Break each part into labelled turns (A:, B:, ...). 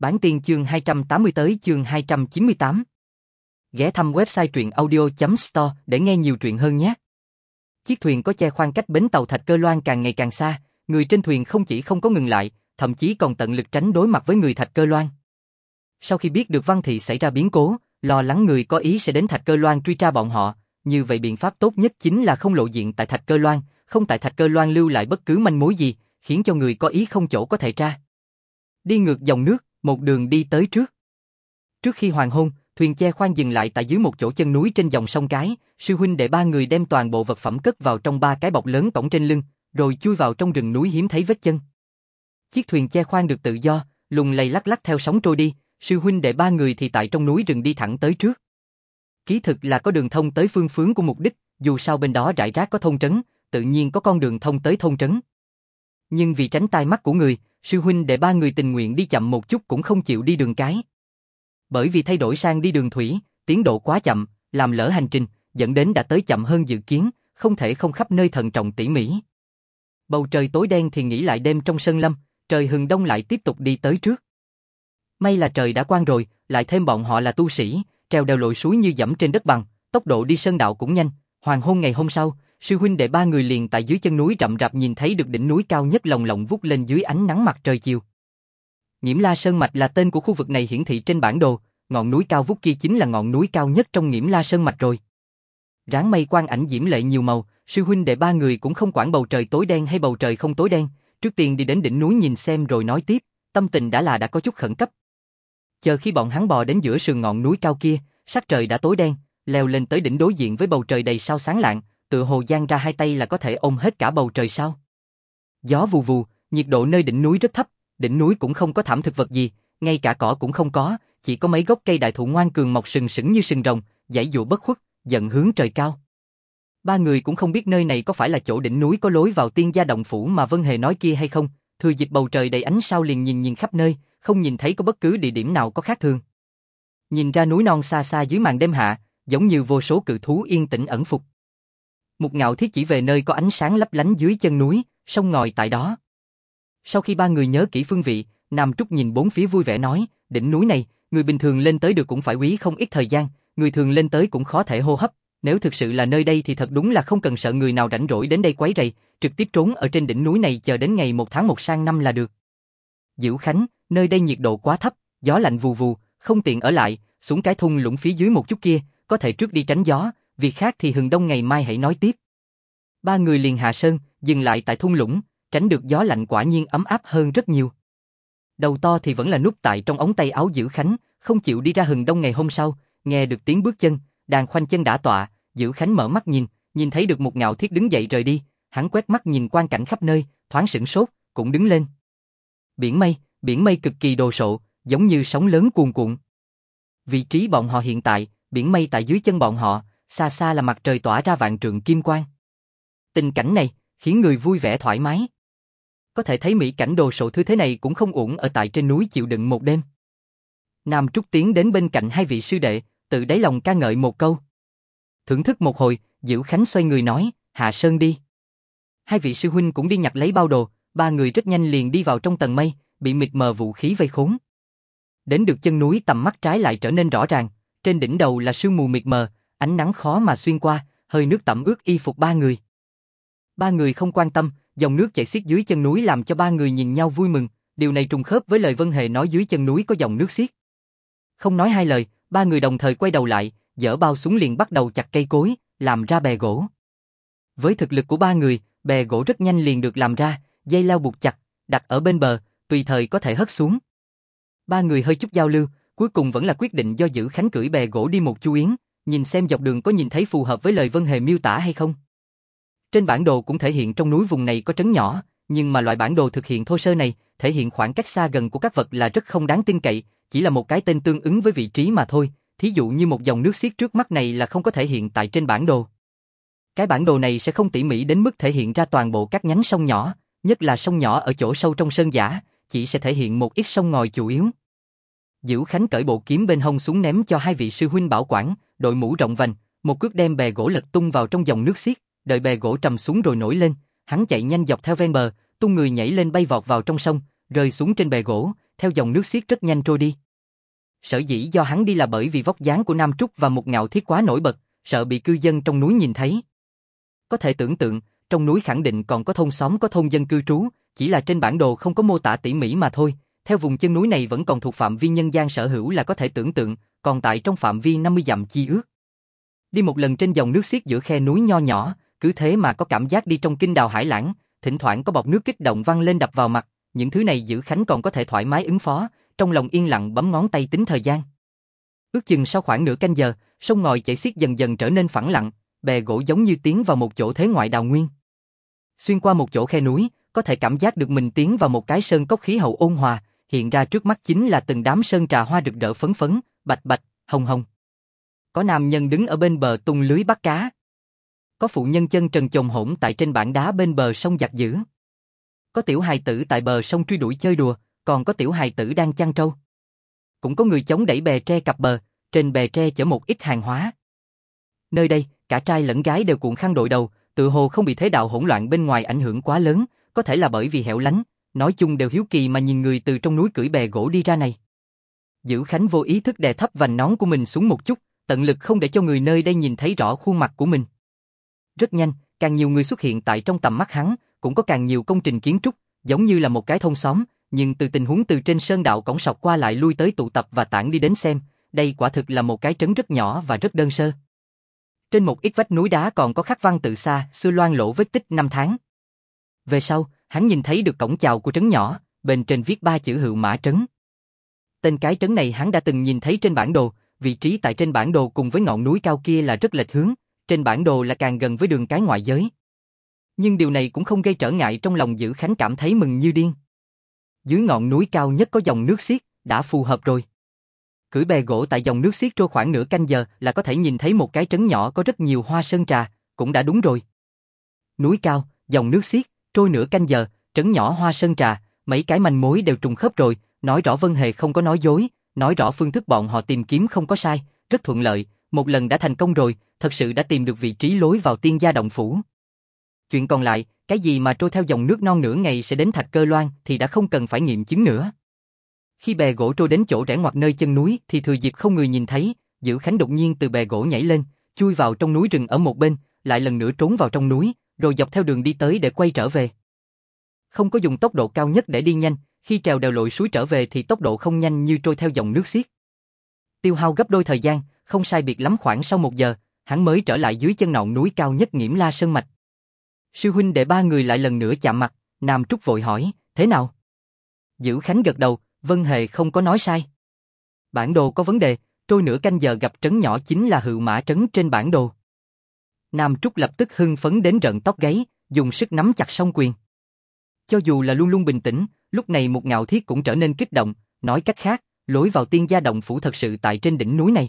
A: Bản tiên chương 280 tới chương 298. Ghé thăm website truyện audio.store để nghe nhiều truyện hơn nhé. Chiếc thuyền có che khoang cách bến tàu Thạch Cơ Loan càng ngày càng xa, người trên thuyền không chỉ không có ngừng lại, thậm chí còn tận lực tránh đối mặt với người Thạch Cơ Loan. Sau khi biết được Văn Thị xảy ra biến cố, lo lắng người có ý sẽ đến Thạch Cơ Loan truy tra bọn họ, như vậy biện pháp tốt nhất chính là không lộ diện tại Thạch Cơ Loan, không tại Thạch Cơ Loan lưu lại bất cứ manh mối gì, khiến cho người có ý không chỗ có thể tra. Đi ngược dòng nước, một đường đi tới trước. Trước khi hoàng hôn, thuyền che khoang dừng lại tại dưới một chỗ chân núi trên dòng sông Cái, sư huynh đệ ba người đem toàn bộ vật phẩm cất vào trong ba cái bọc lớn cõng trên lưng, rồi chui vào trong rừng núi hiếm thấy vết chân. Chiếc thuyền che khoang được tự do, lùng lầy lắc lắc theo sóng trôi đi, sư huynh đệ ba người thì tại trong núi rừng đi thẳng tới trước. Ký thực là có đường thông tới phương hướng của mục đích, dù sao bên đó rải rác có thôn trấn, tự nhiên có con đường thông tới thôn trấn. Nhưng vì tránh tai mắt của người, sư huynh đệ ba người tình nguyện đi chậm một chút cũng không chịu đi đường cái. Bởi vì thay đổi sang đi đường thủy, tiến độ quá chậm, làm lỡ hành trình, dẫn đến đã tới chậm hơn dự kiến, không thể không khắp nơi thận trọng tỉ mỉ. Bầu trời tối đen thì nghỉ lại đêm trong sơn lâm, trời hừng đông lại tiếp tục đi tới trước. May là trời đã quang rồi, lại thêm bọn họ là tu sĩ, trèo đèo lội suối như dẫm trên đất bằng, tốc độ đi sơn đạo cũng nhanh. Hoàng hôn ngày hôm sau, sư huynh đệ ba người liền tại dưới chân núi rậm rạp nhìn thấy được đỉnh núi cao nhất lồng lộng vút lên dưới ánh nắng mặt trời chiều. Nhiễm La Sơn Mạch là tên của khu vực này hiển thị trên bản đồ, ngọn núi cao vút kia chính là ngọn núi cao nhất trong Nhiễm La Sơn Mạch rồi. Ráng mây quang ảnh diễm lệ nhiều màu, sư huynh đệ ba người cũng không quản bầu trời tối đen hay bầu trời không tối đen, trước tiên đi đến đỉnh núi nhìn xem rồi nói tiếp, tâm tình đã có chút khẩn cấp. Chờ khi bọn hắn bò đến giữa sườn ngọn núi cao kia, sắc trời đã tối đen, leo lên tới đỉnh đối diện với bầu trời đầy sao sáng lạng, tựa hồ dang ra hai tay là có thể ôm hết cả bầu trời sao. Gió vù vù, nhiệt độ nơi đỉnh núi rất thấp, đỉnh núi cũng không có thảm thực vật gì, ngay cả cỏ cũng không có, chỉ có mấy gốc cây đại thụ ngoan cường mọc sừng sững như sừng rồng, giãy giụa bất khuất, giận hướng trời cao. Ba người cũng không biết nơi này có phải là chỗ đỉnh núi có lối vào Tiên Gia động phủ mà Vân Hề nói kia hay không, thừa dịp bầu trời đầy ánh sao liền nhìn khắp nơi, không nhìn thấy có bất cứ địa điểm nào có khác thường. Nhìn ra núi non xa xa dưới màn đêm hạ, giống như vô số cự thú yên tĩnh ẩn phục. Một Ngạo Thiết chỉ về nơi có ánh sáng lấp lánh dưới chân núi, sông ngòi tại đó. Sau khi ba người nhớ kỹ phương vị, Nam Trúc nhìn bốn phía vui vẻ nói, đỉnh núi này, người bình thường lên tới được cũng phải quý không ít thời gian, người thường lên tới cũng khó thể hô hấp, nếu thực sự là nơi đây thì thật đúng là không cần sợ người nào rảnh rỗi đến đây quấy rầy, trực tiếp trốn ở trên đỉnh núi này chờ đến ngày 1 tháng 1 sang năm là được. Diệu Khánh, nơi đây nhiệt độ quá thấp, gió lạnh vù vù, không tiện ở lại, xuống cái thung lũng phía dưới một chút kia, có thể trước đi tránh gió, việc khác thì hừng đông ngày mai hãy nói tiếp. Ba người liền hạ sơn, dừng lại tại thung lũng, tránh được gió lạnh quả nhiên ấm áp hơn rất nhiều. Đầu to thì vẫn là núp tại trong ống tay áo Diệu Khánh, không chịu đi ra hừng đông ngày hôm sau, nghe được tiếng bước chân, đàn khoanh chân đã tọa, Diệu Khánh mở mắt nhìn thấy được một Ngạo Thiết đứng dậy rời đi, hắn quét mắt nhìn quang cảnh khắp nơi, thoáng sửng sốt, cũng đứng lên. Biển mây cực kỳ đồ sộ, giống như sóng lớn cuồn cuộn. Vị trí bọn họ hiện tại, biển mây tại dưới chân bọn họ, xa xa là mặt trời tỏa ra vạn trượng kim quang. Tình cảnh này khiến người vui vẻ thoải mái. Có thể thấy mỹ cảnh đồ sộ thứ thế này cũng không uổng ở tại trên núi chịu đựng một đêm. Nam Trúc tiến đến bên cạnh hai vị sư đệ, tự đáy lòng ca ngợi một câu. Thưởng thức một hồi, Diệu Khánh xoay người nói, hạ sơn đi. Hai vị sư huynh cũng đi nhặt lấy bao đồ, ba người rất nhanh liền đi vào trong tầng mây, bị mịt mờ vũ khí vây khốn. Đến được chân núi tầm mắt trái lại trở nên rõ ràng, trên đỉnh đầu là sương mù mịt mờ, ánh nắng khó mà xuyên qua, hơi nước tẩm ướt y phục ba người. Ba người không quan tâm, dòng nước chảy xiết dưới chân núi làm cho ba người nhìn nhau vui mừng, điều này trùng khớp với lời Vân Hề nói dưới chân núi có dòng nước xiết. Không nói hai lời, ba người đồng thời quay đầu lại, giở bao súng liền bắt đầu chặt cây cối, làm ra bè gỗ. Với thực lực của ba người, bè gỗ rất nhanh liền được làm ra, dây leo buộc chặt, đặt ở bên bờ, tùy thời có thể hất xuống. Ba người hơi chút giao lưu, cuối cùng vẫn là quyết định do Dữ Khánh cưỡi bè gỗ đi một chu yến, nhìn xem dọc đường có nhìn thấy phù hợp với lời Vân Hề miêu tả hay không. Trên bản đồ cũng thể hiện trong núi vùng này có trấn nhỏ, nhưng mà loại bản đồ thực hiện thô sơ này, thể hiện khoảng cách xa gần của các vật là rất không đáng tin cậy, chỉ là một cái tên tương ứng với vị trí mà thôi, thí dụ như một dòng nước xiết trước mắt này là không có thể hiện tại trên bản đồ. Cái bản đồ này sẽ không tỉ mỉ đến mức thể hiện ra toàn bộ các nhánh sông nhỏ, nhất là sông nhỏ ở chỗ sâu trong sơn dã, chỉ sẽ thể hiện một ít sông ngòi chủ yếu. Dữ Khánh cởi bộ kiếm bên hông xuống ném cho hai vị sư huynh bảo quản, đội mũ rộng vành, một cước đem bè gỗ lật tung vào trong dòng nước xiết, đợi bè gỗ trầm xuống rồi nổi lên, hắn chạy nhanh dọc theo ven bờ, tung người nhảy lên bay vọt vào trong sông, rơi xuống trên bè gỗ, theo dòng nước xiết rất nhanh trôi đi. Sở dĩ do hắn đi là bởi vì vóc dáng của Nam Trúc và Mục Ngạo Thiết quá nổi bật, sợ bị cư dân trong núi nhìn thấy. Có thể tưởng tượng, trong núi khẳng định còn có thôn xóm có thôn dân cư trú, chỉ là trên bản đồ không có mô tả tỉ mỉ mà thôi. Theo vùng chân núi này vẫn còn thuộc phạm vi nhân gian sở hữu là có thể tưởng tượng, còn tại trong phạm vi 50 dặm chi ước. Đi một lần trên dòng nước xiết giữa khe núi nho nhỏ, cứ thế mà có cảm giác đi trong kinh đào hải lãng, thỉnh thoảng có bọt nước kích động văng lên đập vào mặt, những thứ này Dữ Khánh còn có thể thoải mái ứng phó, trong lòng yên lặng bấm ngón tay tính thời gian. Ước chừng sau khoảng nửa canh giờ, sông ngòi chảy xiết dần dần trở nên phẳng lặng, bè gỗ giống như tiến vào một chỗ thế ngoại đào nguyên. Xuyên qua một chỗ khe núi, có thể cảm giác được mình tiến vào một cái sơn cốc khí hậu ôn hòa, hiện ra trước mắt chính là từng đám sơn trà hoa rực rỡ phấn phấn, bạch bạch, hồng hồng. Có nam nhân đứng ở bên bờ tung lưới bắt cá. Có phụ nhân chân trần chồm hổm tại trên bảng đá bên bờ sông giặt giũ. Có tiểu hài tử tại bờ sông truy đuổi chơi đùa, còn có tiểu hài tử đang chăn trâu. Cũng có người chống đẩy bè tre cặp bờ, trên bè tre chở một ít hàng hóa. Nơi đây, cả trai lẫn gái đều cuộn khăn đội đầu, tự hồ không bị thế đạo hỗn loạn bên ngoài ảnh hưởng quá lớn, có thể là bởi vì hẻo lánh, nói chung đều hiếu kỳ mà nhìn người từ trong núi cưỡi bè gỗ đi ra này. Dữ Khánh vô ý thức đè thấp vành nón của mình xuống một chút, tận lực không để cho người nơi đây nhìn thấy rõ khuôn mặt của mình. Rất nhanh, càng nhiều người xuất hiện tại trong tầm mắt hắn, cũng có càng nhiều công trình kiến trúc, giống như là một cái thôn xóm, nhưng từ tình huống từ trên sơn đạo cổng sọc qua lại lui tới tụ tập và tản đi đến xem, đây quả thực là một cái trấn rất nhỏ và rất đơn sơ. Trên một ít vách núi đá còn có khắc văn tự xa, xưa loang lổ vết tích năm tháng. Về sau, hắn nhìn thấy được cổng chào của trấn nhỏ, bên trên viết 3 chữ Hựu Mã Trấn. Tên cái trấn này hắn đã từng nhìn thấy trên bản đồ, vị trí tại trên bản đồ cùng với ngọn núi cao kia là rất lệch hướng, trên bản đồ là càng gần với đường cái ngoại giới. Nhưng điều này cũng không gây trở ngại trong lòng Dữ Khánh cảm thấy mừng như điên. Dưới ngọn núi cao nhất có dòng nước xiết, đã phù hợp rồi. Cưỡi bè gỗ tại dòng nước xiết trôi khoảng nửa canh giờ là có thể nhìn thấy một cái trấn nhỏ có rất nhiều hoa sơn trà, cũng đã đúng rồi. Núi cao, dòng nước xiết, trôi nửa canh giờ, trấn nhỏ hoa sơn trà, mấy cái manh mối đều trùng khớp rồi, nói rõ Vân Hề không có nói dối, nói rõ phương thức bọn họ tìm kiếm không có sai, rất thuận lợi, một lần đã thành công rồi, thật sự đã tìm được vị trí lối vào Tiên Gia Động Phủ. Chuyện còn lại, cái gì mà trôi theo dòng nước non nửa ngày sẽ đến Thạch Cơ Loan thì đã không cần phải nghiệm chứng nữa. Khi bè gỗ trôi đến chỗ rẽ ngoặt nơi chân núi thì thừa dịp không người nhìn thấy, Dữ Khánh đột nhiên từ bè gỗ nhảy lên, chui vào trong núi rừng ở một bên, lại lần nữa trốn vào trong núi, rồi dọc theo đường đi tới để quay trở về. Không có dùng tốc độ cao nhất để đi nhanh, khi trèo đèo lội suối trở về thì tốc độ không nhanh như trôi theo dòng nước xiết. Tiêu hao gấp đôi thời gian, không sai biệt lắm khoảng sau 1 giờ, hắn mới trở lại dưới chân ngọn núi cao nhất Nghiễm La Sơn Mạch. Sư huynh đệ 3 người lại lần nữa chạm mặt, Nam Trúc vội hỏi, thế nào? Dữ Khánh gật đầu, Vân Hề không có nói sai. Bản đồ có vấn đề, trôi nửa canh giờ gặp trấn nhỏ chính là Hựu Mã Trấn trên bản đồ. Nam Trúc lập tức hưng phấn đến rợn tóc gáy, dùng sức nắm chặt song quyền. Cho dù là luôn luôn bình tĩnh, lúc này Mục Ngạo Thiết cũng trở nên kích động, nói cách khác, lối vào Tiên Gia Động Phủ thật sự tại trên đỉnh núi này.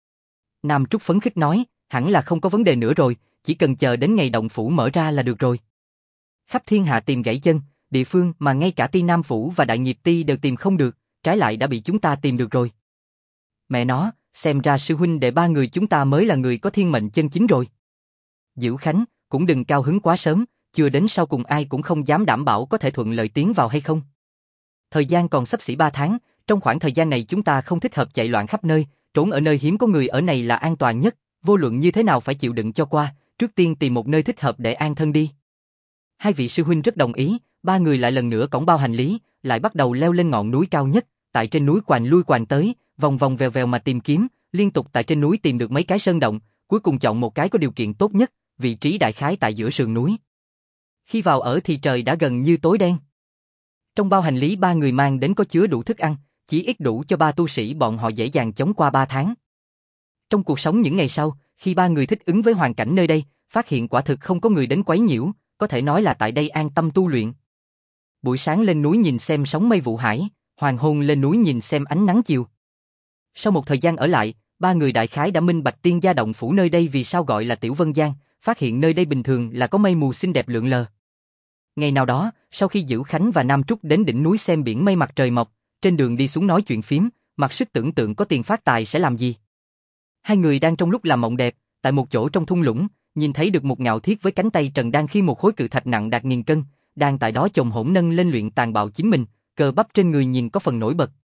A: Nam Trúc phấn khích nói, hẳn là không có vấn đề nữa rồi, chỉ cần chờ đến ngày động phủ mở ra là được rồi. Khắp thiên hạ tìm gãy chân, địa phương mà ngay cả Ti Nam Phủ và Đại Nghiệp Ti đều tìm không được, trái lại đã bị chúng ta tìm được rồi. Mẹ nó, xem ra sư huynh đệ 3 người chúng ta mới là người có thiên mệnh chân chính rồi. Dữ Khánh, cũng đừng cao hứng quá sớm, chưa đến sau cùng ai cũng không dám đảm bảo có thể thuận lợi tiến vào hay không. Thời gian còn xấp xỉ 3 tháng, trong khoảng thời gian này chúng ta không thích hợp chạy loạn khắp nơi, trốn ở nơi hiếm có người ở này là an toàn nhất, vô luận như thế nào phải chịu đựng cho qua, trước tiên tìm một nơi thích hợp để an thân đi. Hai vị sư huynh rất đồng ý, 3 người lại lần nữa cõng bao hành lý, lại bắt đầu leo lên ngọn núi cao nhất, tại trên núi quành lui quành tới, vòng vòng vèo vèo mà tìm kiếm, liên tục tại trên núi tìm được mấy cái sơn động, cuối cùng chọn một cái có điều kiện tốt nhất, vị trí đại khái tại giữa sườn núi. Khi vào ở thì trời đã gần như tối đen. Trong bao hành lý 3 người mang đến có chứa đủ thức ăn, chỉ ít đủ cho 3 tu sĩ bọn họ dễ dàng chống qua 3 tháng. Trong cuộc sống những ngày sau, khi 3 người thích ứng với hoàn cảnh nơi đây, phát hiện quả thực không có người đến quấy nhiễu, có thể nói là tại đây an tâm tu luyện. Buổi sáng lên núi nhìn xem sóng mây vụ hải, hoàng hôn lên núi nhìn xem ánh nắng chiều. Sau một thời gian ở lại, 3 người đại khái đã minh bạch Tiên Gia Động Phủ nơi đây vì sao gọi là Tiểu Vân Giang, phát hiện nơi đây bình thường là có mây mù xinh đẹp lượn lờ. Ngày nào đó, sau khi Dữ Khánh và Nam Trúc đến đỉnh núi xem biển mây mặt trời mọc, trên đường đi xuống nói chuyện phím, mặc sức tưởng tượng có tiền phát tài sẽ làm gì. Hai người đang trong lúc làm mộng đẹp, tại một chỗ trong thung lũng, nhìn thấy được một Ngạo Thiết với cánh tay trần đang khiêng một khối cự thạch nặng đạt 1000 cân, đang tại đó chồm hổm nâng lên luyện tàn bạo chính mình, cơ bắp trên người nhìn có phần nổi bật.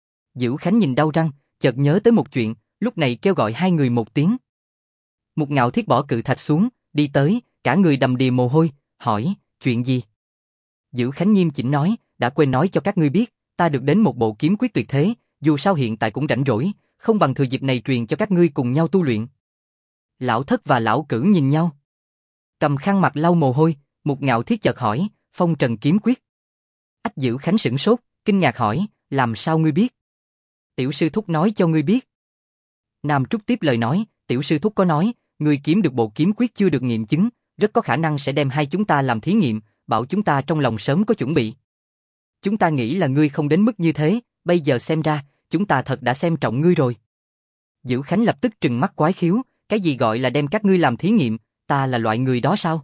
A: Dữ Khánh nhìn đau răng, chợt nhớ tới một chuyện, lúc này kêu gọi hai người một tiếng. Một Ngạo Thiết bỏ cự thạch xuống, đi tới, cả người đầm đìa mồ hôi, hỏi, chuyện gì? Dữ Khánh nghiêm chỉnh nói, đã quên nói cho các ngươi biết, ta được đến một bộ kiếm quyết tuyệt thế, dù sao hiện tại cũng rảnh rỗi, không bằng thừa dịp này truyền cho các ngươi cùng nhau tu luyện. Lão Thất và Lão Cử nhìn nhau. Cầm khăn mặt lau mồ hôi, Một Ngạo Thiết chợt hỏi, Phong Trần kiếm quyết. Ách Dữ Khánh sửng sốt, kinh ngạc hỏi, làm sao ngươi biết? Tiểu sư thúc nói cho ngươi biết. Nam Trúc tiếp lời nói, tiểu sư thúc có nói, ngươi kiếm được bộ kiếm quyết chưa được nghiệm chứng, rất có khả năng sẽ đem hai chúng ta làm thí nghiệm, bảo chúng ta trong lòng sớm có chuẩn bị. Chúng ta nghĩ là ngươi không đến mức như thế, bây giờ xem ra, chúng ta thật đã xem trọng ngươi rồi. Dữ Khánh lập tức trừng mắt quái khiếu, cái gì gọi là đem các ngươi làm thí nghiệm, ta là loại người đó sao?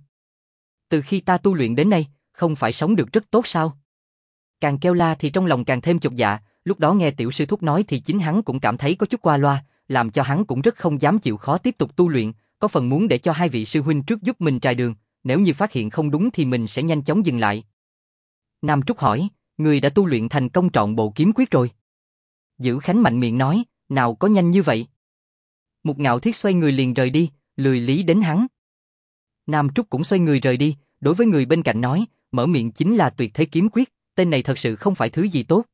A: Từ khi ta tu luyện đến nay, không phải sống được rất tốt sao? Càng kêu la thì trong lòng càng thêm chột dạ, lúc đó nghe tiểu sư thúc nói thì chính hắn cũng cảm thấy có chút qua loa, làm cho hắn cũng rất không dám chịu khó tiếp tục tu luyện, có phần muốn để cho hai vị sư huynh trước giúp mình trải đường, nếu như phát hiện không đúng thì mình sẽ nhanh chóng dừng lại. Nam Trúc hỏi, ngươi đã tu luyện thành công trọn bộ kiếm quyết rồi? Dữ Khánh mạnh miệng nói, nào có nhanh như vậy. Một Ngạo Thiết xoay người liền rời đi, lười lý đến hắn. Nam Trúc cũng xoay người rời đi, đối với người bên cạnh nói, mở miệng chính là tuyệt thế kiếm quyết, tên này thật sự không phải thứ gì tốt.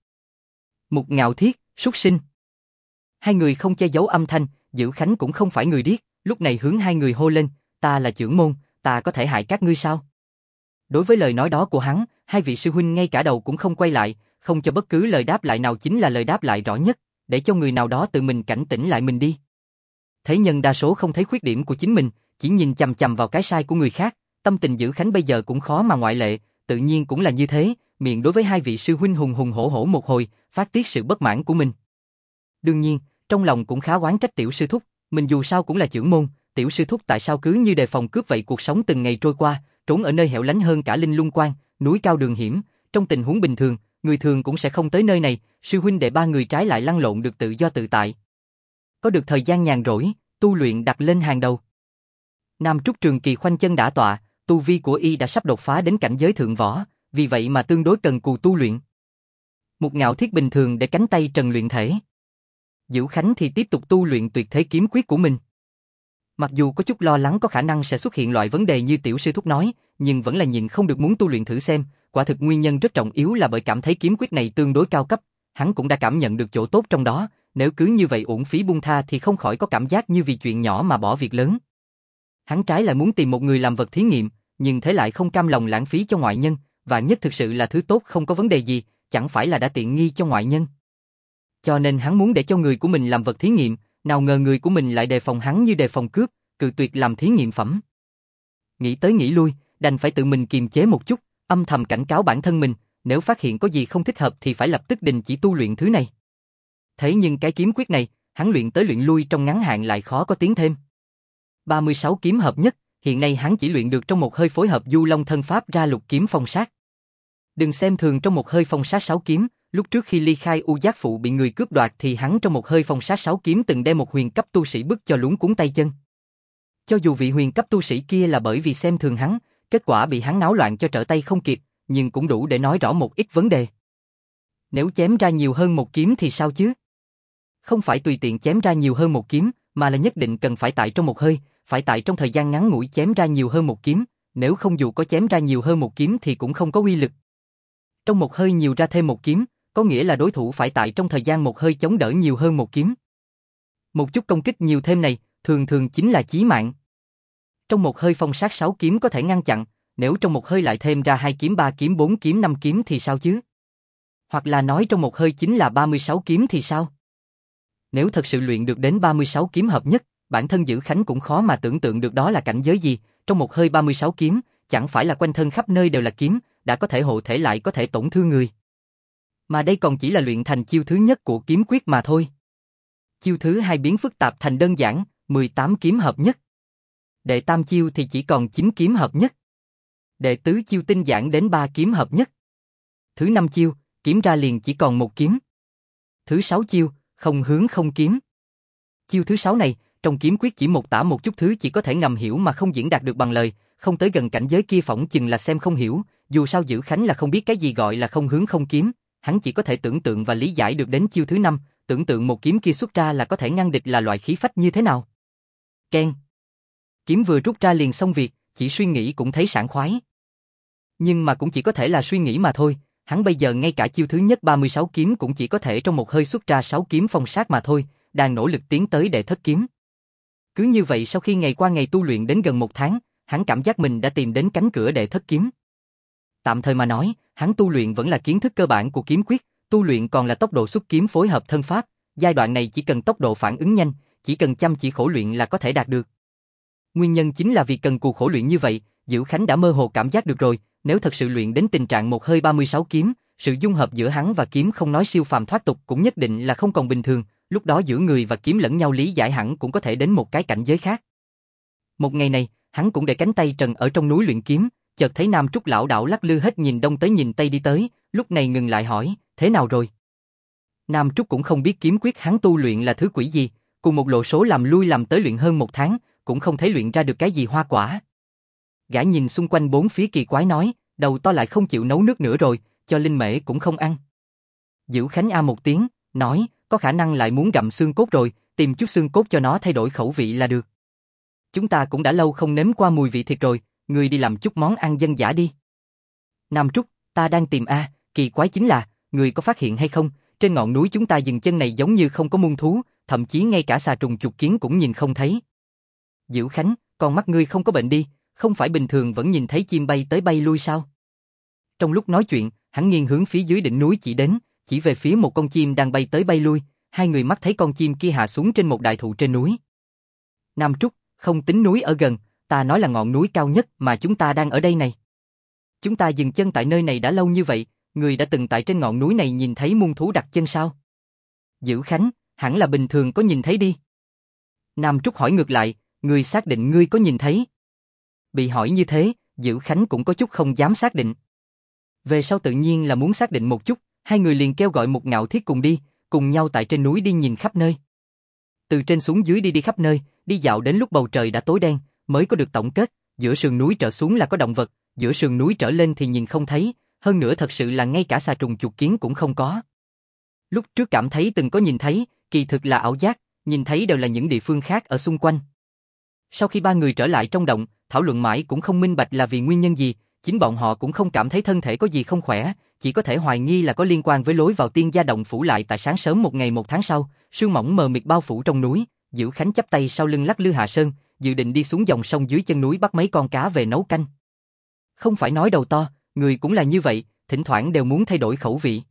A: Một Ngạo Thiết, súc sinh. Hai người không che giấu âm thanh, Dữ Khánh cũng không phải người điếc, lúc này hướng hai người hô lên, ta là trưởng môn, ta có thể hại các ngươi sao? Đối với lời nói đó của hắn, hai vị sư huynh ngay cả đầu cũng không quay lại, không cho bất cứ lời đáp lại nào chính là lời đáp lại rõ nhất, để cho người nào đó tự mình cảnh tỉnh lại mình đi. Thế nhân đa số không thấy khuyết điểm của chính mình, chỉ nhìn chằm chằm vào cái sai của người khác, tâm tình Dữ Khánh bây giờ cũng khó mà ngoại lệ, tự nhiên cũng là như thế, miệng đối với hai vị sư huynh hùng hùng hổ hổ một hồi, phát tiết sự bất mãn của mình. Đương nhiên, trong lòng cũng khá oán trách tiểu sư thúc, mình dù sao cũng là trưởng môn, tiểu sư thúc tại sao cứ như đề phòng cướp vậy, cuộc sống từng ngày trôi qua, trốn ở nơi hẻo lánh hơn cả Linh Lung Quan, núi cao đường hiểm, trong tình huống bình thường, người thường cũng sẽ không tới nơi này, sư huynh đệ ba người trái lại lăn lộn được tự do tự tại. Có được thời gian nhàn rỗi, tu luyện đặt lên hàng đầu. Nam Trúc Trường Kỳ khoanh chân đả tọa, tu vi của y đã sắp đột phá đến cảnh giới thượng võ, vì vậy mà tương đối cần cù tu luyện. Một Ngạo Thiết bình thường để cánh tay trần luyện thể. Dữ Khánh thì tiếp tục tu luyện tuyệt thế kiếm quyết của mình. Mặc dù có chút lo lắng có khả năng sẽ xuất hiện loại vấn đề như tiểu sư thúc nói, nhưng vẫn là nhịn không được muốn tu luyện thử xem, quả thực nguyên nhân rất trọng yếu là bởi cảm thấy kiếm quyết này tương đối cao cấp, hắn cũng đã cảm nhận được chỗ tốt trong đó, nếu cứ như vậy uổng phí buông tha thì không khỏi có cảm giác như vì chuyện nhỏ mà bỏ việc lớn. Hắn trái lại muốn tìm một người làm vật thí nghiệm, nhưng thế lại không cam lòng lãng phí cho ngoại nhân, và nhất thực sự là thứ tốt không có vấn đề gì, chẳng phải là đã tiện nghi cho ngoại nhân. Cho nên hắn muốn để cho người của mình làm vật thí nghiệm, nào ngờ người của mình lại đề phòng hắn như đề phòng cướp, cự tuyệt làm thí nghiệm phẩm. Nghĩ tới nghĩ lui, đành phải tự mình kiềm chế một chút, âm thầm cảnh cáo bản thân mình, nếu phát hiện có gì không thích hợp thì phải lập tức đình chỉ tu luyện thứ này. Thế nhưng cái kiếm quyết này, hắn luyện tới luyện lui trong ngắn hạn lại khó có tiến thêm. 36 kiếm hợp nhất, hiện nay hắn chỉ luyện được trong một hơi phối hợp Du Long thân pháp ra Lục kiếm phong sát. Đừng xem thường trong một hơi phong sát 6 kiếm, lúc trước khi ly khai U Giác Phụ bị người cướp đoạt thì hắn trong một hơi phong sát 6 kiếm từng đem một huyền cấp tu sĩ bức cho luống cuống tay chân. Cho dù vị huyền cấp tu sĩ kia là bởi vì xem thường hắn, kết quả bị hắn náo loạn cho trở tay không kịp, nhưng cũng đủ để nói rõ một ít vấn đề. Nếu chém ra nhiều hơn một kiếm thì sao chứ? Không phải tùy tiện chém ra nhiều hơn một kiếm, mà là nhất định cần phải tại trong một hơi, phải tại trong thời gian ngắn ngủi chém ra nhiều hơn một kiếm, nếu không dù có chém ra nhiều hơn một kiếm thì cũng không có uy lực. Trong một hơi nhiều ra thêm một kiếm, có nghĩa là đối thủ phải tại trong thời gian một hơi chống đỡ nhiều hơn một kiếm. Một chút công kích nhiều thêm này, thường thường chính là chí mạng. Trong một hơi phong sát 6 kiếm có thể ngăn chặn, nếu trong một hơi lại thêm ra 2 kiếm 3 kiếm 4 kiếm 5 kiếm thì sao chứ? Hoặc là nói trong một hơi chính là 36 kiếm thì sao? Nếu thật sự luyện được đến 36 kiếm hợp nhất, bản thân Dữ Khánh cũng khó mà tưởng tượng được đó là cảnh giới gì, trong một hơi 36 kiếm, chẳng phải là quanh thân khắp nơi đều là kiếm, đã có thể hộ thể lại có thể tổn thương người. Mà đây còn chỉ là luyện thành chiêu thứ nhất của kiếm quyết mà thôi. Chiêu thứ hai biến phức tạp thành đơn giản, 18 kiếm hợp nhất. Đệ tam chiêu thì chỉ còn 9 kiếm hợp nhất. Đệ tứ chiêu tinh giản đến 3 kiếm hợp nhất. Thứ năm chiêu, kiếm ra liền chỉ còn một kiếm. Thứ sáu chiêu, không hướng không kiếm. Chiêu thứ 6 này, trong kiếm quyết chỉ một tả một chút thứ chỉ có thể ngầm hiểu mà không diễn đạt được bằng lời, không tới gần cảnh giới kia phỏng chừng là xem không hiểu, dù sao Dữ Khánh là không biết cái gì gọi là không hướng không kiếm, hắn chỉ có thể tưởng tượng và lý giải được đến chiêu thứ 5, tưởng tượng một kiếm kia xuất ra là có thể ngăn địch là loại khí phách như thế nào. Keng. Kiếm vừa rút ra liền xong việc, chỉ suy nghĩ cũng thấy sảng khoái. Nhưng mà cũng chỉ có thể là suy nghĩ mà thôi, hắn bây giờ ngay cả chiêu thứ nhất 36 kiếm cũng chỉ có thể trong một hơi xuất ra 6 kiếm phong sát mà thôi, đang nỗ lực tiến tới đệ thất kiếm. Cứ như vậy sau khi ngày qua ngày tu luyện đến gần 1 tháng, hắn cảm giác mình đã tìm đến cánh cửa đệ thất kiếm. Tạm thời mà nói, hắn tu luyện vẫn là kiến thức cơ bản của kiếm quyết, tu luyện còn là tốc độ xuất kiếm phối hợp thân pháp, giai đoạn này chỉ cần tốc độ phản ứng nhanh, chỉ cần chăm chỉ khổ luyện là có thể đạt được. Nguyên nhân chính là vì cần cù khổ luyện như vậy, Diệu Khánh đã mơ hồ cảm giác được rồi, nếu thật sự luyện đến tình trạng một hơi 36 kiếm, sự dung hợp giữa hắn và kiếm không nói siêu phàm thoát tục cũng nhất định là không còn bình thường, lúc đó giữa người và kiếm lẫn nhau lý giải hẳn cũng có thể đến một cái cảnh giới khác. Một ngày này, hắn cũng để cánh tay trần ở trong núi luyện kiếm, chợt thấy Nam Trúc lão đảo lắc lư hết nhìn đông tới nhìn tây đi tới, lúc này ngừng lại hỏi, thế nào rồi? Nam Trúc cũng không biết kiếm quyết hắn tu luyện là thứ quỷ gì, cùng một lộ số làm lui làm tới luyện hơn 1 tháng, cũng không thấy luyện ra được cái gì hoa quả. Gã nhìn xung quanh bốn phía kỳ quái nói, đầu to lại không chịu nấu nước nữa rồi, cho linh mễ cũng không ăn. Diệu Khánh a một tiếng, nói, có khả năng lại muốn gặm xương cốt rồi, tìm chút xương cốt cho nó thay đổi khẩu vị là được. Chúng ta cũng đã lâu không nếm qua mùi vị thịt rồi, người đi làm chút món ăn dân dã đi. Nam Trúc, ta đang tìm kỳ quái chính là, người có phát hiện hay không, trên ngọn núi chúng ta dừng chân này giống như không có muôn thú, thậm chí ngay cả xà trùng chuột kiến cũng nhìn không thấy. Diệu Khánh, con mắt ngươi không có bệnh đi, không phải bình thường vẫn nhìn thấy chim bay tới bay lui sao? Trong lúc nói chuyện, hắn nghiêng hướng phía dưới đỉnh núi chỉ đến, chỉ về phía một con chim đang bay tới bay lui, hai người mắt thấy con chim kia hạ xuống trên một đại thụ trên núi. Nam Trúc, không tính núi ở gần, ta nói là ngọn núi cao nhất mà chúng ta đang ở đây này. Chúng ta dừng chân tại nơi này đã lâu như vậy, người đã từng tại trên ngọn núi này nhìn thấy muôn thú đặt chân sao? Diệu Khánh, hẳn là bình thường có nhìn thấy đi. Nam Trúc hỏi ngược lại, ngươi xác định ngươi có nhìn thấy? Bị hỏi như thế, Diệu Khánh cũng có chút không dám xác định. Về sau tự nhiên là muốn xác định một chút, hai người liền kêu gọi một Ngạo Thiết cùng đi, cùng nhau tại trên núi đi nhìn khắp nơi. Từ trên xuống dưới đi khắp nơi, đi dạo đến lúc bầu trời đã tối đen, mới có được tổng kết, giữa sườn núi trở xuống là có động vật, giữa sườn núi trở lên thì nhìn không thấy, hơn nữa thật sự là ngay cả xà trùng chuột kiến cũng không có. Lúc trước cảm thấy từng có nhìn thấy, kỳ thực là ảo giác, nhìn thấy đều là những địa phương khác ở xung quanh. Sau khi ba người trở lại trong động, thảo luận mãi cũng không minh bạch là vì nguyên nhân gì, chính bọn họ cũng không cảm thấy thân thể có gì không khỏe, chỉ có thể hoài nghi là có liên quan với lối vào tiên gia động phủ lại tại sáng sớm một ngày 1 tháng sau, sương mỏng mờ mịt bao phủ trong núi, Diệu Khánh chắp tay sau lưng lắc lư hạ sơn, dự định đi xuống dòng sông dưới chân núi bắt mấy con cá về nấu canh. Không phải nói đầu to, người cũng là như vậy, thỉnh thoảng đều muốn thay đổi khẩu vị.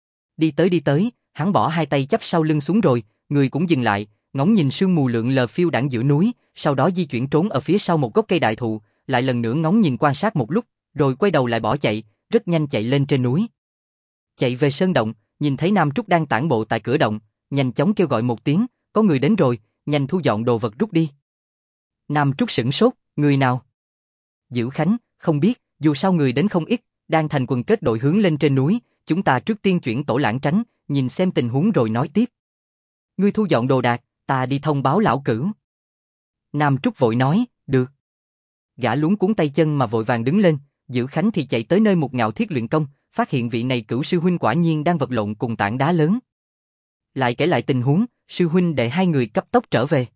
A: Đi tới, hắn bỏ hai tay chắp sau lưng xuống rồi, người cũng dừng lại, ngóng nhìn sương mù lượn lờ phiêu đãng giữa núi, sau đó di chuyển trốn ở phía sau một gốc cây đại thụ, lại lần nữa ngóng nhìn quan sát một lúc, rồi quay đầu lại bỏ chạy, rất nhanh chạy lên trên núi. Chạy về sơn động, nhìn thấy Nam Trúc đang tản bộ tại cửa động, nhanh chóng kêu gọi một tiếng, có người đến rồi, nhanh thu dọn đồ vật rút đi. Nam Trúc sửng sốt, người nào? Diệu Khánh, không biết, dù sao người đến không ít, đang thành quần kết đội hướng lên trên núi, chúng ta trước tiên chuyển tổ lãng tránh, nhìn xem tình huống rồi nói tiếp. Ngươi thu dọn đồ đạc, ta đi thông báo lão cửu. Nam Trúc vội nói, được. Gã luống cuống tay chân mà vội vàng đứng lên, Diệu Khánh thì chạy tới nơi một Ngạo Thiết luyện công, phát hiện vị này cửu sư huynh quả nhiên đang vật lộn cùng tảng đá lớn. Lại kể lại tình huống, sư huynh để hai người cấp tốc trở về.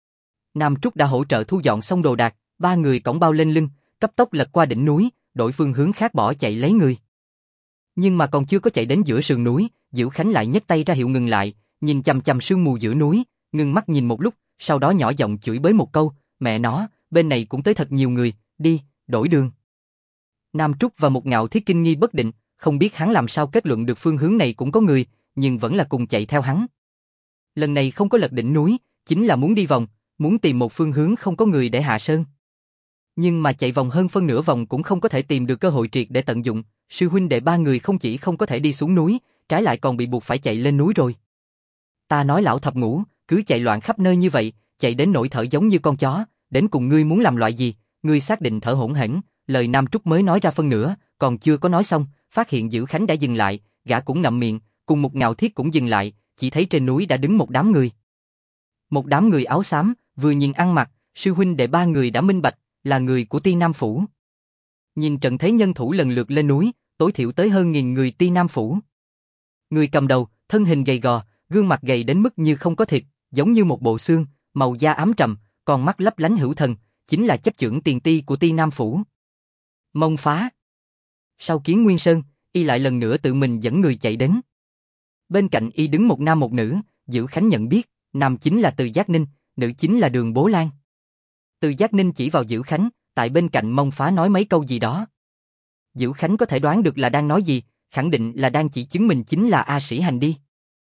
A: Nam Trúc đã hỗ trợ thu dọn xong đồ đạc, ba người cõng bao lên lưng, cấp tốc lật qua đỉnh núi, đổi phương hướng khác bỏ chạy lấy người. Nhưng mà còn chưa có chạy đến giữa sườn núi, Diệu Khánh lại nhấc tay ra hiệu ngừng lại, nhìn chằm chằm sương mù giữa núi, ngưng mắt nhìn một lúc, sau đó nhỏ giọng chửi bới một câu, mẹ nó, bên này cũng tới thật nhiều người, đi, đổi đường. Nam Trúc và một Ngạo Thiết kinh nghi bất định, không biết hắn làm sao kết luận được phương hướng này cũng có người, nhưng vẫn là cùng chạy theo hắn. Lần này không có lật đỉnh núi, chính là muốn đi vòng, muốn tìm một phương hướng không có người để hạ sơn. Nhưng mà chạy vòng hơn phân nửa vòng cũng không có thể tìm được cơ hội triệt để tận dụng, sư huynh đệ ba người không chỉ không có thể đi xuống núi, trái lại còn bị buộc phải chạy lên núi rồi. Ta nói lão thập ngũ, cứ chạy loạn khắp nơi như vậy, chạy đến nỗi thở giống như con chó, đến cùng ngươi muốn làm loại gì? Ngươi xác định thở hổn hển, lời Nam Trúc mới nói ra phân nửa, còn chưa có nói xong, phát hiện Diệu Khánh đã dừng lại, gã cũng ngậm miệng, cùng một Ngạo Thiết cũng dừng lại, chỉ thấy trên núi đã đứng một đám người. Một đám người áo xám, vừa nhìn ăn mặc, sư huynh đệ ba người đã minh bạch, là người của Ti Nam phủ. Nhìn trận thế nhân thủ lần lượt lên núi, tối thiểu tới hơn 1000 người Ti Nam phủ. Người cầm đầu, thân hình gầy gò, gương mặt gầy đến mức như không có thịt, giống như một bộ xương, màu da ám trầm, con mắt lấp lánh hữu thần, chính là chấp chưởng tiền ti của Ti Nam Phủ. Mông Phá. Sau Kiến Nguyên Sơn, y lại lần nữa tự mình dẫn người chạy đến. Bên cạnh y đứng một nam một nữ, Dữ Khánh nhận biết, nam chính là Từ Giác Ninh, nữ chính là Đường Bố Lan. Từ Giác Ninh chỉ vào Dữ Khánh, tại bên cạnh Mông Phá nói mấy câu gì đó. Dữ Khánh có thể đoán được là đang nói gì, khẳng định là đang chỉ chứng mình chính là A Sĩ Hành đi.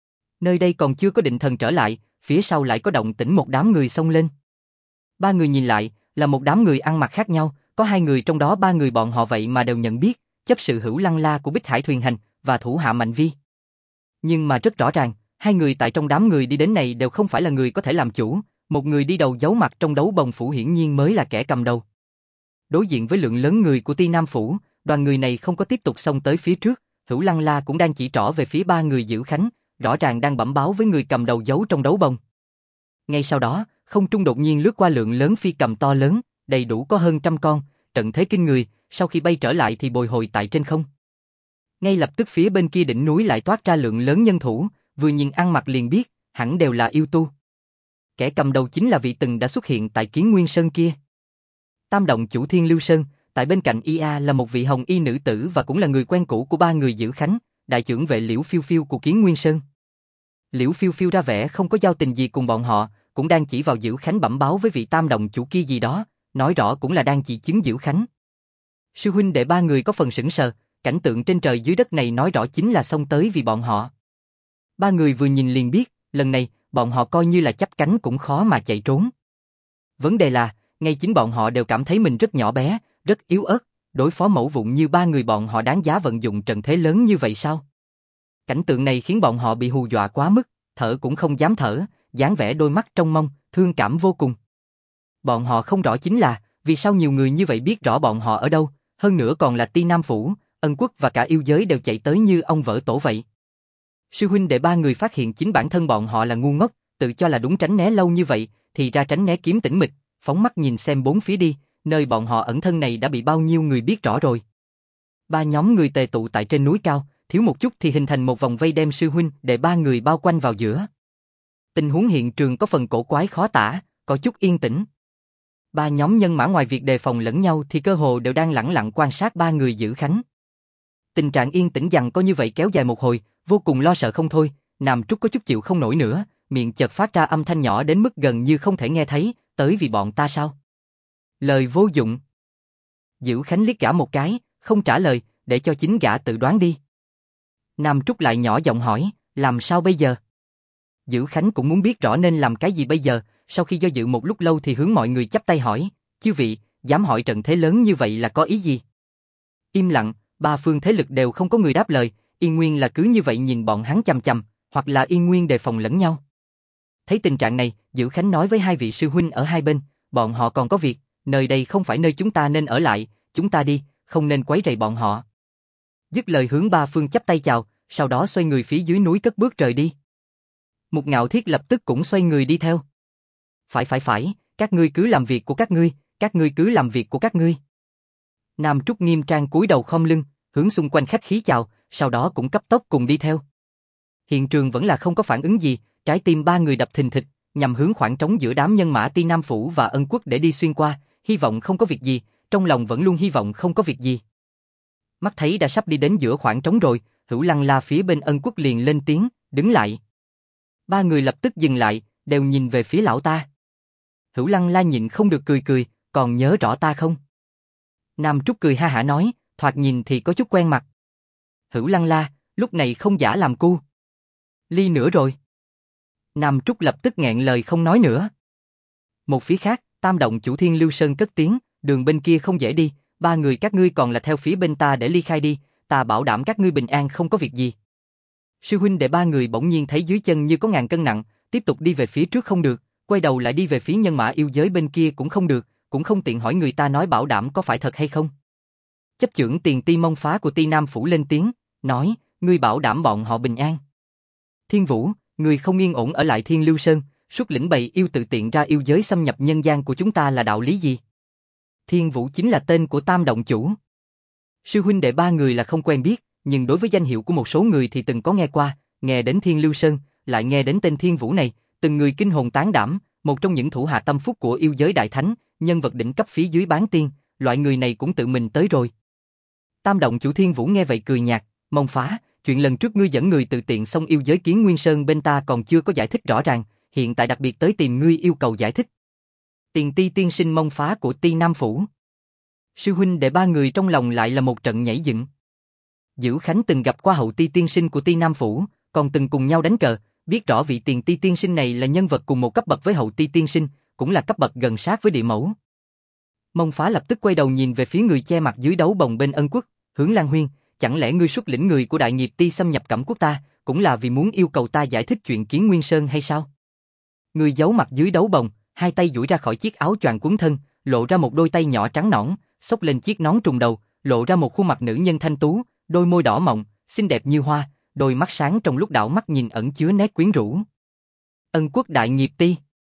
A: Nơi đây còn chưa có định thần trở lại, phía sau lại có động tĩnh một đám người xông lên. Ba người nhìn lại, là một đám người ăn mặc khác nhau, có hai người trong đó ba người bọn họ vậy mà đều nhận biết, chấp sự Hữu Lăng La của Bích Hải Thuyền Hành và thủ hạ Mạnh Vi. Nhưng mà rất rõ ràng, hai người tại trong đám người đi đến này đều không phải là người có thể làm chủ, một người đi đầu giấu mặt trong đấu bồng phủ hiển nhiên mới là kẻ cầm đầu. Đối diện với lượng lớn người của Ti Nam Phủ, đoàn người này không có tiếp tục xông tới phía trước, Hữu Lăng La cũng đang chỉ trỏ về phía ba người Dữ Khánh, rõ ràng đang bẩm báo với người cầm đầu giấu trong đấu bồng. Ngay sau đó, không trung đột nhiên lướt qua lượng lớn phi cầm to lớn, đầy đủ có hơn 100 con, trận thế kinh người, sau khi bay trở lại thì bồi hồi tại trên không. Ngay lập tức phía bên kia đỉnh núi lại toát ra lượng lớn nhân thủ, vừa nhìn ăn mặc liền biết, hẳn đều là yêu tu. Kẻ cầm đầu chính là vị từng đã xuất hiện tại Kiến Nguyên Sơn kia. Tam động chủ Thiên Lưu Sơn, tại bên cạnh IA là một vị hồng y nữ tử và cũng là người quen cũ của ba người Dữ Khánh, đại trưởng vệ Liễu Phiêu Phiêu của Kiến Nguyên Sơn. Liễu Phiêu Phiêu ra vẻ không có giao tình gì cùng bọn họ, cũng đang chỉ vào Dữ Khánh bẩm báo với vị tam động chủ kia gì đó, nói rõ cũng là đang chỉ chứng Dữ Khánh. Sư huynh đệ ba người có phần sững sờ, cảnh tượng trên trời dưới đất này nói rõ chính là xông tới vì bọn họ. Ba người vừa nhìn liền biết, lần này, bọn họ coi như là chắp cánh cũng khó mà chạy trốn. Vấn đề là, ngay chính bọn họ đều cảm thấy mình rất nhỏ bé, rất yếu ớt, đối phó mẫu vụn như ba người bọn họ đáng giá vận dụng trận thế lớn như vậy sao? Cảnh tượng này khiến bọn họ bị hù dọa quá mức, thở cũng không dám thở, dáng vẻ đôi mắt trông mong, thương cảm vô cùng. Bọn họ không rõ chính là, vì sao nhiều người như vậy biết rõ bọn họ ở đâu, hơn nữa còn là Ti Nam Phủ, Ân Quốc và cả yêu giới đều chạy tới như ông vỡ tổ vậy. Sư huynh đệ ba người phát hiện chính bản thân bọn họ là ngu ngốc, tự cho là đúng tránh né lâu như vậy, thì ra tránh né kiếm tĩnh mịch, phóng mắt nhìn xem bốn phía đi, nơi bọn họ ẩn thân này đã bị bao nhiêu người biết rõ rồi. Ba nhóm người tề tụ tại trên núi cao, thiếu một chút thì hình thành một vòng vây đem sư huynh đệ ba người bao quanh vào giữa. Tình huống hiện trường có phần cổ quái khó tả, có chút yên tĩnh. Ba nhóm nhân mã ngoài việc đề phòng lẫn nhau thì cơ hồ đều đang lẳng lặng quan sát ba người Dữ Khánh. Tình trạng yên tĩnh giằng có như vậy kéo dài một hồi, vô cùng lo sợ không thôi, Nam Trúc có chút chịu không nổi nữa, miệng chợt phát ra âm thanh nhỏ đến mức gần như không thể nghe thấy, tới vì bọn ta sao? Lời vô dụng. Dữ Khánh liếc gã một cái, không trả lời, để cho chính gã tự đoán đi. Nam Trúc lại nhỏ giọng hỏi, làm sao bây giờ? Dữ Khánh cũng muốn biết rõ nên làm cái gì bây giờ, sau khi do dự một lúc lâu thì hướng mọi người chắp tay hỏi, chư vị, dám hỏi trận thế lớn như vậy là có ý gì? Im lặng, ba phương thế lực đều không có người đáp lời, Yên Nguyên là cứ như vậy nhìn bọn hắn chằm chằm, hoặc là Yên Nguyên đề phòng lẫn nhau. Thấy tình trạng này, Dữ Khánh nói với hai vị sư huynh ở hai bên, bọn họ còn có việc, nơi đây không phải nơi chúng ta nên ở lại, chúng ta đi, không nên quấy rầy bọn họ. Dứt lời hướng ba phương chắp tay chào, sau đó xoay người phía dưới núi cất bước rời đi. Mục Ngạo Thiết lập tức cũng xoay người đi theo. Phải, các ngươi cứ làm việc của các ngươi cứ làm việc của các ngươi. Nam Trúc nghiêm trang cúi đầu khom lưng, hướng xung quanh khách khí chào, sau đó cũng cấp tốc cùng đi theo. Hiện trường vẫn là không có phản ứng gì, trái tim ba người đập thình thịch, nhằm hướng khoảng trống giữa đám nhân mã Ti Nam Phủ và Ân Quốc để đi xuyên qua, hy vọng không có việc gì, trong lòng vẫn luôn hy vọng không có việc gì. Mắt thấy đã sắp đi đến giữa khoảng trống rồi, Hữu Lăng La phía bên Ân Quốc liền lên tiếng, đứng lại. Ba người lập tức dừng lại, đều nhìn về phía lão ta. Hữu Lăng La nhịn không được cười, còn nhớ rõ ta không? Nam Trúc cười ha hả nói, thoạt nhìn thì có chút quen mặt. Hữu Lăng La, lúc này không giả làm cu. Ly nữa rồi. Nam Trúc lập tức nghẹn lời không nói nữa. Một phía khác, Tam động chủ Thiên Lưu Sơn cất tiếng, đường bên kia không dễ đi, ba người các ngươi còn là theo phía bên ta để ly khai đi, ta bảo đảm các ngươi bình an không có việc gì. Sư huynh đệ ba người bỗng nhiên thấy dưới chân như có ngàn cân nặng, tiếp tục đi về phía trước không được, quay đầu lại đi về phía nhân mã yêu giới bên kia cũng không được, cũng không tiện hỏi người ta nói bảo đảm có phải thật hay không. Chấp chưởng Tiền Ti Mông Phá của Ti Nam Phủ lên tiếng, nói, ngươi bảo đảm bọn họ bình an. Thiên Vũ, ngươi không yên ổn ở lại Thiên Lưu Sơn, xuất lĩnh bầy yêu tự tiện ra yêu giới xâm nhập nhân gian của chúng ta là đạo lý gì? Thiên Vũ chính là tên của Tam động chủ. Sư huynh đệ ba người là không quen biết, nhưng đối với danh hiệu của một số người thì từng có nghe qua, nghe đến Thiên Lưu Sơn, lại nghe đến tên Thiên Vũ này, từng người kinh hồn tán đảm, một trong những thủ hạ tâm phúc của yêu giới đại thánh, nhân vật đỉnh cấp phía dưới bán tiên, loại người này cũng tự mình tới rồi. Tam động chủ Thiên Vũ nghe vậy cười nhạt, Mông Phá, chuyện lần trước ngươi dẫn người tự tiện xông yêu giới Kiến Nguyên Sơn bên ta còn chưa có giải thích rõ ràng, hiện tại đặc biệt tới tìm ngươi yêu cầu giải thích. Tiền Ti tiên sinh Mông Phá của Ti Nam Phủ. Sư huynh đệ ba người trong lòng lại là một trận nhảy dựng. Dữ Khánh từng gặp qua hậu Ti tiên sinh của Ti Nam Phủ, còn từng cùng nhau đánh cờ, biết rõ vị Tiền Ti tiên sinh này là nhân vật cùng một cấp bậc với hậu Ti tiên sinh, cũng là cấp bậc gần sát với địa mẫu. Mông Phá lập tức quay đầu nhìn về phía người che mặt dưới đấu bồng bên Ân Quốc, Hướng Lan Huyên, chẳng lẽ ngươi xuất lĩnh người của Đại Nghiệp Ti xâm nhập Cẩm Quốc ta, cũng là vì muốn yêu cầu ta giải thích chuyện Kiến Nguyên Sơn hay sao? Người giấu mặt dưới đấu bồng, hai tay duỗi ra khỏi chiếc áo choàng quấn thân, lộ ra một đôi tay nhỏ trắng nõn, xốc lên chiếc nón trùng đầu, lộ ra một khuôn mặt nữ nhân thanh tú, đôi môi đỏ mọng, xinh đẹp như hoa, đôi mắt sáng trong lúc đảo mắt nhìn ẩn chứa nét quyến rũ. Ân Quốc Đại Nghiệp Ti.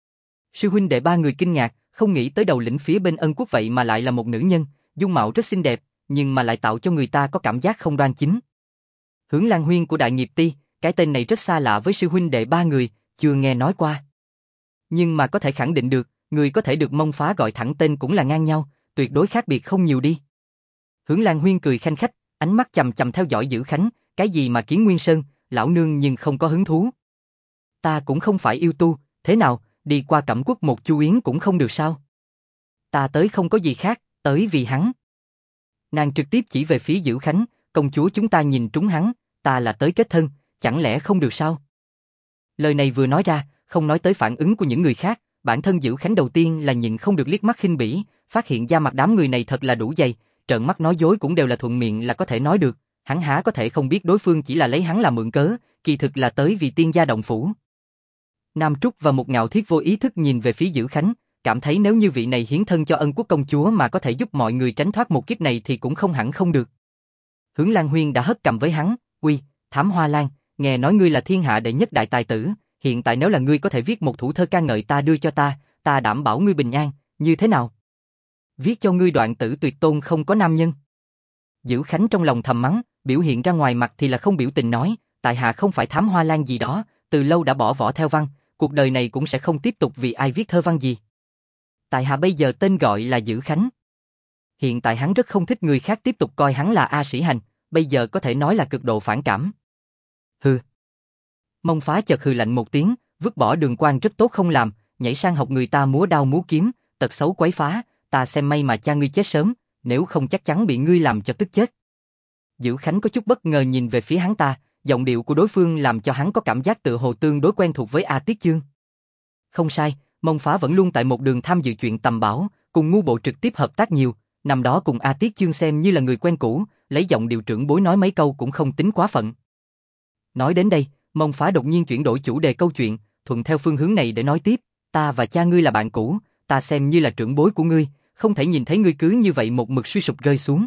A: Sư huynh đệ ba người kinh ngạc, không nghĩ tới đầu lĩnh phía bên Ân Quốc vậy mà lại là một nữ nhân, dung mạo rất xinh đẹp, nhưng mà lại tạo cho người ta có cảm giác không đoan chính. Hướng Lan Huyên của Đại Nghiệp Ti, cái tên này rất xa lạ với sư huynh đệ ba người, chưa nghe nói qua. Nhưng mà có thể khẳng định được, người có thể được Mông Phá gọi thẳng tên cũng là ngang nhau, tuyệt đối khác biệt không nhiều đi. Hướng Lan Huyên cười khanh khách, ánh mắt chằm chằm theo dõi Dữ Khánh, cái gì mà Kiến Nguyên Sơn, lão nương nhưng không có hứng thú. Ta cũng không phải yêu tu, thế nào, đi qua Cẩm Quốc một chu yến cũng không được sao? Ta tới không có gì khác, tới vì hắn. Nàng trực tiếp chỉ về phía Dữ Khánh, công chúa chúng ta nhìn trúng hắn, ta là tới kết thân, chẳng lẽ không được sao? Lời này vừa nói ra, không nói tới phản ứng của những người khác, bản thân Dữ Khánh đầu tiên là nhịn không được liếc mắt khinh bỉ, phát hiện da mặt đám người này thật là đủ dày, trợn mắt nói dối cũng đều là thuận miệng là có thể nói được, hắn há có thể không biết đối phương chỉ là lấy hắn làm mượn cớ, kỳ thực là tới vì tiên gia động phủ. Nam Trúc và một Ngạo Thiết vô ý thức nhìn về phía Dữ Khánh, cảm thấy nếu như vị này hiến thân cho Ân Quốc công chúa mà có thể giúp mọi người tránh thoát một kiếp này thì cũng không hẳn không được. Hướng Lan Huyên đã hất cầm với hắn, uy, Thám Hoa Lan, nghe nói ngươi là thiên hạ đệ nhất đại tài tử, hiện tại nếu là ngươi có thể viết một thủ thơ ca ngợi ta đưa cho ta đảm bảo ngươi bình an, như thế nào? Viết cho ngươi đoạn tử tuyệt tôn không có nam nhân. Dữ Khánh trong lòng thầm mắng, biểu hiện ra ngoài mặt thì là không biểu tình nói, tại hạ không phải Thám Hoa Lan gì đó, từ lâu đã bỏ vỏ theo văn, cuộc đời này cũng sẽ không tiếp tục vì ai viết thơ văn gì. Tại hạ bây giờ tên gọi là Dữ Khánh. Hiện tại hắn rất không thích người khác tiếp tục coi hắn là A Sĩ Hành, bây giờ có thể nói là cực độ phản cảm. Hừ. Mông Phá chợt hừ lạnh một tiếng, vứt bỏ Đường Quan rất tốt không làm, nhảy sang học người ta múa đao múa kiếm, tật xấu quấy phá, ta xem may mà cha ngươi chết sớm, nếu không chắc chắn bị ngươi làm cho tức chết. Dữ Khánh có chút bất ngờ nhìn về phía hắn ta, giọng điệu của đối phương làm cho hắn có cảm giác tự hồ tương đối quen thuộc với A Tiết Chương. Không sai, Mông Phá vẫn luôn tại một đường tham dự chuyện tầm bảo, cùng ngu bộ trực tiếp hợp tác nhiều, năm đó cùng A Tiết Chương xem như là người quen cũ, lấy giọng điệu trưởng bối nói mấy câu cũng không tính quá phận. Nói đến đây, Mông Phá đột nhiên chuyển đổi chủ đề câu chuyện, thuận theo phương hướng này để nói tiếp, ta và cha ngươi là bạn cũ, ta xem như là trưởng bối của ngươi, không thể nhìn thấy ngươi cứ như vậy một mực suy sụp rơi xuống.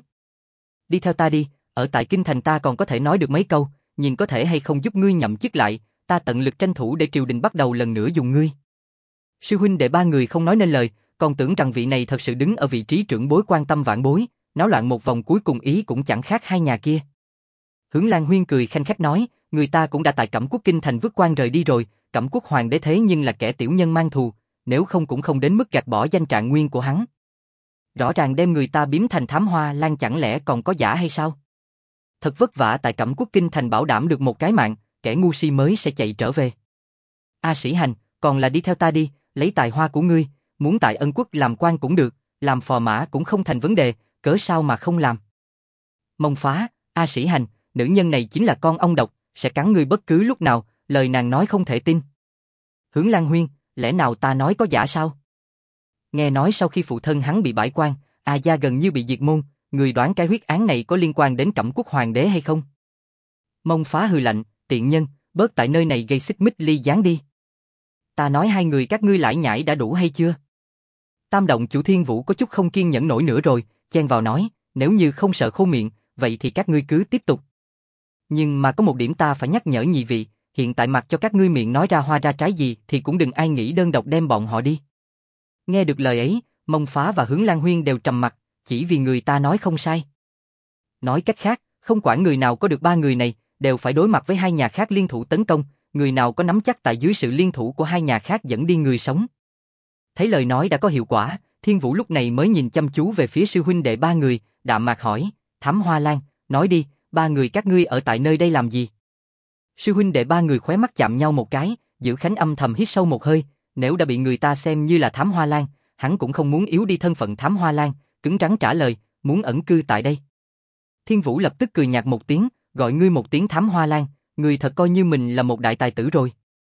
A: Đi theo ta đi, ở tại kinh thành ta còn có thể nói được mấy câu, nhìn có thể hay không giúp ngươi nhậm chức lại, ta tận lực tranh thủ để triều đình bắt đầu lần nữa dùng ngươi. Sư huynh đệ ba người không nói nên lời, còn tưởng rằng vị này thật sự đứng ở vị trí trưởng bối quan tâm vãn bối, náo loạn một vòng cuối cùng ý cũng chẳng khác hai nhà kia. Hướng Lan Huyên cười khanh khách nói, người ta cũng đã tại Cẩm Quốc kinh thành vứt quan rời đi rồi, Cẩm Quốc hoàng đế thế nhưng là kẻ tiểu nhân mang thù, nếu không cũng không đến mức gạt bỏ danh trạng nguyên của hắn. Rõ ràng đem người ta biếm thành Thám Hoa Lan chẳng lẽ còn có giả hay sao? Thật vất vả tại Cẩm Quốc kinh thành bảo đảm được một cái mạng, kẻ ngu si mới sẽ chạy trở về. A Sĩ Hành, còn là đi theo ta đi, lấy tài hoa của ngươi, muốn tại Ân Quốc làm quan cũng được, làm phò mã cũng không thành vấn đề, cớ sao mà không làm. Mông Phá, A Sĩ Hành, nữ nhân này chính là con ong độc, sẽ cắn ngươi bất cứ lúc nào, lời nàng nói không thể tin. Hướng Lan Huyên, lẽ nào ta nói có giả sao? Nghe nói sau khi phụ thân hắn bị bãi quan, A gia gần như bị diệt môn, người đoán cái huyết án này có liên quan đến Cẩm Quốc hoàng đế hay không? Mông Phá hừ lạnh, tiện nhân, bớt tại nơi này gây xích mích ly gián đi. Ta nói hai người các ngươi lải nhải đã đủ hay chưa? Tam động chủ Thiên Vũ có chút không kiên nhẫn nổi nữa rồi, chen vào nói, nếu như không sợ khô miệng, vậy thì các ngươi cứ tiếp tục. Nhưng mà có một điểm ta phải nhắc nhở nhị vị, hiện tại mặc cho các ngươi miệng nói ra hoa ra trái gì thì cũng đừng ai nghĩ đơn độc đem bọn họ đi. Nghe được lời ấy, Mông Phá và Hướng Lan Huyên đều trầm mặt, chỉ vì người ta nói không sai. Nói cách khác, Không quản người nào có được ba người này, đều phải đối mặt với hai nhà khác liên thủ tấn công, người nào có nắm chắc tại dưới sự liên thủ của hai nhà khác dẫn đi người sống. Thấy lời nói đã có hiệu quả, Thiên Vũ lúc này mới nhìn chăm chú về phía sư huynh đệ ba người, đạm mạc hỏi, Thám Hoa Lan, nói đi, ba người các ngươi ở tại nơi đây làm gì? Sư huynh đệ ba người khóe mắt chạm nhau một cái, Dữ Khánh âm thầm hít sâu một hơi, nếu đã bị người ta xem như là Thám Hoa Lan, hắn cũng không muốn yếu đi thân phận Thám Hoa Lan, cứng rắn trả lời, muốn ẩn cư tại đây. Thiên Vũ lập tức cười nhạt một tiếng, gọi ngươi một tiếng Thám Hoa Lan, ngươi thật coi như mình là một đại tài tử rồi.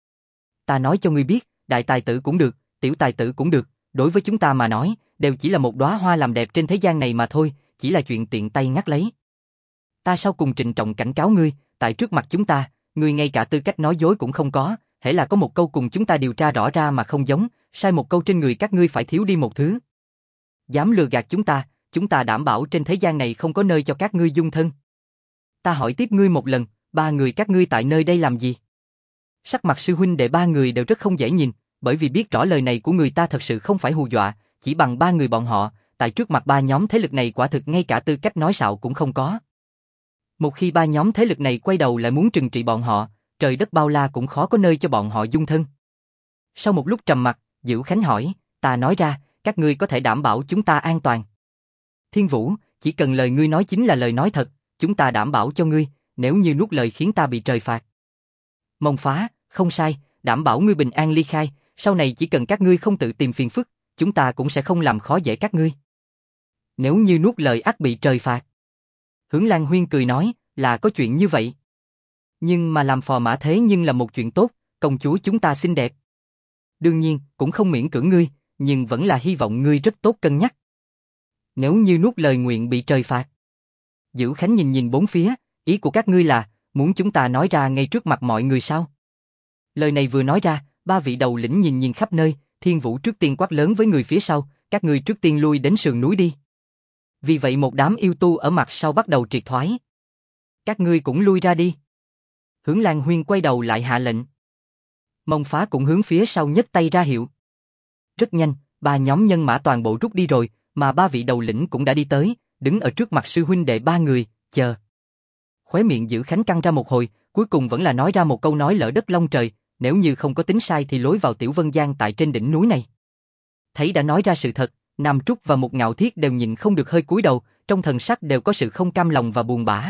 A: Ta nói cho ngươi biết, đại tài tử cũng được, tiểu tài tử cũng được, đối với chúng ta mà nói, đều chỉ là một đóa hoa làm đẹp trên thế gian này mà thôi, chỉ là chuyện tiện tay ngắt lấy. Ta sau cùng trịnh trọng cảnh cáo ngươi, tại trước mặt chúng ta, ngươi ngay cả tư cách nói dối cũng không có, hễ là có một câu cùng chúng ta điều tra rõ ra mà không giống, sai một câu trên người các ngươi phải thiếu đi một thứ. Dám lừa gạt chúng ta đảm bảo trên thế gian này không có nơi cho các ngươi dung thân. Ta hỏi tiếp ngươi một lần, ba người các ngươi tại nơi đây làm gì? Sắc mặt sư huynh đệ ba người đều rất không dễ nhìn, bởi vì biết rõ lời này của người ta thật sự không phải hù dọa, chỉ bằng ba người bọn họ, tại trước mặt ba nhóm thế lực này quả thực ngay cả tư cách nói xạo cũng không có. Một khi ba nhóm thế lực này quay đầu lại muốn trừng trị bọn họ, trời đất bao la cũng khó có nơi cho bọn họ dung thân. Sau một lúc trầm mặc, Dữ Khánh hỏi, ta nói ra, các ngươi có thể đảm bảo chúng ta an toàn. Thiên Vũ, chỉ cần lời ngươi nói chính là lời nói thật, chúng ta đảm bảo cho ngươi, nếu như nuốt lời khiến ta bị trời phạt. Mông Phá, không sai, đảm bảo ngươi bình an ly khai, sau này chỉ cần các ngươi không tự tìm phiền phức, chúng ta cũng sẽ không làm khó dễ các ngươi. Nếu như nuốt lời ắt bị trời phạt. Hướng Lan Huyên cười nói, là có chuyện như vậy. Nhưng mà làm phò mã thế nhưng là một chuyện tốt, công chúa chúng ta xinh đẹp. Đương nhiên, cũng không miễn cưỡng ngươi, nhưng vẫn là hy vọng ngươi rất tốt cân nhắc. Nếu như nuốt lời nguyện bị trời phạt. Dữ Khánh nhìn bốn phía, ý của các ngươi là, muốn chúng ta nói ra ngay trước mặt mọi người sao? Lời này vừa nói ra, ba vị đầu lĩnh nhìn khắp nơi, Thiên Vũ trước tiên quát lớn với người phía sau, các ngươi trước tiên lui đến sườn núi đi. Vì vậy một đám yêu tu ở mặt sau bắt đầu triệt thoái. Các ngươi cũng lui ra đi. Hướng Lan Huyên quay đầu lại hạ lệnh. Mông Phá cũng hướng phía sau nhấc tay ra hiệu. Rất nhanh, ba nhóm nhân mã toàn bộ rút đi rồi, mà ba vị đầu lĩnh cũng đã đi tới, đứng ở trước mặt sư huynh đệ ba người, chờ. Khóe miệng Dữ Khánh căng ra một hồi, cuối cùng vẫn là nói ra một câu nói lỡ đất long trời, nếu như không có tính sai thì lối vào Tiểu Vân Giang tại trên đỉnh núi này. Thấy đã nói ra sự thật, Nam Trúc và Một Ngạo Thiết đều nhịn không được hơi cúi đầu, trong thần sắc đều có sự không cam lòng và buồn bã.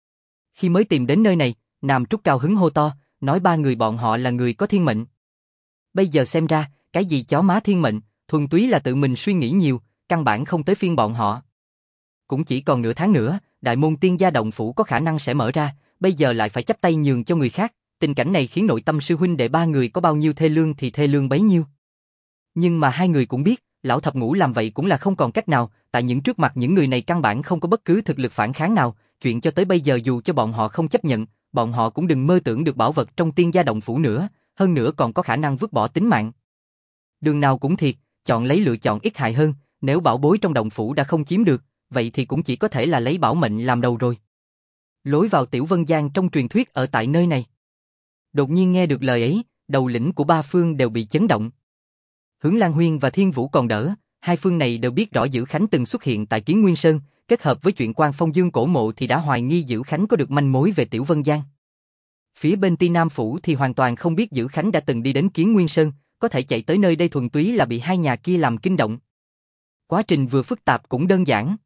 A: Khi mới tìm đến nơi này, Nam Trúc cao hứng hô to, nói ba người bọn họ là người có thiên mệnh. Bây giờ xem ra, cái gì chó má thiên mệnh, thuần túy là tự mình suy nghĩ nhiều, căn bản không tới phiên bọn họ. Cũng chỉ còn nửa tháng nữa, đại môn tiên gia động phủ có khả năng sẽ mở ra, bây giờ lại phải chắp tay nhường cho người khác, tình cảnh này khiến nội tâm sư huynh đệ ba người có bao nhiêu thê lương thì thê lương bấy nhiêu. Nhưng mà hai người cũng biết, lão thập ngũ làm vậy cũng là không còn cách nào, tại trước mặt những người này căn bản không có bất cứ thực lực phản kháng nào, chuyện cho tới bây giờ dù cho bọn họ không chấp nhận, bọn họ cũng đừng mơ tưởng được bảo vật trong tiên gia động phủ nữa, hơn nữa còn có khả năng vứt bỏ tính mạng. Đường nào cũng thiệt, chọn lấy lựa chọn ít hại hơn, nếu bảo bối trong động phủ đã không chiếm được, vậy thì cũng chỉ có thể là lấy bảo mệnh làm đầu rồi. Lối vào Tiểu Vân Giang trong truyền thuyết ở tại nơi này. Đột nhiên nghe được lời ấy, đầu lĩnh của ba phương đều bị chấn động. Hướng Lan Huyên và Thiên Vũ còn đỡ, hai phương này đều biết rõ Dữ Khánh từng xuất hiện tại Kiến Nguyên Sơn, kết hợp với chuyện Quan Phong Dương cổ mộ thì đã hoài nghi Dữ Khánh có được manh mối về Tiểu Vân Giang. Phía bên Ti Nam Phủ thì hoàn toàn không biết Dữ Khánh đã từng đi đến Kiến Nguyên Sơn, có thể chạy tới nơi đây thuần túy là bị hai nhà kia làm kinh động. Quá trình vừa phức tạp cũng đơn giản.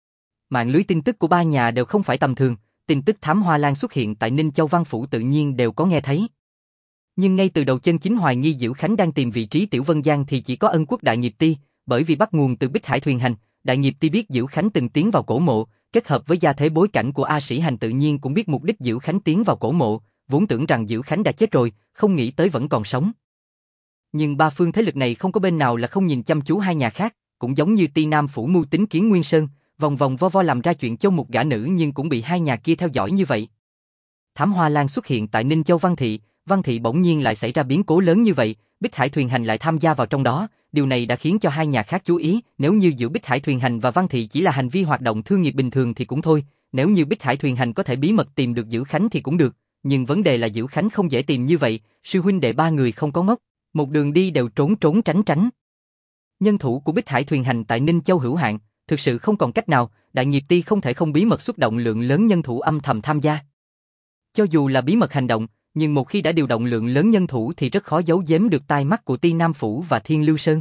A: Mạng lưới tin tức của ba nhà đều không phải tầm thường, tin tức Thám Hoa Lan xuất hiện tại Ninh Châu Văn Phủ tự nhiên đều có nghe thấy. Nhưng ngay từ đầu chân chính hoài nghi Dữ Khánh đang tìm vị trí Tiểu Vân Giang thì chỉ có Ân Quốc Đại Nghiệp Ti, bởi vì bắt nguồn từ Bích Hải Thuyền Hành, Đại Nghiệp Ti biết Dữ Khánh từng tiến vào cổ mộ, kết hợp với gia thế bối cảnh của A Sĩ Hành tự nhiên cũng biết mục đích Dữ Khánh tiến vào cổ mộ, vốn tưởng rằng Dữ Khánh đã chết rồi, không nghĩ tới vẫn còn sống. Nhưng ba phương thế lực này không có bên nào là không nhìn chăm chú hai nhà khác, cũng giống như Ti Nam Phủ mưu tính Kiến Nguyên Sơn, vòng vòng vo vo làm ra chuyện châu một gã nữ nhưng cũng bị hai nhà kia theo dõi như vậy. Thám Hoa Lan xuất hiện tại Ninh Châu Văn Thị bỗng nhiên lại xảy ra biến cố lớn như vậy, Bích Hải Thuyền Hành lại tham gia vào trong đó, điều này đã khiến cho hai nhà khác chú ý, nếu như giữa Bích Hải Thuyền Hành và Văn Thị chỉ là hành vi hoạt động thương nghiệp bình thường thì cũng thôi, nếu như Bích Hải Thuyền Hành có thể bí mật tìm được Dữ Khánh thì cũng được, nhưng vấn đề là Dữ Khánh không dễ tìm như vậy, sư huynh đệ ba người không có ngốc, một đường đi đều trốn tránh. Nhân thủ của Bích Hải Thuyền Hành tại Ninh Châu hữu hạn, thực sự không còn cách nào, Đại nghiệp ti không thể không bí mật xuất động lượng lớn nhân thủ âm thầm tham gia. Cho dù là bí mật hành động, nhưng một khi đã điều động lượng lớn nhân thủ thì rất khó giấu giếm được tai mắt của Ti Nam Phủ và Thiên Lưu Sơn.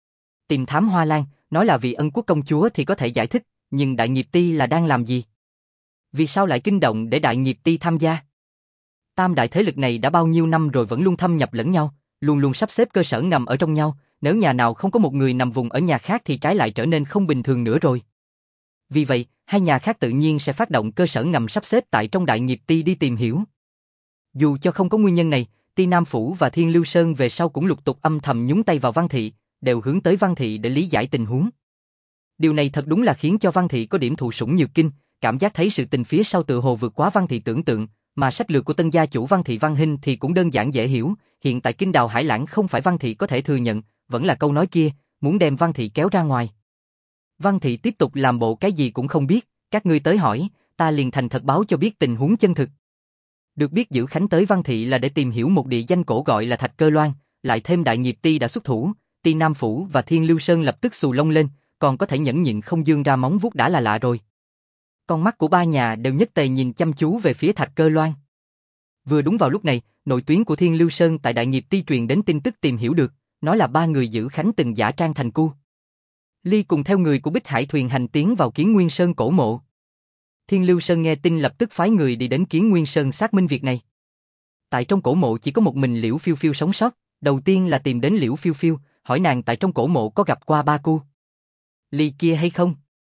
A: Tìm thám Hoa Lan, nói là vì ân quốc công chúa thì có thể giải thích, nhưng Đại nghiệp ti là đang làm gì? Vì sao lại kinh động để Đại nghiệp ti tham gia? Tam đại thế lực này đã bao nhiêu năm rồi vẫn luôn thâm nhập lẫn nhau, luôn luôn sắp xếp cơ sở ngầm ở trong nhau, nếu nhà nào không có một người nằm vùng ở nhà khác thì trái lại trở nên không bình thường nữa rồi. Vì vậy, hai nhà khác tự nhiên sẽ phát động cơ sở ngầm sắp xếp tại trong Đại nghiệp ti đi tìm hiểu. Dù cho không có nguyên nhân này, Ti Nam Phủ và Thiên Lưu Sơn về sau cũng lục tục âm thầm nhúng tay vào Văn Thị, đều hướng tới Văn Thị để lý giải tình huống. Điều này thật đúng là khiến cho Văn Thị có điểm thụ sủng nhược kinh, cảm giác thấy sự tình phía sau tự hồ vượt quá Văn Thị tưởng tượng, mà sách lược của tân gia chủ Văn Thị Văn Hinh thì cũng đơn giản dễ hiểu, hiện tại kinh đào hải lãng không phải Văn Thị có thể thừa nhận, vẫn là câu nói kia, muốn đem Văn Thị kéo ra ngoài. Văn Thị tiếp tục làm bộ cái gì cũng không biết, các ngươi tới hỏi, ta liền thành thật báo cho biết tình huống chân thực. Được biết Dữ Khánh tới Văn Thị là để tìm hiểu một địa danh cổ gọi là Thạch Cơ Loan, lại thêm Đại nghiệp ti đã xuất thủ, Ti Nam Phủ và Thiên Lưu Sơn lập tức xù lông lên, còn có thể nhẫn nhịn không dương ra móng vuốt đã là lạ rồi. Con mắt của ba nhà đều nhất tề nhìn chăm chú về phía Thạch Cơ Loan. Vừa đúng vào lúc này, nội tuyến của Thiên Lưu Sơn tại Đại nghiệp ti truyền đến tin tức tìm hiểu được, nói là ba người Dữ Khánh từng giả trang thành cu Ly cùng theo người của Bích Hải thuyền hành tiến vào Kiến Nguyên Sơn cổ mộ. Thiên Lưu Sơn nghe tin lập tức phái người đi đến Kiến Nguyên Sơn xác minh việc này. Tại trong cổ mộ chỉ có một mình Liễu Phiêu Phiêu sống sót, đầu tiên là tìm đến Liễu Phiêu Phiêu, hỏi nàng tại trong cổ mộ có gặp qua ba cu Ly kia hay không.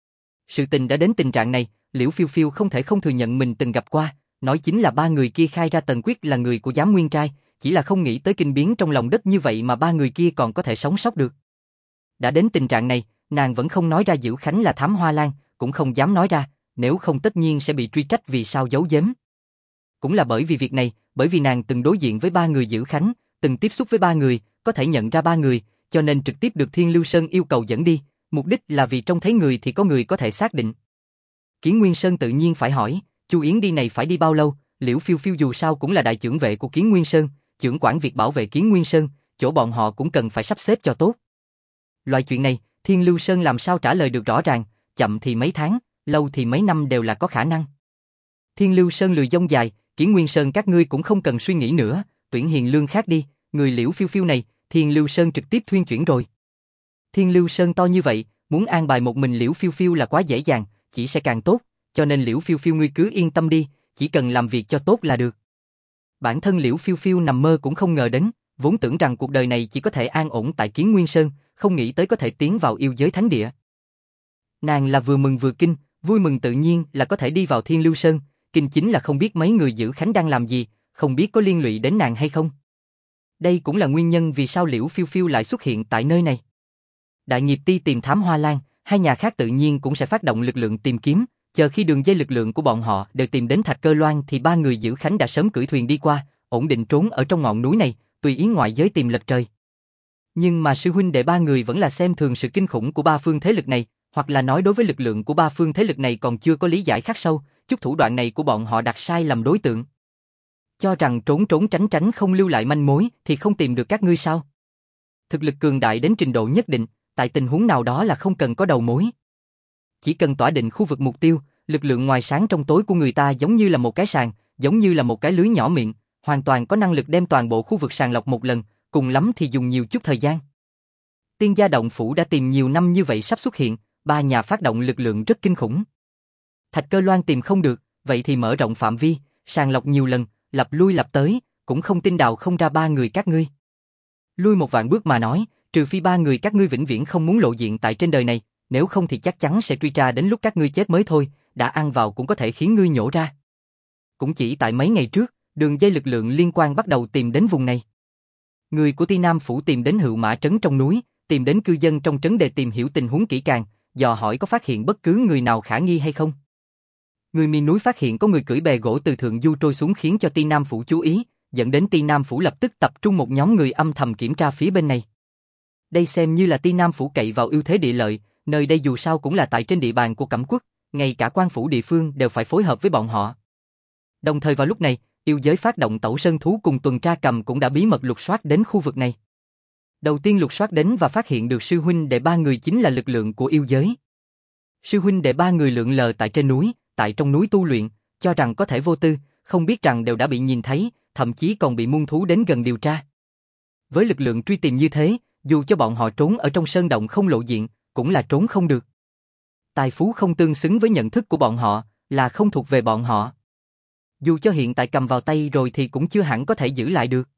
A: Sự tình đã đến tình trạng này, Liễu Phiêu Phiêu không thể không thừa nhận mình từng gặp qua, nói chính là ba người kia khai ra Tần Quyết là người của Giám Nguyên Trai, chỉ là không nghĩ tới kinh biến trong lòng đất như vậy mà ba người kia còn có thể sống sót được. Đã đến tình trạng này, nàng vẫn không nói ra Dữ Khánh là thám Hoa Lan, cũng không dám nói ra, nếu không tất nhiên sẽ bị truy trách vì sao giấu giếm. Cũng là bởi vì việc này, bởi vì nàng từng đối diện với ba người Dữ Khánh, từng tiếp xúc với ba người, có thể nhận ra ba người, cho nên trực tiếp được Thiên Lưu Sơn yêu cầu dẫn đi, mục đích là vì trông thấy người thì có người có thể xác định. Kiến Nguyên Sơn tự nhiên phải hỏi, Chu Yến đi này phải đi bao lâu, Liễu Phiêu Phiêu dù sao cũng là đại trưởng vệ của Kiến Nguyên Sơn, trưởng quản việc bảo vệ Kiến Nguyên Sơn, chỗ bọn họ cũng cần phải sắp xếp cho tốt. Loại chuyện này, Thiên Lưu Sơn làm sao trả lời được rõ ràng, chậm thì mấy tháng, lâu thì mấy năm đều là có khả năng. Thiên Lưu Sơn lười dông dài, Kiến Nguyên Sơn các ngươi cũng không cần suy nghĩ nữa, tuyển hiền lương khác đi, người Liễu Phiêu Phiêu này, Thiên Lưu Sơn trực tiếp thuyên chuyển rồi. Thiên Lưu Sơn to như vậy, muốn an bài một mình Liễu Phiêu Phiêu là quá dễ dàng, chỉ sẽ càng tốt, cho nên Liễu Phiêu Phiêu ngươi cứ yên tâm đi, chỉ cần làm việc cho tốt là được. Bản thân Liễu Phiêu Phiêu nằm mơ cũng không ngờ đến, vốn tưởng rằng cuộc đời này chỉ có thể an ổn tại Kiến Nguyên Sơn, không nghĩ tới có thể tiến vào yêu giới thánh địa. Nàng là vừa mừng vừa kinh, vui mừng tự nhiên là có thể đi vào Thiên Lưu Sơn, kinh chính là không biết mấy người Dữ Khánh đang làm gì, không biết có liên lụy đến nàng hay không. Đây cũng là nguyên nhân vì sao Liễu Phiêu Phiêu lại xuất hiện tại nơi này. Đại nghiệp ti tìm thám Hoa Lan, hai nhà khác tự nhiên cũng sẽ phát động lực lượng tìm kiếm, chờ khi đường dây lực lượng của bọn họ đều tìm đến Thạch Cơ Loan thì ba người Dữ Khánh đã sớm cưỡi thuyền đi qua, ổn định trốn ở trong ngọn núi này, tùy ý ngoại giới tìm lật trời. Nhưng mà sư huynh đệ ba người vẫn là xem thường sự kinh khủng của ba phương thế lực này, hoặc là nói đối với lực lượng của ba phương thế lực này còn chưa có lý giải khắc sâu, chút thủ đoạn này của bọn họ đặt sai lầm đối tượng. Cho rằng trốn trốn tránh tránh không lưu lại manh mối thì không tìm được các ngươi sao? Thực lực cường đại đến trình độ nhất định, tại tình huống nào đó là không cần có đầu mối. Chỉ cần tỏa định khu vực mục tiêu, lực lượng ngoài sáng trong tối của người ta giống như là một cái sàng, giống như là một cái lưới nhỏ miệng, hoàn toàn có năng lực đem toàn bộ khu vực sàng lọc một lần, cùng lắm thì dùng nhiều chút thời gian. Tiên gia động phủ đã tìm nhiều năm như vậy sắp xuất hiện, ba nhà phát động lực lượng rất kinh khủng. Thạch Cơ Loan tìm không được, vậy thì mở rộng phạm vi, sàng lọc nhiều lần, lặp lui lặp tới, cũng không tin đào không ra ba người các ngươi. Lui một vạn bước mà nói, trừ phi ba người các ngươi vĩnh viễn không muốn lộ diện tại trên đời này, nếu không thì chắc chắn sẽ truy tra đến lúc các ngươi chết mới thôi, đã ăn vào cũng có thể khiến ngươi nhổ ra. Cũng chỉ tại mấy ngày trước, đường dây lực lượng liên quan bắt đầu tìm đến vùng này. Người của Ti Nam Phủ tìm đến Hựu Mã Trấn trong núi, tìm đến cư dân trong trấn để tìm hiểu tình huống kỹ càng, dò hỏi có phát hiện bất cứ người nào khả nghi hay không. Người miền núi phát hiện có người cưỡi bè gỗ từ thượng du trôi xuống khiến cho Ti Nam Phủ chú ý, dẫn đến Ti Nam Phủ lập tức tập trung một nhóm người âm thầm kiểm tra phía bên này. Đây xem như là Ti Nam Phủ cậy vào ưu thế địa lợi, nơi đây dù sao cũng là tại trên địa bàn của Cẩm Quốc, ngay cả quan phủ địa phương đều phải phối hợp với bọn họ. Đồng thời vào lúc này, yêu giới phát động tẩu sơn thú cùng tuần tra cầm cũng đã bí mật lục soát đến khu vực này. Đầu tiên lục soát đến và phát hiện được sư huynh đệ ba người chính là lực lượng của yêu giới. Sư huynh đệ ba người lượn lờ tại trên núi, tại trong núi tu luyện, cho rằng có thể vô tư, không biết rằng đều đã bị nhìn thấy, thậm chí còn bị muôn thú đến gần điều tra. Với lực lượng truy tìm như thế, dù cho bọn họ trốn ở trong sơn động không lộ diện, cũng là trốn không được. Tài phú không tương xứng với nhận thức của bọn họ, là không thuộc về bọn họ. Dù cho hiện tại cầm vào tay rồi thì cũng chưa hẳn có thể giữ lại được.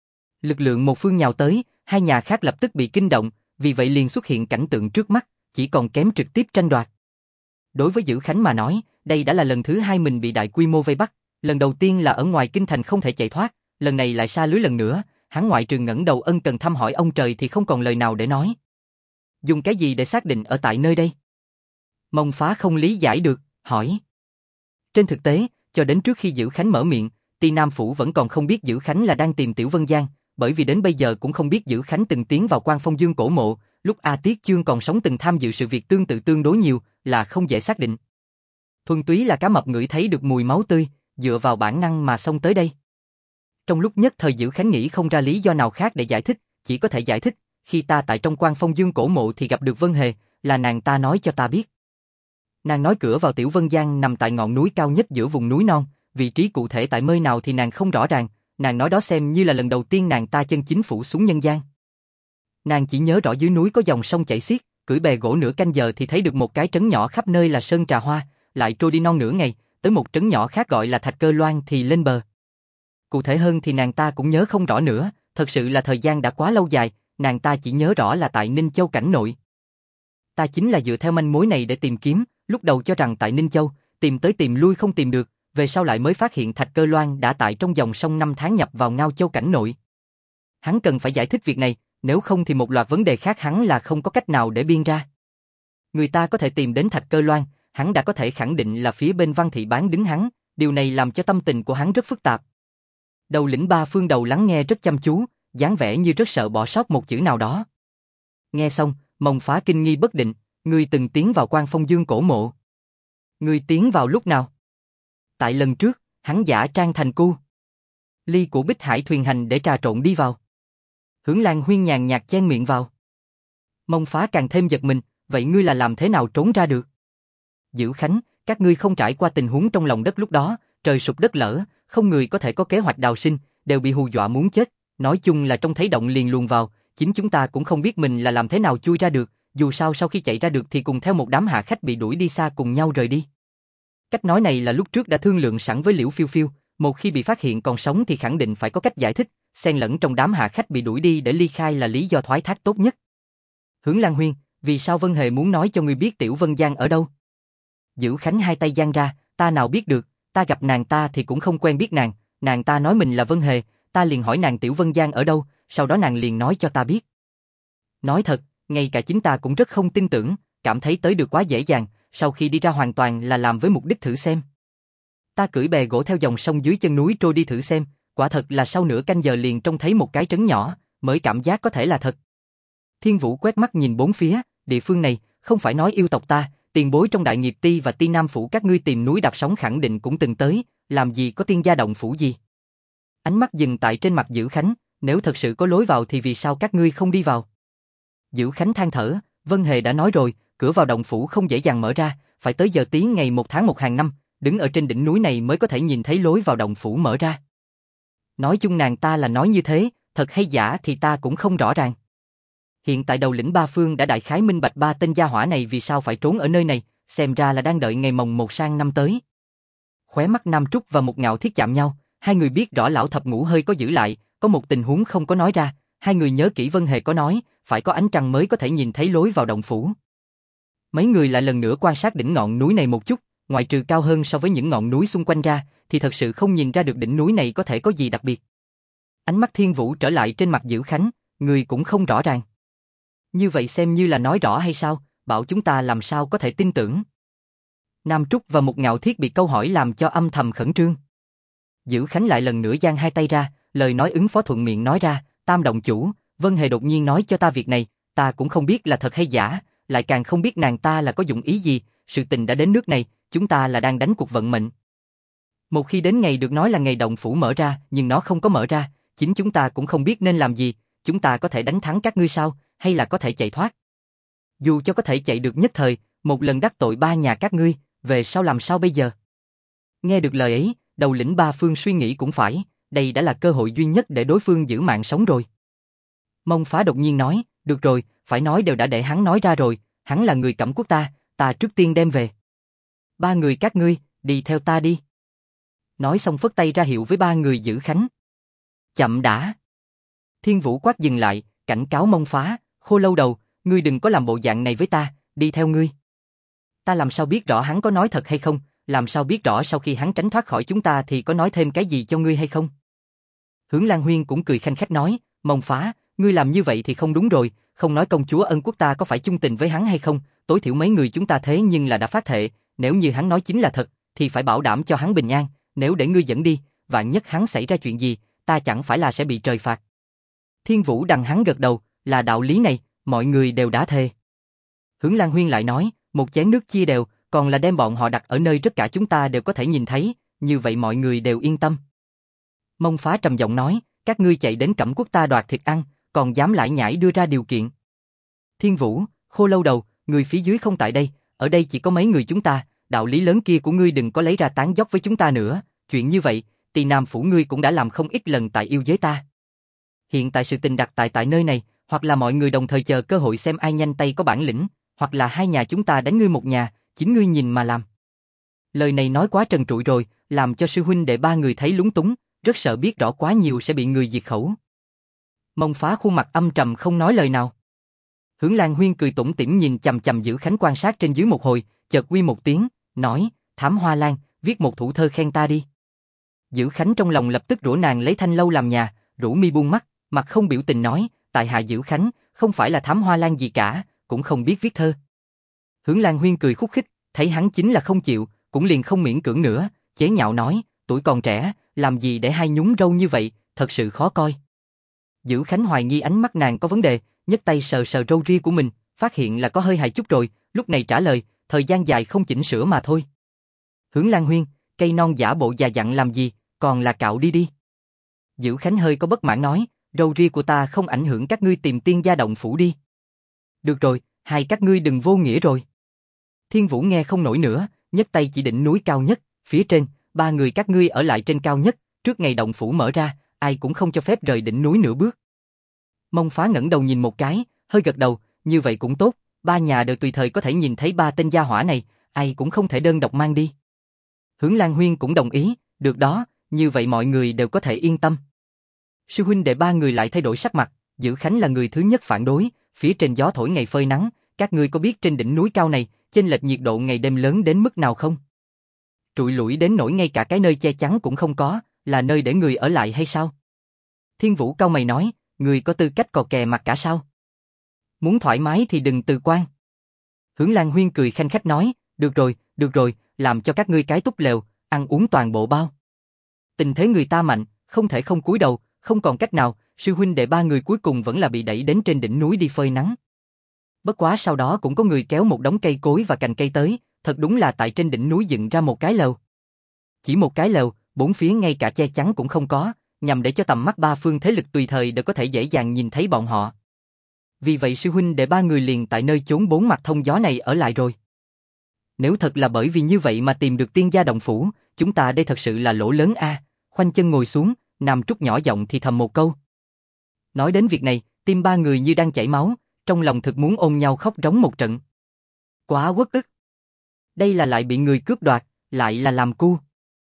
A: Lực lượng một phương nhào tới, hai nhà khác lập tức bị kinh động, vì vậy liền xuất hiện cảnh tượng trước mắt, chỉ còn kém trực tiếp tranh đoạt. Đối với Dữ Khánh mà nói, đây đã là lần thứ hai mình bị đại quy mô vây bắt, lần đầu tiên là ở ngoài kinh thành không thể chạy thoát, lần này lại sa lưới lần nữa, hắn ngoại trừ ngẩng đầu ân cần thăm hỏi ông trời thì không còn lời nào để nói. Dùng cái gì để xác định ở tại nơi đây? Mông Phá không lý giải được, hỏi. Trên thực tế, cho đến trước khi Dữ Khánh mở miệng, Ti Nam Phủ vẫn còn không biết Dữ Khánh là đang tìm Tiểu Vân Giang, bởi vì đến bây giờ cũng không biết Dữ Khánh từng tiến vào Quan Phong Dương cổ mộ, lúc A Tiết Chương còn sống từng tham dự sự việc tương tự tương đối nhiều, là không dễ xác định. Thuần túy là cá mập ngửi thấy được mùi máu tươi, dựa vào bản năng mà xông tới đây. Trong lúc nhất thời Dữ Khánh nghĩ không ra lý do nào khác để giải thích, chỉ có thể giải thích, khi ta tại trong Quan Phong Dương cổ mộ thì gặp được Vân Hề, là nàng ta nói cho ta biết. Nàng nói cửa vào Tiểu Vân Giang nằm tại ngọn núi cao nhất giữa vùng núi non, vị trí cụ thể tại nơi nào thì nàng không rõ ràng, nàng nói đó xem như là lần đầu tiên nàng ta chân chính phủ xuống nhân gian. Nàng chỉ nhớ rõ dưới núi có dòng sông chảy xiết, cưỡi bè gỗ nửa canh giờ thì thấy được một cái trấn nhỏ khắp nơi là sơn trà hoa, lại trôi đi non nửa ngày, tới một trấn nhỏ khác gọi là Thạch Cơ Loan thì lên bờ. Cụ thể hơn thì nàng ta cũng nhớ không rõ nữa, thật sự là thời gian đã quá lâu dài, nàng ta chỉ nhớ rõ là tại Ninh Châu cảnh nội. Ta chính là dựa theo manh mối này để tìm kiếm, lúc đầu cho rằng tại Ninh Châu, tìm tới tìm lui không tìm được, về sau lại mới phát hiện Thạch Cơ Loan đã tại trong dòng sông 5 tháng nhập vào Ngao Châu cảnh nội. Hắn cần phải giải thích việc này, nếu không thì một loạt vấn đề khác hắn là không có cách nào để biên ra. Người ta có thể tìm đến Thạch Cơ Loan, hắn đã có thể khẳng định là phía bên Văn Thị bán đứng hắn, điều này làm cho tâm tình của hắn rất phức tạp. Đầu lĩnh ba phương đầu lắng nghe rất chăm chú, dáng vẻ như rất sợ bỏ sót một chữ nào đó. Nghe xong, Mông Phá kinh nghi bất định, ngươi từng tiến vào Quan Phong Dương cổ mộ. Ngươi tiến vào lúc nào? Tại lần trước, hắn giả trang thành cu ly của Bích Hải thuyền hành để trà trộn đi vào. Hướng Lan Huyên nhàn nhạt chen miệng vào. Mông Phá càng thêm giật mình, vậy ngươi là làm thế nào trốn ra được? Dữ Khánh, các ngươi không trải qua tình huống trong lòng đất lúc đó, trời sụp đất lở, không người có thể có kế hoạch đào sinh, đều bị hù dọa muốn chết, nói chung là trông thấy động liền luồn vào, chính chúng ta cũng không biết mình là làm thế nào chui ra được, dù sao sau khi chạy ra được thì cùng theo một đám hạ khách bị đuổi đi xa cùng nhau rời đi. Cách nói này là lúc trước đã thương lượng sẵn với Liễu Phiêu Phiêu, một khi bị phát hiện còn sống thì khẳng định phải có cách giải thích, xen lẫn trong đám hạ khách bị đuổi đi để ly khai là lý do thoái thác tốt nhất. Hướng Lan Huyên, vì sao Vân Hề muốn nói cho ngươi biết Tiểu Vân Giang ở đâu? Dữ Khánh hai tay giang ra, ta nào biết được, ta gặp nàng ta thì cũng không quen biết nàng, nàng ta nói mình là Vân Hề, ta liền hỏi nàng Tiểu Vân Giang ở đâu, sau đó nàng liền nói cho ta biết. Nói thật, ngay cả chính ta cũng rất không tin tưởng, cảm thấy tới được quá dễ dàng, sau khi đi ra hoàn toàn là làm với mục đích thử xem. Ta cưỡi bè gỗ theo dòng sông dưới chân núi trôi đi thử xem, quả thật là sau nửa canh giờ liền trông thấy một cái trấn nhỏ, mới cảm giác có thể là thật. Thiên Vũ quét mắt nhìn bốn phía, địa phương này, không phải nói yêu tộc ta, tiền bối trong Đại Nghiệp Ti và Ti Nam Phủ các ngươi tìm núi đạp sóng khẳng định cũng từng tới, làm gì có tiên gia động phủ gì. Ánh mắt dừng tại trên mặt Dữ Khánh, nếu thật sự có lối vào thì vì sao các ngươi không đi vào? Dữ Khánh than thở, Vân Hề đã nói rồi, cửa vào động phủ không dễ dàng mở ra, phải tới giờ tí ngày 1 tháng 1 hàng năm, đứng ở trên đỉnh núi này mới có thể nhìn thấy lối vào động phủ mở ra. Nói chung nàng ta là nói như thế, thật hay giả thì ta cũng không rõ ràng. Hiện tại đầu lĩnh ba phương đã đại khái minh bạch ba tên gia hỏa này vì sao phải trốn ở nơi này, xem ra là đang đợi ngày mồng 1 sang năm tới. Khóe mắt Nam Trúc và Một Ngạo Thiết chạm nhau, hai người biết rõ lão thập ngũ hơi có giữ lại, có một tình huống không có nói ra, hai người nhớ kỹ Vân Hề có nói, phải có ánh trăng mới có thể nhìn thấy lối vào động phủ. Mấy người lại lần nữa quan sát đỉnh ngọn núi này một chút, ngoại trừ cao hơn so với những ngọn núi xung quanh ra, thì thật sự không nhìn ra được đỉnh núi này có thể có gì đặc biệt. Ánh mắt Thiên Vũ trở lại trên mặt Dữ Khánh, người cũng không rõ ràng. Như vậy xem như là nói rõ hay sao, bảo chúng ta làm sao có thể tin tưởng. Nam Trúc và Một Ngạo Thiết bị câu hỏi làm cho âm thầm khẩn trương. Dữ Khánh lại lần nữa giang hai tay ra, lời nói ứng phó thuận miệng nói ra, Tam động chủ, Vân Hề đột nhiên nói cho ta việc này, ta cũng không biết là thật hay giả, lại càng không biết nàng ta là có dụng ý gì, sự tình đã đến nước này, chúng ta là đang đánh cuộc vận mệnh. Một khi đến ngày được nói là ngày động phủ mở ra, nhưng nó không có mở ra, chính chúng ta cũng không biết nên làm gì, chúng ta có thể đánh thắng các ngươi sao, hay là có thể chạy thoát. Dù cho có thể chạy được nhất thời, một lần đắc tội ba nhà các ngươi, về sau làm sao bây giờ? Nghe được lời ấy, đầu lĩnh ba phương suy nghĩ cũng phải, đây đã là cơ hội duy nhất để đối phương giữ mạng sống rồi. Mông Phá đột nhiên nói, được rồi, phải nói đều đã để hắn nói ra rồi, hắn là người Cẩm Quốc ta trước tiên đem về. Ba người các ngươi, đi theo ta đi. Nói xong phất tay ra hiệu với ba người giữ Khánh. Chậm đã. Thiên Vũ quát dừng lại, cảnh cáo Mông Phá, Khô Lâu Đầu, ngươi đừng có làm bộ dạng này với ta, đi theo ngươi. Ta làm sao biết rõ hắn có nói thật hay không, làm sao biết rõ sau khi hắn tránh thoát khỏi chúng ta thì có nói thêm cái gì cho ngươi hay không? Hướng Lan Huyên cũng cười khanh khách nói, Mông Phá, ngươi làm như vậy thì không đúng rồi, không nói công chúa Ân Quốc ta có phải chung tình với hắn hay không, tối thiểu mấy người chúng ta thế nhưng là đã phát thệ, nếu như hắn nói chính là thật, thì phải bảo đảm cho hắn bình an, nếu để ngươi dẫn đi, vạn nhất hắn xảy ra chuyện gì, ta chẳng phải là sẽ bị trời phạt. Thiên Vũ đằng hắn gật đầu, là đạo lý này, mọi người đều đã thề. Hướng Lan Huyên lại nói, một chén nước chia đều, còn là đem bọn họ đặt ở nơi tất cả chúng ta đều có thể nhìn thấy, như vậy mọi người đều yên tâm. Mông Phá trầm giọng nói, các ngươi chạy đến Cẩm Quốc ta đoạt thịt ăn, còn dám lải nhải đưa ra điều kiện. Thiên Vũ, Khô Lâu Đầu, người phía dưới không tại đây, ở đây chỉ có mấy người chúng ta, đạo lý lớn kia của ngươi đừng có lấy ra tán dóc với chúng ta nữa, chuyện như vậy, Tỳ Nam phủ ngươi cũng đã làm không ít lần tại yêu giới ta. Hiện tại sự tình đặt tại nơi này, hoặc là mọi người đồng thời chờ cơ hội xem ai nhanh tay có bản lĩnh, hoặc là hai nhà chúng ta đánh ngươi một nhà, chính ngươi nhìn mà làm. Lời này nói quá trần trụi rồi, làm cho sư huynh đệ ba người thấy lúng túng, rất sợ biết rõ quá nhiều sẽ bị người diệt khẩu. Mông Phá khuôn mặt âm trầm không nói lời nào. Hướng Lan Huyên cười tủm tỉm nhìn chằm chằm Dữ Khánh quan sát trên dưới một hồi, chợt quy một tiếng, nói, Thám Hoa Lan, viết một thủ thơ khen ta đi. Dữ Khánh trong lòng lập tức rủa nàng lấy thanh lâu làm nhà, rũ mi buông mắt, mặt không biểu tình nói, tại hạ Dữ Khánh, không phải là Thám Hoa Lan gì cả, cũng không biết viết thơ. Hướng Lan Huyên cười khúc khích, thấy hắn chính là không chịu, cũng liền không miễn cưỡng nữa, chế nhạo nói, tuổi còn trẻ, làm gì để hai nhúng râu như vậy, thật sự khó coi. Dữ Khánh hoài nghi ánh mắt nàng có vấn đề, nhấc tay sờ sờ râu ria của mình, phát hiện là có hơi hài chút rồi, lúc này trả lời, thời gian dài không chỉnh sửa mà thôi. Hướng Lan Huyên, cây non giả bộ già dặn làm gì, còn là cạo đi đi. Dữ Khánh hơi có bất mãn nói, râu ria của ta không ảnh hưởng các ngươi tìm tiên gia động phủ đi. Được rồi, hai các ngươi đừng vô nghĩa rồi. Thiên Vũ nghe không nổi nữa, nhấc tay chỉ đỉnh núi cao nhất, phía trên, ba người các ngươi ở lại trên cao nhất, trước ngày động phủ mở ra, ai cũng không cho phép rời đỉnh núi nửa bước. Mông Phá ngẩng đầu nhìn một cái, hơi gật đầu, như vậy cũng tốt, ba nhà đều tùy thời có thể nhìn thấy ba tên gia hỏa này, ai cũng không thể đơn độc mang đi. Hướng Lan Huyên cũng đồng ý, được đó, như vậy mọi người đều có thể yên tâm. Sư huynh đệ ba người lại thay đổi sắc mặt, Dữ Khánh là người thứ nhất phản đối, phía trên gió thổi ngày phơi nắng, các ngươi có biết trên đỉnh núi cao này, chênh lệch nhiệt độ ngày đêm lớn đến mức nào không? Trụi lủi đến nỗi ngay cả cái nơi che chắn cũng không có, là nơi để người ở lại hay sao? Thiên Vũ cau mày nói, người có tư cách cò kè mặt cả sao? Muốn thoải mái thì đừng từ quan. Hướng Lan Huyên cười khanh khách nói, được rồi, làm cho các ngươi cái túp lều, ăn uống toàn bộ bao. Tình thế người ta mạnh, không thể không cúi đầu, không còn cách nào, sư huynh đệ ba người cuối cùng vẫn là bị đẩy đến trên đỉnh núi đi phơi nắng. Bất quá sau đó cũng có người kéo một đống cây cối và cành cây tới, thật đúng là tại trên đỉnh núi dựng ra một cái lều. Chỉ một cái lều, bốn phía ngay cả che chắn cũng không có, nhằm để cho tầm mắt ba phương thế lực tùy thời đều có thể dễ dàng nhìn thấy bọn họ. Vì vậy sư huynh đệ ba người liền tại nơi chốn bốn mặt thông gió này ở lại rồi. Nếu thật là bởi vì như vậy mà tìm được tiên gia động phủ, chúng ta đây thật sự là lỗ lớn a. Khoanh chân ngồi xuống, Nam Trúc nhỏ giọng thì thầm một câu. Nói đến việc này, tim ba người như đang chảy máu, trong lòng thực muốn ôm nhau khóc rống một trận. Quá uất ức. Đây là lại bị người cướp đoạt, lại là làm cu.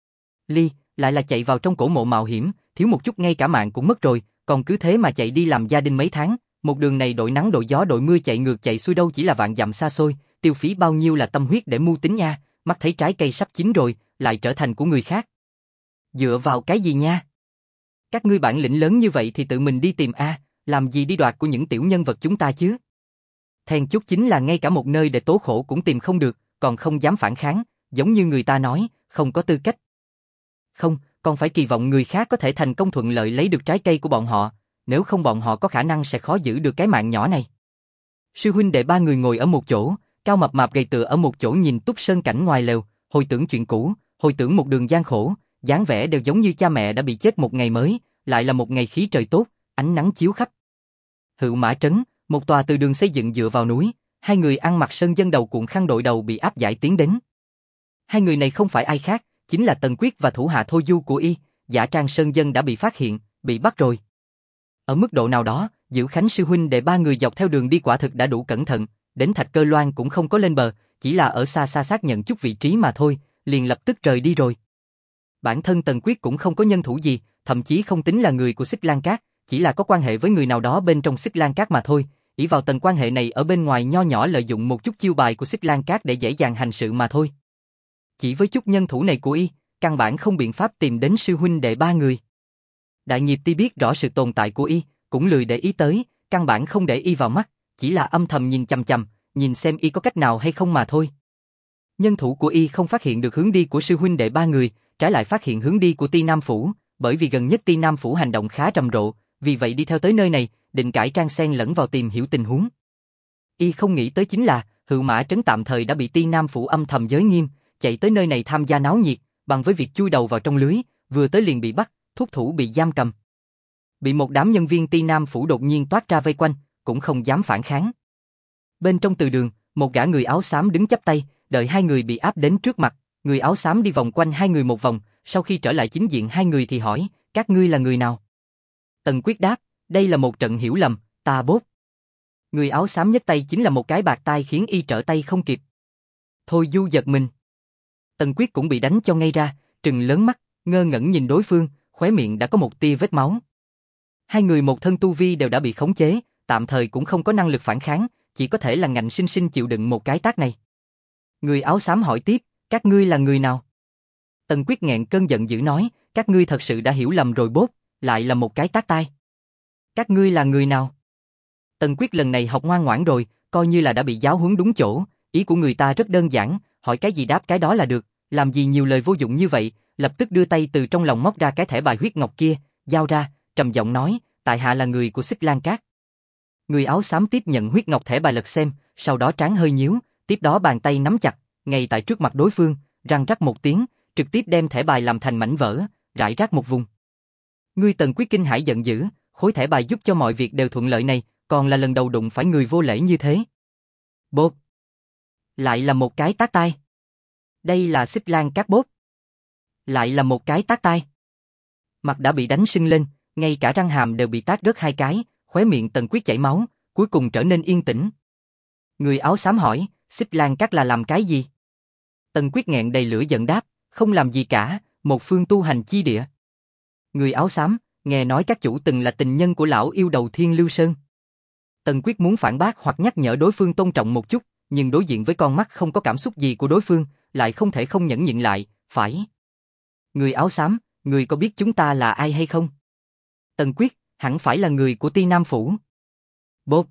A: Ly, lại là chạy vào trong cổ mộ mạo hiểm, thiếu một chút ngay cả mạng cũng mất rồi, còn cứ thế mà chạy đi làm gia đình mấy tháng, một đường này đội nắng đội gió đội mưa chạy ngược chạy xuôi đâu chỉ là vạn dặm xa xôi, tiêu phí bao nhiêu là tâm huyết để mưu tính nha, mắt thấy trái cây sắp chín rồi, lại trở thành của người khác. Dựa vào cái gì nha? Các ngươi bản lĩnh lớn như vậy thì tự mình đi tìm a, làm gì đi đoạt của những tiểu nhân vật chúng ta chứ? Then chốt chính là ngay cả một nơi để tố khổ cũng tìm không được, còn không dám phản kháng, giống như người ta nói, không có tư cách. Không, còn phải kỳ vọng người khác có thể thành công thuận lợi lấy được trái cây của bọn họ, nếu không bọn họ có khả năng sẽ khó giữ được cái mạng nhỏ này. Sư huynh đệ ba người ngồi ở một chỗ, Cao mập mạp gầy tựa ở một chỗ nhìn túc sơn cảnh ngoài lều, hồi tưởng chuyện cũ, hồi tưởng một đường gian khổ, dáng vẻ đều giống như cha mẹ đã bị chết một ngày mới, lại là một ngày khí trời tốt, ánh nắng chiếu khắp. Hựu Mã Trấn, một tòa từ đường xây dựng dựa vào núi, Hai người ăn mặc sơn dân đầu cuộn khăn đội đầu bị áp giải tiến đến. Hai người này không phải ai khác, chính là Tần Quyết và thủ hạ Thôi Du của y, giả trang sơn dân đã bị phát hiện, bị bắt rồi. Ở mức độ nào đó, Diệu Khánh sư huynh để ba người dọc theo đường đi quả thực đã đủ cẩn thận, đến Thạch Cơ Loan cũng không có lên bờ, chỉ là ở xa xa xác nhận chút vị trí mà thôi, liền lập tức rời đi rồi. Bản thân Tần Quyết cũng không có nhân thủ gì, thậm chí không tính là người của Xích Lan Cát, chỉ là có quan hệ với người nào đó bên trong Xích Lan Cát mà thôi, ỷ vào tầng quan hệ này ở bên ngoài nho nhỏ lợi dụng một chút chiêu bài của Xích Lan Cát để dễ dàng hành sự mà thôi. Chỉ với chút nhân thủ này của y, căn bản không biện pháp tìm đến sư huynh đệ ba người. Đại Nghiệp Ti biết rõ sự tồn tại của y, cũng lười để ý tới, căn bản không để y vào mắt, chỉ là âm thầm nhìn chằm chằm, nhìn xem y có cách nào hay không mà thôi. Nhân thủ của y không phát hiện được hướng đi của sư huynh đệ ba người, trái lại phát hiện hướng đi của Ti Nam Phủ, bởi vì gần nhất Ti Nam Phủ hành động khá rầm rộ, vì vậy đi theo tới nơi này, định cải trang xen lẫn vào tìm hiểu tình huống. Y không nghĩ tới chính là, Hựu Mã Trấn tạm thời đã bị Ti Nam Phủ âm thầm giới nghiêm, chạy tới nơi này tham gia náo nhiệt, bằng với việc chui đầu vào trong lưới, vừa tới liền bị bắt, thúc thủ bị giam cầm. Bị một đám nhân viên Ti Nam Phủ đột nhiên toát ra vây quanh, cũng không dám phản kháng. Bên trong từ đường, một gã người áo xám đứng chắp tay, đợi hai người bị áp đến trước mặt, người áo xám đi vòng quanh hai người một vòng, sau khi trở lại chính diện hai người thì hỏi, các ngươi là người nào? Tần Quyết đáp, đây là một trận hiểu lầm, ta bốt. Người áo xám nhấc tay chính là một cái bạt tai khiến y trở tay không kịp. Thôi Du giật mình. Tần Quyết cũng bị đánh cho ngay ra, trừng lớn mắt, ngơ ngẩn nhìn đối phương, khóe miệng đã có một tia vết máu. Hai người một thân tu vi đều đã bị khống chế, tạm thời cũng không có năng lực phản kháng, chỉ có thể là ngạnh sinh sinh chịu đựng một cái tát này. Người áo xám hỏi tiếp, các ngươi là người nào? Tần Quyết nghẹn cơn giận dữ nói, các ngươi thật sự đã hiểu lầm rồi bốt, lại là một cái tát tai. Các ngươi là người nào? Tần Quyết lần này học ngoan ngoãn rồi, coi như là đã bị giáo huấn đúng chỗ, ý của người ta rất đơn giản, hỏi cái gì đáp cái đó là được, làm gì nhiều lời vô dụng như vậy, lập tức đưa tay từ trong lòng móc ra cái thẻ bài huyết ngọc kia, giao ra, trầm giọng nói, tại hạ là người của Xích Lan Cát. Người áo xám tiếp nhận huyết ngọc thẻ bài lật xem, sau đó trán hơi nhíu, tiếp đó bàn tay nắm chặt, ngay tại trước mặt đối phương, răng rắc một tiếng, trực tiếp đem thẻ bài làm thành mảnh vỡ, rải rác một vùng. Ngươi Tần Quyết kinh hãi giận dữ, khối thẻ bài giúp cho mọi việc đều thuận lợi này, còn là lần đầu đụng phải người vô lễ như thế. Bốp. Lại là một cái tát tai. Đây là Xích Lan Cát bốp. Lại là một cái tát tai. Mặt đã bị đánh sưng lên, ngay cả răng hàm đều bị tát rớt hai cái, khóe miệng Tần Quyết chảy máu, cuối cùng trở nên yên tĩnh. Người áo xám hỏi, Xích Lan Cát là làm cái gì? Tần Quyết nghẹn đầy lửa giận đáp, không làm gì cả, một phương tu hành chi địa. Người áo xám, nghe nói các chủ từng là tình nhân của lão yêu đầu Thiên Lưu Sơn. Tần Quyết muốn phản bác hoặc nhắc nhở đối phương tôn trọng một chút, nhưng đối diện với con mắt không có cảm xúc gì của đối phương, lại không thể không nhẫn nhịn lại, phải. Người áo xám, người có biết chúng ta là ai hay không? Tần Quyết, hẳn phải là người của Ti Nam Phủ. Bốp.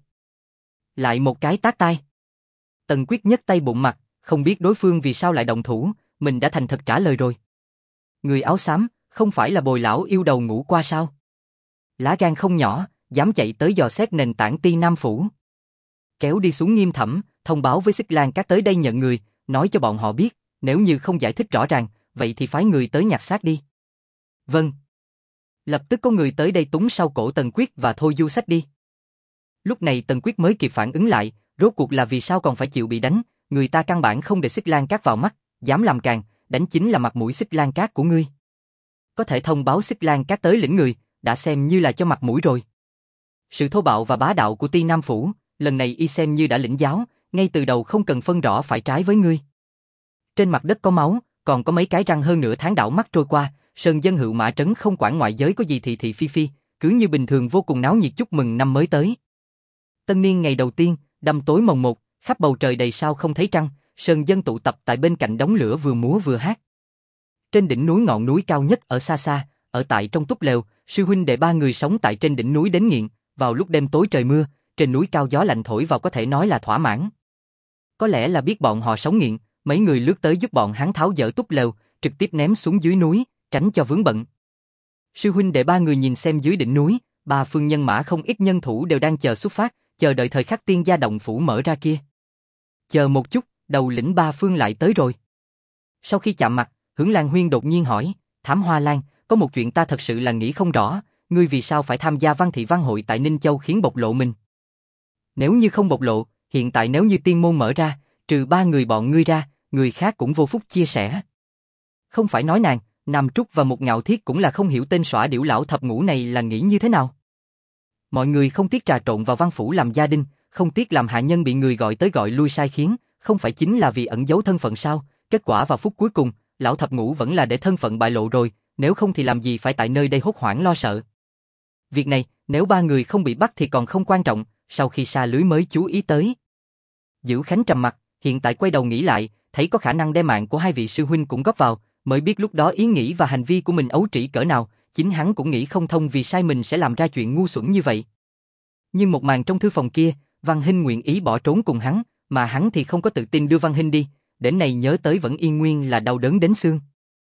A: Lại một cái tát tai. Tần Quyết nhấc tay bụng mặt, không biết đối phương vì sao lại động thủ, mình đã thành thật trả lời rồi. Người áo xám, không phải là bồi lão yêu đầu ngủ qua sao? Lá gan không nhỏ, dám chạy tới dò xét nền tảng Ti Nam Phủ. Kéo đi xuống Nghiêm Thẩm, thông báo với Xích Lan Cát tới đây nhận người, nói cho bọn họ biết, nếu như không giải thích rõ ràng, vậy thì phái người tới nhặt xác đi. Vâng. Lập tức có người tới đây túng sau cổ Tần Quyết và Thôi Du xách đi. Lúc này Tần Quyết mới kịp phản ứng lại, rốt cuộc là vì sao còn phải chịu bị đánh, người ta căn bản không để Xích Lan Cát vào mắt, dám làm càn, đánh chính là mặt mũi Xích Lan Cát của ngươi. Có thể thông báo Xích Lan Cát tới lĩnh người, đã xem như là cho mặt mũi rồi. Sự thô bạo và bá đạo của Ti Nam Phủ, lần này y xem như đã lĩnh giáo, ngay từ đầu không cần phân rõ phải trái với ngươi. Trên mặt đất có máu, còn có mấy cái răng hơn nửa tháng đảo mắt trôi qua, sơn dân Hựu Mã Trấn không quản ngoại giới có gì thị thị phi phi, cứ như bình thường vô cùng náo nhiệt chúc mừng năm mới tới. Tân niên ngày đầu tiên, đăm tối mồng một, khắp bầu trời đầy sao không thấy trăng, sơn dân tụ tập tại bên cạnh đống lửa vừa múa vừa hát. Trên đỉnh núi ngọn núi cao nhất ở xa xa, ở tại trong túp lều, sư huynh đệ ba người sống tại trên đỉnh núi đến nghiện, vào lúc đêm tối trời mưa, trên núi cao gió lạnh thổi vào có thể nói là thỏa mãn. Có lẽ là biết bọn họ sống nghiện, mấy người lướt tới giúp bọn hắn tháo dỡ túp lều, trực tiếp ném xuống dưới núi, tránh cho vướng bận. Sư huynh đệ ba người nhìn xem dưới đỉnh núi, ba phương nhân mã không ít nhân thủ đều đang chờ xuất phát, chờ đợi thời khắc tiên gia động phủ mở ra kia. Chờ một chút, đầu lĩnh ba phương lại tới rồi. Sau khi chạm mặt, Hưởng Lan Huyên đột nhiên hỏi, Thám Hoa Lan, có một chuyện ta thật sự là nghĩ không rõ, ngươi vì sao phải tham gia văn thị văn hội tại Ninh Châu khiến bộc lộ mình? Nếu như không bộc lộ, hiện tại nếu như tiên môn mở ra, trừ ba người bọn ngươi ra, người khác cũng vô phúc chia sẻ. Không phải nói nàng, Nam Trúc và Một Ngạo Thiết cũng là không hiểu tên xõa điểu lão thập ngũ này là nghĩ như thế nào. Mọi người không tiếc trà trộn vào văn phủ làm gia đình, không tiếc làm hạ nhân bị người gọi tới gọi lui sai khiến, không phải chính là vì ẩn giấu thân phận sao? Kết quả vào phút cuối cùng, lão thập ngũ vẫn là để thân phận bại lộ rồi, nếu không thì làm gì phải tại nơi đây hốt hoảng lo sợ. Việc này, nếu ba người không bị bắt thì còn không quan trọng, sau khi sa lưới mới chú ý tới. Dữ Khánh trầm mặt, hiện tại quay đầu nghĩ lại, thấy có khả năng đem mạng của hai vị sư huynh cũng góp vào, mới biết lúc đó ý nghĩ và hành vi của mình ấu trĩ cỡ nào, chính hắn cũng nghĩ không thông vì sai mình sẽ làm ra chuyện ngu xuẩn như vậy. Nhưng một màn trong thư phòng kia, Văn Hinh nguyện ý bỏ trốn cùng hắn, mà hắn thì không có tự tin đưa Văn Hinh đi, đến này nhớ tới vẫn yên nguyên là đau đớn đến xương.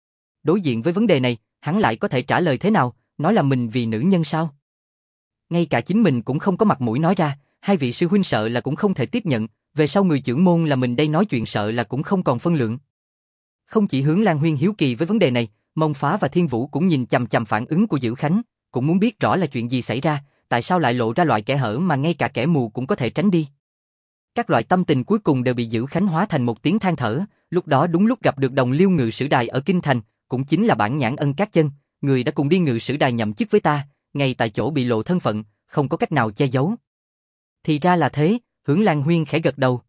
A: Đối diện với vấn đề này, hắn lại có thể trả lời thế nào, nói là mình vì nữ nhân sao? Ngay cả chính mình cũng không có mặt mũi nói ra, hai vị sư huynh sợ là cũng không thể tiếp nhận, về sau người trưởng môn là mình đây nói chuyện sợ là cũng không còn phân lượng. Không chỉ Hướng Lan Huyên hiếu kỳ với vấn đề này, Mông Phá và Thiên Vũ cũng nhìn chằm chằm phản ứng của Dữ Khánh, cũng muốn biết rõ là chuyện gì xảy ra, tại sao lại lộ ra loại kẽ hở mà ngay cả kẻ mù cũng có thể tránh đi. Các loại tâm tình cuối cùng đều bị Dữ Khánh hóa thành một tiếng than thở, lúc đó đúng lúc gặp được Đồng Liêu Ngự Sử Đài ở Kinh Thành, cũng chính là Bản Nhãn Ân Các Chân, người đã cùng đi Ngự Sử Đài nhậm chức với ta, ngay tại chỗ bị lộ thân phận, không có cách nào che giấu. Thì ra là thế, Hướng Lan Huyên khẽ gật đầu.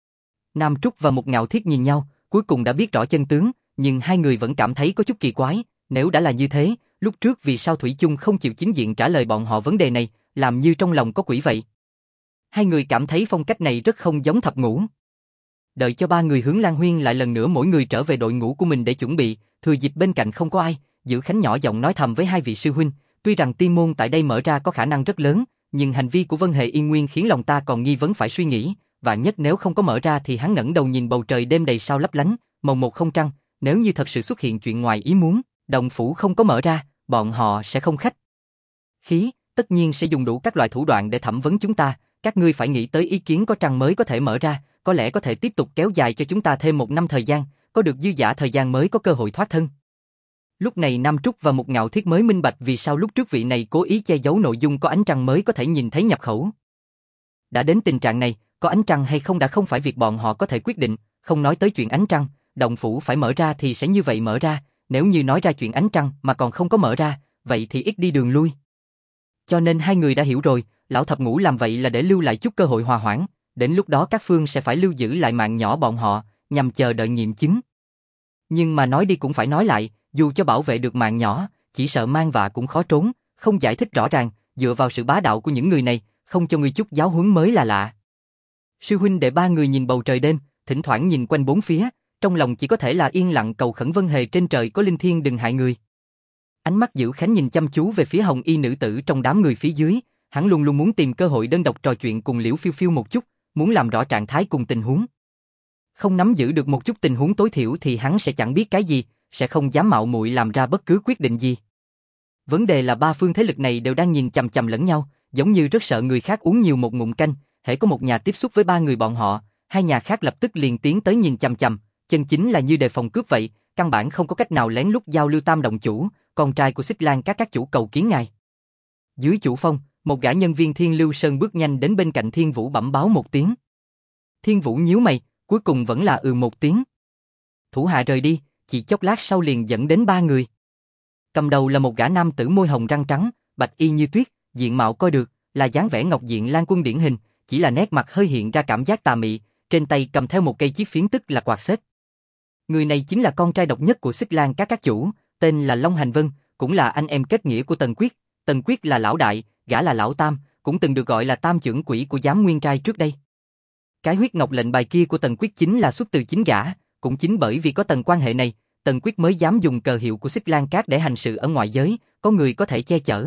A: Nam Trúc và Một Ngạo Thiết nhìn nhau, cuối cùng đã biết rõ chân tướng, nhưng hai người vẫn cảm thấy có chút kỳ quái, nếu đã là như thế, lúc trước vì sao Thủy Chung không chịu chính diện trả lời bọn họ vấn đề này, làm như trong lòng có quỷ vậy. Hai người cảm thấy phong cách này rất không giống thập ngũ. Đợi cho ba người Hướng Lan Huyên lại lần nữa mỗi người trở về đội ngũ của mình để chuẩn bị, thừa dịp bên cạnh không có ai, Dữ Khánh nhỏ giọng nói thầm với hai vị sư huynh, tuy rằng tiên môn tại đây mở ra có khả năng rất lớn, nhưng hành vi của Vân Hề Yên Nguyên khiến lòng ta còn nghi vấn phải suy nghĩ, và nhất nếu không có mở ra thì hắn ngẩng đầu nhìn bầu trời đêm đầy sao lấp lánh, mồng một không trăng, nếu như thật sự xuất hiện chuyện ngoài ý muốn, động phủ không có mở ra, bọn họ sẽ không khách khí, tất nhiên sẽ dùng đủ các loại thủ đoạn để thẩm vấn chúng ta, các ngươi phải nghĩ tới ý kiến có trăng mới có thể mở ra, có lẽ có thể tiếp tục kéo dài cho chúng ta thêm 1 năm thời gian, có được dư dả thời gian mới có cơ hội thoát thân. Lúc này Nam Trúc và Một Ngạo Thiết mới minh bạch vì sao lúc trước vị này cố ý che giấu nội dung có ánh trăng mới có thể nhìn thấy nhập khẩu. Đã đến tình trạng này, có ánh trăng hay không đã không phải việc bọn họ có thể quyết định, không nói tới chuyện ánh trăng, động phủ phải mở ra thì sẽ như vậy mở ra, nếu như nói ra chuyện ánh trăng mà còn không có mở ra, vậy thì ít đi đường lui. Cho nên hai người đã hiểu rồi, lão thập ngũ làm vậy là để lưu lại chút cơ hội hòa hoãn, đến lúc đó các phương sẽ phải lưu giữ lại mạng nhỏ bọn họ, nhằm chờ đợi nghiệm chứng. Nhưng mà nói đi cũng phải nói lại, dù cho bảo vệ được mạng nhỏ, chỉ sợ mang vạ cũng khó trốn, không giải thích rõ ràng, dựa vào sự bá đạo của những người này, không cho ngươi chút giáo huấn mới là lạ. Sư huynh đệ ba người nhìn bầu trời đêm, thỉnh thoảng nhìn quanh bốn phía, trong lòng chỉ có thể là yên lặng cầu khẩn Vân Hề trên trời có linh thiêng đừng hại người. Ánh mắt Dữ Khánh nhìn chăm chú về phía hồng y nữ tử trong đám người phía dưới, hắn luôn luôn muốn tìm cơ hội đơn độc trò chuyện cùng Liễu Phiêu Phiêu một chút, muốn làm rõ trạng thái cùng tình huống. Không nắm giữ được một chút tình huống tối thiểu thì hắn sẽ chẳng biết cái gì, sẽ không dám mạo muội làm ra bất cứ quyết định gì. Vấn đề là ba phương thế lực này đều đang nhìn chằm chằm lẫn nhau, giống như rất sợ người khác uống nhiều một ngụm canh, hễ có một nhà tiếp xúc với ba người bọn họ, hai nhà khác lập tức liền tiến tới nhìn chằm chằm, chân chính là như đề phòng cướp vậy, căn bản không có cách nào lén lút giao lưu Tam động chủ, con trai của Xích Lan các chủ cầu kiến ngài. Dưới chủ phong, một gã nhân viên Thiên Lưu Sơn bước nhanh đến bên cạnh Thiên Vũ bẩm báo một tiếng. Thiên Vũ nhíu mày, cuối cùng vẫn là một tiếng. Thủ hạ rời đi, chỉ chốc lát sau liền dẫn đến ba người. Cầm đầu là một gã nam tử môi hồng răng trắng, bạch y như tuyết, diện mạo coi được, là dáng vẻ ngọc diện Lan Quân điển hình, chỉ là nét mặt hơi hiện ra cảm giác tà mị, trên tay cầm theo một cây chiếc phiến tức là quạt xếp. Người này chính là con trai độc nhất của Xích Lan các chủ, tên là Long Hành Vân, cũng là anh em kết nghĩa của Tần Quyết. Tần Quyết là lão đại, gã là lão tam, cũng từng được gọi là tam trưởng quỹ của giám nguyên trai trước đây. Cái huyết ngọc lệnh bài kia của Tần Quyết chính là xuất từ chính gã, cũng chính bởi vì có tầng quan hệ này, Tần Quyết mới dám dùng cờ hiệu của Xích Lan Các để hành sự ở ngoại giới, có người có thể che chở.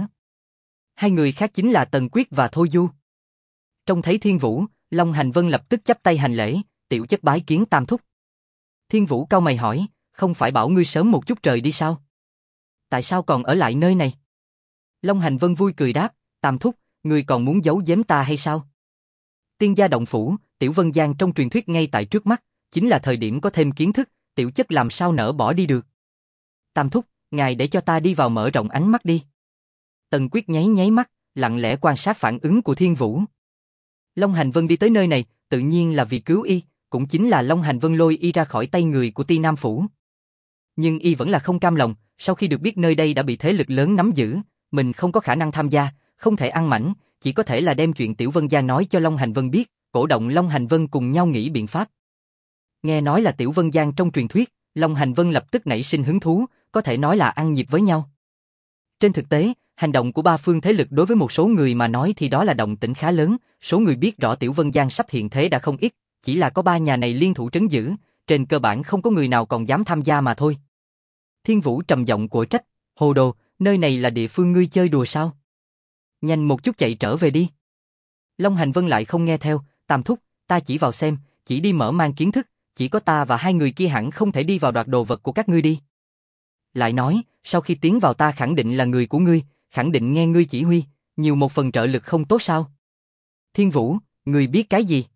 A: Hai người khác chính là Tần Quyết và Thôi Du. Trông thấy Thiên Vũ, Long Hành Vân lập tức chắp tay hành lễ, tiểu chất bái kiến tam thúc. Thiên Vũ cau mày hỏi, không phải bảo ngươi sớm một chút rời đi sao? Tại sao còn ở lại nơi này? Long Hành Vân vui cười đáp, tam thúc, ngươi còn muốn giấu giếm ta hay sao? Tiên gia động phủ, Tiểu Vân Giang trong truyền thuyết ngay tại trước mắt, chính là thời điểm có thêm kiến thức, tiểu chất làm sao nỡ bỏ đi được. Tam thúc, ngài để cho ta đi vào mở rộng ánh mắt đi. Tần Quyết nháy nháy mắt, lặng lẽ quan sát phản ứng của Thiên Vũ. Long Hành Vân đi tới nơi này, tự nhiên là vì cứu y, cũng chính là Long Hành Vân lôi y ra khỏi tay người của Ti Nam Phủ. Nhưng y vẫn là không cam lòng, sau khi được biết nơi đây đã bị thế lực lớn nắm giữ, mình không có khả năng tham gia, không thể ăn mảnh, chỉ có thể là đem chuyện Tiểu Vân Gia nói cho Long Hành Vân biết, cổ động Long Hành Vân cùng nhau nghĩ biện pháp. Nghe nói là Tiểu Vân Giang trong truyền thuyết, Long Hành Vân lập tức nảy sinh hứng thú, có thể nói là ăn nhịp với nhau. Trên thực tế, hành động của ba phương thế lực đối với một số người mà nói thì đó là động tĩnh khá lớn, số người biết rõ Tiểu Vân Giang sắp hiện thế đã không ít, chỉ là có ba nhà này liên thủ trấn giữ, trên cơ bản không có người nào còn dám tham gia mà thôi. Thiên Vũ trầm giọng quở trách, hồ đồ, nơi này là địa phương ngươi chơi đùa sao? Nhanh một chút chạy trở về đi. Long Hành Vân lại không nghe theo, Tam thúc, ta chỉ vào xem, chỉ đi mở mang kiến thức, chỉ có ta và hai người kia hẳn không thể đi vào đoạt đồ vật của các ngươi đi. Lại nói, sau khi tiến vào ta khẳng định là người của ngươi, khẳng định nghe ngươi chỉ huy, nhiều một phần trợ lực không tốt sao? Thiên Vũ, ngươi biết cái gì?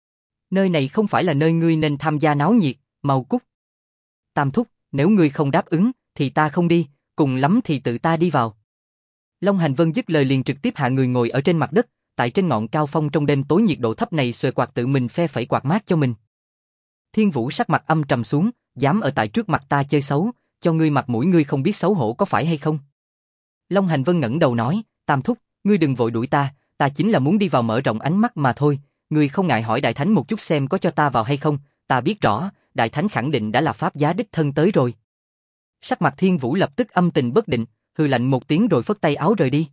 A: Nơi này không phải là nơi ngươi nên tham gia náo nhiệt, mau cút. Tam thúc, nếu ngươi không đáp ứng, thì ta không đi, cùng lắm thì tự ta đi vào. Long Hành Vân dứt lời liền trực tiếp hạ người ngồi ở trên mặt đất, tại trên ngọn cao phong trong đêm tối nhiệt độ thấp này xuề quạt tự mình phe phẩy quạt mát cho mình. Thiên Vũ sắc mặt âm trầm xuống, dám ở tại trước mặt ta chơi xấu, cho ngươi mặt mũi ngươi không biết xấu hổ có phải hay không? Long Hành Vân ngẩng đầu nói, Tam thúc, ngươi đừng vội đuổi ta, ta chính là muốn đi vào mở rộng ánh mắt mà thôi, ngươi không ngại hỏi Đại Thánh một chút xem có cho ta vào hay không, ta biết rõ, Đại Thánh khẳng định đã là pháp giá đích thân tới rồi. Sắc mặt Thiên Vũ lập tức âm tình bất định, hừ lạnh một tiếng rồi phất tay áo rời đi.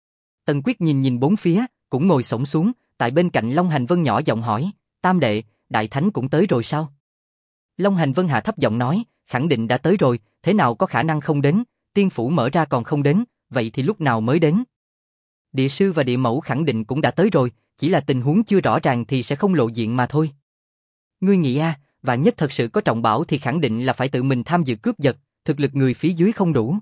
A: Tần Quyết nhìn bốn phía, cũng ngồi xổm xuống, tại bên cạnh Long Hành Vân nhỏ giọng hỏi, Tam đệ, Đại Thánh cũng tới rồi sao? Long Hành Vân hạ thấp giọng nói, khẳng định đã tới rồi, thế nào có khả năng không đến, tiên phủ mở ra còn không đến, vậy thì lúc nào mới đến? Địa sư và địa mẫu khẳng định cũng đã tới rồi, chỉ là tình huống chưa rõ ràng thì sẽ không lộ diện mà thôi. Ngươi nghĩ vạn nhất thật sự có trọng bảo thì khẳng định là phải tự mình tham dự cướp giật, thực lực người phía dưới không đủ.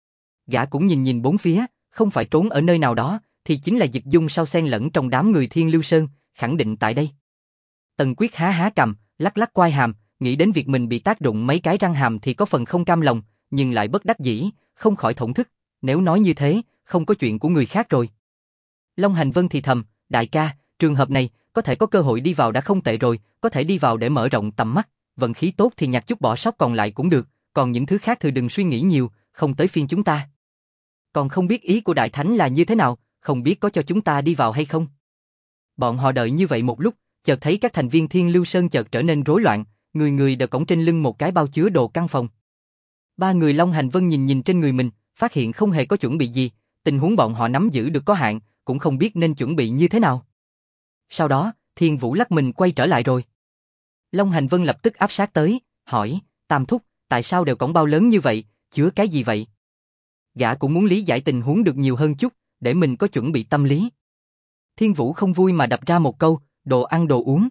A: Gã cũng nhìn bốn phía, không phải trốn ở nơi nào đó, thì chính là Dịch Dung sao xen lẫn trong đám người Thiên Lưu Sơn, khẳng định tại đây. Tần Quyết há cằm, lắc lắc quai hàm, nghĩ đến việc mình bị tác động mấy cái răng hàm thì có phần không cam lòng, nhưng lại bất đắc dĩ, không khỏi thổn thức, nếu nói như thế, không có chuyện của người khác rồi. Long Hành Vân thì thầm, đại ca, trường hợp này, có thể có cơ hội đi vào đã không tệ rồi, có thể đi vào để mở rộng tầm mắt, vận khí tốt thì nhặt chút bỏ sót còn lại cũng được, còn những thứ khác thì đừng suy nghĩ nhiều, không tới phiên chúng ta. Còn không biết ý của Đại Thánh là như thế nào, không biết có cho chúng ta đi vào hay không. Bọn họ đợi như vậy một lúc, chợt thấy các thành viên Thiên Lưu Sơn chợt trở nên rối loạn, người người đều cõng trên lưng một cái bao chứa đồ căn phòng. Ba người Long Hành Vân nhìn trên người mình, phát hiện không hề có chuẩn bị gì, tình huống bọn họ nắm giữ được có hạn, cũng không biết nên chuẩn bị như thế nào. Sau đó, Thiên Vũ lắc mình quay trở lại rồi. Long Hành Vân lập tức áp sát tới, hỏi, Tam thúc, tại sao đều cõng bao lớn như vậy, chứa cái gì vậy? Gã cũng muốn lý giải tình huống được nhiều hơn chút, để mình có chuẩn bị tâm lý. Thiên Vũ không vui mà đập ra một câu, đồ ăn đồ uống.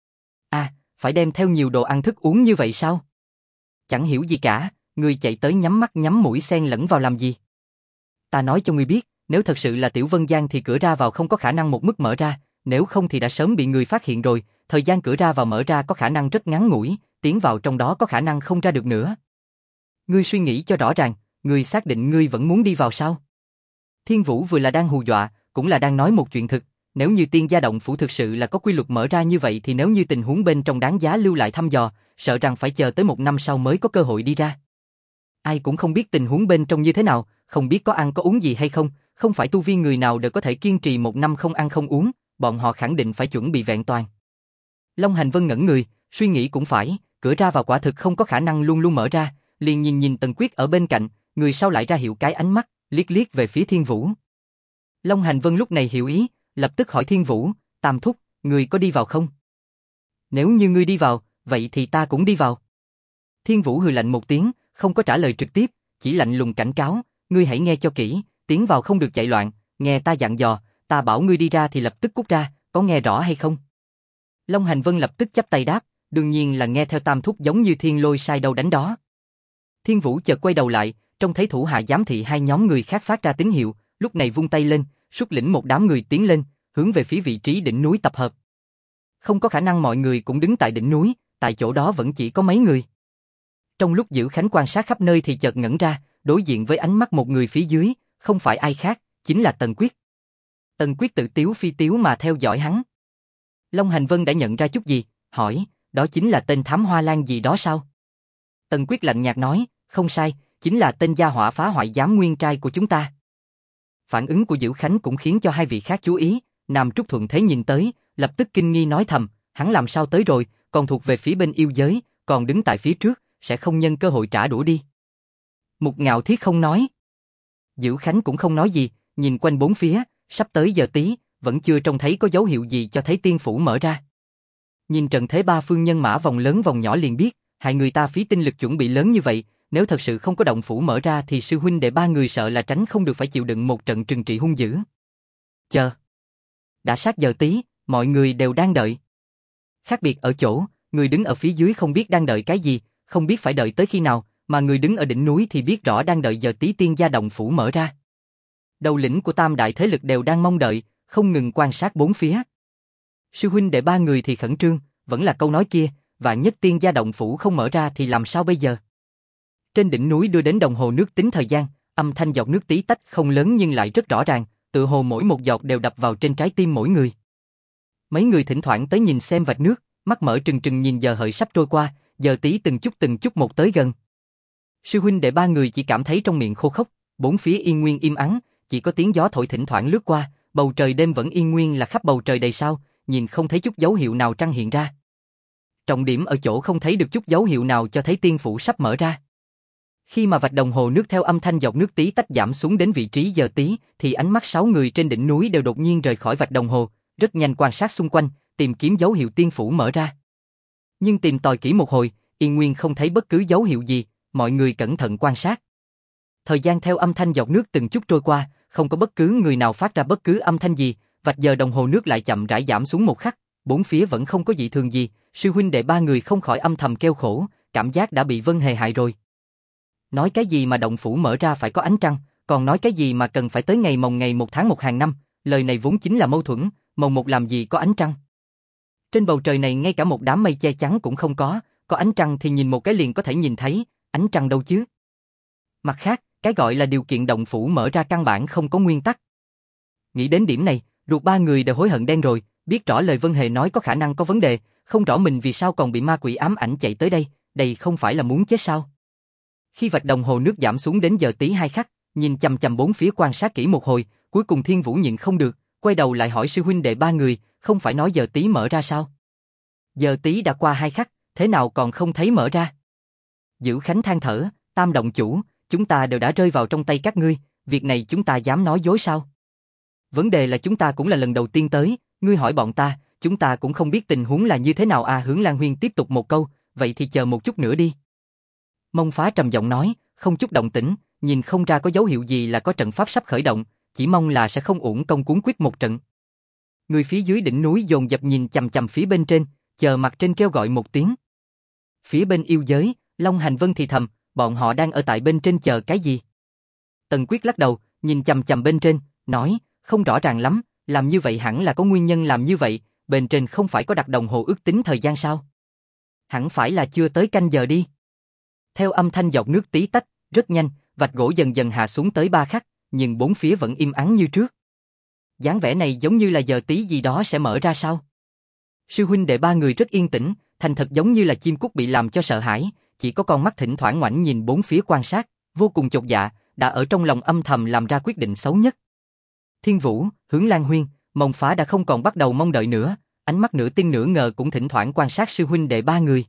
A: Phải đem theo nhiều đồ ăn thức uống như vậy sao? Chẳng hiểu gì cả, ngươi chạy tới nhắm mắt nhắm mũi xen lẫn vào làm gì? Ta nói cho ngươi biết, nếu thật sự là Tiểu Vân Giang thì cửa ra vào không có khả năng một mức mở ra, nếu không thì đã sớm bị người phát hiện rồi, thời gian cửa ra vào mở ra có khả năng rất ngắn ngủi, tiến vào trong đó có khả năng không ra được nữa. Ngươi suy nghĩ cho rõ ràng, ngươi xác định ngươi vẫn muốn đi vào sao? Thiên Vũ vừa là đang hù dọa, cũng là đang nói một chuyện thực. Nếu như Tiên Gia Động Phủ thực sự là có quy luật mở ra như vậy thì nếu như tình huống bên trong đáng giá lưu lại thăm dò, sợ rằng phải chờ tới 1 năm sau mới có cơ hội đi ra. Ai cũng không biết tình huống bên trong như thế nào, không biết có ăn có uống gì hay không, không phải tu vi người nào đều có thể kiên trì 1 năm không ăn không uống, bọn họ khẳng định phải chuẩn bị vẹn toàn. Long Hành Vân ngẩn người, suy nghĩ cũng phải, cửa ra vào quả thực không có khả năng luôn luôn mở ra, liền nhìn Tần Quyết ở bên cạnh, người sau lại ra hiệu cái ánh mắt, liếc về phía Thiên Vũ. Long Hành Vân lúc này hiểu ý, lập tức hỏi Thiên Vũ, Tam thúc, ngươi có đi vào không? Nếu như ngươi đi vào, vậy thì ta cũng đi vào. Thiên Vũ hừ lạnh một tiếng, không có trả lời trực tiếp, chỉ lạnh lùng cảnh cáo, ngươi hãy nghe cho kỹ, tiến vào không được chạy loạn, nghe ta dặn dò, ta bảo ngươi đi ra thì lập tức cút ra, có nghe rõ hay không? Long Hành Vân lập tức chắp tay đáp, đương nhiên là nghe theo Tam thúc giống như thiên lôi sai đâu đánh đó. Thiên Vũ chợt quay đầu lại, trông thấy thủ hạ giám thị hai nhóm người khác phát ra tín hiệu, lúc này vung tay lên, xuất lĩnh một đám người tiến lên, hướng về phía vị trí đỉnh núi tập hợp. Không có khả năng mọi người cũng đứng tại đỉnh núi, tại chỗ đó vẫn chỉ có mấy người. Trong lúc Giữ Khánh quan sát khắp nơi thì chợt ngẩn ra, đối diện với ánh mắt một người phía dưới, không phải ai khác, chính là Tần Quyết. Tần Quyết tự tiếu phi tiếu mà theo dõi hắn. Long Hành Vân đã nhận ra chút gì, hỏi, đó chính là tên thám hoa lan gì đó sao? Tần Quyết lạnh nhạt nói, không sai, chính là tên gia hỏa phá hoại giám nguyên trai của chúng ta. Phản ứng của Diệu Khánh cũng khiến cho hai vị khác chú ý, Nam Trúc thuận thế nhìn tới, lập tức kinh nghi nói thầm, hắn làm sao tới rồi, còn thuộc về phía bên yêu giới, còn đứng tại phía trước, sẽ không nhân cơ hội trả đũa đi. Mục Ngạo Thiết không nói. Diệu Khánh cũng không nói gì, nhìn quanh bốn phía, sắp tới giờ tí, vẫn chưa trông thấy có dấu hiệu gì cho thấy tiên phủ mở ra. Nhìn trận thế ba phương nhân mã vòng lớn vòng nhỏ liền biết, hai người ta phí tinh lực chuẩn bị lớn như vậy, nếu thật sự không có động phủ mở ra thì sư huynh đệ ba người sợ là tránh không được phải chịu đựng một trận trừng trị hung dữ. Chờ. Đã sát giờ tí, mọi người đều đang đợi. Khác biệt ở chỗ, người đứng ở phía dưới không biết đang đợi cái gì, không biết phải đợi tới khi nào, mà người đứng ở đỉnh núi thì biết rõ đang đợi giờ tí tiên gia động phủ mở ra. Đầu lĩnh của tam đại thế lực đều đang mong đợi, không ngừng quan sát bốn phía. Sư huynh đệ ba người thì khẩn trương, vẫn là câu nói kia, vạn nhất tiên gia động phủ không mở ra thì làm sao bây giờ? Trên đỉnh núi đưa đến đồng hồ nước tính thời gian, âm thanh giọt nước tí tách không lớn nhưng lại rất rõ ràng, tựa hồ mỗi một giọt đều đập vào trên trái tim mỗi người. Mấy người thỉnh thoảng tới nhìn xem vạch nước, mắt mở trừng trừng nhìn giờ hợi sắp trôi qua, giờ tí từng chút một tới gần. Sư huynh đệ ba người chỉ cảm thấy trong miệng khô khốc, bốn phía yên nguyên im ắng, chỉ có tiếng gió thổi thỉnh thoảng lướt qua, bầu trời đêm vẫn yên nguyên là khắp bầu trời đầy sao, nhìn không thấy chút dấu hiệu nào trăng hiện ra. Trọng điểm ở chỗ không thấy được chút dấu hiệu nào cho thấy tiên phủ sắp mở ra. Khi mà vạch đồng hồ nước theo âm thanh giọt nước tí tách giảm xuống đến vị trí giờ tí, thì ánh mắt 6 người trên đỉnh núi đều đột nhiên rời khỏi vạch đồng hồ, rất nhanh quan sát xung quanh, tìm kiếm dấu hiệu tiên phủ mở ra. Nhưng tìm tòi kỹ một hồi, yên nguyên không thấy bất cứ dấu hiệu gì, mọi người cẩn thận quan sát. Thời gian theo âm thanh giọt nước từng chút trôi qua, không có bất cứ người nào phát ra bất cứ âm thanh gì, vạch giờ đồng hồ nước lại chậm rãi giảm xuống một khắc, bốn phía vẫn không có dị thường gì, sư huynh đệ ba người không khỏi âm thầm kêu khổ, cảm giác đã bị Vân Hề hại rồi. Nói cái gì mà động phủ mở ra phải có ánh trăng, còn nói cái gì mà cần phải tới ngày mồng ngày 1 tháng 1 hàng năm, lời này vốn chính là mâu thuẫn, mồng một làm gì có ánh trăng. Trên bầu trời này ngay cả một đám mây che chắn cũng không có ánh trăng thì nhìn một cái liền có thể nhìn thấy, ánh trăng đâu chứ. Mặt khác, cái gọi là điều kiện động phủ mở ra căn bản không có nguyên tắc. Nghĩ đến điểm này, ruột ba người đều hối hận đen rồi, biết rõ lời Vân Hề nói có khả năng có vấn đề, không rõ mình vì sao còn bị ma quỷ ám ảnh chạy tới đây, đây không phải là muốn chết sao? Khi vạch đồng hồ nước giảm xuống đến giờ tí 2 khắc, nhìn chằm chằm bốn phía quan sát kỹ một hồi, cuối cùng Thiên Vũ nhịn không được, quay đầu lại hỏi sư huynh đệ ba người, không phải nói giờ tí mở ra sao? Giờ tí đã qua 2 khắc, thế nào còn không thấy mở ra? Dữ Khánh than thở, Tam động chủ, chúng ta đều đã rơi vào trong tay các ngươi, việc này chúng ta dám nói dối sao? Vấn đề là chúng ta cũng là lần đầu tiên tới, ngươi hỏi bọn ta, chúng ta cũng không biết tình huống là như thế nào à. Hướng Lan Huyên tiếp tục một câu, vậy thì chờ một chút nữa đi. Mông Phá trầm giọng nói, không chút động tĩnh, nhìn không ra có dấu hiệu gì là có trận pháp sắp khởi động, chỉ mong là sẽ không uổng công cuốn quyết một trận. Người phía dưới đỉnh núi dồn dập nhìn chằm chằm phía bên trên, chờ mặt trên kêu gọi một tiếng. Phía bên yêu giới, Long Hành Vân thì thầm, bọn họ đang ở tại bên trên chờ cái gì? Tần Quyết lắc đầu, nhìn chằm chằm bên trên, nói, không rõ ràng lắm, làm như vậy hẳn là có nguyên nhân làm như vậy, bên trên không phải có đặt đồng hồ ước tính thời gian sao? Hẳn phải là chưa tới canh giờ đi. Theo âm thanh giọt nước tí tách, rất nhanh, vạch gỗ dần dần hạ xuống tới 3 khắc, nhưng bốn phía vẫn im ắng như trước. Dáng vẻ này giống như là giờ tí gì đó sẽ mở ra sao? Sư huynh đệ ba người rất yên tĩnh, thành thật giống như là chim cút bị làm cho sợ hãi, chỉ có con mắt thỉnh thoảng ngoảnh nhìn bốn phía quan sát, vô cùng chột dạ, đã ở trong lòng âm thầm làm ra quyết định xấu nhất. Thiên Vũ, Hướng Lan Huyên, Mông Phá đã không còn bắt đầu mong đợi nữa, ánh mắt nửa tin nửa ngờ cũng thỉnh thoảng quan sát sư huynh đệ ba người.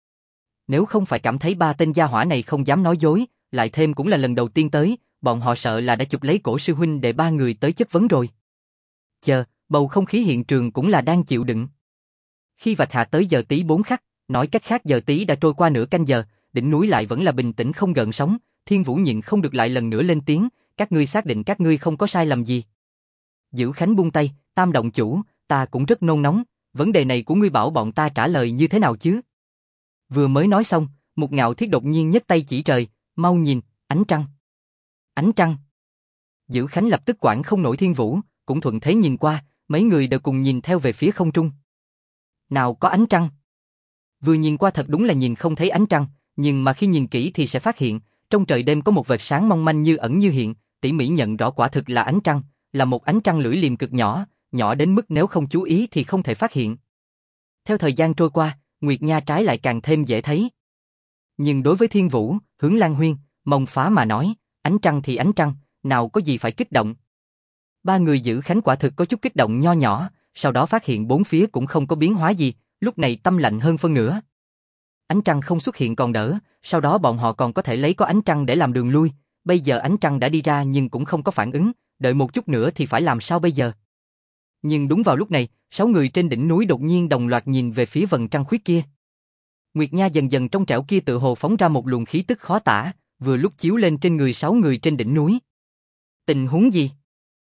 A: Nếu không phải cảm thấy ba tên gia hỏa này không dám nói dối, lại thêm cũng là lần đầu tiên tới, bọn họ sợ là đã chụp lấy cổ sư huynh đệ ba người tới chất vấn rồi. Chờ, bầu không khí hiện trường cũng là đang chịu đựng. Khi vạch hạ tới giờ tí 4 khắc, nói cách khác giờ tí đã trôi qua nửa canh giờ, đỉnh núi lại vẫn là bình tĩnh không gợn sóng, Thiên Vũ nhịn không được lại lần nữa lên tiếng, các ngươi xác định các ngươi không có sai lầm gì. Dữ Khánh buông tay, Tam động chủ, ta cũng rất nôn nóng, vấn đề này của ngươi bảo bọn ta trả lời như thế nào chứ? Vừa mới nói xong, Mục Ngạo Thiết đột nhiên nhấc tay chỉ trời, mau nhìn, ánh trăng. Ánh trăng. Dữ Khánh lập tức quản không nổi Thiên Vũ, cũng thuận thế nhìn qua, mấy người đều cùng nhìn theo về phía không trung. Nào có ánh trăng. Vừa nhìn qua thật đúng là nhìn không thấy ánh trăng, nhưng mà khi nhìn kỹ thì sẽ phát hiện, trong trời đêm có một vệt sáng mong manh như ẩn như hiện, tỉ mỉ nhận rõ quả thực là ánh trăng, là một ánh trăng lưỡi liềm cực nhỏ, nhỏ đến mức nếu không chú ý thì không thể phát hiện. Theo thời gian trôi qua, Nguyệt Nha trái lại càng thêm dễ thấy. Nhưng đối với Thiên Vũ, Hướng Lan Huyên, Mông Phá mà nói, ánh trăng thì ánh trăng, nào có gì phải kích động. Ba người giữ Khánh quả thực có chút kích động nho nhỏ, sau đó phát hiện bốn phía cũng không có biến hóa gì, lúc này tâm lạnh hơn phân nửa. Ánh trăng không xuất hiện còn đỡ, sau đó bọn họ còn có thể lấy có ánh trăng để làm đường lui, bây giờ ánh trăng đã đi ra nhưng cũng không có phản ứng, đợi một chút nữa thì phải làm sao bây giờ? Nhưng đúng vào lúc này, 6 người trên đỉnh núi đột nhiên đồng loạt nhìn về phía vầng trăng khuyết kia. Nguyệt Nha dần dần trong trẻo kia tự hồ phóng ra một luồng khí tức khó tả, vừa lúc chiếu lên trên người 6 người trên đỉnh núi. Tình huống gì?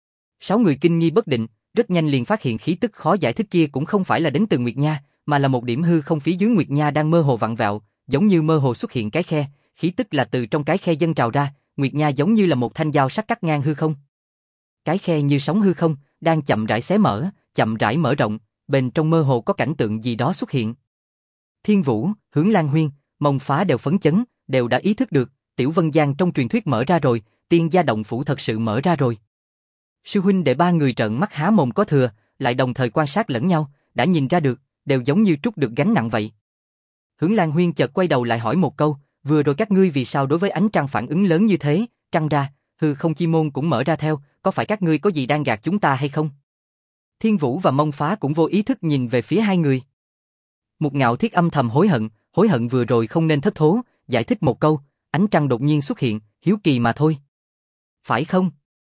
A: 6 người kinh nghi bất định, rất nhanh liền phát hiện khí tức khó giải thích kia cũng không phải là đến từ Nguyệt Nha, mà là một điểm hư không phía dưới Nguyệt Nha đang mơ hồ vặn vẹo, giống như mơ hồ xuất hiện cái khe, khí tức là từ trong cái khe dâng trào ra, Nguyệt Nha giống như là một thanh dao sắc cắt ngang hư không. Cái khe như sóng hư không, đang chậm rãi xé mở, chậm rãi mở rộng, bên trong mơ hồ có cảnh tượng gì đó xuất hiện. Thiên Vũ, Hướng Lan Huyên, Mông Phá đều phấn chấn, đều đã ý thức được, Tiểu Vân Giang trong truyền thuyết mở ra rồi, Tiên Gia Động Phủ thật sự mở ra rồi. Sư huynh để ba người trợn mắt há mồm có thừa, lại đồng thời quan sát lẫn nhau, đã nhìn ra được, đều giống như trút được gánh nặng vậy. Hướng Lan Huyên chợt quay đầu lại hỏi một câu, vừa rồi các ngươi vì sao đối với ánh trăng phản ứng lớn như thế, trăng ra, hư không chi môn cũng mở ra theo, có phải các ngươi có gì đang gạt chúng ta hay không? Thiên Vũ và Mông Phá cũng vô ý thức nhìn về phía hai người. Một Ngạo Thiết âm thầm hối hận vừa rồi không nên thất thố, giải thích một câu, ánh trăng đột nhiên xuất hiện, hiếu kỳ mà thôi. Phải không?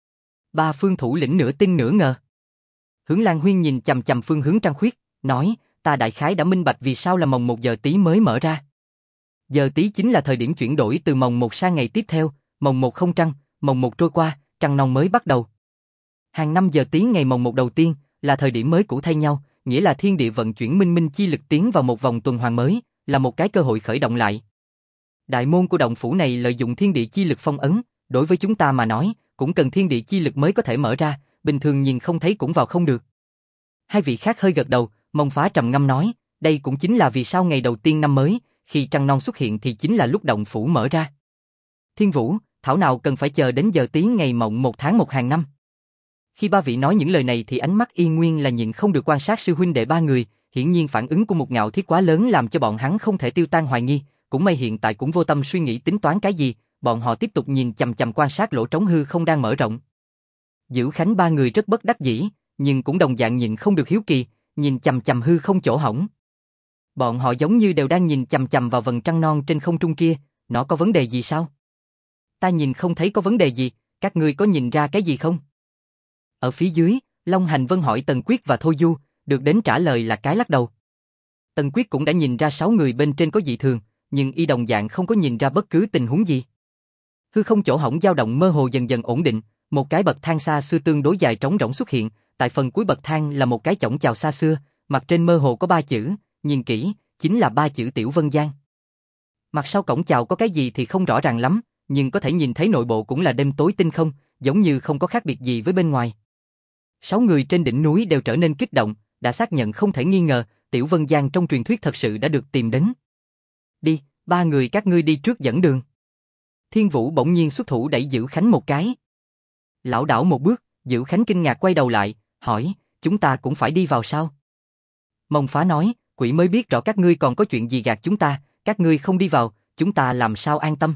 A: Ba phương thủ lĩnh nửa tin nửa ngờ. Hướng Lan Huyên nhìn chằm chằm phương hướng trăng khuyết, nói, ta đại khái đã minh bạch vì sao là mồng 1 giờ tí mới mở ra. Giờ tí chính là thời điểm chuyển đổi từ mồng 1 sang ngày tiếp theo, mồng 1 không trăng, mồng 1 trôi qua, trăng non mới bắt đầu. Hàng năm giờ tí ngày mồng 1 đầu tiên là thời điểm mới cũ thay nhau, nghĩa là thiên địa vận chuyển minh minh chi lực tiến vào một vòng tuần hoàn mới, là một cái cơ hội khởi động lại. Đại môn của động phủ này lợi dụng thiên địa chi lực phong ấn, đối với chúng ta mà nói, cũng cần thiên địa chi lực mới có thể mở ra, bình thường nhìn không thấy cũng vào không được. Hai vị khác hơi gật đầu, Mông Phá trầm ngâm nói, đây cũng chính là vì sao ngày đầu tiên năm mới, khi trăng non xuất hiện thì chính là lúc động phủ mở ra. Thiên Vũ, thảo nào cần phải chờ đến giờ tí ngày mộng 1 tháng 1 hàng năm. Khi ba vị nói những lời này thì ánh mắt Yên Nguyên là nhịn không được quan sát sư huynh đệ ba người, hiển nhiên phản ứng của một Ngạo Thiết quá lớn làm cho bọn hắn không thể tiêu tan hoài nghi, cũng may hiện tại cũng vô tâm suy nghĩ tính toán cái gì, bọn họ tiếp tục nhìn chằm chằm quan sát lỗ trống hư không đang mở rộng. Dữ Khánh ba người rất bất đắc dĩ, nhưng cũng đồng dạng nhịn không được hiếu kỳ, nhìn chằm chằm hư không chỗ hỏng. Bọn họ giống như đều đang nhìn chằm chằm vào vầng trăng non trên không trung kia, nó có vấn đề gì sao? Ta nhìn không thấy có vấn đề gì, các ngươi có nhìn ra cái gì không? Ở phía dưới, Long Hành Vân hỏi Tần Quyết và Thôi Du, được đến trả lời là cái lắc đầu. Tần Quyết cũng đã nhìn ra 6 người bên trên có dị thường, nhưng y đồng dạng không có nhìn ra bất cứ tình huống gì. Hư không chỗ hỏng dao động mơ hồ dần dần ổn định, một cái bậc thang xa xưa tương đối dài trống rỗng xuất hiện, tại phần cuối bậc thang là một cái chổng chào xa xưa, mặt trên mơ hồ có 3 chữ, nhìn kỹ, chính là 3 chữ Tiểu Vân Giang. Mặt sau cổng chào có cái gì thì không rõ ràng lắm, nhưng có thể nhìn thấy nội bộ cũng là đêm tối tinh không, giống như không có khác biệt gì với bên ngoài. 6 người trên đỉnh núi đều trở nên kích động, đã xác nhận không thể nghi ngờ, Tiểu Vân Giang trong truyền thuyết thật sự đã được tìm đến. Đi, ba người các ngươi đi trước dẫn đường. Thiên Vũ bỗng nhiên xuất thủ đẩy Dữ Khánh một cái. Lảo đảo một bước, Dữ Khánh kinh ngạc quay đầu lại, hỏi, chúng ta cũng phải đi vào sao? Mông Phá nói, quỷ mới biết rõ các ngươi còn có chuyện gì gạt chúng ta, các ngươi không đi vào, chúng ta làm sao an tâm?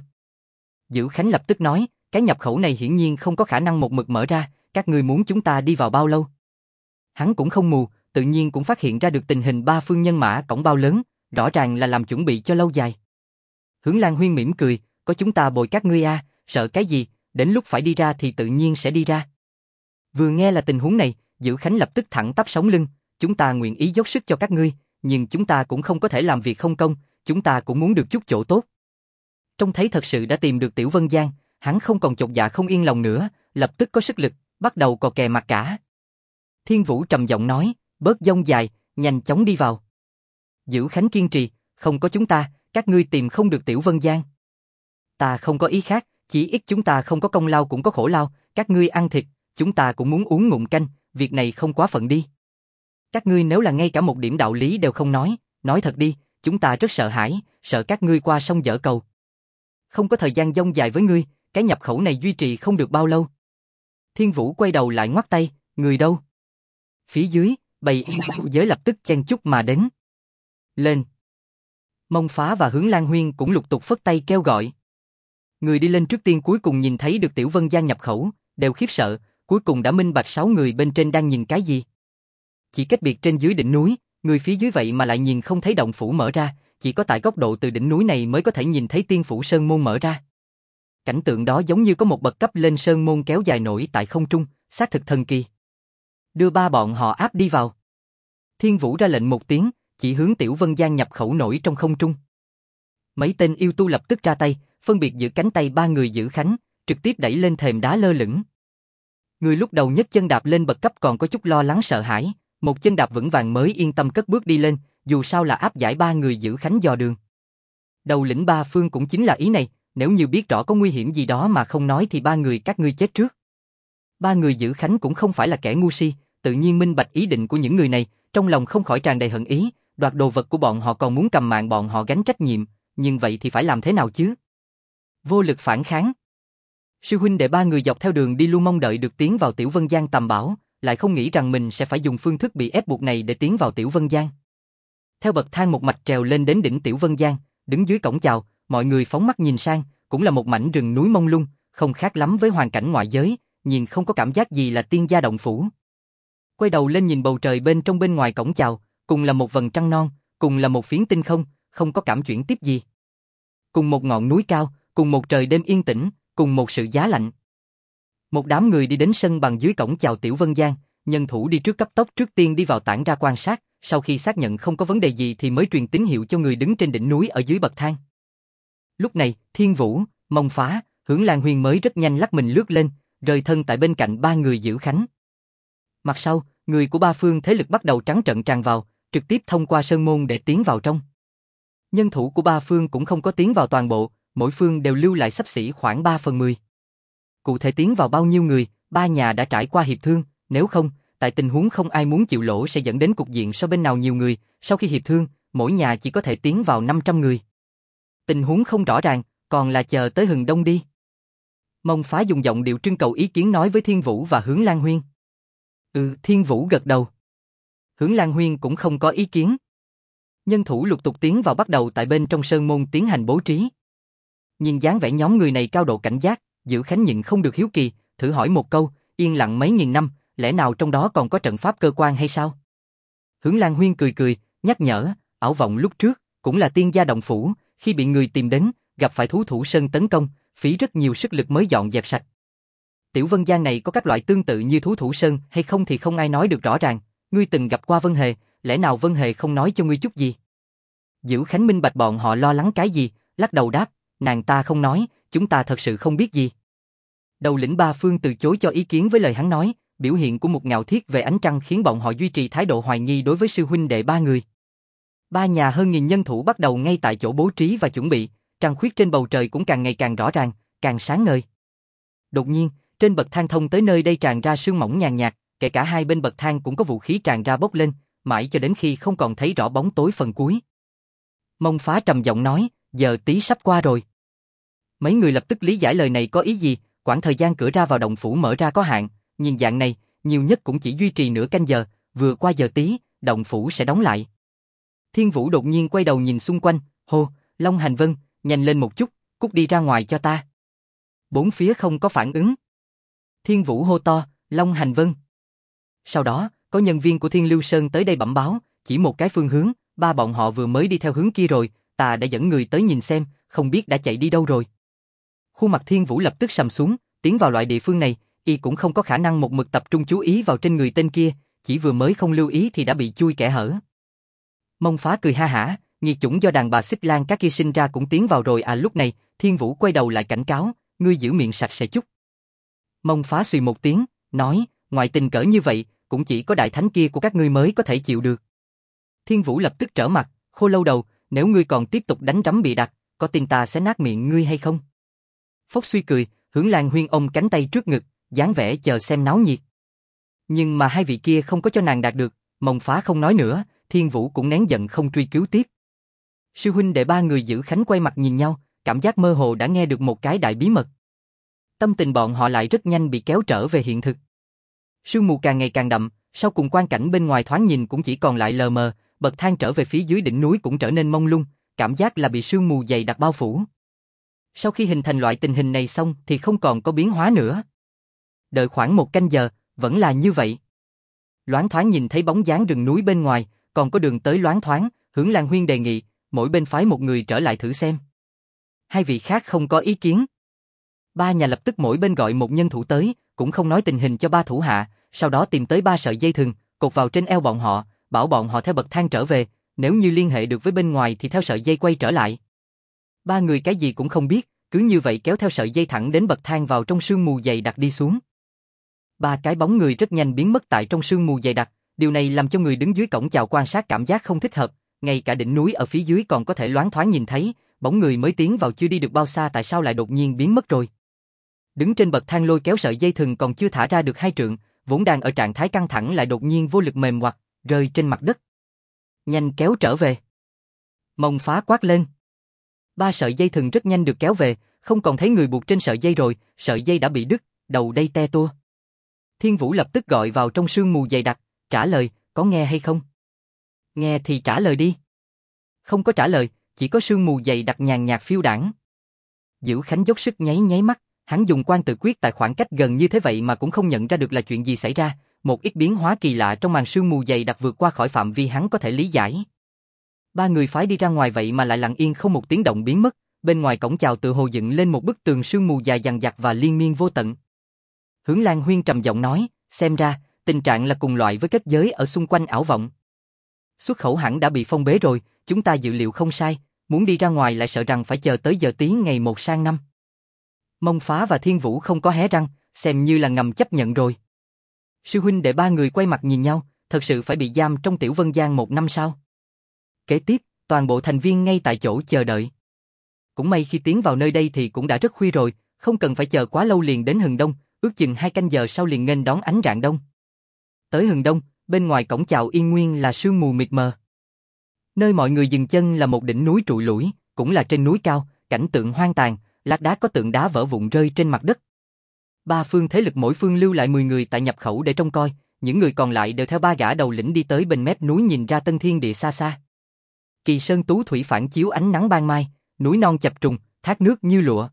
A: Dữ Khánh lập tức nói, cái nhập khẩu này hiển nhiên không có khả năng một mực mở ra, các ngươi muốn chúng ta đi vào bao lâu? Hắn cũng không mù, tự nhiên cũng phát hiện ra được tình hình 3 phương nhân mã cổng bao lớn, rõ ràng là làm chuẩn bị cho lâu dài. Hướng Lan Huyên mỉm cười, có chúng ta bồi các ngươi a, sợ cái gì, đến lúc phải đi ra thì tự nhiên sẽ đi ra. Vừa nghe là tình huống này, Dữ Khánh lập tức thẳng tắp sống lưng, chúng ta nguyện ý dốc sức cho các ngươi, nhưng chúng ta cũng không có thể làm việc không công, chúng ta cũng muốn được chút chỗ tốt. Trông thấy thật sự đã tìm được Tiểu Vân Giang, hắn không còn chột dạ không yên lòng nữa, lập tức có sức lực, bắt đầu cò kè mặt cả. Thiên Vũ trầm giọng nói, bớt dông dài, nhanh chóng đi vào. Dữ Khánh kiên trì, không có chúng ta, các ngươi tìm không được Tiểu Vân Giang. Ta không có ý khác, chỉ ít chúng ta không có công lao cũng có khổ lao, các ngươi ăn thịt, chúng ta cũng muốn uống ngụm canh, việc này không quá phận đi. Các ngươi nếu là ngay cả một điểm đạo lý đều không nói thật đi, chúng ta rất sợ hãi, sợ các ngươi qua sông dở cầu. Không có thời gian dông dài với ngươi, cái nhập khẩu này duy trì không được bao lâu. Thiên Vũ quay đầu lại ngoắt tay, người đâu? Phía dưới, bầy yêu giới lập tức chen chúc mà đến. Lên! Mông Phá và Hướng Lan Huyên cũng lục tục phất tay kêu gọi. Người đi lên trước tiên cuối cùng nhìn thấy được Tiểu Vân Giang nhập khẩu, đều khiếp sợ, cuối cùng đã minh bạch 6 người bên trên đang nhìn cái gì. Chỉ cách biệt trên dưới đỉnh núi, người phía dưới vậy mà lại nhìn không thấy động phủ mở ra, chỉ có tại góc độ từ đỉnh núi này mới có thể nhìn thấy Tiên Phủ Sơn Môn mở ra. Cảnh tượng đó giống như có một bậc cấp lên Sơn Môn kéo dài nổi tại không trung, xác thực thần kỳ. Đưa ba bọn họ áp đi vào. Thiên Vũ ra lệnh một tiếng, chỉ hướng Tiểu Vân Giang nhập khẩu nổi trong không trung. Mấy tên yêu tu lập tức ra tay, phân biệt giữ cánh tay ba người giữ khánh, trực tiếp đẩy lên thềm đá lơ lửng. Người lúc đầu nhất chân đạp lên bậc cấp còn có chút lo lắng sợ hãi, một chân đạp vững vàng mới yên tâm cất bước đi lên, dù sao là áp giải ba người giữ khánh dò đường. Đầu lĩnh ba phương cũng chính là ý này, nếu như biết rõ có nguy hiểm gì đó mà không nói thì ba người các ngươi chết trước. Ba người giữ khánh cũng không phải là kẻ ngu si, tự nhiên minh bạch ý định của những người này, trong lòng không khỏi tràn đầy hận ý, đoạt đồ vật của bọn họ còn muốn cầm mạng bọn họ gánh trách nhiệm, nhưng vậy thì phải làm thế nào chứ? Vô lực phản kháng. Sư huynh đệ ba người dọc theo đường đi luôn mong đợi được tiến vào Tiểu Vân Giang tầm bảo, lại không nghĩ rằng mình sẽ phải dùng phương thức bị ép buộc này để tiến vào Tiểu Vân Giang. Theo bậc thang một mạch trèo lên đến đỉnh Tiểu Vân Giang, đứng dưới cổng chào, mọi người phóng mắt nhìn sang, cũng là một mảnh rừng núi mông lung, không khác lắm với hoàn cảnh ngoại giới, nhìn không có cảm giác gì là tiên gia động phủ. Quay đầu lên nhìn bầu trời bên trong bên ngoài cổng chào, cùng là một vầng trăng non, cùng là một phiến tinh không, không có cảm chuyển tiếp gì. Cùng một ngọn núi cao, cùng một trời đêm yên tĩnh, cùng một sự giá lạnh. Một đám người đi đến sân bằng dưới cổng chào Tiểu Vân Giang, nhân thủ đi trước cấp tốc trước tiên đi vào tản ra quan sát, sau khi xác nhận không có vấn đề gì thì mới truyền tín hiệu cho người đứng trên đỉnh núi ở dưới bậc thang. Lúc này, Thiên Vũ, Mông Phá, Hướng Lan Huyên mới rất nhanh lắc mình lướt lên, rời thân tại bên cạnh ba người giữ khánh. Mặt sau, người của ba phương thế lực bắt đầu trắng trợn tràn vào, trực tiếp thông qua sơn môn để tiến vào trong. Nhân thủ của ba phương cũng không có tiến vào toàn bộ, mỗi phương đều lưu lại xấp xỉ khoảng 3/10. Cụ thể tiến vào bao nhiêu người, ba nhà đã trải qua hiệp thương, nếu không, tại tình huống không ai muốn chịu lỗ sẽ dẫn đến cục diện so bên nào nhiều người, sau khi hiệp thương, mỗi nhà chỉ có thể tiến vào 500 người. Tình huống không rõ ràng, còn là chờ tới hừng đông đi. Mông Phá dùng giọng điệu trưng cầu ý kiến nói với Thiên Vũ và Hướng Lan Huyên. Thiên Vũ gật đầu. Hướng Lan Huyên cũng không có ý kiến. Nhân thủ lục tục tiến vào bắt đầu tại bên trong sơn môn tiến hành bố trí. Nhìn dáng vẻ nhóm người này cao độ cảnh giác, Giữ Khánh nhịn không được hiếu kỳ, thử hỏi một câu, yên lặng mấy nghìn năm, lẽ nào trong đó còn có trận pháp cơ quan hay sao? Hướng Lan Huyên cười cười, nhắc nhở, ảo vọng lúc trước, cũng là tiên gia động phủ, khi bị người tìm đến, gặp phải thú thủ sơn tấn công, phí rất nhiều sức lực mới dọn dẹp sạch. Tiểu Vân Giang này có các loại tương tự như thú thủ sơn hay không thì không ai nói được rõ ràng, ngươi từng gặp qua Vân Hề, lẽ nào Vân Hề không nói cho ngươi chút gì? Giữ Khánh minh bạch bọn họ lo lắng cái gì, lắc đầu đáp, nàng ta không nói, chúng ta thật sự không biết gì. Đầu lĩnh ba phương từ chối cho ý kiến với lời hắn nói, biểu hiện của một ngạo thiết về ánh trăng khiến bọn họ duy trì thái độ hoài nghi đối với sư huynh đệ ba người. Ba nhà hơn nghìn nhân thủ bắt đầu ngay tại chỗ bố trí và chuẩn bị, trăng khuyết trên bầu trời cũng càng ngày càng rõ ràng, càng sáng ngời. Đột nhiên, trên bậc thang thông tới nơi đây tràn ra sương mỏng nhàn nhạt, kể cả hai bên bậc thang cũng có vũ khí tràn ra bốc lên, mãi cho đến khi không còn thấy rõ bóng tối phần cuối. Mông Phá trầm giọng nói, giờ tí sắp qua rồi. Mấy người lập tức lý giải lời này có ý gì, quãng thời gian cửa ra vào động phủ mở ra có hạn, nhìn dạng này, nhiều nhất cũng chỉ duy trì nửa canh giờ, vừa qua giờ tí, động phủ sẽ đóng lại. Thiên Vũ đột nhiên quay đầu nhìn xung quanh, hô, Long Hành Vân, nhanh lên một chút, cút đi ra ngoài cho ta. Bốn phía không có phản ứng. Thiên Vũ hô to, Long Hành Vân. Sau đó, có nhân viên của Thiên Lưu Sơn tới đây bẩm báo, chỉ một cái phương hướng, ba bọn họ vừa mới đi theo hướng kia rồi, ta đã dẫn người tới nhìn xem, không biết đã chạy đi đâu rồi. Khuôn mặt Thiên Vũ lập tức sầm xuống, tiến vào loại địa phương này, y cũng không có khả năng một mực tập trung chú ý vào trên người tên kia, chỉ vừa mới không lưu ý thì đã bị chui kẽ hở. Mông Phá cười ha hả, nghiệt chủng do đàn bà Xích Lan các kia sinh ra cũng tiến vào rồi à. Lúc này, Thiên Vũ quay đầu lại cảnh cáo, ngươi giữ miệng sạch sẽ chút. Mông Phá suy một tiếng, nói, ngoại tình cỡ như vậy, cũng chỉ có đại thánh kia của các ngươi mới có thể chịu được. Thiên Vũ lập tức trở mặt, khô lâu đầu, nếu ngươi còn tiếp tục đánh rắm bịa đặt, có tin ta sẽ nát miệng ngươi hay không? Phốc suy cười, Hướng Lan Huyên ôm cánh tay trước ngực, dáng vẻ chờ xem náo nhiệt. Nhưng mà hai vị kia không có cho nàng đạt được, Mông Phá không nói nữa, Thiên Vũ cũng nén giận không truy cứu tiếp. Sư huynh đệ ba người Giữ Khánh quay mặt nhìn nhau, cảm giác mơ hồ đã nghe được một cái đại bí mật. Tâm tình bọn họ lại rất nhanh bị kéo trở về hiện thực. Sương mù càng ngày càng đậm, sau cùng quang cảnh bên ngoài thoáng nhìn cũng chỉ còn lại lờ mờ, bậc thang trở về phía dưới đỉnh núi cũng trở nên mông lung, cảm giác là bị sương mù dày đặc bao phủ. Sau khi hình thành loại tình hình này xong thì không còn có biến hóa nữa. Đợi khoảng 1 canh giờ, vẫn là như vậy. Loáng thoáng nhìn thấy bóng dáng rừng núi bên ngoài, còn có đường tới loáng thoáng, Hướng Lan Huyên đề nghị, mỗi bên phái một người trở lại thử xem. Hai vị khác không có ý kiến. Ba nhà lập tức mỗi bên gọi một nhân thủ tới, cũng không nói tình hình cho ba thủ hạ, sau đó tìm tới 3 sợi dây thừng, cột vào trên eo bọn họ, bảo bọn họ theo bậc thang trở về, nếu như liên hệ được với bên ngoài thì theo sợi dây quay trở lại. 3 người cái gì cũng không biết, cứ như vậy kéo theo sợi dây thẳng đến bậc thang vào trong sương mù dày đặc đi xuống. 3 cái bóng người rất nhanh biến mất tại trong sương mù dày đặc, điều này làm cho người đứng dưới cổng chào quan sát cảm giác không thích hợp, ngay cả đỉnh núi ở phía dưới còn có thể loáng thoáng nhìn thấy, bóng người mới tiến vào chưa đi được bao xa tại sao lại đột nhiên biến mất rồi. Đứng trên bậc thang lôi kéo sợi dây thừng còn chưa thả ra được 2 trượng, vốn đang ở trạng thái căng thẳng lại đột nhiên vô lực mềm ngoặt, rơi trên mặt đất. Nhanh kéo trở về. Mông Phá quát lên. 3 sợi dây thừng rất nhanh được kéo về, không còn thấy người buộc trên sợi dây rồi, sợi dây đã bị đứt, đầu đây te tua. Thiên Vũ lập tức gọi vào trong sương mù dày đặc, trả lời, có nghe hay không? Nghe thì trả lời đi. Không có trả lời, chỉ có sương mù dày đặc nhàn nhạt phiêu đãng. Diễu Khánh dốc sức nháy mắt, hắn dùng quan tự quyết tại khoảng cách gần như thế vậy mà cũng không nhận ra được là chuyện gì xảy ra, một ít biến hóa kỳ lạ trong màn sương mù dày đặc vượt qua khỏi phạm vi hắn có thể lý giải. 3 người phái đi ra ngoài vậy mà lại lặng yên không một tiếng động biến mất, bên ngoài cổng chào tự hồ dựng lên một bức tường sương mù dài dằng dặc và liên miên vô tận. Hướng Lan Huyên trầm giọng nói, xem ra, tình trạng là cùng loại với kết giới ở xung quanh ảo vọng. Xuất khẩu hẳn đã bị phong bế rồi, chúng ta dự liệu không sai, muốn đi ra ngoài lại sợ rằng phải chờ tới giờ tí ngày 1 sang 5. Mông Phá và Thiên Vũ không có hé răng, xem như là ngầm chấp nhận rồi. Sư huynh đệ 3 người quay mặt nhìn nhau, thật sự phải bị giam trong Tiểu Vân Giang 1 năm sao? Kế tiếp, toàn bộ thành viên ngay tại chỗ chờ đợi. Cũng may khi tiến vào nơi đây thì cũng đã rất khuya rồi, không cần phải chờ quá lâu liền đến hừng đông, ước chừng 2 canh giờ sau liền nghênh đón ánh rạng đông. Tới hừng đông, bên ngoài cổng chào yên nguyên là sương mù mịt mờ. Nơi mọi người dừng chân là một đỉnh núi trụi lủi, cũng là trên núi cao, cảnh tượng hoang tàn, lát đá có tượng đá vỡ vụn rơi trên mặt đất. 3 phương thế lực mỗi phương lưu lại 10 người tại nhập khẩu để trông coi, những người còn lại đều theo 3 gã đầu lĩnh đi tới bên mép núi nhìn ra tân thiên địa xa xa. Kỳ sơn tú thủy phản chiếu ánh nắng ban mai, núi non chập trùng, thác nước như lụa.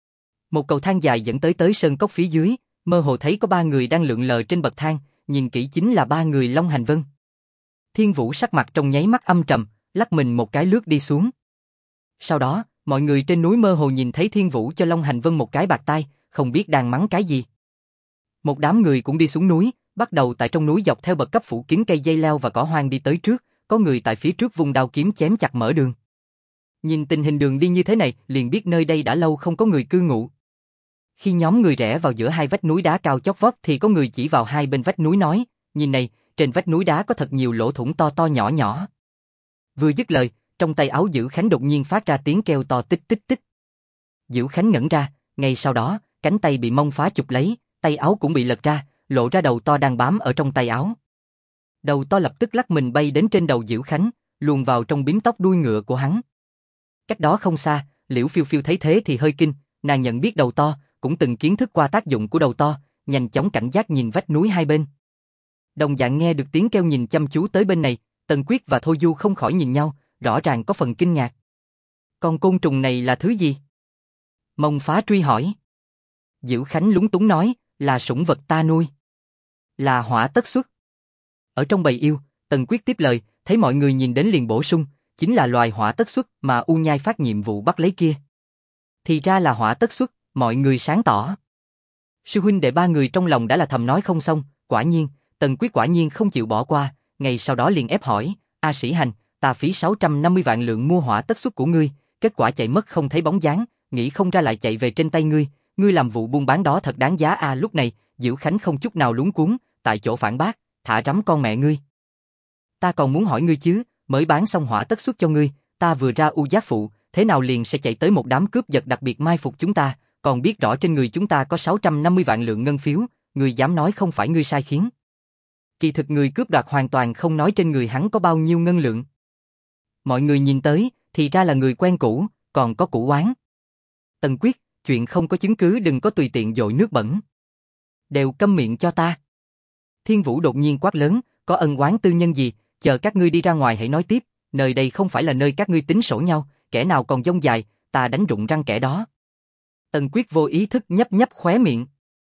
A: Một cầu thang dài dẫn tới sơn cốc phía dưới, mơ hồ thấy có 3 người đang lượn lờ trên bậc thang, nhìn kỹ chính là 3 người Long Hành Vân. Thiên Vũ sắc mặt trong nháy mắt âm trầm, lắc mình một cái lướt đi xuống. Sau đó, mọi người trên núi mơ hồ nhìn thấy Thiên Vũ cho Long Hành Vân một cái bạt tai, không biết đang mắng cái gì. Một đám người cũng đi xuống núi, bắt đầu tại trong núi dọc theo bậc cấp phủ kín cây dây leo và cỏ hoang đi tới trước, có người tại phía trước vung đao kiếm chém chặt mở đường. Nhìn tình hình đường đi như thế này, liền biết nơi đây đã lâu không có người cư ngụ. Khi nhóm người rẽ vào giữa 2 vách núi đá cao chót vót thì có người chỉ vào 2 bên vách núi nói, nhìn này, trên vách núi đá có thật nhiều lỗ thủng to to nhỏ nhỏ. Vừa dứt lời, trong tay áo Diễu Khánh đột nhiên phát ra tiếng kêu to tích tích tích. Diễu Khánh ngẩn ra, ngay sau đó, cánh tay bị Mông Phá chụp lấy, tay áo cũng bị lật ra, lộ ra đầu to đang bám ở trong tay áo. Đầu to lập tức lắc mình bay đến trên đầu Diễu Khánh, luồn vào trong bím tóc đuôi ngựa của hắn. Cách đó không xa, Liễu Phiêu Phiêu thấy thế thì hơi kinh, nàng nhận biết đầu to, cũng từng kiến thức qua tác dụng của đầu to, nhanh chóng cảnh giác nhìn vách núi hai bên. Đồng dạng nghe được tiếng kêu nhìn chăm chú tới bên này, Tần Quyết và Thôi Du không khỏi nhìn nhau, rõ ràng có phần kinh ngạc. Con côn trùng này là thứ gì? Mông Phá truy hỏi. Diễu Khánh lúng túng nói, là sủng vật ta nuôi. Là hỏa tất xuất. Ở trong bầy yêu, Tần Quyết tiếp lời, thấy mọi người nhìn đến liền bổ sung, chính là loài hỏa tất xuất mà U Nhai phát nhiệm vụ bắt lấy kia. Thì ra là hỏa tất xuất, mọi người sáng tỏ. Sư huynh đệ 3 người trong lòng đã là thầm nói không xong, quả nhiên, Tần Quyết quả nhiên không chịu bỏ qua, ngày sau đó liền ép hỏi, A Sĩ Hành, ta phí 650 vạn lượng mua hỏa tất xuất của ngươi, kết quả chạy mất không thấy bóng dáng, nghĩ không ra lại chạy về trên tay ngươi làm vụ buôn bán đó thật đáng giá à. Lúc này, Diễu Khánh không chút nào luống cuống, tại chỗ phản bác, thả rắm con mẹ ngươi. Ta còn muốn hỏi ngươi chứ, mới bán xong hỏa tất xuất cho ngươi, ta vừa ra U Giác Phụ, thế nào liền sẽ chạy tới một đám cướp giật đặc biệt mai phục chúng ta, còn biết rõ trên người chúng ta có 650 vạn lượng ngân phiếu, ngươi dám nói không phải ngươi sai khiến. Kỳ thực người cướp đoạt hoàn toàn không nói trên người hắn có bao nhiêu ngân lượng. Mọi người nhìn tới, thì ra là người quen cũ, còn có cũ oán. Tần Quyết, chuyện không có chứng cứ đừng có tùy tiện dội nước bẩn. Đều câm miệng cho ta. Thiên Vũ đột nhiên quát lớn, có ân oán tư nhân gì, Chờ các ngươi đi ra ngoài hãy nói tiếp, nơi đây không phải là nơi các ngươi tính sổ nhau, kẻ nào còn dông dài, ta đánh rụng răng kẻ đó. Tần Quyết vô ý thức nhấp nhấp khóe miệng.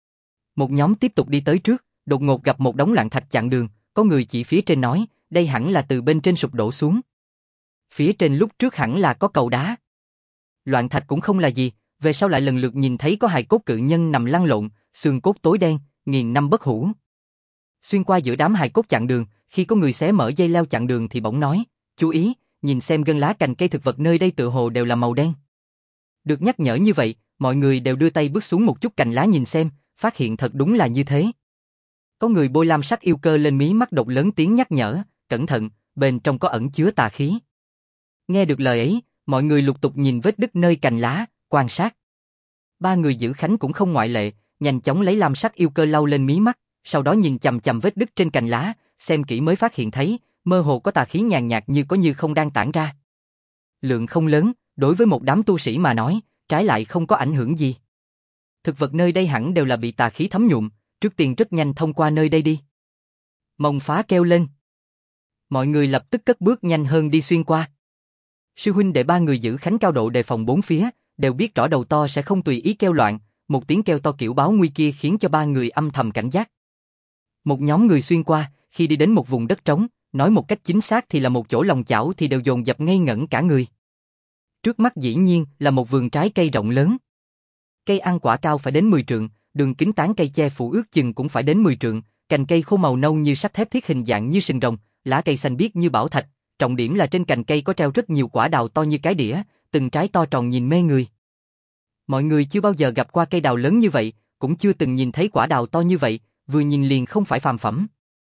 A: Một nhóm tiếp tục đi tới trước, đột ngột gặp một đống loạn thạch chặn đường, có người chỉ phía trên nói, đây hẳn là từ bên trên sụp đổ xuống. Phía trên lúc trước hẳn là có cầu đá. Loạn thạch cũng không là gì, về sau lại lần lượt nhìn thấy có hài cốt cự nhân nằm lăn lộn, xương cốt tối đen, nghìn năm bất hủ. Xuyên qua giữa đám hài cốt chặn đường, khi có người xé mở dây leo chặn đường thì bỗng nói, chú ý, nhìn xem gân lá cành cây thực vật nơi đây tựa hồ đều là màu đen. Được nhắc nhở như vậy, mọi người đều đưa tay bước xuống một chút cành lá nhìn xem, phát hiện thật đúng là như thế. Có người bôi lam sắc yêu cơ lên mí mắt đột lớn tiếng nhắc nhở, cẩn thận, bên trong có ẩn chứa tà khí. Nghe được lời ấy, mọi người lục tục nhìn vết đứt nơi cành lá, quan sát. Ba người giữ khánh cũng không ngoại lệ, nhanh chóng lấy lam sắc yêu cơ lau lên mí mắt, sau đó nhìn chằm chằm vết đứt trên cành lá, xem kỹ mới phát hiện thấy, mơ hồ có tà khí nhàn nhạt như có như không đang tản ra. Lượng không lớn, đối với một đám tu sĩ mà nói, trái lại không có ảnh hưởng gì. Thực vật nơi đây hẳn đều là bị tà khí thấm nhuộm, trước tiên rất nhanh thông qua nơi đây đi. Mông Phá kêu lên. Mọi người lập tức cất bước nhanh hơn đi xuyên qua. Sư huynh đệ ba người giữ khánh cao độ đề phòng bốn phía, đều biết rõ đầu to sẽ không tùy ý kêu loạn, một tiếng kêu to kiểu báo nguy kia khiến cho ba người âm thầm cảnh giác. Một nhóm người xuyên qua, khi đi đến một vùng đất trống, nói một cách chính xác thì là một chỗ lòng chảo thì đều dồn dập ngây ngẩn cả người. Trước mắt dĩ nhiên là một vườn trái cây rộng lớn. Cây ăn quả cao phải đến 10 trượng, đường kính tán cây che phủ ước chừng cũng phải đến 10 trượng, cành cây khô màu nâu như sắt thép thiết hình dạng như sừng rồng, lá cây xanh biếc như bảo thạch, trọng điểm là trên cành cây có treo rất nhiều quả đào to như cái đĩa, từng trái to tròn nhìn mê người. Mọi người chưa bao giờ gặp qua cây đào lớn như vậy, cũng chưa từng nhìn thấy quả đào to như vậy, vừa nhìn liền không phải phàm phẩm.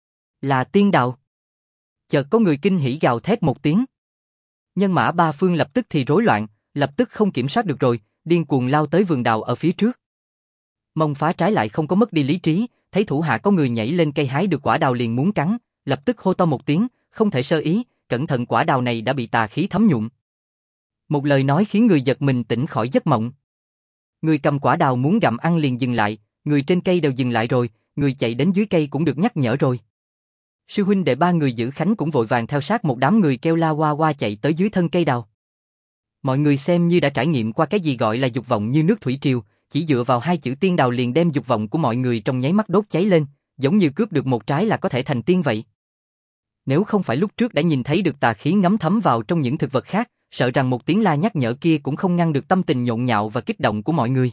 A: Là tiên đào. Chợt có người kinh hỉ gào thét một tiếng. Nhân mã ba phương lập tức thì rối loạn, lập tức không kiểm soát được rồi, điên cuồng lao tới vườn đào ở phía trước. Mông Phá trái lại không có mất đi lý trí, thấy thủ hạ có người nhảy lên cây hái được quả đào liền muốn cắn, lập tức hô to một tiếng, không thể sơ ý, cẩn thận quả đào này đã bị tà khí thấm nhuộm. Một lời nói khiến người giật mình tỉnh khỏi giấc mộng. Người cầm quả đào muốn gặm ăn liền dừng lại, người trên cây đều dừng lại rồi, người chạy đến dưới cây cũng được nhắc nhở rồi. Sư huynh đệ ba người giữ khánh cũng vội vàng theo sát một đám người kêu la hoa hoa chạy tới dưới thân cây đào. Mọi người xem như đã trải nghiệm qua cái gì gọi là dục vọng như nước thủy triều, chỉ dựa vào hai chữ tiên đào liền đem dục vọng của mọi người trong nháy mắt đốt cháy lên, giống như cướp được một trái là có thể thành tiên vậy. Nếu không phải lúc trước đã nhìn thấy được tà khí ngấm thấm vào trong những thực vật khác, sợ rằng một tiếng la nhắc nhở kia cũng không ngăn được tâm tình nhộn nhạo và kích động của mọi người.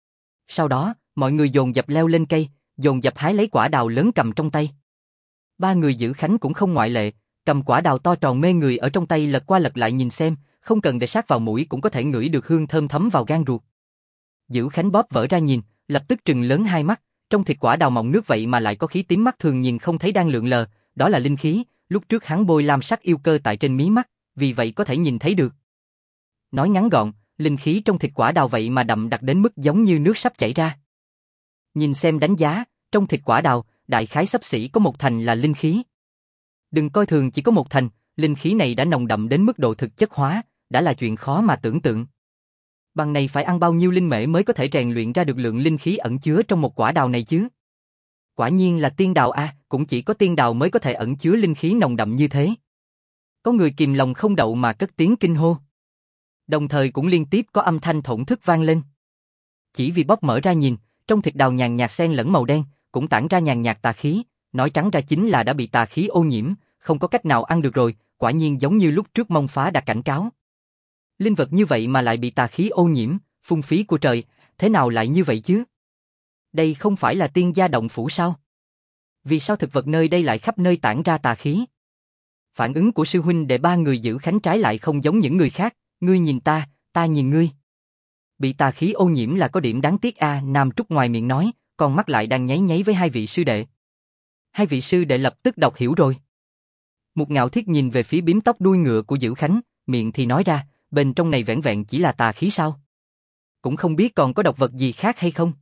A: Sau đó, mọi người dồn dập leo lên cây, dồn dập hái lấy quả đào lớn cầm trong tay. Ba người giữ khánh cũng không ngoại lệ, cầm quả đào to tròn mê người ở trong tay lật qua lật lại nhìn xem, không cần để sát vào mũi cũng có thể ngửi được hương thơm thấm vào gan ruột. Giữ khánh bóp vỡ ra nhìn, lập tức trừng lớn hai mắt, trong thịt quả đào mọng nước vậy mà lại có khí tím mắt thường nhìn không thấy đang lượn lờ, đó là linh khí, lúc trước hắn bôi lam sắc yêu cơ tại trên mí mắt, vì vậy có thể nhìn thấy được. Nói ngắn gọn, linh khí trong thịt quả đào vậy mà đậm đặc đến mức giống như nước sắp chảy ra. Nhìn xem đánh giá, trong thịt quả đào, đại khái xấp xỉ có một thành là linh khí. Đừng coi thường chỉ có một thành, linh khí này đã nồng đậm đến mức độ thực chất hóa, đã là chuyện khó mà tưởng tượng. Bằng này phải ăn bao nhiêu linh mễ mới có thể rèn luyện ra được lượng linh khí ẩn chứa trong một quả đào này chứ? Quả nhiên là tiên đào a, cũng chỉ có tiên đào mới có thể ẩn chứa linh khí nồng đậm như thế. Có người kìm lòng không đậu mà cất tiếng kinh hô. Đồng thời cũng liên tiếp có âm thanh thổn thức vang lên. Chỉ vì bóp mở ra nhìn, trong thịt đào nhàn nhạt xen lẫn màu đen, cũng tản ra nhàn nhạt tà khí, nói trắng ra chính là đã bị tà khí ô nhiễm, không có cách nào ăn được rồi, quả nhiên giống như lúc trước Mông Phá đã cảnh cáo. Linh vật như vậy mà lại bị tà khí ô nhiễm, phung phí của trời, thế nào lại như vậy chứ? Đây không phải là tiên gia động phủ sao? Vì sao thực vật nơi đây lại khắp nơi tản ra tà khí? Phản ứng của sư huynh đệ ba người giữ khánh trái lại không giống những người khác, ngươi nhìn ta, ta nhìn ngươi. Bị tà khí ô nhiễm là có điểm đáng tiếc a, Nam Trúc ngoài miệng nói, còn mắt lại đang nháy nháy với hai vị sư đệ. Hai vị sư đệ lập tức đọc hiểu rồi. Một Ngạo Thiết nhìn về phía bím tóc đuôi ngựa của Dữ Khánh, miệng thì nói ra, bên trong này vẻn vẹn chỉ là tà khí sao? Cũng không biết còn có độc vật gì khác hay không?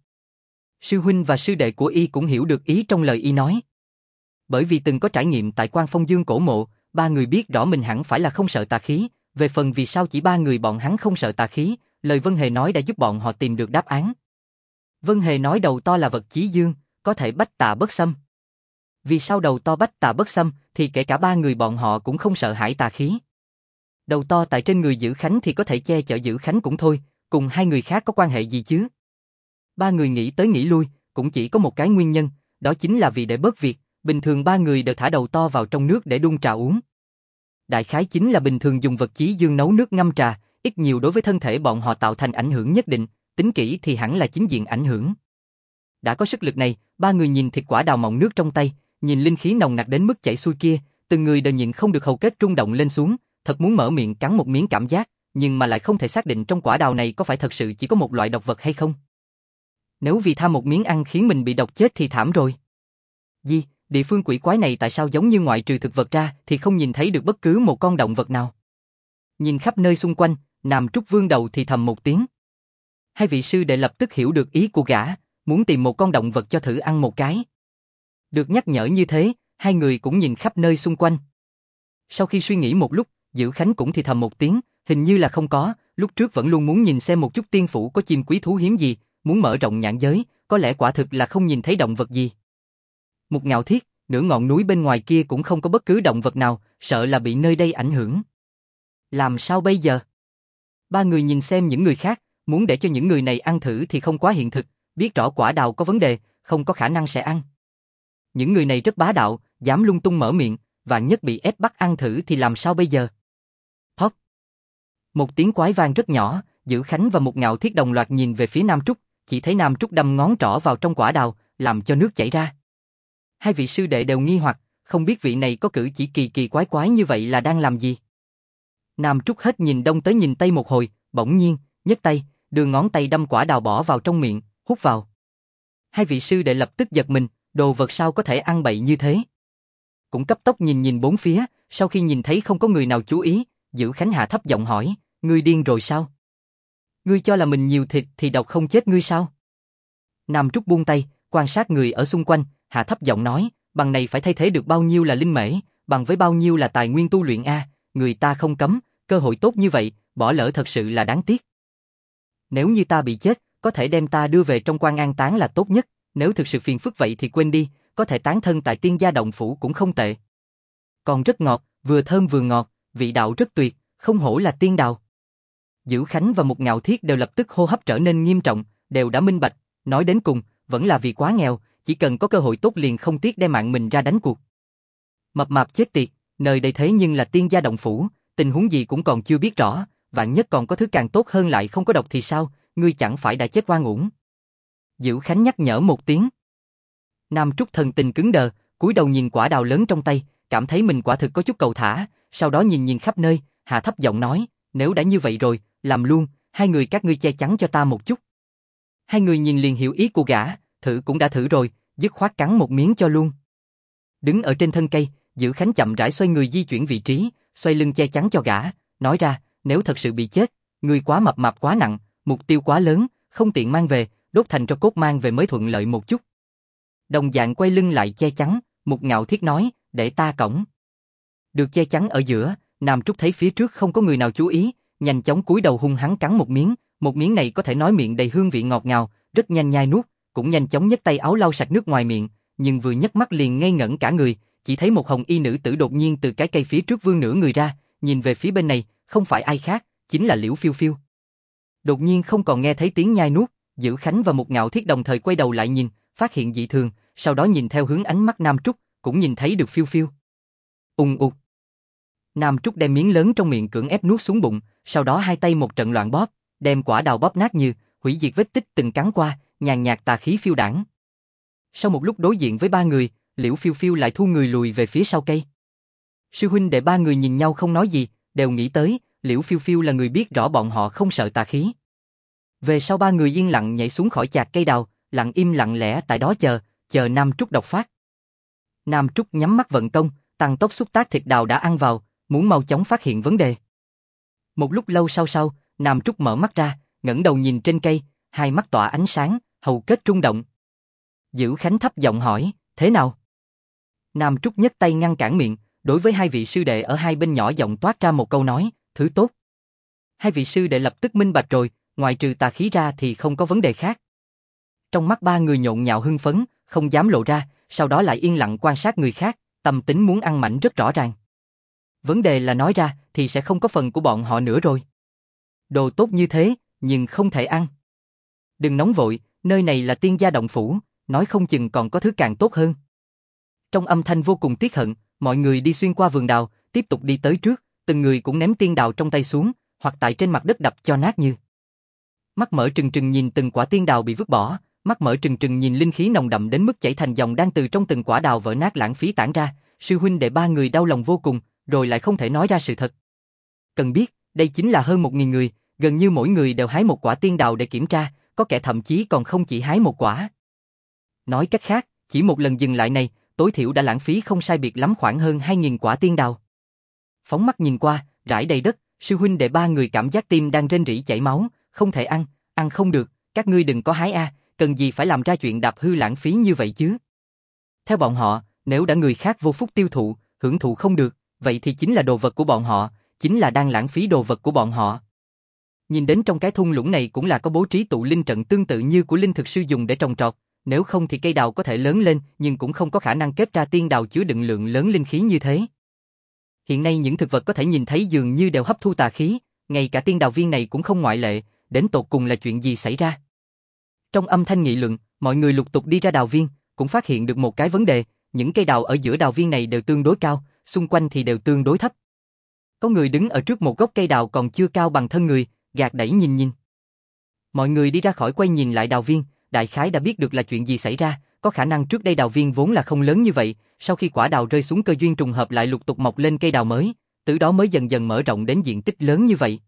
A: Sư huynh và sư đệ của y cũng hiểu được ý trong lời y nói. Bởi vì từng có trải nghiệm tại Quan Phong Dương cổ mộ, ba người biết rõ mình hẳn phải là không sợ tà khí, về phần vì sao chỉ ba người bọn hắn không sợ tà khí, lời Vân Hề nói đã giúp bọn họ tìm được đáp án. Vân Hề nói đầu to là vật chí dương, có thể bách tà bất xâm. Vì sao đầu to bách tà bất xâm, thì kể cả ba người bọn họ cũng không sợ hãi tà khí. Đầu to tại trên người Dữ Khánh thì có thể che chở Dữ Khánh cũng thôi, cùng hai người khác có quan hệ gì chứ? Ba người nghĩ tới nghĩ lui, cũng chỉ có một cái nguyên nhân, đó chính là vì để bớt việc, bình thường ba người đều thả đầu to vào trong nước để đun trà uống. Đại khái chính là bình thường dùng vật chí dương nấu nước ngâm trà, ít nhiều đối với thân thể bọn họ tạo thành ảnh hưởng nhất định, tính kỹ thì hẳn là chính diện ảnh hưởng. Đã có sức lực này, ba người nhìn thịt quả đào mọng nước trong tay, nhìn linh khí nồng nặc đến mức chảy xuôi kia, từng người đều nhịn không được hầu kết rung động lên xuống, thật muốn mở miệng cắn một miếng cảm giác, nhưng mà lại không thể xác định trong quả đào này có phải thật sự chỉ có một loại độc vật hay không. Nếu vì tham một miếng ăn khiến mình bị độc chết thì thảm rồi. Địa phương quỷ quái này tại sao giống như ngoại trừ thực vật ra thì không nhìn thấy được bất cứ một con động vật nào. Nhìn khắp nơi xung quanh, Nam Trúc vương đầu thì thầm một tiếng. Hai vị sư đệ lập tức hiểu được ý của gã, muốn tìm một con động vật cho thử ăn một cái. Được nhắc nhở như thế, hai người cũng nhìn khắp nơi xung quanh. Sau khi suy nghĩ một lúc, Dữ Khánh cũng thì thầm một tiếng, hình như là không có, lúc trước vẫn luôn muốn nhìn xem một chút tiên phủ có chim quý thú hiếm gì, muốn mở rộng nhãn giới, có lẽ quả thực là không nhìn thấy động vật gì. Một Ngạo Thiết, nửa ngọn núi bên ngoài kia cũng không có bất cứ động vật nào, sợ là bị nơi đây ảnh hưởng. Làm sao bây giờ? Ba người nhìn xem những người khác, muốn để cho những người này ăn thử thì không quá hiện thực, biết rõ quả đào có vấn đề, không có khả năng sẽ ăn. Những người này rất bá đạo, dám lung tung mở miệng, vạn nhất bị ép bắt ăn thử thì làm sao bây giờ? Phốc. Một tiếng quái vang rất nhỏ, Dữ Khánh và một Ngạo Thiết đồng loạt nhìn về phía Nam Trúc, chỉ thấy Nam Trúc đâm ngón trỏ vào trong quả đào, làm cho nước chảy ra. Hai vị sư đệ đều nghi hoặc, không biết vị này có cử chỉ kỳ kỳ quái quái như vậy là đang làm gì. Nam Trúc hết nhìn đông tới nhìn tây một hồi, bỗng nhiên, nhấc tay, đưa ngón tay đâm quả đào bỏ vào trong miệng, hút vào. Hai vị sư đệ lập tức giật mình, đồ vật sao có thể ăn bậy như thế. Cũng cấp tốc nhìn bốn phía, sau khi nhìn thấy không có người nào chú ý, Dữ Khánh hạ thấp giọng hỏi, ngươi điên rồi sao? Ngươi cho là mình nhiều thịt thì độc không chết ngươi sao? Nam Trúc buông tay, quan sát người ở xung quanh, hạ thấp giọng nói, bằng này phải thay thế được bao nhiêu là linh mễ, bằng với bao nhiêu là tài nguyên tu luyện a, người ta không cấm, cơ hội tốt như vậy, bỏ lỡ thật sự là đáng tiếc. Nếu như ta bị chết, có thể đem ta đưa về trong quan an táng là tốt nhất, nếu thực sự phiền phức vậy thì quên đi, có thể tán thân tại Tiên Gia động phủ cũng không tệ. Còn rất ngọt, vừa thơm vừa ngọt, vị đạo rất tuyệt, không hổ là tiên đào. Dữ Khánh và một Ngạo Thiết đều lập tức hô hấp trở nên nghiêm trọng, đều đã minh bạch, nói đến cùng, vẫn là vì quá nghèo, chỉ cần có cơ hội tốt liền không tiếc đem mạng mình ra đánh cuộc. Mập mạp chết tiệt, nơi đây thế nhưng là Tiên Gia động phủ, tình huống gì cũng còn chưa biết rõ, vạn nhất còn có thứ càng tốt hơn lại không có độc thì sao, ngươi chẳng phải đã chết oan uổng. Dữ Khánh nhắc nhở một tiếng. Nam Trúc thần tình cứng đờ, cúi đầu nhìn quả đào lớn trong tay, cảm thấy mình quả thực có chút cầu thả, sau đó nhìn khắp nơi, hạ thấp giọng nói, nếu đã như vậy rồi, làm luôn, hai người các ngươi che chắn cho ta một chút. Hai người nhìn liền hiểu ý của gã, thử cũng đã thử rồi, dứt khoát cắn một miếng cho luôn. Đứng ở trên thân cây, Dữ Khánh chậm rãi xoay người di chuyển vị trí, xoay lưng che chắn cho gã, nói ra, nếu thật sự bị chết, ngươi quá mập mạp quá nặng, mục tiêu quá lớn, không tiện mang về, đốt thành tro cốt mang về mới thuận lợi một chút. Đồng dạng quay lưng lại che chắn, một Ngạo Thiết nói, để ta cõng. Được che chắn ở giữa, Nam Trúc thấy phía trước không có người nào chú ý, nhanh chóng cúi đầu hung hăng cắn một miếng này có thể nói miệng đầy hương vị ngọt ngào, rất nhanh nhai nuốt, cũng nhanh chóng nhấc tay áo lau sạch nước ngoài miệng, nhưng vừa nhấc mắt liền ngây ngẩn cả người, chỉ thấy một hồng y nữ tử đột nhiên từ cái cây phía trước vươn nửa người ra, nhìn về phía bên này, không phải ai khác, chính là Liễu Phiêu Phiêu. Đột nhiên không còn nghe thấy tiếng nhai nuốt, Dữ Khánh và một Ngạo Thiết đồng thời quay đầu lại nhìn, phát hiện dị thường, sau đó nhìn theo hướng ánh mắt Nam Trúc, cũng nhìn thấy được Phiêu Phiêu. Ùng ục. Nam Trúc đem miếng lớn trong miệng cưỡng ép nuốt xuống bụng, sau đó hai tay một trận loạn bóp, đem quả đào bóp nát như hủy diệt vết tích từng cắn qua, nhàn nhạt tà khí phiêu đãng. Sau một lúc đối diện với ba người, Liễu Phiêu Phiêu lại thu người lùi về phía sau cây. Sư huynh đệ ba người nhìn nhau không nói gì, đều nghĩ tới, Liễu Phiêu Phiêu là người biết rõ bọn họ không sợ tà khí. Về sau ba người yên lặng nhảy xuống khỏi chạc cây đào, lặng im lặng lẽ tại đó chờ Nam Trúc độc phát. Nam Trúc nhắm mắt vận công, tăng tốc xúc tác thịt đào đã ăn vào, muốn mau chóng phát hiện vấn đề. Một lúc lâu sau, Nam Trúc mở mắt ra, ngẩng đầu nhìn trên cây, hai mắt tỏa ánh sáng, hầu kết rung động. Dữ Khánh thấp giọng hỏi, thế nào? Nam Trúc nhấc tay ngăn cản miệng, đối với hai vị sư đệ ở hai bên nhỏ giọng toát ra một câu nói, thứ tốt. Hai vị sư đệ lập tức minh bạch rồi, ngoài trừ tà khí ra thì không có vấn đề khác. Trong mắt ba người nhộn nhạo hưng phấn, không dám lộ ra, sau đó lại yên lặng quan sát người khác, tâm tính muốn ăn mảnh rất rõ ràng. Vấn đề là nói ra thì sẽ không có phần của bọn họ nữa rồi. Đồ tốt như thế, nhưng không thể ăn. Đừng nóng vội, nơi này là tiên gia động phủ, nói không chừng còn có thứ càng tốt hơn. Trong âm thanh vô cùng tiếc hận, mọi người đi xuyên qua vườn đào, tiếp tục đi tới trước, từng người cũng ném tiên đào trong tay xuống, hoặc tại trên mặt đất đập cho nát như. Mắt mở trừng trừng nhìn từng quả tiên đào bị vứt bỏ, mắt mở trừng trừng nhìn linh khí nồng đậm đến mức chảy thành dòng đang từ trong từng quả đào vỡ nát lãng phí tản ra, sư huynh đệ ba người đau lòng vô cùng, rồi lại không thể nói ra sự thật. Cần biết, đây chính là hơn 1.000 người, gần như mỗi người đều hái một quả tiên đào để kiểm tra, có kẻ thậm chí còn không chỉ hái một quả. Nói cách khác, chỉ một lần dừng lại này, tối thiểu đã lãng phí không sai biệt lắm khoảng hơn 2.000 quả tiên đào. Phóng mắt nhìn qua, rải đầy đất, sư huynh đệ ba người cảm giác tim đang rên rỉ chảy máu, không thể ăn, ăn không được, các ngươi đừng có hái a, cần gì phải làm ra chuyện đạp hư lãng phí như vậy chứ. Theo bọn họ, nếu đã người khác vô phúc tiêu thụ, hưởng thụ không được, vậy thì chính là đồ vật của bọn họ, chính là đang lãng phí đồ vật của bọn họ. Nhìn đến trong cái thung lũng này cũng là có bố trí tụ linh trận tương tự như của linh thực sư dùng để trồng trọt, nếu không thì cây đào có thể lớn lên nhưng cũng không có khả năng kết ra tiên đào chứa đựng lượng lớn linh khí như thế. Hiện nay những thực vật có thể nhìn thấy dường như đều hấp thu tà khí, ngay cả tiên đào viên này cũng không ngoại lệ, đến tột cùng là chuyện gì xảy ra. Trong âm thanh nghị luận, mọi người lục tục đi ra đào viên, cũng phát hiện được một cái vấn đề, những cây đào ở giữa đào viên này đều tương đối cao, xung quanh thì đều tương đối thấp. Có người đứng ở trước một gốc cây đào còn chưa cao bằng thân người, gạt đẩy nhìn nhìn. Mọi người đi ra khỏi quay nhìn lại đào viên, đại khái đã biết được là chuyện gì xảy ra, có khả năng trước đây đào viên vốn là không lớn như vậy, sau khi quả đào rơi xuống cơ duyên trùng hợp lại lục tục mọc lên cây đào mới, từ đó mới dần dần mở rộng đến diện tích lớn như vậy.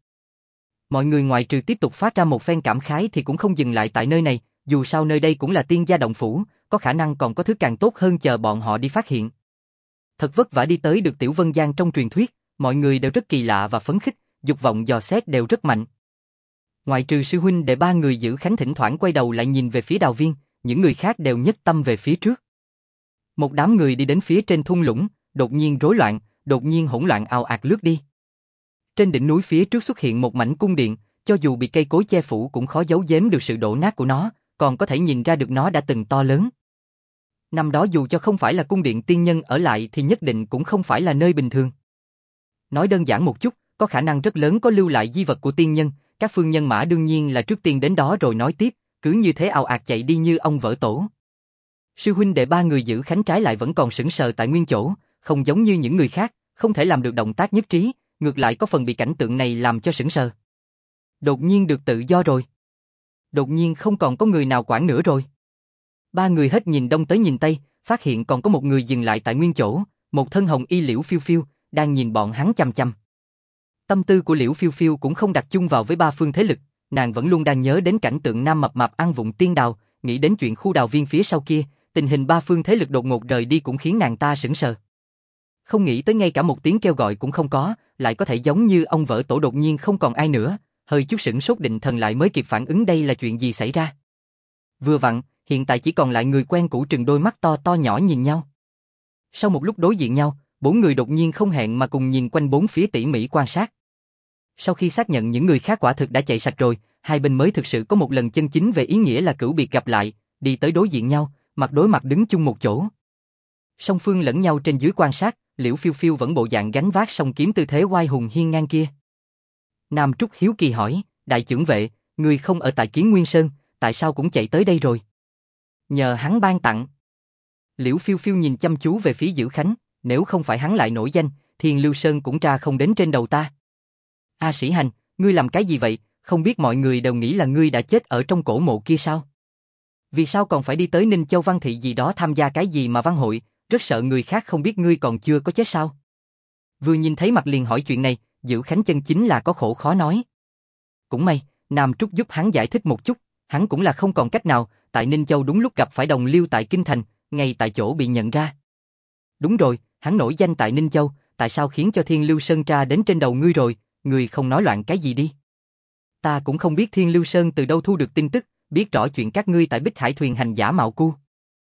A: Mọi người ngoại trừ tiếp tục phát ra một phen cảm khái thì cũng không dừng lại tại nơi này, dù sao nơi đây cũng là tiên gia động phủ, có khả năng còn có thứ càng tốt hơn chờ bọn họ đi phát hiện. Thật vất vả đi tới được Tiểu Vân Giang trong truyền thuyết, mọi người đều rất kỳ lạ và phấn khích, dục vọng dò xét đều rất mạnh. Ngoại trừ sư huynh đệ ba người giữ khánh thỉnh thoảng quay đầu lại nhìn về phía đào viên, những người khác đều nhất tâm về phía trước. Một đám người đi đến phía trên thung lũng, đột nhiên rối loạn, đột nhiên hỗn loạn ào ạt lướt đi. Trên đỉnh núi phía trước xuất hiện một mảnh cung điện, cho dù bị cây cối che phủ cũng khó giấu giếm được sự đổ nát của nó, còn có thể nhìn ra được nó đã từng to lớn. Năm đó dù cho không phải là cung điện tiên nhân ở lại thì nhất định cũng không phải là nơi bình thường. Nói đơn giản một chút, có khả năng rất lớn có lưu lại di vật của tiên nhân, các phương nhân mã đương nhiên là trước tiên đến đó rồi nói tiếp, cứ như thế ào ạt chạy đi như ông vỡ tổ. Sư huynh đệ ba người giữ khánh trái lại vẫn còn sững sờ tại nguyên chỗ, không giống như những người khác, không thể làm được động tác nhất trí, ngược lại có phần bị cảnh tượng này làm cho sững sờ. Đột nhiên được tự do rồi. Đột nhiên không còn có người nào quản nữa rồi. Ba người hết nhìn đông tới nhìn tây, phát hiện còn có một người dừng lại tại nguyên chỗ, một thân hồng y Liễu Phiêu Phiêu, đang nhìn bọn hắn chằm chằm. Tâm tư của Liễu Phiêu Phiêu cũng không đặt chung vào với ba phương thế lực, nàng vẫn luôn đang nhớ đến cảnh tượng nam mập mạp ăn vụng tiên đào, nghĩ đến chuyện khu đào viên phía sau kia, tình hình ba phương thế lực đột ngột rời đi cũng khiến nàng ta sững sờ. Không nghĩ tới ngay cả một tiếng kêu gọi cũng không có, lại có thể giống như ông vỡ tổ đột nhiên không còn ai nữa, hơi chút sửng sốt định thần lại mới kịp phản ứng đây là chuyện gì xảy ra. Vừa vặn, hiện tại chỉ còn lại người quen cũ trừng đôi mắt to to nhỏ nhìn nhau. Sau một lúc đối diện nhau, bốn người đột nhiên không hẹn mà cùng nhìn quanh bốn phía tỉ mỉ quan sát. Sau khi xác nhận những người khác quả thực đã chạy sạch rồi, hai bên mới thực sự có một lần chân chính về ý nghĩa là cửu biệt gặp lại, đi tới đối diện nhau, mặt đối mặt đứng chung một chỗ. Song phương lẫn nhau trên dưới quan sát, Liễu Phiêu Phiêu vẫn bộ dạng gánh vác song kiếm tư thế oai hùng hiên ngang kia. Nam Trúc hiếu kỳ hỏi, đại trưởng vệ, người không ở tại Kiến Nguyên Sơn, tại sao cũng chạy tới đây rồi? Nhờ hắn ban tặng. Liễu Phiêu Phiêu nhìn chăm chú về phía Dữ Khánh, nếu không phải hắn lại nổi danh, Thiên Lưu Sơn cũng tra không đến trên đầu ta. A Sĩ Hành, ngươi làm cái gì vậy, không biết mọi người đều nghĩ là ngươi đã chết ở trong cổ mộ kia sao? Vì sao còn phải đi tới Ninh Châu Văn Thị gì đó tham gia cái gì mà văn hội, rất sợ người khác không biết ngươi còn chưa có chết sao? Vừa nhìn thấy mặt liền hỏi chuyện này, Dữ Khánh chân chính là có khổ khó nói. Cũng may, Nam Trúc giúp hắn giải thích một chút, hắn cũng là không còn cách nào, tại Ninh Châu đúng lúc gặp phải đồng liêu tại Kinh Thành, ngay tại chỗ bị nhận ra. Đúng rồi, hắn nổi danh tại Ninh Châu, tại sao khiến cho Thiên Lưu Sơn tra đến trên đầu ngươi rồi, ngươi không nói loạn cái gì đi. Ta cũng không biết Thiên Lưu Sơn từ đâu thu được tin tức, biết rõ chuyện các ngươi tại Bích Hải thuyền hành giả mạo cu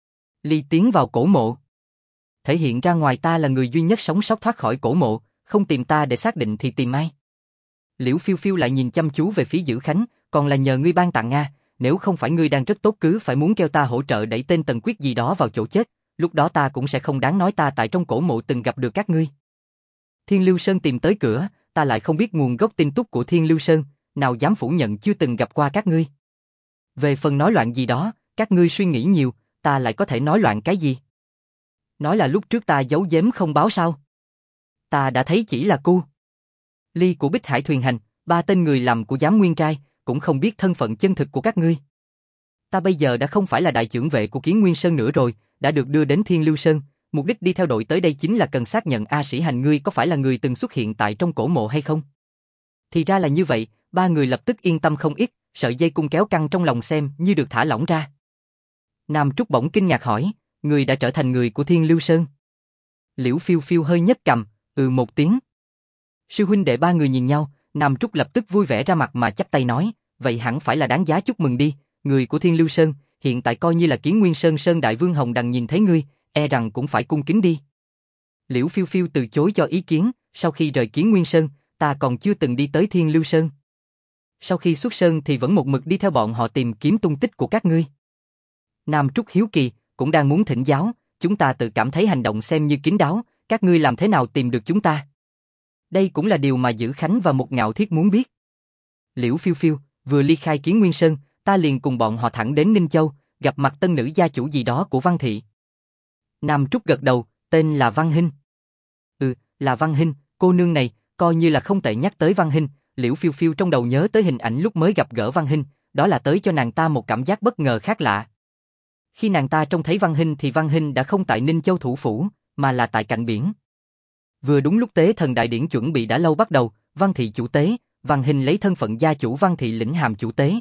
A: ly tiến vào cổ mộ. Thể hiện ra ngoài ta là người duy nhất sống sót thoát khỏi cổ mộ, không tìm ta để xác định thì tìm ai? Liễu Phiêu Phiêu lại nhìn chăm chú về phía Dữ Khánh, còn là nhờ ngươi ban tặng a, nếu không phải ngươi đang rất tốt cứ phải muốn kêu ta hỗ trợ đẩy tên Tần Quyết gì đó vào chỗ chết, lúc đó ta cũng sẽ không đáng nói ta tại trong cổ mộ từng gặp được các ngươi. Thiên Lưu Sơn tìm tới cửa, ta lại không biết nguồn gốc tin tức của Thiên Lưu Sơn, nào dám phủ nhận chưa từng gặp qua các ngươi. Về phần nói loạn gì đó, các ngươi suy nghĩ nhiều, ta lại có thể nói loạn cái gì? Nói là lúc trước ta giấu giếm không báo sao? Ta đã thấy chỉ là cu ly của Bích Hải Thuyền Hành, 3 tên người làm của giám nguyên trai, cũng không biết thân phận chân thực của các ngươi. Ta bây giờ đã không phải là đại trưởng vệ của Kiến Nguyên Sơn nữa rồi, đã được đưa đến Thiên Lưu Sơn, mục đích đi theo đội tới đây chính là cần xác nhận A Sĩ Hành ngươi có phải là người từng xuất hiện tại trong cổ mộ hay không. Thì ra là như vậy, 3 người lập tức yên tâm không ít, sợi dây cung kéo căng trong lòng xem như được thả lỏng ra. Nam Trúc bỗng kinh ngạc hỏi, người đã trở thành người của Thiên Lưu Sơn. Liễu Phiêu Phiêu hơi nhếch cằm, một tiếng. Sư huynh đệ 3 người nhìn nhau, Nam Trúc lập tức vui vẻ ra mặt mà chắp tay nói, vậy hẳn phải là đáng giá chúc mừng đi, người của Thiên Lưu Sơn, hiện tại coi như là Kiến Nguyên Sơn Sơn Đại Vương Hồng Đằng nhìn thấy ngươi, e rằng cũng phải cung kính đi. Liễu Phiêu Phiêu từ chối cho ý kiến, sau khi rời Kiến Nguyên Sơn, ta còn chưa từng đi tới Thiên Lưu Sơn. Sau khi xuất sơn thì vẫn một mực đi theo bọn họ tìm kiếm tung tích của các ngươi. Nam Trúc hiếu kỳ, cũng đang muốn thỉnh giáo, chúng ta tự cảm thấy hành động xem như kín đáo, các ngươi làm thế nào tìm được chúng ta? Đây cũng là điều mà Dữ Khánh và Một Ngạo Thiết muốn biết. Liễu Phiêu Phiêu, vừa ly khai Kiến Nguyên Sơn, ta liền cùng bọn họ thẳng đến Ninh Châu, gặp mặt tân nữ gia chủ gì đó của Văn Thị. Nam Trúc gật đầu, tên là Văn Hinh. Là Văn Hinh, cô nương này, coi như là không tệ. Nhắc tới Văn Hinh, Liễu Phiêu Phiêu trong đầu nhớ tới hình ảnh lúc mới gặp gỡ Văn Hinh, đó là tới cho nàng ta một cảm giác bất ngờ khác lạ. Khi nàng ta trông thấy Văn Hinh thì Văn Hinh đã không tại Ninh Châu thủ phủ, mà là tại cạnh biển. Vừa đúng lúc tế thần đại điển chuẩn bị đã lâu bắt đầu, Văn Thị chủ tế, Văn Hinh lấy thân phận gia chủ Văn Thị lĩnh hàm chủ tế.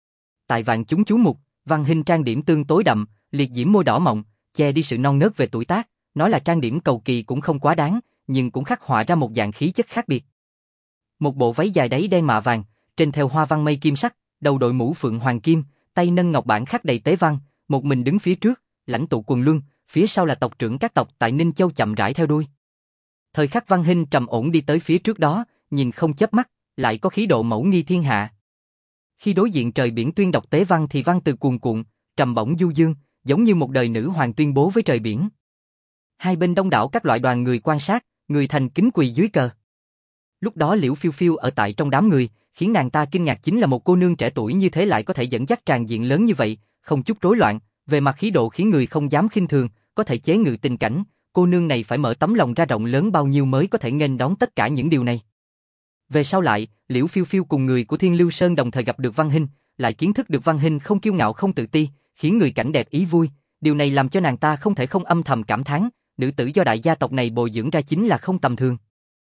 A: Tại vạn chúng chú mục, Văn Hinh trang điểm tương tối đậm, liệt diễm môi đỏ mọng, che đi sự non nớt về tuổi tác, nói là trang điểm cầu kỳ cũng không quá đáng, nhưng cũng khắc họa ra một dạng khí chất khác biệt. Một bộ váy dài đáy đen mạ vàng, trên theo hoa văn mây kim sắc, đầu đội mũ phượng hoàng kim, tay nâng ngọc bản khắc đầy tế văn, một mình đứng phía trước, lãnh tụ quần luân, phía sau là tộc trưởng các tộc tại Ninh Châu chậm rãi theo đuôi. Thời khắc Văn Hinh trầm ổn đi tới phía trước đó, nhìn không chớp mắt, lại có khí độ mẫu nghi thiên hạ. Khi đối diện trời biển tuyên đọc tế văn thì văn từ cuồn cuộn, trầm bổng du dương, giống như một đời nữ hoàng tuyên bố với trời biển. Hai bên đông đảo các loại đoàn người quan sát, người thành kính quỳ dưới cờ. Lúc đó Liễu Phiêu Phiêu ở tại trong đám người, khiến nàng ta kinh ngạc chính là một cô nương trẻ tuổi như thế lại có thể dẫn dắt tràng diện lớn như vậy, không chút rối loạn, về mặt khí độ khiến người không dám khinh thường, có thể chế ngự tình cảnh, cô nương này phải mở tấm lòng ra rộng lớn bao nhiêu mới có thể nghênh đón tất cả những điều này. Về sau lại, Liễu Phiêu Phiêu cùng người của Thiên Lưu Sơn đồng thời gặp được Văn Hinh, lại kiến thức được Văn Hinh không kiêu ngạo không tự ti, khiến người cảnh đẹp ý vui, điều này làm cho nàng ta không thể không âm thầm cảm thán, nữ tử do đại gia tộc này bồi dưỡng ra chính là không tầm thường.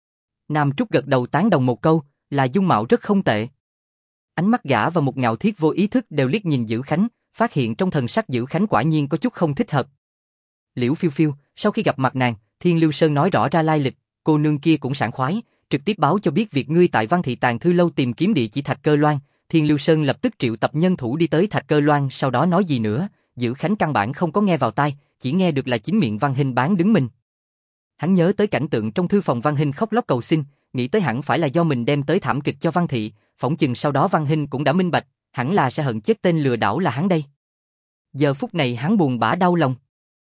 A: Nam Trúc gật đầu tán đồng một câu, là dung mạo rất không tệ. Ánh mắt gã và Một Ngạo Thiết vô ý thức đều liếc nhìn Dữ Khánh, phát hiện trong thần sắc Dữ Khánh quả nhiên có chút không thích hợp. Liễu Phiêu Phiêu, sau khi gặp mặt nàng, Thiên Lưu Sơn nói rõ ra lai lịch, cô nương kia cũng sảng khoái, trực tiếp báo cho biết việc ngươi tại Văn Thị Tàng Thư Lâu tìm kiếm địa chỉ Thạch Cơ Loan. Thiên Lưu Sơn lập tức triệu tập nhân thủ đi tới Thạch Cơ Loan, sau đó nói gì nữa, Dữ Khánh căn bản không có nghe vào tai, chỉ nghe được là chính miệng Văn Hinh bán đứng mình. Hắn nhớ tới cảnh tượng trong thư phòng Văn Hinh khóc lóc cầu xin, nghĩ tới hẳn phải là do mình đem tới thảm kịch cho Văn Thị, phỏng chừng sau đó Văn Hinh cũng đã minh bạch, hẳn là sẽ hận chết tên lừa đảo là hắn đây. Giờ phút này hắn buồn bã đau lòng.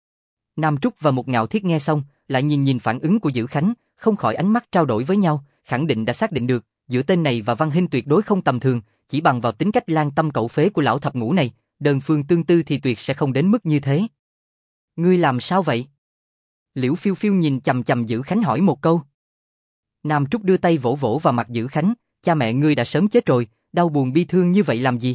A: Nam Trúc và Một Ngạo Thiết nghe xong, lại nhìn nhìn phản ứng của Dữ Khánh, không khỏi ánh mắt trao đổi với nhau, khẳng định đã xác định được, giữa tên này và Văn Hinh tuyệt đối không tầm thường, chỉ bằng vào tính cách lan tâm cẩu phế của lão thập ngũ này, đơn phương tương tư thì tuyệt sẽ không đến mức như thế. Ngươi làm sao vậy? Liễu Phiêu Phiêu nhìn chằm chằm Dữ Khánh hỏi một câu. Nam Trúc đưa tay vỗ vỗ vào mặt Dữ Khánh, cha mẹ ngươi đã sớm chết rồi, đau buồn bi thương như vậy làm gì?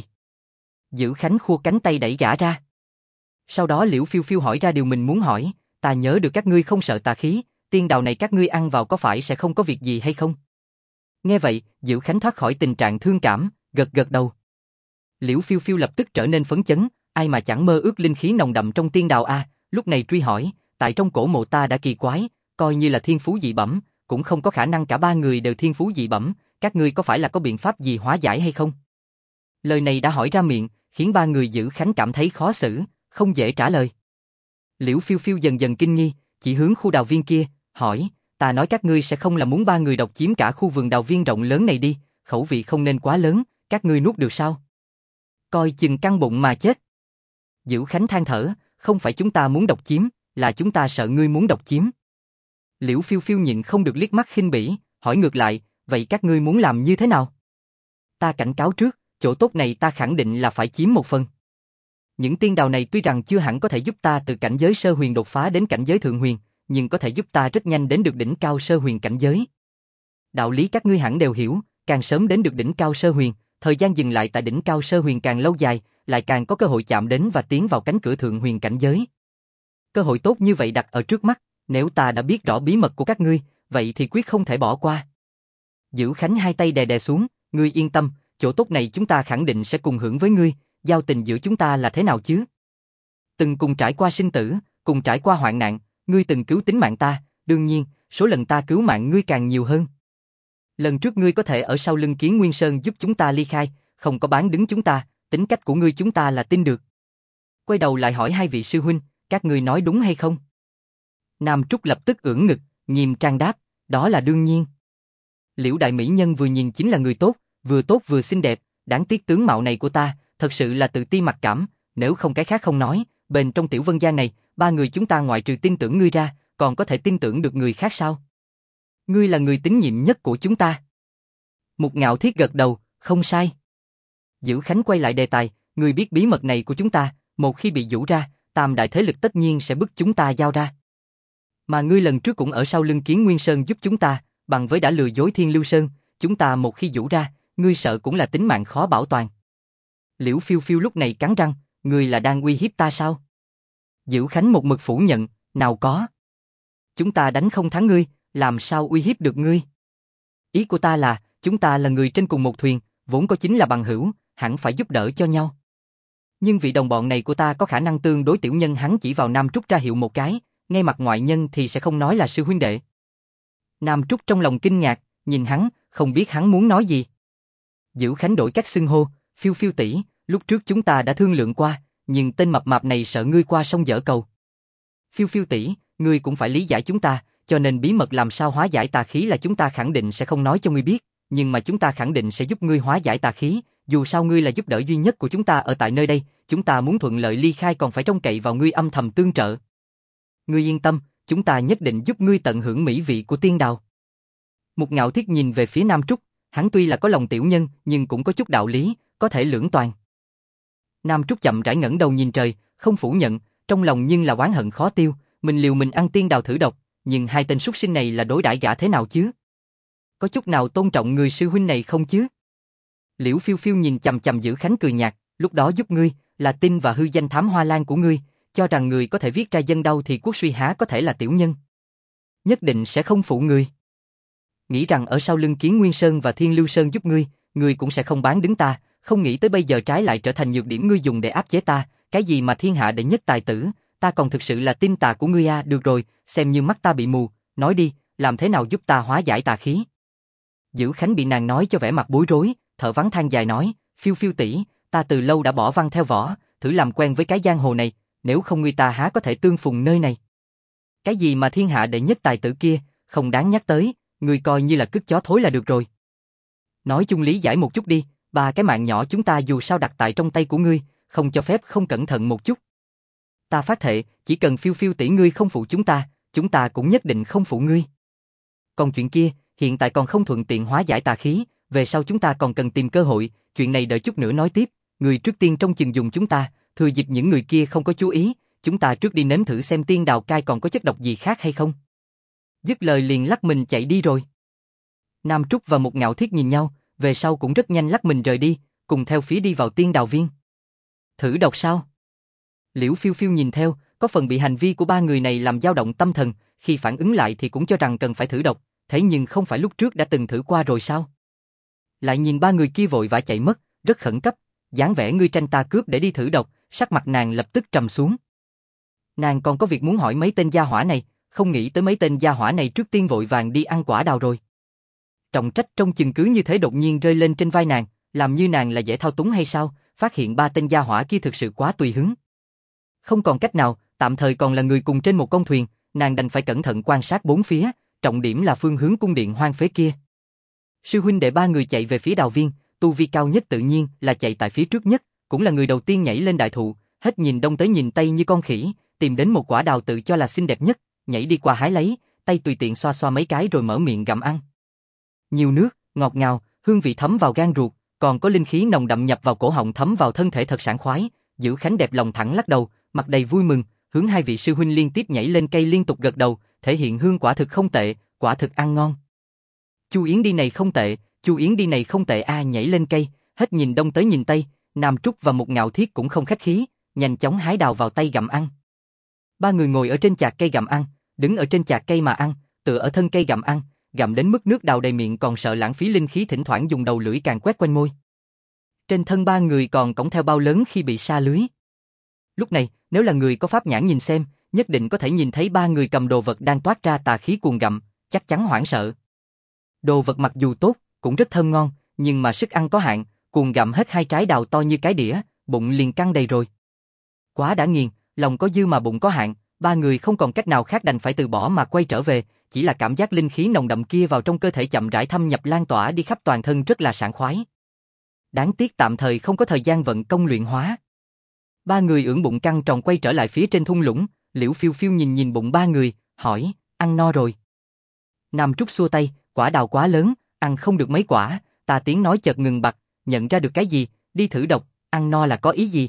A: Dữ Khánh khua cánh tay đẩy gã ra. Sau đó Liễu Phiêu Phiêu hỏi ra điều mình muốn hỏi, ta nhớ được các ngươi không sợ tà khí, tiên đào này các ngươi ăn vào có phải sẽ không có việc gì hay không? Nghe vậy, Dữ Khánh thoát khỏi tình trạng thương cảm, gật gật đầu. Liễu Phiêu Phiêu lập tức trở nên phấn chấn, ai mà chẳng mơ ước linh khí nồng đậm trong tiên đào a, lúc này truy hỏi, tại trong cổ mộ ta đã kỳ quái, coi như là thiên phú dị bẩm, cũng không có khả năng cả 3 người đều thiên phú dị bẩm, các ngươi có phải là có biện pháp gì hóa giải hay không? Lời này đã hỏi ra miệng, khiến 3 người Dữ Khánh cảm thấy khó xử, không dễ trả lời. Liễu Phiêu Phiêu dần dần kinh nghi, chỉ hướng khu đào viên kia, hỏi, ta nói các ngươi sẽ không là muốn 3 người độc chiếm cả khu vườn đào viên rộng lớn này đi, khẩu vị không nên quá lớn, các ngươi nuốt được sao? Coi chừng căng bụng mà chết. Dữ Khánh than thở, không phải chúng ta muốn độc chiếm, là chúng ta sợ ngươi muốn độc chiếm. Liễu Phiêu Phiêu nhịn không được liếc mắt khinh bỉ, hỏi ngược lại, vậy các ngươi muốn làm như thế nào? Ta cảnh cáo trước, chỗ tốt này ta khẳng định là phải chiếm một phần. Những tiên đào này tuy rằng chưa hẳn có thể giúp ta từ cảnh giới sơ huyền đột phá đến cảnh giới thượng huyền, nhưng có thể giúp ta rất nhanh đến được đỉnh cao sơ huyền cảnh giới. Đạo lý các ngươi hẳn đều hiểu, càng sớm đến được đỉnh cao sơ huyền, thời gian dừng lại tại đỉnh cao sơ huyền càng lâu dài, lại càng có cơ hội chạm đến và tiến vào cánh cửa thượng huyền cảnh giới. Cơ hội tốt như vậy đặt ở trước mắt, nếu ta đã biết rõ bí mật của các ngươi, vậy thì quyết không thể bỏ qua. Dữ Khánh hai tay đè đè xuống, ngươi yên tâm, chỗ tốt này chúng ta khẳng định sẽ cùng hưởng với ngươi, giao tình giữa chúng ta là thế nào chứ? Từng cùng trải qua sinh tử, cùng trải qua hoạn nạn, ngươi từng cứu tính mạng ta, đương nhiên, số lần ta cứu mạng ngươi càng nhiều hơn. Lần trước ngươi có thể ở sau lưng Kiến Nguyên Sơn giúp chúng ta ly khai, không có bán đứng chúng ta, tính cách của ngươi chúng ta là tin được. Quay đầu lại hỏi hai vị sư huynh, các ngươi nói đúng hay không? Nam Trúc lập tức ưỡn ngực, nghiêm trang đáp, đó là đương nhiên. Liễu đại mỹ nhân vừa nhìn chính là người tốt vừa xinh đẹp, đáng tiếc tướng mạo này của ta, thật sự là tự ti mặc cảm, nếu không cái khác không nói, bên trong tiểu vân gia này, ba người chúng ta ngoại trừ tin tưởng ngươi ra, còn có thể tin tưởng được người khác sao? Ngươi là người tín nhiệm nhất của chúng ta. Mục Ngạo Thiết gật đầu, không sai. Dữ Khánh quay lại đề tài, ngươi biết bí mật này của chúng ta, một khi bị giũ ra, tam đại thế lực tất nhiên sẽ bức chúng ta giao ra. Mà ngươi lần trước cũng ở sau lưng Kiến Nguyên Sơn giúp chúng ta, bằng với đã lừa dối Thiên Lưu Sơn, chúng ta một khi giũ ra, ngươi sợ cũng là tính mạng khó bảo toàn. Liễu Phiêu Phiêu lúc này cắn răng, ngươi là đang uy hiếp ta sao? Dữ Khánh một mực phủ nhận, nào có. Chúng ta đánh không thắng ngươi, làm sao uy hiếp được ngươi? Ý của ta là, chúng ta là người trên cùng một thuyền, vốn có chính là bằng hữu, hẳn phải giúp đỡ cho nhau. Nhưng vị đồng bọn này của ta có khả năng tương đối tiểu nhân, hắn chỉ vào Nam Trúc ra hiệu một cái, ngay mặt ngoại nhân thì sẽ không nói là sư huynh đệ. Nam Trúc trong lòng kinh ngạc, nhìn hắn, không biết hắn muốn nói gì. Dữ Khánh đổi cách xưng hô, Phiêu Phiêu tỷ, lúc trước chúng ta đã thương lượng qua, nhưng tên mập mạp này sợ ngươi qua sông dở cầu. Phiêu Phiêu tỷ, ngươi cũng phải lý giải chúng ta, cho nên bí mật làm sao hóa giải tà khí là chúng ta khẳng định sẽ không nói cho ngươi biết, nhưng mà chúng ta khẳng định sẽ giúp ngươi hóa giải tà khí, dù sao ngươi là giúp đỡ duy nhất của chúng ta ở tại nơi đây, chúng ta muốn thuận lợi ly khai còn phải trông cậy vào ngươi âm thầm tương trợ. Ngươi yên tâm, chúng ta nhất định giúp ngươi tận hưởng mỹ vị của tiên đào. Mục Ngạo Thiết nhìn về phía Nam Trúc, hắn tuy là có lòng tiểu nhân, nhưng cũng có chút đạo lý, có thể lưỡng toàn. Nam Trúc chậm rãi ngẩng đầu nhìn trời, không phủ nhận, trong lòng nhưng là oán hận khó tiêu, mình liều mình ăn tiên đào thử độc, nhưng hai tên súc sinh này là đối đãi gã thế nào chứ? Có chút nào tôn trọng người sư huynh này không chứ? Liễu Phiêu Phiêu nhìn chằm chằm Dữ Khánh cười nhạt, lúc đó giúp ngươi, là tin và hư danh Thám Hoa Lan của ngươi, cho rằng người có thể viết ra dân đau thì quốc suy há có thể là tiểu nhân. Nhất định sẽ không phụ người. Nghĩ rằng ở sau lưng Kiến Nguyên Sơn và Thiên Lưu Sơn giúp ngươi cũng sẽ không bán đứng ta, không nghĩ tới bây giờ trái lại trở thành nhược điểm ngươi dùng để áp chế ta, cái gì mà thiên hạ đệ nhất tài tử, ta còn thực sự là tin tà của ngươi à, được rồi, xem như mắt ta bị mù, nói đi, làm thế nào giúp ta hóa giải tà khí. Dữ Khánh bị nàng nói cho vẻ mặt bối rối, thở vắng than dài nói, Phiêu Phiêu tỷ, ta từ lâu đã bỏ văn theo võ, thử làm quen với cái giang hồ này, nếu không ngươi ta há có thể tương phùng nơi này. Cái gì mà thiên hạ đệ nhất tài tử kia, không đáng nhắc tới, ngươi coi như là cứt chó thối là được rồi. Nói chung lý giải một chút đi, ba cái mạng nhỏ chúng ta dù sao đặt tại trong tay của ngươi, không cho phép không cẩn thận một chút. Ta phát thệ, chỉ cần Phiêu Phiêu tỷ ngươi không phụ chúng ta cũng nhất định không phụ ngươi. Còn chuyện kia, hiện tại còn không thuận tiện hóa giải tà khí, về sau chúng ta còn cần tìm cơ hội, chuyện này đợi chút nữa nói tiếp, ngươi trước tiên trong chừng dùng chúng ta, thừa dịp những người kia không có chú ý, chúng ta trước đi nếm thử xem tiên đào cai còn có chất độc gì khác hay không. Dứt lời liền lắc mình chạy đi rồi. Nam Trúc và Mục Ngạo Thiết nhìn nhau, về sau cũng rất nhanh lắc mình rời đi, cùng theo phía đi vào tiên đào viên. Thử độc sao? Liễu Phiêu Phiêu nhìn theo, có phần bị hành vi của ba người này làm dao động tâm thần, khi phản ứng lại thì cũng cho rằng cần phải thử độc, thế nhưng không phải lúc trước đã từng thử qua rồi sao? Lại nhìn ba người kia vội vã chạy mất, rất khẩn cấp, dáng vẻ ngươi tranh ta cướp để đi thử độc, sắc mặt nàng lập tức trầm xuống. Nàng còn có việc muốn hỏi mấy tên gia hỏa này, không nghĩ tới mấy tên gia hỏa này trước tiên vội vàng đi ăn quả đào rồi. Trọng trách trong chừng cứ như thế đột nhiên rơi lên trên vai nàng, làm như nàng là dễ thao túng hay sao, phát hiện ba tên gia hỏa kia thực sự quá tùy hứng. Không còn cách nào, tạm thời còn là người cùng trên một con thuyền, nàng đành phải cẩn thận quan sát bốn phía, trọng điểm là phương hướng cung điện hoang phế kia. Sư huynh đệ ba người chạy về phía đào viên, tu vi cao nhất tự nhiên là chạy tại phía trước nhất, cũng là người đầu tiên nhảy lên đại thụ, hết nhìn đông tới nhìn tây như con khỉ, tìm đến một quả đào tự cho là xinh đẹp nhất, nhảy đi qua hái lấy, tay tùy tiện xoa xoa mấy cái rồi mở miệng gặm ăn. Nhiều nước, ngọt ngào, hương vị thấm vào gan ruột, còn có linh khí nồng đậm nhập vào cổ họng thấm vào thân thể thật sảng khoái. Dữ Khánh đẹp lòng thẳng lắc đầu, mặt đầy vui mừng, hướng hai vị sư huynh liên tiếp nhảy lên cây liên tục gật đầu, thể hiện hương quả thực không tệ, quả thực ăn ngon. Chu Yến đi này không tệ, Chu Yến đi này không tệ nhảy lên cây, hết nhìn đông tới nhìn tây, Nam Trúc và Mục Ngạo Thiết cũng không khách khí, nhanh chóng hái đào vào tay gặm ăn. Ba người ngồi ở trên chạc cây gặm ăn, đứng ở trên chạc cây mà ăn, tựa ở thân cây gặm ăn, gặm đến mức nước đào đầy miệng còn sợ lãng phí linh khí, thỉnh thoảng dùng đầu lưỡi càng quét quanh môi. Trên thân ba người còn cõng theo bao lớn khi bị sa lưới. Lúc này, nếu là người có pháp nhãn nhìn xem, nhất định có thể nhìn thấy ba người cầm đồ vật đang toát ra tà khí cuồng gặm, chắc chắn hoảng sợ. Đồ vật mặc dù tốt, cũng rất thơm ngon, nhưng mà sức ăn có hạn, cuồng gặm hết hai trái đào to như cái đĩa, bụng liền căng đầy rồi. Quá đã nghiền, lòng có dư mà bụng có hạn, ba người không còn cách nào khác đành phải từ bỏ mà quay trở về, chỉ là cảm giác linh khí nồng đậm kia vào trong cơ thể chậm rãi thâm nhập lan tỏa đi khắp toàn thân rất là sảng khoái. Đáng tiếc tạm thời không có thời gian vận công luyện hóa. Ba người ưỡn bụng căng tròn quay trở lại phía trên thung lũng, Liễu Phiêu Phiêu nhìn nhìn bụng ba người, hỏi, ăn no rồi. Nam Trúc xua tay, quả đào quá lớn, ăn không được mấy quả, ta tiếng nói chợt ngừng bặt, nhận ra được cái gì, đi thử độc, ăn no là có ý gì.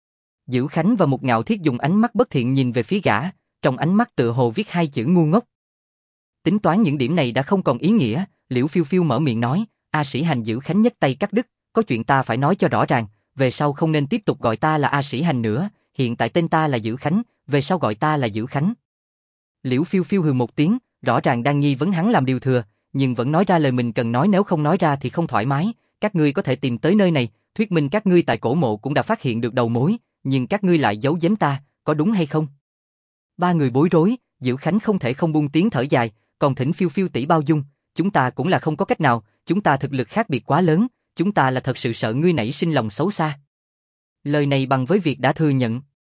A: Dữ Khánh và Mục Ngạo Thiết dùng ánh mắt bất thiện nhìn về phía gã, trong ánh mắt tựa hồ viết hai chữ ngu ngốc. Tính toán những điểm này đã không còn ý nghĩa, Liễu Phiêu Phiêu mở miệng nói, A Sĩ Hành. Dữ Khánh nhấc tay cắt đứt, có chuyện ta phải nói cho rõ ràng, về sau không nên tiếp tục gọi ta là A Sĩ Hành nữa, hiện tại tên ta là Dữ Khánh, về sau gọi ta là Dữ Khánh. Liễu Phiêu Phiêu hừ một tiếng, rõ ràng đang nghi vấn hắn làm điều thừa, nhưng vẫn nói ra lời mình cần nói, nếu không nói ra thì không thoải mái, các ngươi có thể tìm tới nơi này, thuyết minh các ngươi tại cổ mộ cũng đã phát hiện được đầu mối, nhưng các ngươi lại giấu giếm ta, có đúng hay không? Ba người bối rối, Dữ Khánh không thể không buông tiếng thở dài, còn thỉnh Phiêu Phiêu tỷ bao dung, chúng ta cũng là không có cách nào, chúng ta thực lực khác biệt quá lớn, chúng ta là thật sự sợ ngươi nảy sinh lòng xấu xa. Lời này bằng với việc đã thừa nhận.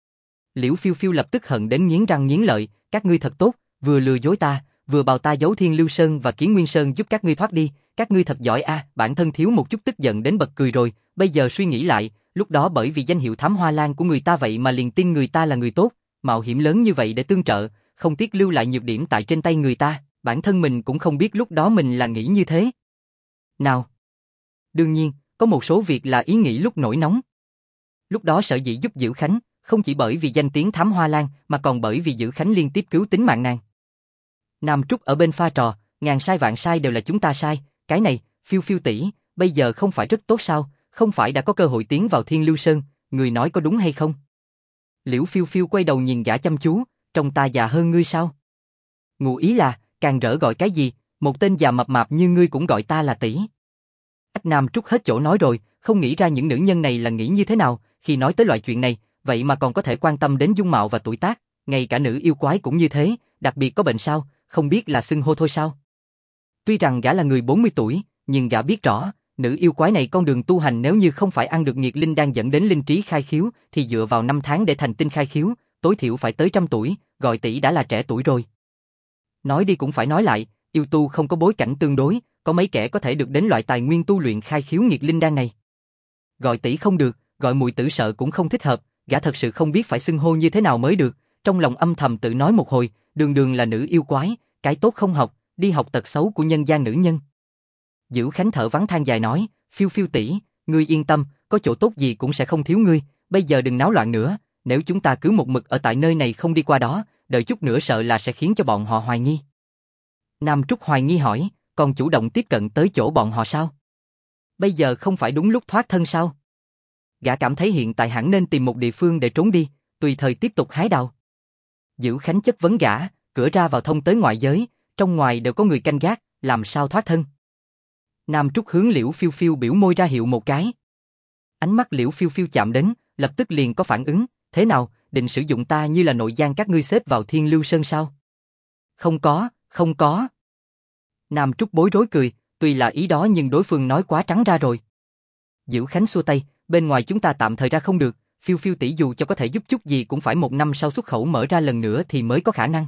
A: Liễu Phiêu Phiêu lập tức hận đến nghiến răng nghiến lợi, các ngươi thật tốt, vừa lừa dối ta, vừa bảo ta giấu Thiên Lưu Sơn và Kiến Nguyên Sơn giúp các ngươi thoát đi, các ngươi thật giỏi a. Bản thân thiếu một chút tức giận đến bật cười rồi, bây giờ suy nghĩ lại, lúc đó bởi vì danh hiệu Thám Hoa Lan của người ta vậy mà liền tin người ta là người tốt, mạo hiểm lớn như vậy để tương trợ, không tiếc lưu lại nhược điểm tại trên tay người ta, bản thân mình cũng không biết lúc đó mình là nghĩ như thế. Nào, đương nhiên, có một số việc là ý nghĩ lúc nổi nóng. Lúc đó sở dĩ giúp Dữ Khánh, không chỉ bởi vì danh tiếng Thám Hoa Lan, mà còn bởi vì Dữ Khánh liên tiếp cứu tính mạng nàng. Nam Trúc ở bên pha trò, ngàn sai vạn sai đều là chúng ta sai, cái này, Phiêu Phiêu tỷ, bây giờ không phải rất tốt sao, không phải đã có cơ hội tiến vào Thiên Lưu Sơn, người nói có đúng hay không? Liễu Phiêu Phiêu quay đầu nhìn gã chăm chú, trông ta già hơn ngươi sao? Ngụ ý là, càng rỡ gọi cái gì, một tên già mập mạp như ngươi cũng gọi ta là tỷ. Ách Nam Trúc hết chỗ nói rồi, không nghĩ ra những nữ nhân này là nghĩ như thế nào, khi nói tới loại chuyện này, vậy mà còn có thể quan tâm đến dung mạo và tuổi tác, ngay cả nữ yêu quái cũng như thế, đặc biệt có bệnh sao, không biết là xưng hô thôi sao? Tuy rằng gã là người 40 tuổi, nhưng gã biết rõ, nữ yêu quái này con đường tu hành nếu như không phải ăn được nghiệt linh đang dẫn đến linh trí khai khiếu, thì dựa vào 5 tháng để thành tinh khai khiếu, tối thiểu phải tới 100 tuổi, gọi tỷ đã là trẻ tuổi rồi. Nói đi cũng phải nói lại, yêu tu không có bối cảnh tương đối, có mấy kẻ có thể được đến loại tài nguyên tu luyện khai khiếu nghiệt linh đan này. Gọi tỷ không được, gọi mùi tử sợ cũng không thích hợp, gã thật sự không biết phải xưng hô như thế nào mới được, trong lòng âm thầm tự nói một hồi, đường đường là nữ yêu quái, cái tốt không học, đi học tật xấu của nhân gian nữ nhân. Dữ Khánh thở vắng than dài nói, Phiêu Phiêu tỷ, ngươi yên tâm, có chỗ tốt gì cũng sẽ không thiếu ngươi, bây giờ đừng náo loạn nữa, nếu chúng ta cứ một mực ở tại nơi này không đi qua đó, đợi chút nữa sợ là sẽ khiến cho bọn họ hoài nghi. Nam Trúc hoài nghi hỏi, còn chủ động tiếp cận tới chỗ bọn họ sao? Bây giờ không phải đúng lúc thoát thân sao? Gã cảm thấy hiện tại hẳn nên tìm một địa phương để trốn đi, tùy thời tiếp tục hái đào. Dữ Khánh chất vấn gã, cửa ra vào thông tới ngoại giới, trong ngoài đều có người canh gác, làm sao thoát thân? Nam Trúc hướng Liễu Phiêu Phiêu biểu môi ra hiệu một cái. Ánh mắt Liễu Phiêu Phiêu chạm đến, lập tức liền có phản ứng, thế nào, định sử dụng ta như là nội gián các ngươi xếp vào Thiên Lưu Sơn sao? Không có, không có. Nam Trúc bối rối cười, tuy là ý đó nhưng đối phương nói quá trắng ra rồi. Dữ Khánh xua tay, bên ngoài chúng ta tạm thời ra không được, Phiêu Phiêu tỷ dù cho có thể giúp chút gì cũng phải 1 năm sau xuất khẩu mở ra lần nữa thì mới có khả năng.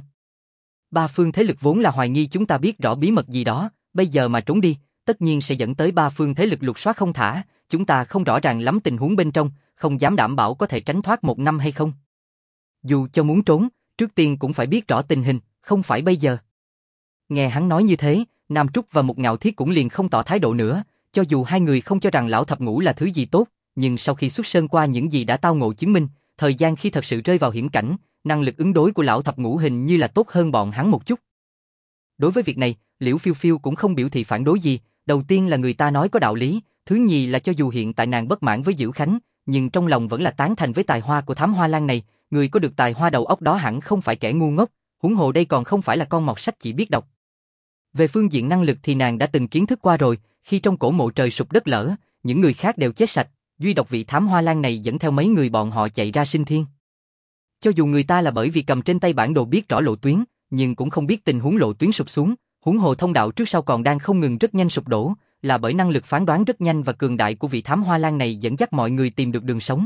A: Ba phương thế lực vốn là hoài nghi chúng ta biết rõ bí mật gì đó, bây giờ mà trốn đi, tất nhiên sẽ dẫn tới ba phương thế lực lục soát không thả, chúng ta không rõ ràng lắm tình huống bên trong, không dám đảm bảo có thể tránh thoát 1 năm hay không. Dù cho muốn trốn, trước tiên cũng phải biết rõ tình hình, không phải bây giờ. Nghe hắn nói như thế, Nam Trúc và Mục Ngạo Thiết cũng liền không tỏ thái độ nữa, cho dù hai người không cho rằng lão thập ngũ là thứ gì tốt, nhưng sau khi xuất sơn qua những gì đã tao ngộ chứng minh, thời gian khi thật sự rơi vào hiểm cảnh, năng lực ứng đối của lão thập ngũ hình như là tốt hơn bọn hắn một chút. Đối với việc này, Liễu Phiêu Phiêu cũng không biểu thị phản đối gì, đầu tiên là người ta nói có đạo lý, thứ nhì là cho dù hiện tại nàng bất mãn với Dữ Khánh, nhưng trong lòng vẫn là tán thành với tài hoa của Thám Hoa Lan này, người có được tài hoa đầu óc đó hẳn không phải kẻ ngu ngốc, huống hồ đây còn không phải là con mọt sách chỉ biết đọc. Về phương diện năng lực thì nàng đã từng kiến thức qua rồi, khi trong cổ mộ trời sụp đất lở, những người khác đều chết sạch, duy độc vị Thám Hoa Lan này dẫn theo mấy người bọn họ chạy ra sinh thiên. Cho dù người ta là bởi vì cầm trên tay bản đồ biết rõ lộ tuyến, nhưng cũng không biết tình huống lộ tuyến sụp xuống, huống hồ thông đạo trước sau còn đang không ngừng rất nhanh sụp đổ, là bởi năng lực phán đoán rất nhanh và cường đại của vị Thám Hoa Lan này dẫn dắt mọi người tìm được đường sống.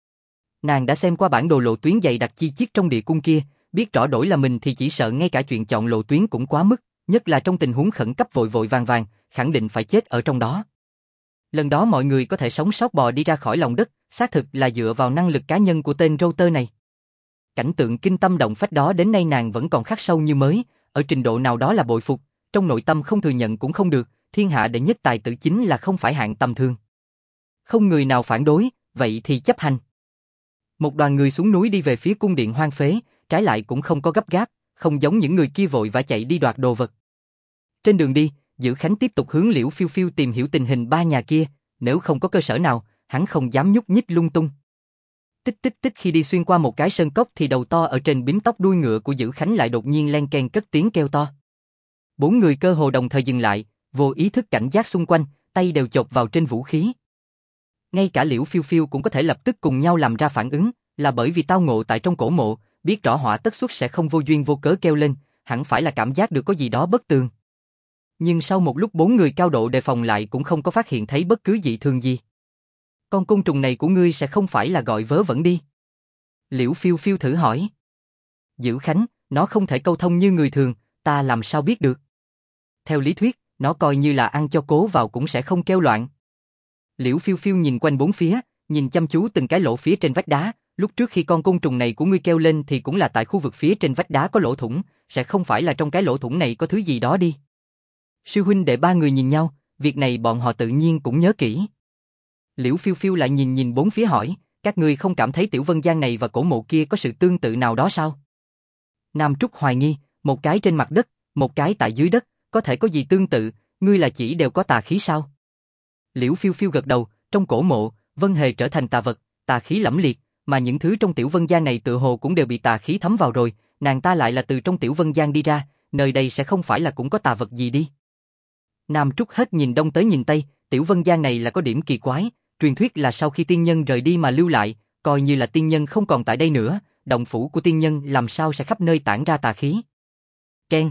A: Nàng đã xem qua bản đồ lộ tuyến dày đặc chi chiết trong địa cung kia, biết rõ đổi là mình thì chỉ sợ ngay cả chuyện chọn lộ tuyến cũng quá mức, nhất là trong tình huống khẩn cấp vội vội vàng vàng, khẳng định phải chết ở trong đó. Lần đó mọi người có thể sống sót bò đi ra khỏi lòng đất, xác thực là dựa vào năng lực cá nhân của tên râu tơ này. Cảnh tượng kinh tâm động phách đó đến nay nàng vẫn còn khắc sâu như mới, ở trình độ nào đó là bội phục, trong nội tâm không thừa nhận cũng không được, thiên hạ đệ nhất tài tử chính là không phải hạng tầm thường. Không người nào phản đối, vậy thì chấp hành. Một đoàn người xuống núi đi về phía cung điện hoang phế, trái lại cũng không có gấp gáp, không giống những người kia vội vã chạy đi đoạt đồ vật. Trên đường đi, Dữ Khánh tiếp tục hướng Liễu Phiêu Phiêu tìm hiểu tình hình ba nhà kia, nếu không có cơ sở nào, hắn không dám nhúc nhích lung tung. Tích tích tích khi đi xuyên qua một cái sơn cốc thì đầu to ở trên bím tóc đuôi ngựa của Dữ Khánh lại đột nhiên len keng cất tiếng kêu to. Bốn người cơ hồ đồng thời dừng lại, vô ý thức cảnh giác xung quanh, tay đều chộp vào trên vũ khí. Ngay cả Liễu Phiêu Phiêu cũng có thể lập tức cùng nhau làm ra phản ứng, là bởi vì tao ngộ tại trong cổ mộ, biết rõ họa tất xuất sẽ không vô duyên vô cớ kêu lên, hẳn phải là cảm giác được có gì đó bất tường. Nhưng sau một lúc bốn người cao độ đề phòng lại cũng không có phát hiện thấy bất cứ dị thường gì. Con côn trùng này của ngươi sẽ không phải là gọi vớ vẩn đi? Liễu Phiêu Phiêu thử hỏi. Dữ Khánh, nó không thể câu thông như người thường, ta làm sao biết được? Theo lý thuyết, nó coi như là ăn cho cố vào cũng sẽ không kêu loạn. Liễu Phiêu Phiêu nhìn quanh bốn phía, nhìn chăm chú từng cái lỗ phía trên vách đá, lúc trước khi con côn trùng này của ngươi kêu lên thì cũng là tại khu vực phía trên vách đá có lỗ thủng, sẽ không phải là trong cái lỗ thủng này có thứ gì đó đi. Sư huynh đệ ba người nhìn nhau, việc này bọn họ tự nhiên cũng nhớ kỹ. Liễu Phiêu Phiêu lại nhìn bốn phía hỏi, các ngươi không cảm thấy Tiểu Vân Giang này và cổ mộ kia có sự tương tự nào đó sao? Nam Trúc hoài nghi, một cái trên mặt đất, một cái tại dưới đất, có thể có gì tương tự, ngươi là chỉ đều có tà khí sao? Liễu Phiêu Phiêu gật đầu, trong cổ mộ, Vân Hề trở thành tà vật, tà khí lẫm liệt, mà những thứ trong Tiểu Vân Giang này tự hồ cũng đều bị tà khí thấm vào rồi, nàng ta lại là từ trong Tiểu Vân Giang đi ra, nơi đây sẽ không phải là cũng có tà vật gì đi. Nam Trúc hết nhìn đông tới nhìn tây, Tiểu Vân Giang này là có điểm kỳ quái, truyền thuyết là sau khi tiên nhân rời đi mà lưu lại, coi như là tiên nhân không còn tại đây nữa, động phủ của tiên nhân làm sao sẽ khắp nơi tản ra tà khí. Keng.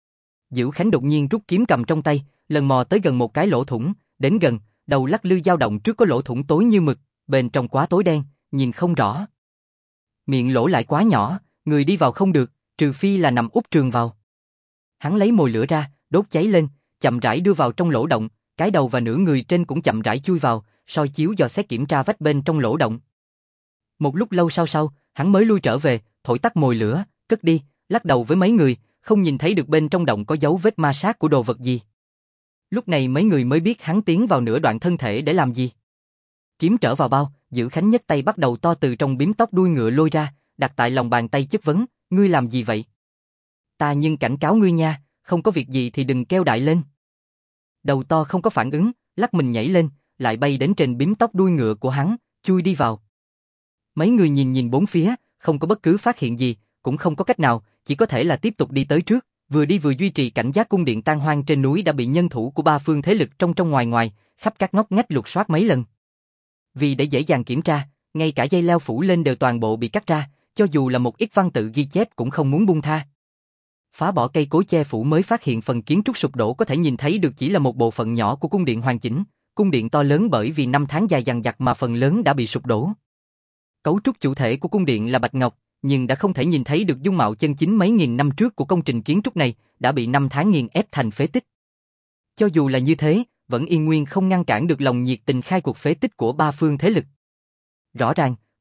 A: Dữ Khánh đột nhiên rút kiếm cầm trong tay, lần mò tới gần một cái lỗ thủng, đến gần, đầu lắc lư dao động trước có lỗ thủng tối như mực, bên trong quá tối đen, nhìn không rõ. Miệng lỗ lại quá nhỏ, người đi vào không được, trừ phi là nằm úp trường vào. Hắn lấy mồi lửa ra, đốt cháy lên, chậm rãi đưa vào trong lỗ động, cái đầu và nửa người trên cũng chậm rãi chui vào, soi chiếu dò xét kiểm tra vách bên trong lỗ động. Một lúc lâu sau, hắn mới lui trở về, thổi tắt mồi lửa, cất đi, lắc đầu với mấy người, không nhìn thấy được bên trong động có dấu vết ma sát của đồ vật gì. Lúc này mấy người mới biết hắn tiến vào nửa đoạn thân thể để làm gì. Kiếm trở vào bao, Dữ Khánh nhấc tay bắt đầu to từ trong bím tóc đuôi ngựa lôi ra, đặt tại lòng bàn tay chất vấn, ngươi làm gì vậy? Ta nhưng cảnh cáo ngươi nha, không có việc gì thì đừng kêu đại lên. Đầu to không có phản ứng, lắc mình nhảy lên, lại bay đến trên bím tóc đuôi ngựa của hắn, chui đi vào. Mấy người nhìn bốn phía, không có bất cứ phát hiện gì, cũng không có cách nào, chỉ có thể là tiếp tục đi tới trước, vừa đi vừa duy trì cảnh giác cung điện tan hoang trên núi đã bị nhân thủ của ba phương thế lực trong ngoài, khắp các ngóc ngách lục soát mấy lần. Vì để dễ dàng kiểm tra, ngay cả dây leo phủ lên đều toàn bộ bị cắt ra, cho dù là một ít văn tự ghi chép cũng không muốn buông tha. Phá bỏ cây cối che phủ mới phát hiện phần kiến trúc sụp đổ có thể nhìn thấy được chỉ là một bộ phận nhỏ của cung điện hoàn chỉnh, cung điện to lớn bởi vì năm tháng dài dằng dặc mà phần lớn đã bị sụp đổ. Cấu trúc chủ thể của cung điện là bạch ngọc, nhưng đã không thể nhìn thấy được dung mạo chân chính mấy nghìn năm trước của công trình kiến trúc này, đã bị năm tháng nghiền ép thành phế tích. Cho dù là như thế, vẫn yên nguyên không ngăn cản được lòng nhiệt tình khai cuộc phế tích của ba phương thế lực. Rõ ràng,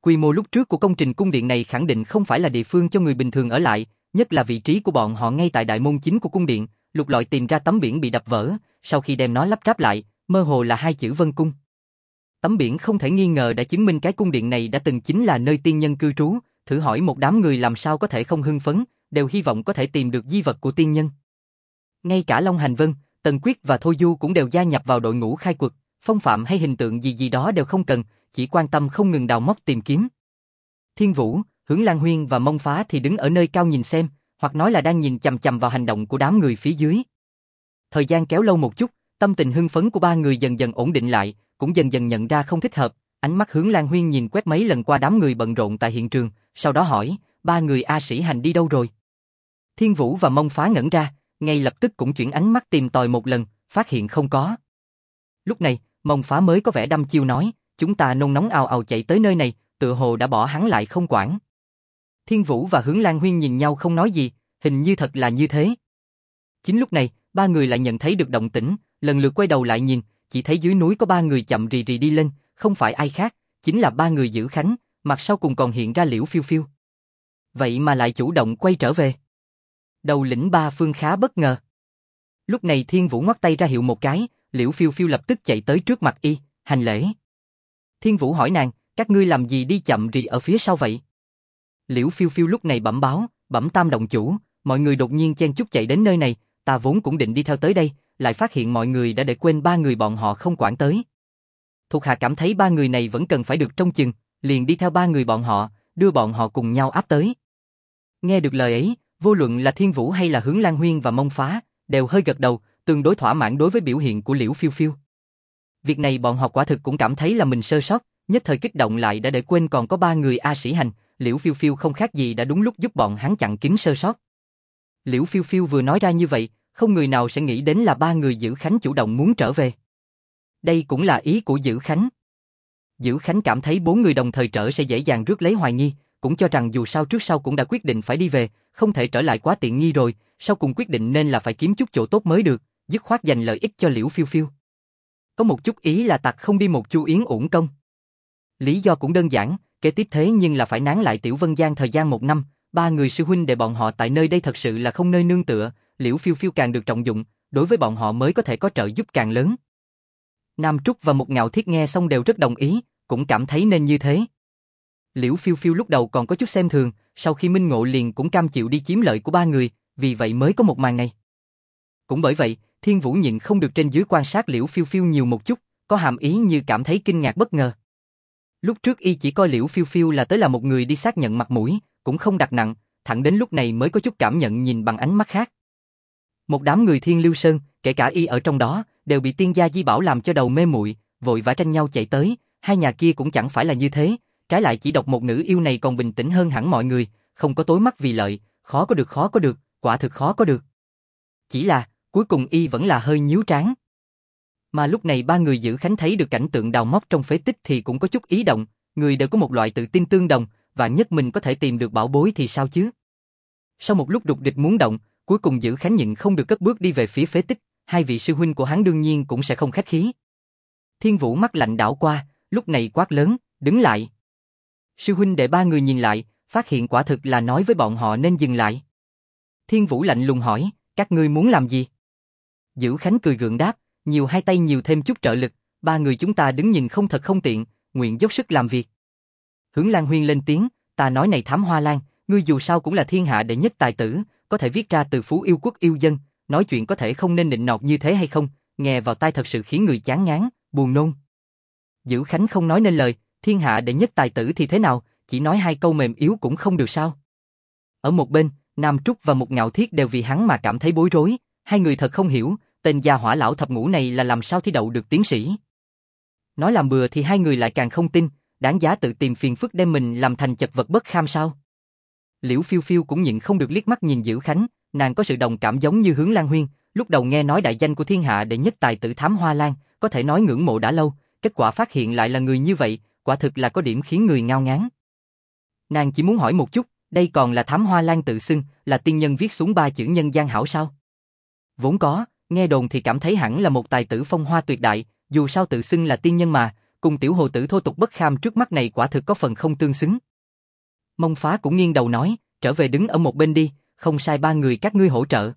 A: Quy mô lúc trước của công trình cung điện này khẳng định không phải là địa phương cho người bình thường ở lại, nhất là vị trí của bọn họ ngay tại đại môn chính của cung điện. Lục lọi tìm ra tấm biển bị đập vỡ, sau khi đem nó lắp ráp lại, mơ hồ là hai chữ Vân Cung. Tấm biển không thể nghi ngờ đã chứng minh cái cung điện này đã từng chính là nơi tiên nhân cư trú, thử hỏi một đám người làm sao có thể không hưng phấn, đều hy vọng có thể tìm được di vật của tiên nhân. Ngay cả Long Hành Vân, Tần Quyết và Thôi Du cũng đều gia nhập vào đội ngũ khai quật, phong phạm hay hình tượng gì đó đều không cần, chỉ quan tâm không ngừng đào móc tìm kiếm. Thiên Vũ, Hướng Lan Huyên và Mông Phá thì đứng ở nơi cao nhìn xem, hoặc nói là đang nhìn chằm chằm vào hành động của đám người phía dưới. Thời gian kéo lâu một chút, tâm tình hưng phấn của ba người dần dần ổn định lại, cũng dần dần nhận ra không thích hợp, ánh mắt Hướng Lan Huyên nhìn quét mấy lần qua đám người bận rộn tại hiện trường, sau đó hỏi, ba người A Sĩ Hành đi đâu rồi? Thiên Vũ và Mông Phá ngẩn ra, ngay lập tức cũng chuyển ánh mắt tìm tòi một lần, phát hiện không có. Lúc này, Mông Phá mới có vẻ đăm chiêu nói, chúng ta nôn nóng ào ào chạy tới nơi này, tựa hồ đã bỏ hắn lại không quản. Thiên Vũ và Hướng Lan Huyên nhìn nhau không nói gì, hình như thật là như thế. Chính lúc này, ba người lại nhận thấy được động tĩnh, lần lượt quay đầu lại nhìn, chỉ thấy dưới núi có ba người chậm rì rì đi lên, không phải ai khác, chính là ba người giữ Khánh, mặt sau cùng còn hiện ra Liễu Phiêu Phiêu. Vậy mà lại chủ động quay trở về. Đầu lĩnh ba phương khá bất ngờ. Lúc này Thiên Vũ ngoắc tay ra hiệu một cái, Liễu Phiêu Phiêu lập tức chạy tới trước mặt y, hành lễ. Thiên Vũ hỏi nàng, các ngươi làm gì đi chậm rì ở phía sau vậy? Liễu Phiêu Phiêu lúc này bẩm báo, bẩm Tam động chủ, mọi người đột nhiên chen chúc chạy đến nơi này, ta vốn cũng định đi theo tới đây, lại phát hiện mọi người đã để quên ba người bọn họ không quản tới. Thuộc hạ cảm thấy ba người này vẫn cần phải được trông chừng, liền đi theo ba người bọn họ, đưa bọn họ cùng nhau áp tới. Nghe được lời ấy, vô luận là Thiên Vũ hay là Hướng Lan Huyên và Mông Phá, đều hơi gật đầu, tương đối thỏa mãn đối với biểu hiện của Liễu Phiêu Phiêu. Việc này bọn họ quả thực cũng cảm thấy là mình sơ sót, nhất thời kích động lại đã để quên còn có ba người A Sĩ Hành, Liễu Phiêu Phiêu không khác gì đã đúng lúc giúp bọn hắn chặn kín sơ sót. Liễu Phiêu Phiêu vừa nói ra như vậy, không người nào sẽ nghĩ đến là ba người Giữ Khánh chủ động muốn trở về. Đây cũng là ý của Giữ Khánh. Giữ Khánh cảm thấy bốn người đồng thời trở sẽ dễ dàng rước lấy hoài nghi, cũng cho rằng dù sao trước sau cũng đã quyết định phải đi về, không thể trở lại quá tiện nghi rồi, sau cùng quyết định nên là phải kiếm chút chỗ tốt mới được, dứt khoát dành lợi ích cho Liễu Phiêu Phiêu. Có một chút ý là tặc không đi một chu yến uổng công. Lý do cũng đơn giản, kế tiếp thế nhưng là phải nán lại Tiểu Vân Giang thời gian 1 năm, ba người sư huynh đệ bọn họ tại nơi đây thật sự là không nơi nương tựa, Liễu Phiêu Phiêu càng được trọng dụng, đối với bọn họ mới có thể có trợ giúp càng lớn. Nam Trúc và Mục Ngạo Thiết nghe xong đều rất đồng ý, cũng cảm thấy nên như thế. Liễu Phiêu Phiêu lúc đầu còn có chút xem thường, sau khi minh ngộ liền cũng cam chịu đi chiếm lợi của ba người, vì vậy mới có một màn này. Cũng bởi vậy, Thiên Vũ nhịn không được trên dưới quan sát Liễu Phiêu Phiêu nhiều một chút, có hàm ý như cảm thấy kinh ngạc bất ngờ. Lúc trước y chỉ coi Liễu Phiêu Phiêu là tới là một người đi xác nhận mặt mũi, cũng không đặt nặng, thẳng đến lúc này mới có chút cảm nhận nhìn bằng ánh mắt khác. Một đám người Thiên Lưu Sơn, kể cả y ở trong đó, đều bị Tiên gia Di Bảo làm cho đầu mê muội, vội vã tranh nhau chạy tới, hai nhà kia cũng chẳng phải là như thế, trái lại chỉ độc một nữ yêu này còn bình tĩnh hơn hẳn mọi người, không có tối mắt vì lợi, khó có được, quả thực khó có được. Chỉ là, cuối cùng y vẫn là hơi nhíu trán. Mà lúc này ba người Giữ Khánh thấy được cảnh tượng đào móc trong phế tích thì cũng có chút ý động, người đều có một loại tự tin tương đồng, và nhất mình có thể tìm được bảo bối thì sao chứ. Sau một lúc đục địch muốn động, cuối cùng Giữ Khánh nhịn không được cất bước đi về phía phế tích, hai vị sư huynh của hắn đương nhiên cũng sẽ không khách khí. Thiên Vũ mắt lạnh đảo qua, lúc này quát lớn, đứng lại. Sư huynh đệ ba người nhìn lại, phát hiện quả thực là nói với bọn họ nên dừng lại. Thiên Vũ lạnh lùng hỏi, các ngươi muốn làm gì? Giữ Khánh cười gượng đáp, nhiều hai tay nhiều thêm chút trợ lực, ba người chúng ta đứng nhìn không thật không tiện, nguyện dốc sức làm việc. Hướng Lan Huyên lên tiếng, ta nói này Thám Hoa Lan, ngươi dù sao cũng là thiên hạ đệ nhất tài tử, có thể viết ra từ phú yêu quốc yêu dân, nói chuyện có thể không nên nịnh nọt như thế hay không, nghe vào tai thật sự khiến người chán ngán, buồn nôn. Giữ Khánh không nói nên lời, thiên hạ đệ nhất tài tử thì thế nào, chỉ nói hai câu mềm yếu cũng không được sao. Ở một bên, Nam Trúc và Mục Ngạo Thiết đều vì hắn mà cảm thấy bối rối, hai người thật không hiểu, tên gia hỏa lão thập ngũ này là làm sao thi đậu được tiến sĩ. Nói làm bừa thì hai người lại càng không tin, đáng giá tự tìm phiền phức đem mình làm thành chật vật bất kham sao. Liễu Phiêu Phiêu cũng nhịn không được liếc mắt nhìn Giữ Khánh, nàng có sự đồng cảm giống như Hướng Lan Huyên, lúc đầu nghe nói đại danh của thiên hạ đệ nhất tài tử Thám Hoa Lan, có thể nói ngưỡng mộ đã lâu, kết quả phát hiện lại là người như vậy, quả thực là có điểm khiến người ngao ngán. Nàng chỉ muốn hỏi một chút, đây còn là Thám Hoa Lan tự xưng, là tiên nhân viết xuống 3 chữ nhân gian hảo sao? Vốn có, nghe đồn thì cảm thấy hẳn là một tài tử phong hoa tuyệt đại, dù sao tự xưng là tiên nhân mà, cùng tiểu hồ tử thô tục bất kham trước mắt này quả thực có phần không tương xứng. Mông Phá cũng nghiêng đầu nói, trở về đứng ở một bên đi, không sai ba người các ngươi hỗ trợ.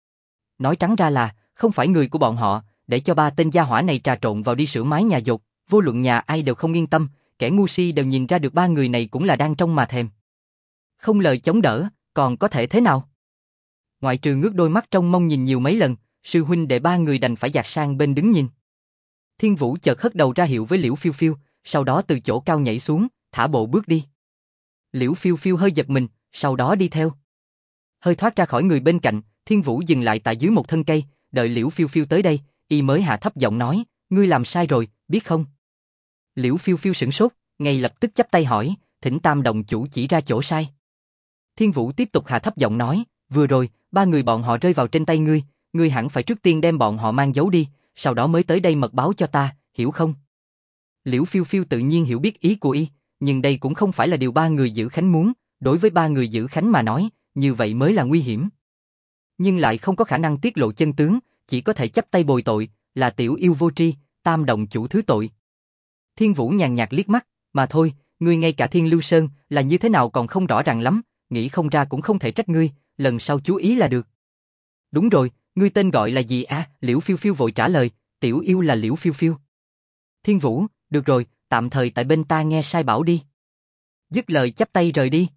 A: Nói trắng ra là, không phải người của bọn họ, để cho ba tên gia hỏa này trà trộn vào đi sửa mái nhà dột, vô luận nhà ai đều không yên tâm, kẻ ngu si đều nhìn ra được ba người này cũng là đang trong mà thèm. Không lời chống đỡ, còn có thể thế nào? Ngoại trừ ngước đôi mắt trong mông nhìn nhiều mấy lần, sư huynh đệ ba người đành phải dạt sang bên đứng nhìn. Thiên Vũ chợt hất đầu ra hiệu với Liễu Phiêu Phiêu, sau đó từ chỗ cao nhảy xuống, thả bộ bước đi. Liễu Phiêu Phiêu hơi giật mình, sau đó đi theo. Hơi thoát ra khỏi người bên cạnh, Thiên Vũ dừng lại tại dưới một thân cây, đợi Liễu Phiêu Phiêu tới đây, y mới hạ thấp giọng nói, ngươi làm sai rồi, biết không? Liễu Phiêu Phiêu sửng sốt, ngay lập tức chắp tay hỏi, thỉnh Tam đồng chủ chỉ ra chỗ sai. Thiên Vũ tiếp tục hạ thấp giọng nói, vừa rồi, ba người bọn họ rơi vào trên tay ngươi hẳn phải trước tiên đem bọn họ mang giấu đi, sau đó mới tới đây mật báo cho ta, hiểu không? Liễu Phiêu Phiêu tự nhiên hiểu biết ý của y, nhưng đây cũng không phải là điều ba người giữ khánh muốn, đối với ba người giữ khánh mà nói, như vậy mới là nguy hiểm. Nhưng lại không có khả năng tiết lộ chân tướng, chỉ có thể chắp tay bồi tội, là tiểu yêu vô tri, Tam đồng chủ thứ tội. Thiên Vũ nhàn nhạt liếc mắt, mà thôi, ngươi ngay cả Thiên Lưu Sơn là như thế nào còn không rõ ràng lắm, nghĩ không ra cũng không thể trách ngươi, lần sau chú ý là được. Đúng rồi, ngươi tên gọi là gì à? Liễu Phiêu Phiêu vội trả lời, tiểu yêu là Liễu Phiêu Phiêu. Thiên Vũ, được rồi, tạm thời tại bên ta nghe sai bảo đi. Dứt lời chắp tay rời đi.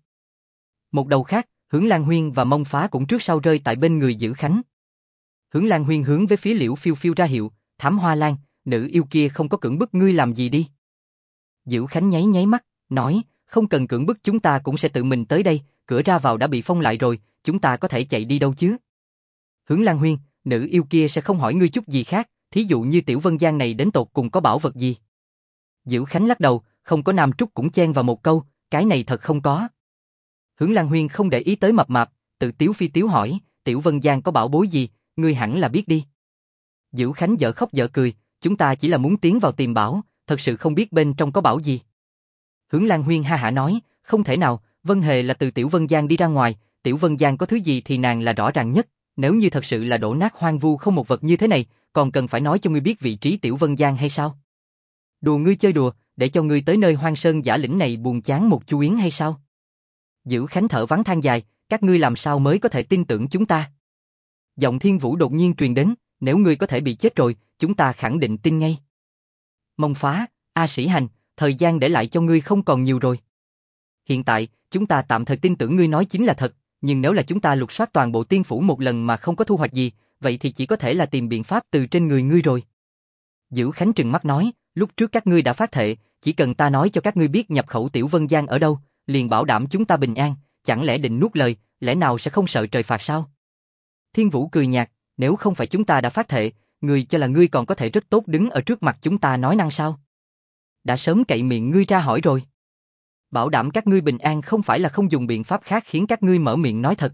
A: Một đầu khác, Hướng Lan Huyên và Mông Phá cũng trước sau rơi tại bên người giữ khánh. Hướng Lan Huyên hướng về phía Liễu Phiêu Phiêu ra hiệu, Thám Hoa Lan, nữ yêu kia không có cưỡng bức ngươi làm gì đi. Giữ khánh nháy nháy mắt, nói, không cần cưỡng bức, chúng ta cũng sẽ tự mình tới đây, cửa ra vào đã bị phong lại rồi, chúng ta có thể chạy đi đâu chứ? Hướng Lan Huyên, nữ yêu kia sẽ không hỏi ngươi chút gì khác, thí dụ như Tiểu Vân Giang này đến tột cùng có bảo vật gì? Giữ khánh lắc đầu, không có. Nam Trúc cũng chen vào một câu, cái này thật không có. Hướng Lan Huyên không để ý tới mập mạp, tự tiếu phi tiếu hỏi, Tiểu Vân Giang có bảo bối gì, ngươi hẳn là biết đi. Giữ khánh dở khóc dở cười, chúng ta chỉ là muốn tiến vào tìm bảo, thật sự không biết bên trong có bảo gì. Hướng Lan Huyên ha hả nói, không thể nào, Vân Hề là từ Tiểu Vân Giang đi ra ngoài, Tiểu Vân Giang có thứ gì thì nàng là rõ ràng nhất, nếu như thật sự là đổ nát hoang vu không một vật như thế này, còn cần phải nói cho ngươi biết vị trí Tiểu Vân Giang hay sao? Đùa ngươi chơi đùa, để cho ngươi tới nơi hoang sơn giả lĩnh này buồn chán một chu yến hay sao? Giữ khánh thở vắng than dài, các ngươi làm sao mới có thể tin tưởng chúng ta? Giọng Thiên Vũ đột nhiên truyền đến, nếu ngươi có thể bị chết rồi, chúng ta khẳng định tin ngay. Mông Phá, A Sĩ Hành, thời gian để lại cho ngươi không còn nhiều rồi. Hiện tại, chúng ta tạm thời tin tưởng ngươi nói chính là thật, nhưng nếu là chúng ta lục soát toàn bộ tiên phủ một lần mà không có thu hoạch gì, vậy thì chỉ có thể là tìm biện pháp từ trên người ngươi rồi. Giữ Khánh trừng mắt nói, lúc trước các ngươi đã phát thệ, chỉ cần ta nói cho các ngươi biết nhập khẩu Tiểu Vân Giang ở đâu, liền bảo đảm chúng ta bình an, chẳng lẽ định nuốt lời, lẽ nào sẽ không sợ trời phạt sao? Thiên Vũ cười nhạt, nếu không phải chúng ta đã phát thệ, ngươi cho là ngươi còn có thể rất tốt đứng ở trước mặt chúng ta nói năng sao? Đã sớm cậy miệng ngươi ra hỏi rồi. Bảo đảm các ngươi bình an không phải là không dùng biện pháp khác khiến các ngươi mở miệng nói thật.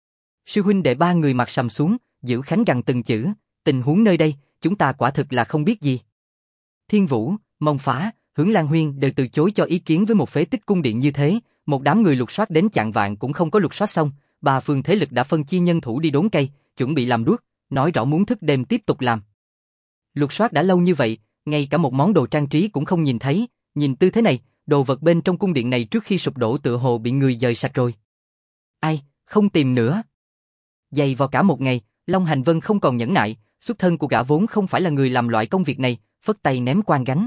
A: Sư huynh đệ ba người mặt sầm xuống, Giữ Khánh gằn từng chữ, tình huống nơi đây, chúng ta quả thực là không biết gì. Thiên Vũ, Mông Phá, Hướng Lan Huyên đều từ chối cho ý kiến với một phế tích cung điện như thế, một đám người lục soát đến chạng vạng cũng không có lục soát xong, ba phương thế lực đã phân chia nhân thủ đi đốn cây, chuẩn bị làm đuốc, nói rõ muốn thức đêm tiếp tục làm. Lục soát đã lâu như vậy, ngay cả một món đồ trang trí cũng không nhìn thấy, nhìn tư thế này, đồ vật bên trong cung điện này trước khi sụp đổ tựa hồ bị người dời sạch rồi. Ai, không tìm nữa. Dày vào cả một ngày, Long Hành Vân không còn nhẫn nại, xuất thân của gã vốn không phải là người làm loại công việc này, phất tay ném quan gánh.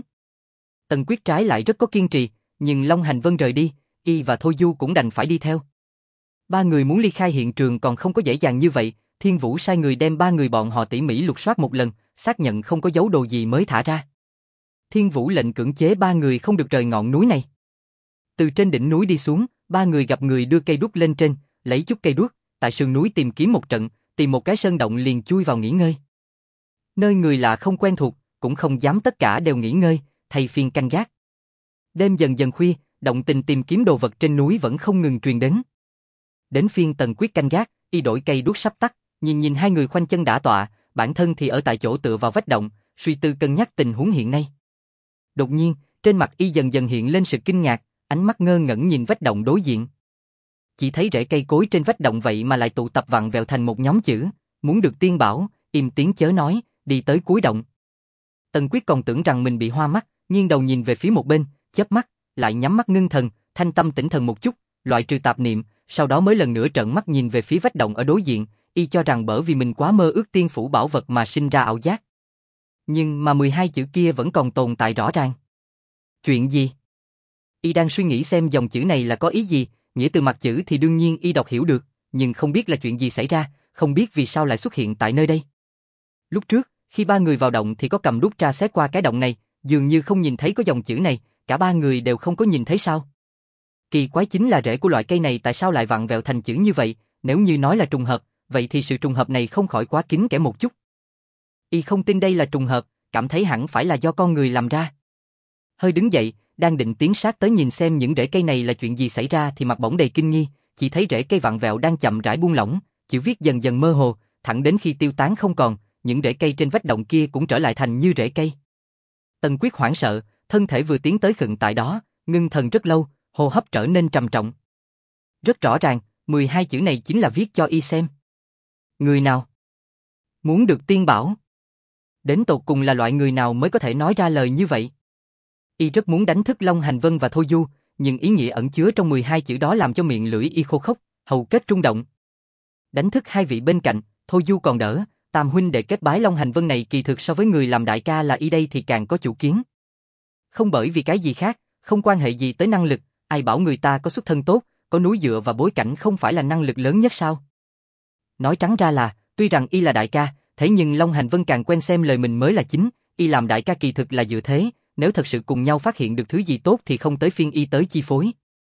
A: Tần Quyết trái lại rất có kiên trì, nhưng Long Hành Vân rời đi, y và Thôi Du cũng đành phải đi theo. Ba người muốn ly khai hiện trường còn không có dễ dàng như vậy, Thiên Vũ sai người đem ba người bọn họ tỉ mỉ lục soát một lần, xác nhận không có dấu đồ gì mới thả ra. Thiên Vũ lệnh cưỡng chế ba người không được rời ngọn núi này. Từ trên đỉnh núi đi xuống, ba người gặp người đưa cây đuốc lên trên, lấy chút cây đuốc, tại sườn núi tìm kiếm một trận, tìm một cái sơn động liền chui vào nghỉ ngơi. Nơi người lạ không quen thuộc, cũng không dám tất cả đều nghỉ ngơi, thay phiên canh gác. Đêm dần dần khuya, động tình tìm kiếm đồ vật trên núi vẫn không ngừng truyền đến. Đến phiên Tần Quyết canh gác, y đổi cây đuốc sắp tắt, nhìn hai người khoanh chân đả tọa, bản thân thì ở tại chỗ tựa vào vách động, suy tư cân nhắc tình huống hiện nay. Đột nhiên, trên mặt y dần dần hiện lên sự kinh ngạc, ánh mắt ngơ ngẩn nhìn vách động đối diện. Chỉ thấy rễ cây cối trên vách động vậy mà lại tụ tập vặn vẹo thành một nhóm chữ, muốn được tiên bảo, im tiếng chớ nói, đi tới cuối động. Tần Quyết còn tưởng rằng mình bị hoa mắt, nghiêng đầu nhìn về phía một bên, chớp mắt, lại nhắm mắt ngưng thần, thanh tâm tĩnh thần một chút, loại trừ tạp niệm, sau đó mới lần nữa trợn mắt nhìn về phía vách động ở đối diện, y cho rằng bởi vì mình quá mơ ước tiên phủ bảo vật mà sinh ra ảo giác. Nhưng mà 12 chữ kia vẫn còn tồn tại rõ ràng. Chuyện gì? Y đang suy nghĩ xem dòng chữ này là có ý gì, nghĩa từ mặt chữ thì đương nhiên y đọc hiểu được, nhưng không biết là chuyện gì xảy ra, không biết vì sao lại xuất hiện tại nơi đây. Lúc trước, khi ba người vào động thì có cầm đuốc tra xét qua cái động này, dường như không nhìn thấy có dòng chữ này, cả ba người đều không có nhìn thấy sao. Kỳ quái chính là rễ của loại cây này tại sao lại vặn vẹo thành chữ như vậy, nếu như nói là trùng hợp, vậy thì sự trùng hợp này không khỏi quá kín kẽ một chút. Y không tin đây là trùng hợp, cảm thấy hẳn phải là do con người làm ra. Hơi đứng dậy, đang định tiến sát tới nhìn xem những rễ cây này là chuyện gì xảy ra thì mặt bỗng đầy kinh nghi, chỉ thấy rễ cây vặn vẹo đang chậm rãi buông lỏng, chữ viết dần dần mơ hồ, thẳng đến khi tiêu tán không còn, những rễ cây trên vách động kia cũng trở lại thành như rễ cây. Tần Quyết hoảng sợ, thân thể vừa tiến tới khựng tại đó, ngưng thần rất lâu, hô hấp trở nên trầm trọng. Rất rõ ràng, 12 chữ này chính là viết cho y xem. Người nào? Muốn được tiên bảo? Đến tột cùng là loại người nào mới có thể nói ra lời như vậy? Y rất muốn đánh thức Long Hành Vân và Thôi Du, nhưng ý nghĩa ẩn chứa trong 12 chữ đó làm cho miệng lưỡi y khô khốc, hầu kết rung động. Đánh thức hai vị bên cạnh, Thôi Du còn đỡ, Tam huynh đệ kết bái Long Hành Vân này kỳ thực so với người làm đại ca là y đây thì càng có chủ kiến. Không bởi vì cái gì khác, không quan hệ gì tới năng lực, ai bảo người ta có xuất thân tốt, có núi dựa và bối cảnh không phải là năng lực lớn nhất sao? Nói trắng ra là, tuy rằng y là đại ca, thế nhưng Long Hành Vân càng quen xem lời mình mới là chính, y làm đại ca kỳ thực là dựa thế, nếu thật sự cùng nhau phát hiện được thứ gì tốt thì không tới phiên y tới chi phối.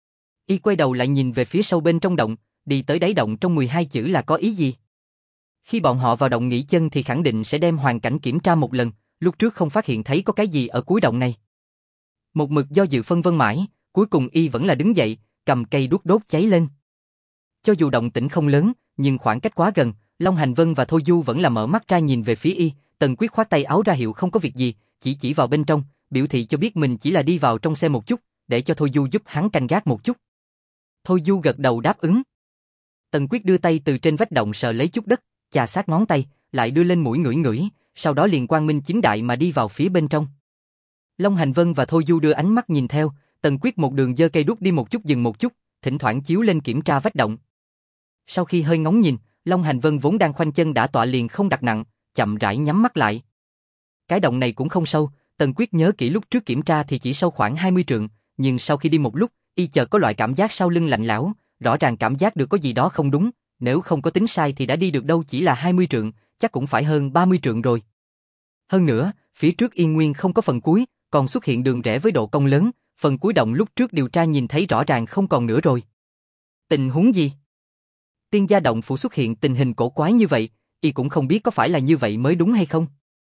A: Y quay đầu lại nhìn về phía sâu bên trong động, đi tới đáy động trong 12 chữ là có ý gì? Khi bọn họ vào động nghỉ chân thì khẳng định sẽ đem hoàn cảnh kiểm tra một lần, lúc trước không phát hiện thấy có cái gì ở cuối động này. Một mực do dự phân vân mãi, cuối cùng y vẫn là đứng dậy, cầm cây đuốc đốt cháy lên. Cho dù động tĩnh không lớn, nhưng khoảng cách quá gần, Long Hành Vân và Thôi Du vẫn là mở mắt ra nhìn về phía y, Tần Quyết khoát tay áo ra hiệu không có việc gì, chỉ vào bên trong, biểu thị cho biết mình chỉ là đi vào trong xe một chút, để cho Thôi Du giúp hắn canh gác một chút. Thôi Du gật đầu đáp ứng. Tần Quyết đưa tay từ trên vách động sờ lấy chút đất, chà sát ngón tay, lại đưa lên mũi ngửi ngửi, sau đó liền quang minh chính đại mà đi vào phía bên trong. Long Hành Vân và Thôi Du đưa ánh mắt nhìn theo, Tần Quyết một đường giơ cây đuốc đi một chút dừng một chút, thỉnh thoảng chiếu lên kiểm tra vách động. Sau khi hơi ngóng nhìn, Long Hành Vân vốn đang khoanh chân đã tọa liền không đặt nặng, chậm rãi nhắm mắt lại. Cái động này cũng không sâu, Tần Quyết nhớ kỹ lúc trước kiểm tra thì chỉ sâu khoảng 20 trượng, nhưng sau khi đi một lúc, y chợt có loại cảm giác sau lưng lạnh lẽo, rõ ràng cảm giác được có gì đó không đúng, nếu không có tính sai thì đã đi được đâu chỉ là 20 trượng, chắc cũng phải hơn 30 trượng rồi. Hơn nữa, phía trước yên nguyên không có phần cuối, còn xuất hiện đường rẽ với độ cong lớn, phần cuối động lúc trước điều tra nhìn thấy rõ ràng không còn nữa rồi. Tình huống gì? Tiên gia động phủ xuất hiện tình hình cổ quái như vậy, y cũng không biết có phải là như vậy mới đúng hay không.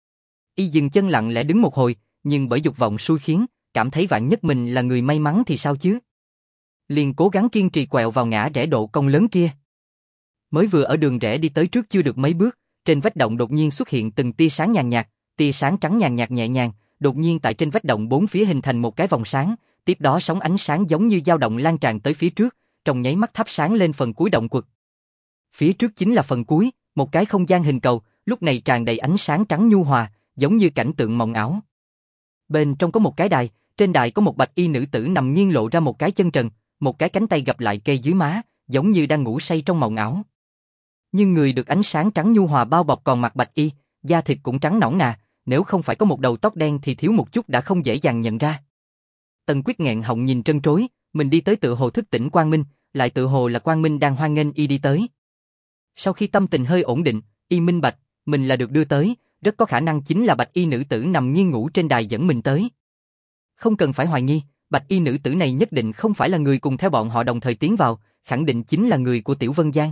A: Y dừng chân lặng lẽ đứng một hồi, nhưng bởi dục vọng xui khiến, cảm thấy vạn nhất mình là người may mắn thì sao chứ? Liền cố gắng kiên trì quẹo vào ngã rẽ độ cong lớn kia. Mới vừa ở đường rẽ đi tới trước chưa được mấy bước, trên vách động đột nhiên xuất hiện từng tia sáng nhàn nhạt, tia sáng trắng nhàn nhạt nhẹ nhàng, đột nhiên tại trên vách động bốn phía hình thành một cái vòng sáng, tiếp đó sóng ánh sáng giống như dao động lan tràn tới phía trước, trong nháy mắt thắp sáng lên phần cuối động quật. Phía trước chính là phần cuối, một cái không gian hình cầu, lúc này tràn đầy ánh sáng trắng nhu hòa, giống như cảnh tượng mộng ảo. Bên trong có một cái đài, trên đài có một bạch y nữ tử nằm nghiêng lộ ra một cái chân trần, một cái cánh tay gập lại kê dưới má, giống như đang ngủ say trong mộng ảo. Nhưng người được ánh sáng trắng nhu hòa bao bọc còn mặc bạch y, da thịt cũng trắng nõn nà, nếu không phải có một đầu tóc đen thì thiếu một chút đã không dễ dàng nhận ra. Tần Quyết nghẹn họng nhìn trân trối, mình đi tới tự hồ thức tỉnh Quang Minh, lại tự hồ là Quang Minh đang hoan nghênh y đi tới. Sau khi tâm tình hơi ổn định, y minh bạch, mình là được đưa tới, rất có khả năng chính là bạch y nữ tử nằm nghiêng ngủ trên đài dẫn mình tới. Không cần phải hoài nghi, bạch y nữ tử này nhất định không phải là người cùng theo bọn họ đồng thời tiến vào, khẳng định chính là người của Tiểu Vân Giang.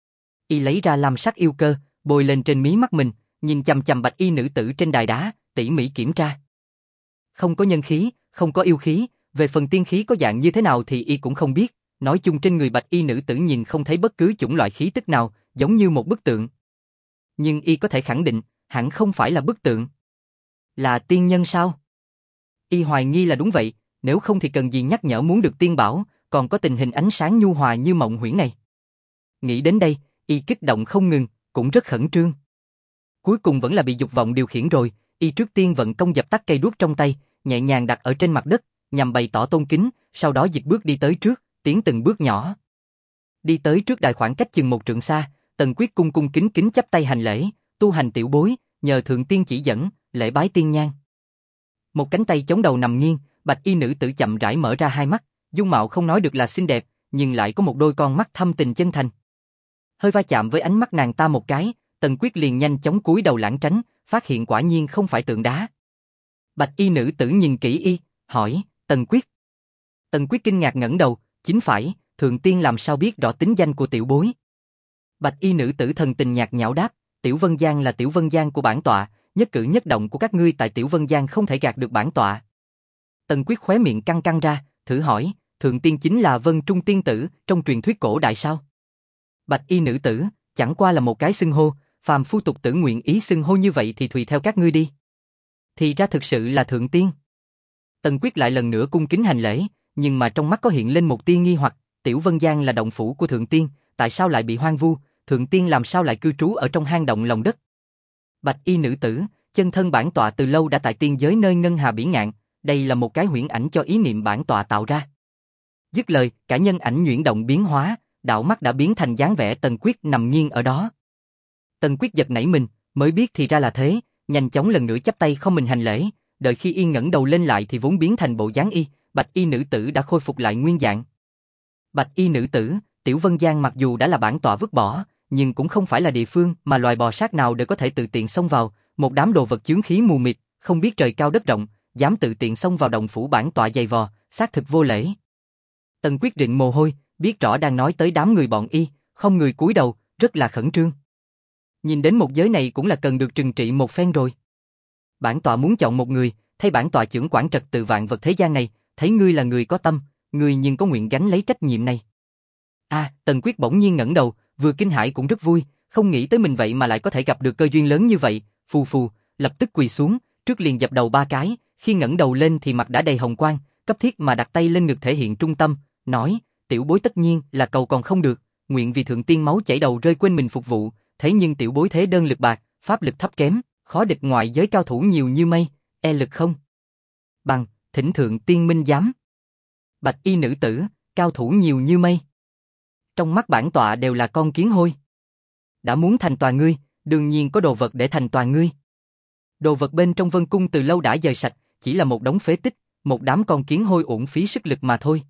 A: Y lấy ra lam sắc yêu cơ, bôi lên trên mí mắt mình, nhìn chằm chằm bạch y nữ tử trên đài đá, tỉ mỉ kiểm tra. Không có nhân khí, không có yêu khí, về phần tiên khí có dạng như thế nào thì y cũng không biết, nói chung trên người bạch y nữ tử nhìn không thấy bất cứ chủng loại khí tức nào, giống như một bức tượng. Nhưng y có thể khẳng định, hẳn không phải là bức tượng. Là tiên nhân sao? Y hoài nghi là đúng vậy, nếu không thì cần gì nhắc nhở muốn được tiên bảo, còn có tình hình ánh sáng nhu hòa như mộng huyễn này. Nghĩ đến đây, y kích động không ngừng, cũng rất khẩn trương. Cuối cùng vẫn là bị dục vọng điều khiển rồi, y trước tiên vận công dập tắt cây đuốc trong tay, nhẹ nhàng đặt ở trên mặt đất, nhằm bày tỏ tôn kính, sau đó dịch bước đi tới trước, tiến từng bước nhỏ. Đi tới trước đài khoảng cách chừng 1 trượng xa, Tần Quyết cung cung kính kính chắp tay hành lễ, tu hành tiểu bối, nhờ thượng tiên chỉ dẫn, lễ bái tiên nhang. Một cánh tay chống đầu nằm nghiêng, bạch y nữ tử chậm rãi mở ra hai mắt, dung mạo không nói được là xinh đẹp, nhưng lại có một đôi con mắt thâm tình chân thành. Hơi va chạm với ánh mắt nàng ta một cái, Tần Quyết liền nhanh chóng cúi đầu lảng tránh, phát hiện quả nhiên không phải tượng đá. Bạch y nữ tử nhìn kỹ y, hỏi, Tần Quyết. Tần Quyết kinh ngạc ngẩng đầu, chính phải, thượng tiên làm sao biết rõ tính danh của tiểu bối. Bạch y nữ tử thần tình nhạt nhẽo đáp, Tiểu Vân Giang là Tiểu Vân Giang của bản tọa, nhất cử nhất động của các ngươi tại Tiểu Vân Giang không thể gạt được bản tọa. Tần Quyết khóe miệng căng căng ra, thử hỏi, thượng tiên chính là Vân Trung tiên tử trong truyền thuyết cổ đại sao? Bạch y nữ tử, chẳng qua là một cái xưng hô, phàm phu tục tử nguyện ý xưng hô như vậy thì tùy theo các ngươi đi. Thì ra thực sự là thượng tiên. Tần Quyết lại lần nữa cung kính hành lễ, nhưng mà trong mắt có hiện lên một tia nghi hoặc, Tiểu Vân Giang là động phủ của thượng tiên, tại sao lại bị hoang vu, thượng tiên làm sao lại cư trú ở trong hang động lòng đất? Bạch y nữ tử, chân thân bản tọa từ lâu đã tại tiên giới nơi ngân hà bỉ ngạn, đây là một cái huyễn ảnh cho ý niệm bản tọa tạo ra. Dứt lời, cả nhân ảnh nhuyễn động biến hóa, đạo mắt đã biến thành dáng vẻ Tần Quyết nằm nghiêng ở đó. Tần Quyết giật nảy mình, mới biết thì ra là thế, nhanh chóng lần nữa chắp tay không mình hành lễ, đợi khi y ngẩng đầu lên lại thì vốn biến thành bộ dáng y, bạch y nữ tử đã khôi phục lại nguyên dạng. Bạch y nữ tử, Tiểu Vân Giang mặc dù đã là bản tọa vứt bỏ, nhưng cũng không phải là địa phương mà loài bò sát nào đều có thể tự tiện xông vào, một đám đồ vật chướng khí mù mịt, không biết trời cao đất rộng, dám tự tiện xông vào động phủ bản tọa dày vò, xác thực vô lễ. Tần Quyết rịn mồ hôi, biết rõ đang nói tới đám người bọn y, không người cúi đầu, rất là khẩn trương. Nhìn đến một giới này cũng là cần được trừng trị một phen rồi. Bản tọa muốn chọn một người, thay bản tọa chưởng quản trật tự vạn vật thế gian này, thấy ngươi là người có tâm, ngươi nhưng có nguyện gánh lấy trách nhiệm này. Tần Quyết bỗng nhiên ngẩng đầu, vừa kinh hãi cũng rất vui, không nghĩ tới mình vậy mà lại có thể gặp được cơ duyên lớn như vậy, phù phù, lập tức quỳ xuống, trước liền dập đầu 3 cái, khi ngẩng đầu lên thì mặt đã đầy hồng quang, cấp thiết mà đặt tay lên ngực thể hiện trung tâm, nói, tiểu bối tất nhiên là cầu còn không được, nguyện vì thượng tiên máu chảy đầu rơi quên mình phục vụ, thế nhưng tiểu bối thế đơn lực bạc, pháp lực thấp kém, khó địch ngoại giới cao thủ nhiều như mây, e lực không bằng, thỉnh thượng tiên minh giám. Bạch y nữ tử, cao thủ nhiều như mây. Trong mắt bản tọa đều là con kiến hôi. Đã muốn thành toàn ngươi, đương nhiên có đồ vật để thành toàn ngươi. Đồ vật bên trong Vân Cung từ lâu đã dời sạch, chỉ là một đống phế tích, một đám con kiến hôi uổng phí sức lực mà thôi.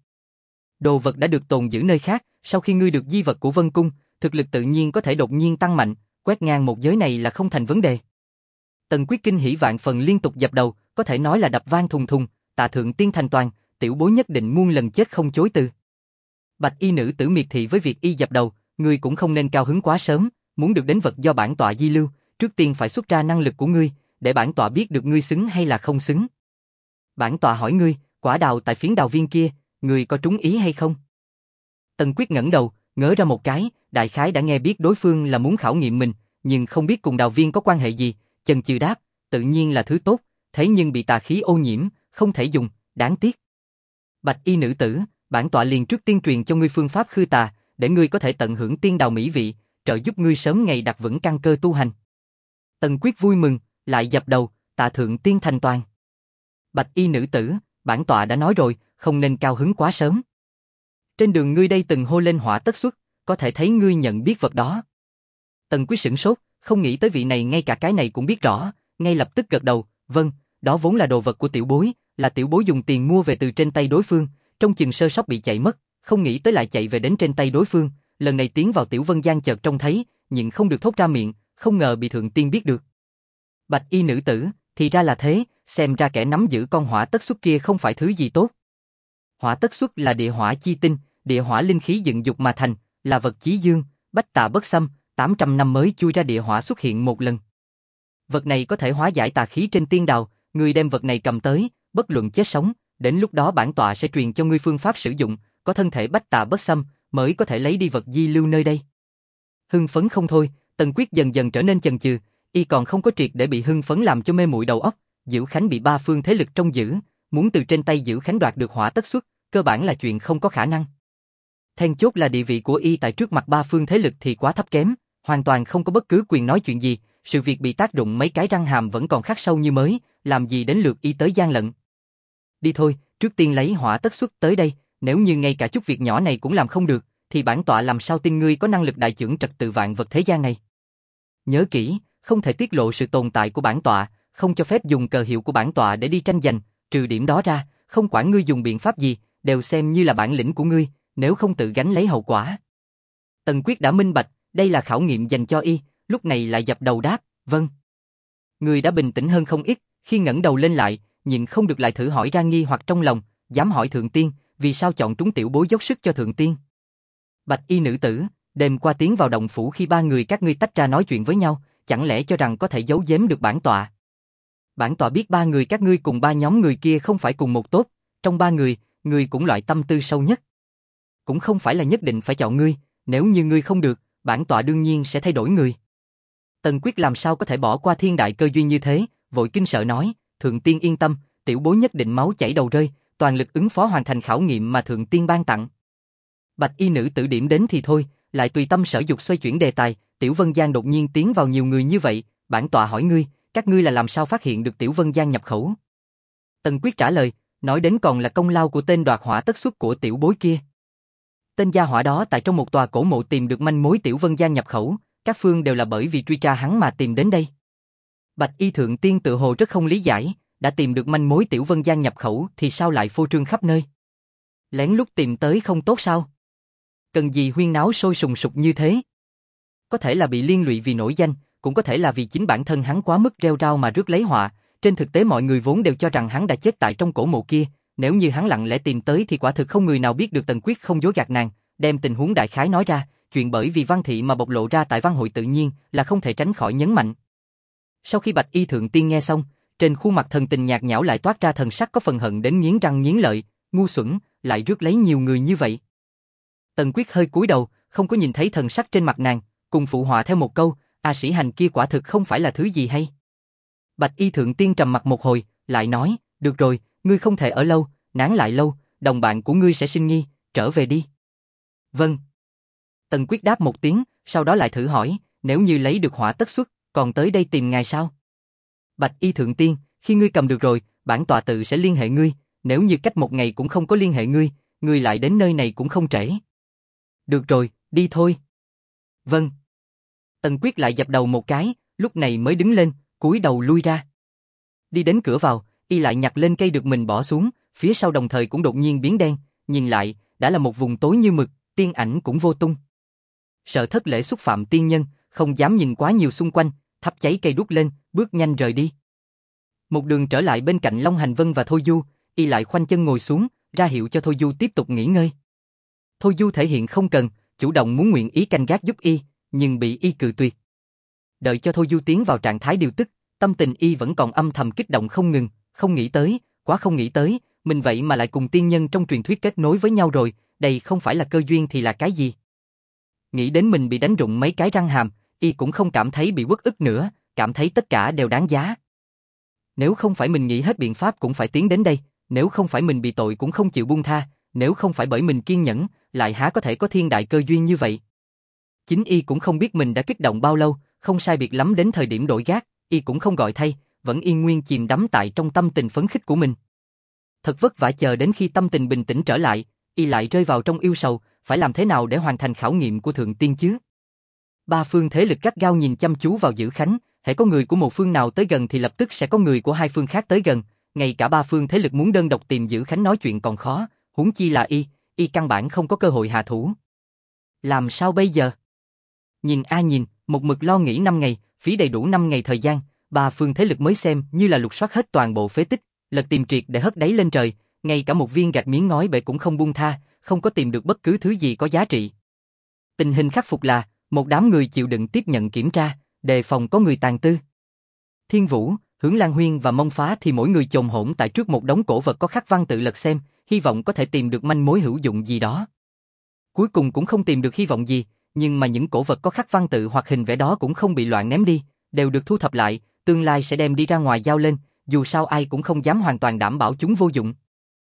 A: Đồ vật đã được tồn giữ nơi khác, sau khi ngươi được di vật của Vân Cung, thực lực tự nhiên có thể đột nhiên tăng mạnh, quét ngang một giới này là không thành vấn đề. Tần Quyết kinh hỉ vạn phần liên tục dập đầu, có thể nói là đập vang thùng thùng, tạ thượng tiên thành toàn, tiểu bối nhất định muôn lần chết không chối từ. Bạch y nữ tử miệt thị với việc y dập đầu, ngươi cũng không nên cao hứng quá sớm, muốn được đến vật do bản tọa di lưu, trước tiên phải xuất ra năng lực của ngươi, để bản tọa biết được ngươi xứng hay là không xứng. Bản tọa hỏi ngươi, quả đào tại phiến đào viên kia, ngươi có trúng ý hay không? Tần Quyết ngẩng đầu, ngớ ra một cái, đại khái đã nghe biết đối phương là muốn khảo nghiệm mình, nhưng không biết cùng đào viên có quan hệ gì, chần chừ đáp, tự nhiên là thứ tốt, thế nhưng bị tà khí ô nhiễm, không thể dùng, đáng tiếc. Bạch y nữ tử, bản tọa liền trước tiên truyền cho ngươi phương pháp khư tà, để ngươi có thể tận hưởng tiên đào mỹ vị, trợ giúp ngươi sớm ngày đặt vững căn cơ tu hành. Tần Quyết vui mừng, lại dập đầu, tạ thượng tiên thành toàn. Bạch y nữ tử, bản tọa đã nói rồi, không nên cao hứng quá sớm. Trên đường ngươi đây từng hô lên hỏa tất xuất, có thể thấy ngươi nhận biết vật đó. Tần Quyết sửng sốt, không nghĩ tới vị này ngay cả cái này cũng biết rõ, ngay lập tức gật đầu, vâng, đó vốn là đồ vật của tiểu bối, là tiểu bối dùng tiền mua về từ trên tay đối phương, trong chừng sơ sót bị chạy mất, không nghĩ tới lại chạy về đến trên tay đối phương, lần này tiến vào Tiểu Vân Giang chợt trông thấy, nhưng không được thốt ra miệng, không ngờ bị thượng tiên biết được. Bạch y nữ tử, thì ra là thế, xem ra kẻ nắm giữ con hỏa tất xuất kia không phải thứ gì tốt. Hỏa tất xuất là địa hỏa chi tinh, địa hỏa linh khí dựng dục mà thành, là vật chí dương, bách tà bất xâm, 800 năm mới chui ra địa hỏa xuất hiện một lần. Vật này có thể hóa giải tà khí trên tiên đào, người đem vật này cầm tới, bất luận chết sống, đến lúc đó bản tọa sẽ truyền cho ngươi phương pháp sử dụng, có thân thể bách tà bất xâm, mới có thể lấy đi vật di lưu nơi đây. Hưng phấn không thôi, Tần Quyết dần dần trở nên chần chừ, y còn không có triệt để bị hưng phấn làm cho mê muội đầu óc, Dữ Khánh bị 3 phương thế lực trông giữ, muốn từ trên tay Dữ Khánh đoạt được hỏa tất xuất, cơ bản là chuyện không có khả năng. Then chốt là địa vị của y tại trước mặt 3 phương thế lực thì quá thấp kém, hoàn toàn không có bất cứ quyền nói chuyện gì, sự việc bị tác động mấy cái răng hàm vẫn còn khắc sâu như mới, làm gì đến lượt y tới gian lận. đi thôi, trước tiên lấy hỏa tất xuất tới đây, nếu như ngay cả chút việc nhỏ này cũng làm không được, thì bản tọa làm sao tin ngươi có năng lực đại chưởng trật tự vạn vật thế gian này. Nhớ kỹ, không thể tiết lộ sự tồn tại của bản tọa, không cho phép dùng cờ hiệu của bản tọa để đi tranh giành, trừ điểm đó ra, không quản ngươi dùng biện pháp gì, đều xem như là bản lĩnh của ngươi, nếu không tự gánh lấy hậu quả. Tần Quyết đã minh bạch, đây là khảo nghiệm dành cho y, lúc này lại dập đầu đáp, vâng. Người đã bình tĩnh hơn không ít, khi ngẩng đầu lên lại, nhịn không được lại thử hỏi ra nghi hoặc trong lòng, dám hỏi thượng tiên, vì sao chọn trúng tiểu bối dốc sức cho thượng tiên. Bạch y nữ tử, đêm qua tiến vào động phủ khi ba người các ngươi tách ra nói chuyện với nhau, chẳng lẽ cho rằng có thể giấu giếm được bản tọa? Bản tọa biết ba người các ngươi cùng ba nhóm người kia không phải cùng một tốt, trong ba người, ngươi cũng loại tâm tư sâu nhất. Cũng không phải là nhất định phải chọn ngươi, nếu như ngươi không được, bản tọa đương nhiên sẽ thay đổi người. Tần Quyết làm sao có thể bỏ qua thiên đại cơ duyên như thế, vội kinh sợ nói, thượng tiên yên tâm, tiểu bối nhất định máu chảy đầu rơi, toàn lực ứng phó hoàn thành khảo nghiệm mà thượng tiên ban tặng. Bạch y nữ tử điểm đến thì thôi, lại tùy tâm sở dục xoay chuyển đề tài, Tiểu Vân Giang đột nhiên tiến vào nhiều người như vậy, bản tọa hỏi ngươi, các ngươi là làm sao phát hiện được Tiểu Vân Giang nhập khẩu? Tần Quyết trả lời, nói đến còn là công lao của tên đoạt hỏa tất xuất của tiểu bối kia. Tên gia hỏa đó tại trong một tòa cổ mộ tìm được manh mối Tiểu Vân Giang nhập khẩu, các phương đều là bởi vì truy tra hắn mà tìm đến đây. Bạch y thượng tiên tự hồ rất không lý giải, đã tìm được manh mối Tiểu Vân Giang nhập khẩu thì sao lại phô trương khắp nơi? Lén lút tìm tới không tốt sao? Cần gì huyên náo sôi sùng sục như thế? Có thể là bị liên lụy vì nổi danh, cũng có thể là vì chính bản thân hắn quá mức rêu rao mà rước lấy họa. Trên thực tế mọi người vốn đều cho rằng hắn đã chết tại trong cổ mộ kia, nếu như hắn lặng lẽ tìm tới thì quả thực không người nào biết được. Tần Quyết không dối gạt nàng, đem tình huống đại khái nói ra, chuyện bởi vì văn thị mà bộc lộ ra tại văn hội tự nhiên là không thể tránh khỏi nhấn mạnh. Sau khi Bạch y thượng tiên nghe xong, trên khuôn mặt thần tình nhạt nhẽo lại toát ra thần sắc có phần hận đến nghiến răng nghiến lợi, ngu xuẩn, lại rước lấy nhiều người như vậy. Tần Quyết hơi cúi đầu, không có nhìn thấy thần sắc trên mặt nàng, cùng phụ họa theo một câu, A Sĩ Hành kia quả thực không phải là thứ gì hay. Bạch y thượng tiên trầm mặt một hồi, lại nói, được rồi, ngươi không thể ở lâu, nán lại lâu, đồng bạn của ngươi sẽ sinh nghi, trở về đi. Vâng. Tần Quyết đáp một tiếng, sau đó lại thử hỏi, nếu như lấy được hỏa tất xuất, còn tới đây tìm ngài sao? Bạch y thượng tiên, khi ngươi cầm được rồi, bản tọa tự sẽ liên hệ ngươi, nếu như cách một ngày cũng không có liên hệ ngươi, ngươi lại đến nơi này cũng không trễ. Được rồi, đi thôi. Vâng. Tần Quyết lại dập đầu một cái, lúc này mới đứng lên, cúi đầu lui ra. Đi đến cửa vào, y lại nhặt lên cây được mình bỏ xuống, phía sau đồng thời cũng đột nhiên biến đen, nhìn lại, đã là một vùng tối như mực, tiên ảnh cũng vô tung. Sợ thất lễ xúc phạm tiên nhân, không dám nhìn quá nhiều xung quanh, thắp cháy cây đuốc lên, bước nhanh rời đi. Một đường trở lại bên cạnh Long Hành Vân và Thôi Du, y lại khoanh chân ngồi xuống, ra hiệu cho Thôi Du tiếp tục nghỉ ngơi. Thôi Du thể hiện không cần, chủ động muốn nguyện ý canh gác giúp y, nhưng bị y cự tuyệt. Đợi cho Thôi Du tiến vào trạng thái điều tức, tâm tình y vẫn còn âm thầm kích động không ngừng, không nghĩ tới, quá không nghĩ tới, mình vậy mà lại cùng tiên nhân trong truyền thuyết kết nối với nhau rồi, đây không phải là cơ duyên thì là cái gì? Nghĩ đến mình bị đánh rụng mấy cái răng hàm, y cũng không cảm thấy bị uất ức nữa, cảm thấy tất cả đều đáng giá. Nếu không phải mình nghĩ hết biện pháp cũng phải tiến đến đây, nếu không phải mình bị tội cũng không chịu buông tha, nếu không phải bởi mình kiên nhẫn, lại há có thể có thiên đại cơ duyên như vậy. Chính y cũng không biết mình đã kích động bao lâu, không sai biệt lắm đến thời điểm đổi gác, y cũng không gọi thay, vẫn yên nguyên chìm đắm tại trong tâm tình phấn khích của mình. Thật vất vả chờ đến khi tâm tình bình tĩnh trở lại, y lại rơi vào trong yêu sầu, phải làm thế nào để hoàn thành khảo nghiệm của thượng tiên chứ? Ba phương thế lực gắt gao nhìn chăm chú vào Dữ Khánh, hễ có người của một phương nào tới gần thì lập tức sẽ có người của hai phương khác tới gần, ngay cả ba phương thế lực muốn đơn độc tìm Dữ Khánh nói chuyện còn khó, huống chi là y căn bản không có cơ hội hạ thủ. Làm sao bây giờ? Nhìn nhìn, một mực lo nghĩ 5 ngày, phí đầy đủ 5 ngày thời gian, ba phương thế lực mới xem như là lục soát hết toàn bộ phế tích, lật tìm triệt để hất đáy lên trời, ngay cả một viên gạch miếng ngói bể cũng không buông tha, không có tìm được bất cứ thứ gì có giá trị. Tình hình khắc phục là, một đám người chịu đựng tiếp nhận kiểm tra, đề phòng có người tàn tư. Thiên Vũ, Hướng Lan Huyên và Mông Phá thì mỗi người chồm hổm tại trước một đống cổ vật có khắc văn tự lật xem, hy vọng có thể tìm được manh mối hữu dụng gì đó. Cuối cùng cũng không tìm được hy vọng gì, nhưng mà những cổ vật có khắc văn tự hoặc hình vẽ đó cũng không bị loạn ném đi, đều được thu thập lại, tương lai sẽ đem đi ra ngoài giao lên, dù sao ai cũng không dám hoàn toàn đảm bảo chúng vô dụng.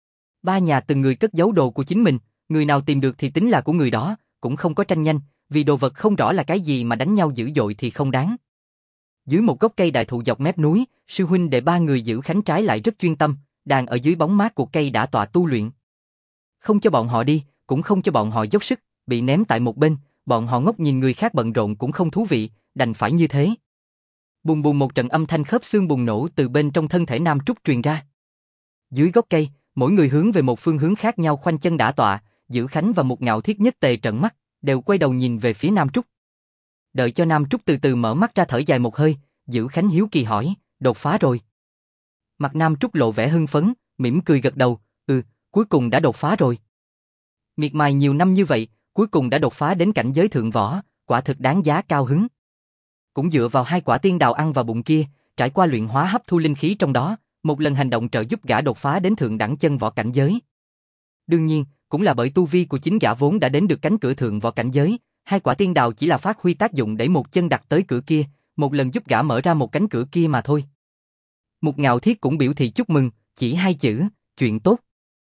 A: Ba nhà từng người cất giấu đồ của chính mình, người nào tìm được thì tính là của người đó, cũng không có tranh nhanh, vì đồ vật không rõ là cái gì mà đánh nhau dữ dội thì không đáng. Dưới một gốc cây đại thụ dọc mép núi, sư huynh để ba người Dữ Khánh trái lại rất chuyên tâm, đang ở dưới bóng mát của cây đã tọa tu luyện. Không cho bọn họ đi, cũng không cho bọn họ dốc sức, bị ném tại một bên, bọn họ ngốc nhìn người khác bận rộn cũng không thú vị, đành phải như thế. Bùng bùng một trận âm thanh khớp xương bùng nổ từ bên trong thân thể Nam Trúc truyền ra. Dưới gốc cây, mỗi người hướng về một phương hướng khác nhau khoanh chân đả tọa, Dữ Khánh và Một Ngạo Thiết nhất tề trợn mắt, đều quay đầu nhìn về phía Nam Trúc. Đợi cho Nam Trúc từ từ mở mắt ra thở dài một hơi, Dữ Khánh hiếu kỳ hỏi, đột phá rồi. Mặt Nam Trúc lộ vẻ hưng phấn, mỉm cười gật đầu, cuối cùng đã đột phá rồi. Miệt mài nhiều năm như vậy, cuối cùng đã đột phá đến cảnh giới thượng võ, quả thực đáng giá cao hứng. Cũng dựa vào 2 quả tiên đào ăn vào bụng kia, trải qua luyện hóa hấp thu linh khí trong đó, một lần hành động trợ giúp gã đột phá đến thượng đẳng chân võ cảnh giới. Đương nhiên, cũng là bởi tu vi của chính gã vốn đã đến được cánh cửa thượng võ cảnh giới, 2 quả tiên đào chỉ là phát huy tác dụng để một chân đặt tới cửa kia, một lần giúp gã mở ra một cánh cửa kia mà thôi. Một Ngạo Thiết cũng biểu thị chúc mừng, chỉ 2 chữ, chuyện tốt.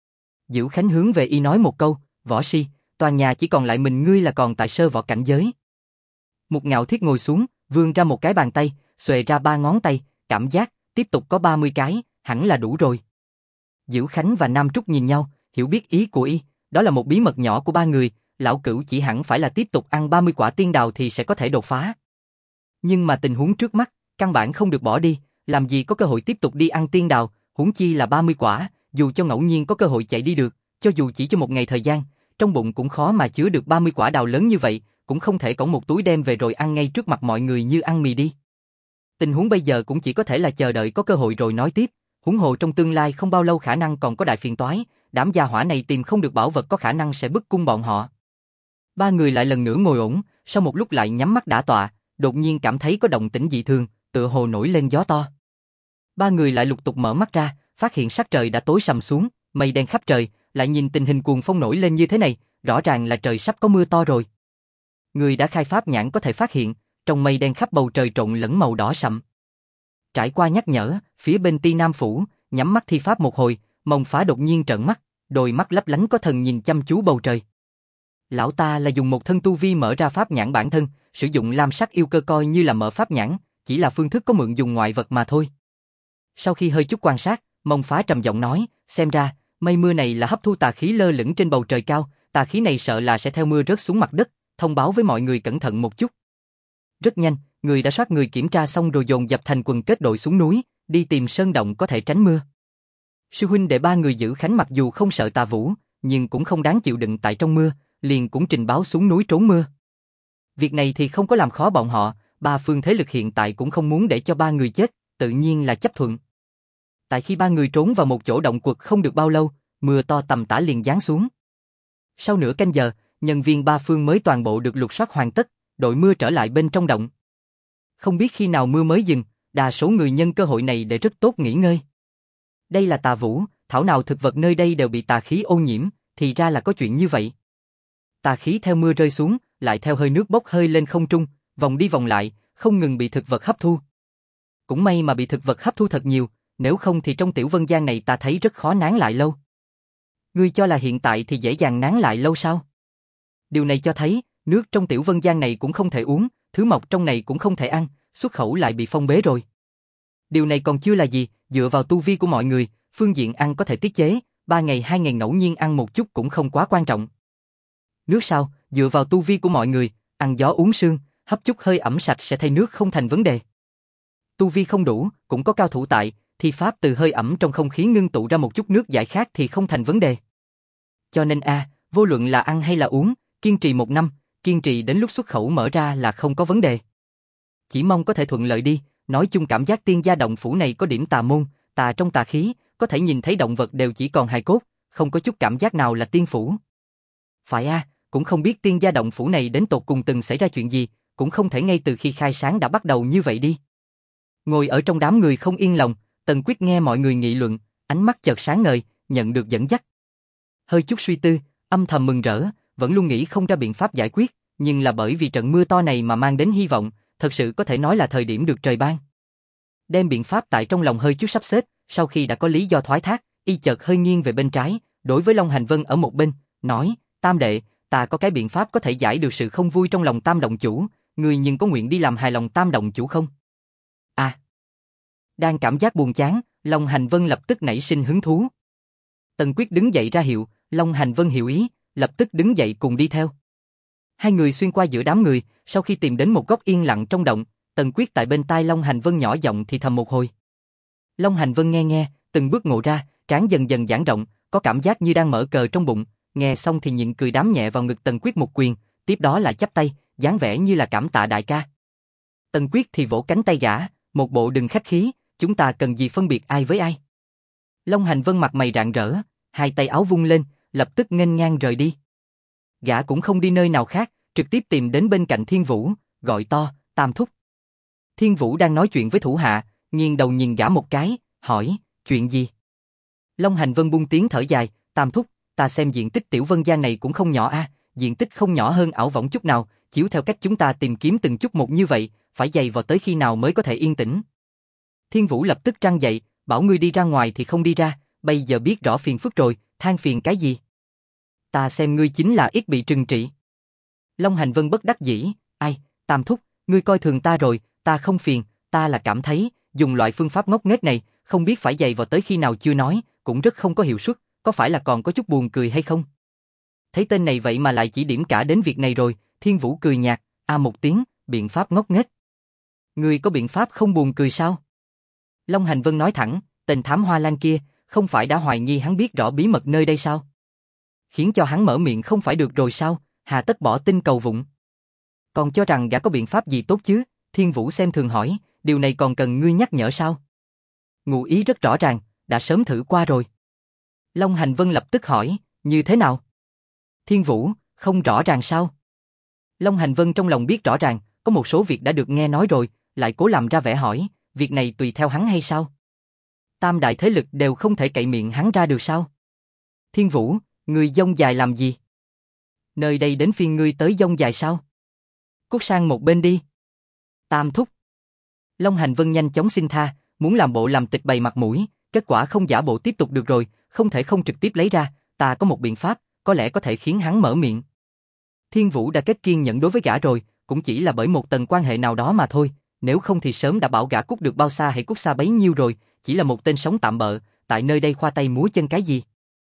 A: Dữ Khánh hướng về y nói một câu, võ si, toàn nhà chỉ còn lại mình ngươi là còn tại sơ võ cảnh giới. Một Ngạo Thiết ngồi xuống, vươn ra một cái bàn tay, xuề ra 3 ngón tay, cảm giác, tiếp tục có 30 cái, hẳn là đủ rồi. Dữ Khánh và Nam Trúc nhìn nhau, hiểu biết ý của y, đó là một bí mật nhỏ của 3 người, lão cửu chỉ hẳn phải là tiếp tục ăn 30 quả tiên đào thì sẽ có thể đột phá. Nhưng mà tình huống trước mắt, căn bản không được bỏ đi, làm gì có cơ hội tiếp tục đi ăn tiên đào, huống chi là 30 quả, dù cho ngẫu nhiên có cơ hội chạy đi được, cho dù chỉ cho một ngày thời gian, trong bụng cũng khó mà chứa được 30 quả đào lớn như vậy, cũng không thể cõng một túi đem về rồi ăn ngay trước mặt mọi người như ăn mì đi. Tình huống bây giờ cũng chỉ có thể là chờ đợi có cơ hội rồi nói tiếp, huống hồ trong tương lai không bao lâu khả năng còn có đại phiền toái, đám gia hỏa này tìm không được bảo vật có khả năng sẽ bức cung bọn họ. 3 người lại lần nữa ngồi ổn, sau một lúc lại nhắm mắt đả tọa, đột nhiên cảm thấy có động tĩnh dị thường, tựa hồ nổi lên gió to. 3 người lại lục tục mở mắt ra, phát hiện sắc trời đã tối sầm xuống, mây đen khắp trời, lại nhìn tình hình cuồng phong nổi lên như thế này, rõ ràng là trời sắp có mưa to rồi. Người đã khai pháp nhãn có thể phát hiện, trong mây đen khắp bầu trời trộn lẫn màu đỏ sậm. Trải qua nhắc nhở, phía bên Ti Nam phủ, nhắm mắt thi pháp một hồi, Mông Phá đột nhiên trợn mắt, đôi mắt lấp lánh có thần nhìn chăm chú bầu trời. Lão ta là dùng một thân tu vi mở ra pháp nhãn bản thân, sử dụng lam sắc yêu cơ coi như là mở pháp nhãn, chỉ là phương thức có mượn dùng ngoại vật mà thôi. Sau khi hơi chút quan sát, Mông Phá trầm giọng nói, xem ra, mây mưa này là hấp thu tà khí lơ lửng trên bầu trời cao, tà khí này sợ là sẽ theo mưa rớt xuống mặt đất, thông báo với mọi người cẩn thận một chút. Rất nhanh, người đã soát người kiểm tra xong rồi dồn dập thành quần kết đội xuống núi, đi tìm sơn động có thể tránh mưa. Sư huynh đệ 3 người Dữ Khánh mặc dù không sợ tà vũ, nhưng cũng không đáng chịu đựng tại trong mưa, liền cũng trình báo xuống núi trốn mưa. Việc này thì không có làm khó bọn họ, 3 phương thế lực hiện tại cũng không muốn để cho 3 người chết, tự nhiên là chấp thuận. Tại khi 3 người trốn vào một chỗ động quật không được bao lâu, mưa to tầm tã liền giáng xuống. Sau nửa canh giờ, nhân viên 3 phương mới toàn bộ được lục soát hoàn tất, đội mưa trở lại bên trong động. Không biết khi nào mưa mới dừng, đa số người nhân cơ hội này để rất tốt nghỉ ngơi. Đây là tà vũ, thảo nào thực vật nơi đây đều bị tà khí ô nhiễm, thì ra là có chuyện như vậy. Tà khí theo mưa rơi xuống, lại theo hơi nước bốc hơi lên không trung, vòng đi vòng lại, không ngừng bị thực vật hấp thu. Cũng may mà bị thực vật hấp thu thật nhiều, nếu không thì trong tiểu vân gian này ta thấy rất khó nán lại lâu. Ngươi cho là hiện tại thì dễ dàng nán lại lâu sao? Điều này cho thấy, nước trong tiểu vân gian này cũng không thể uống, thứ mọc trong này cũng không thể ăn, xuất khẩu lại bị phong bế rồi. Điều này còn chưa là gì, dựa vào tu vi của mọi người, phương diện ăn có thể tiết chế, 3 ngày 2 ngày ngẫu nhiên ăn một chút cũng không quá quan trọng. Nước sao, dựa vào tu vi của mọi người, ăn gió uống sương, hấp chút hơi ẩm sạch sẽ thay nước không thành vấn đề. Tu vi không đủ, cũng có cao thủ tại, thì pháp từ hơi ẩm trong không khí ngưng tụ ra một chút nước giải khát thì không thành vấn đề. Cho nên vô luận là ăn hay là uống, kiên trì 1 năm, kiên trì đến lúc xuất khẩu mở ra là không có vấn đề. Chỉ mong có thể thuận lợi đi, nói chung cảm giác tiên gia động phủ này có điểm tà môn, tà trong tà khí, có thể nhìn thấy động vật đều chỉ còn hài cốt, không có chút cảm giác nào là tiên phủ. Phải cũng không biết tiên gia động phủ này đến tột cùng từng xảy ra chuyện gì, cũng không thể ngay từ khi khai sáng đã bắt đầu như vậy đi. Ngồi ở trong đám người không yên lòng, Tần Quyết nghe mọi người nghị luận, ánh mắt chợt sáng ngời, nhận được dẫn dắt. Hơi chút suy tư, âm thầm mừng rỡ, vẫn luôn nghĩ không ra biện pháp giải quyết, nhưng là bởi vì trận mưa to này mà mang đến hy vọng, thật sự có thể nói là thời điểm được trời ban. Đem biện pháp tại trong lòng hơi chút sắp xếp, sau khi đã có lý do thoái thác, y chợt hơi nghiêng về bên trái, đối với Long Hành Vân ở một bên, nói, Tam đệ, ta có cái biện pháp có thể giải được sự không vui trong lòng Tam động chủ, người nhưng có nguyện đi làm hài lòng Tam động chủ không? Đang cảm giác buồn chán, Long Hành Vân lập tức nảy sinh hứng thú. Tần Quyết đứng dậy ra hiệu, Long Hành Vân hiểu ý, lập tức đứng dậy cùng đi theo. Hai người xuyên qua giữa đám người, sau khi tìm đến một góc yên lặng trong động, Tần Quyết tại bên tai Long Hành Vân nhỏ giọng thì thầm một hồi. Long Hành Vân nghe, từng bước ngộ ra, trán dần dần giãn rộng, có cảm giác như đang mở cờ trong bụng, nghe xong thì nhịn cười đám nhẹ vào ngực Tần Quyết một quyền, tiếp đó là chắp tay, dáng vẻ như là cảm tạ đại ca. Tần Quyết thì vỗ cánh tay gã, một bộ đừng khách khí, chúng ta cần gì phân biệt ai với ai. Long Hành Vân mặt mày rạng rỡ, hai tay áo vung lên, lập tức nghênh ngang rời đi. Gã cũng không đi nơi nào khác, trực tiếp tìm đến bên cạnh Thiên Vũ, gọi to, Tam thúc. Thiên Vũ đang nói chuyện với thủ hạ, nghiêng đầu nhìn gã một cái, hỏi, chuyện gì? Long Hành Vân buông tiếng thở dài, Tam thúc, ta xem diện tích Tiểu Vân Giang này cũng không nhỏ a, diện tích không nhỏ hơn Ảo Võng chút nào, chiếu theo cách chúng ta tìm kiếm từng chút một như vậy, phải dày vào tới khi nào mới có thể yên tĩnh. Thiên Vũ lập tức trăn dậy, bảo ngươi đi ra ngoài thì không đi ra, bây giờ biết rõ phiền phức rồi, than phiền cái gì? Ta xem ngươi chính là ít bị trừng trị. Long Hành Vân bất đắc dĩ, ai, Tam thúc, ngươi coi thường ta rồi, ta không phiền, ta là cảm thấy, dùng loại phương pháp ngốc nghếch này, không biết phải dày vào tới khi nào chưa nói, cũng rất không có hiệu suất, có phải là còn có chút buồn cười hay không? Thấy tên này vậy mà lại chỉ điểm cả đến việc này rồi, Thiên Vũ cười nhạt, một tiếng, biện pháp ngốc nghếch. Ngươi có biện pháp không buồn cười sao? Long Hành Vân nói thẳng, tên thám hoa lan kia, không phải đã hoài nghi hắn biết rõ bí mật nơi đây sao? Khiến cho hắn mở miệng không phải được rồi sao, hà tất bỏ tin cầu vụng. Còn cho rằng gã có biện pháp gì tốt chứ? Thiên Vũ xem thường hỏi, điều này còn cần ngươi nhắc nhở sao? Ngụ ý rất rõ ràng, đã sớm thử qua rồi. Long Hành Vân lập tức hỏi, như thế nào? Thiên Vũ, không rõ ràng sao? Long Hành Vân trong lòng biết rõ ràng, có một số việc đã được nghe nói rồi, lại cố làm ra vẻ hỏi, việc này tùy theo hắn hay sao? Tam đại thế lực đều không thể cậy miệng hắn ra được sao? Thiên Vũ, ngươi dông dài làm gì? Nơi đây đến phiên ngươi tới dông dài sao? Cút sang một bên đi. Tam thúc. Long Hành Vân nhanh chóng xin tha, muốn làm bộ làm tịch bày mặt mũi, kết quả không giả bộ tiếp tục được rồi, không thể không trực tiếp lấy ra, ta có một biện pháp, có lẽ có thể khiến hắn mở miệng. Thiên Vũ đã kết kiên nhẫn đối với gã rồi, cũng chỉ là bởi một tầng quan hệ nào đó mà thôi, nếu không thì sớm đã bảo gã cút được bao xa hay cút xa bấy nhiêu rồi, chỉ là một tên sống tạm bợ, tại nơi đây khoa tay múa chân cái gì.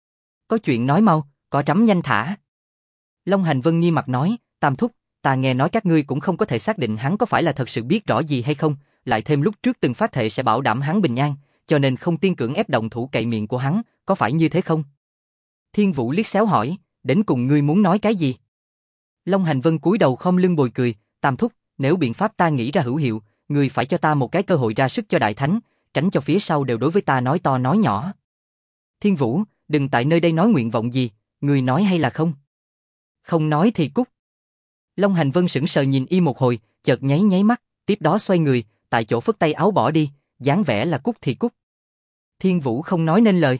A: Có chuyện nói mau, có trắm nhanh thả. Long Hành Vân nghiêm mặt nói, Tam thúc, ta nghe nói các ngươi cũng không có thể xác định hắn có phải là thật sự biết rõ gì hay không, lại thêm lúc trước từng phát thệ sẽ bảo đảm hắn bình an, cho nên không tiên cưỡng ép động thủ cậy miệng của hắn, có phải như thế không? Thiên Vũ liếc xéo hỏi, đến cùng ngươi muốn nói cái gì? Long Hành Vân cúi đầu khom lưng bồi cười, Tam thúc, nếu biện pháp ta nghĩ ra hữu hiệu, ngươi phải cho ta một cái cơ hội ra sức cho đại thánh, tránh cho phía sau đều đối với ta nói to nói nhỏ. Thiên Vũ, đừng tại nơi đây nói nguyện vọng gì, ngươi nói hay là không? Không nói thì cút. Long Hành Vân sững sờ nhìn y một hồi, chợt nháy nháy mắt, tiếp đó xoay người, tại chỗ phất tay áo bỏ đi, dáng vẻ là cút thì cút. Thiên Vũ không nói nên lời.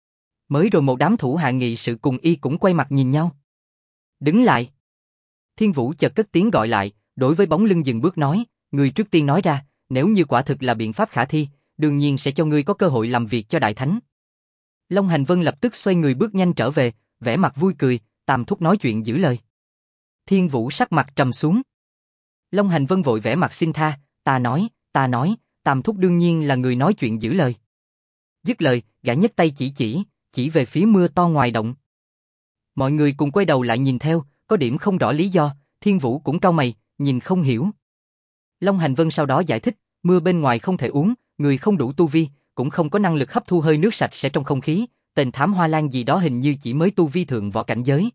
A: Mới rồi một đám thủ hạ nghị sự cùng y cũng quay mặt nhìn nhau. Đứng lại. Thiên Vũ chợt cất tiếng gọi lại, đối với bóng lưng dừng bước nói, ngươi trước tiên nói ra, nếu như quả thực là biện pháp khả thi, đương nhiên sẽ cho ngươi có cơ hội làm việc cho đại thánh. Long Hành Vân lập tức xoay người bước nhanh trở về, vẻ mặt vui cười, Tam thúc nói chuyện giữ lời. Thiên Vũ sắc mặt trầm xuống. Long Hành Vân vội vẻ mặt xin tha, ta nói, Tam thúc đương nhiên là người nói chuyện giữ lời. Dứt lời, gã nhấc tay chỉ về phía mưa to ngoài động. Mọi người cùng quay đầu lại nhìn theo, có điểm không rõ lý do, Thiên Vũ cũng cau mày, nhìn không hiểu. Long Hành Vân sau đó giải thích, mưa bên ngoài không thể uống, người không đủ tu vi, cũng không có năng lực hấp thu hơi nước sạch sẽ trong không khí, tên thám hoa lan gì đó hình như chỉ mới tu vi thượng võ cảnh giới.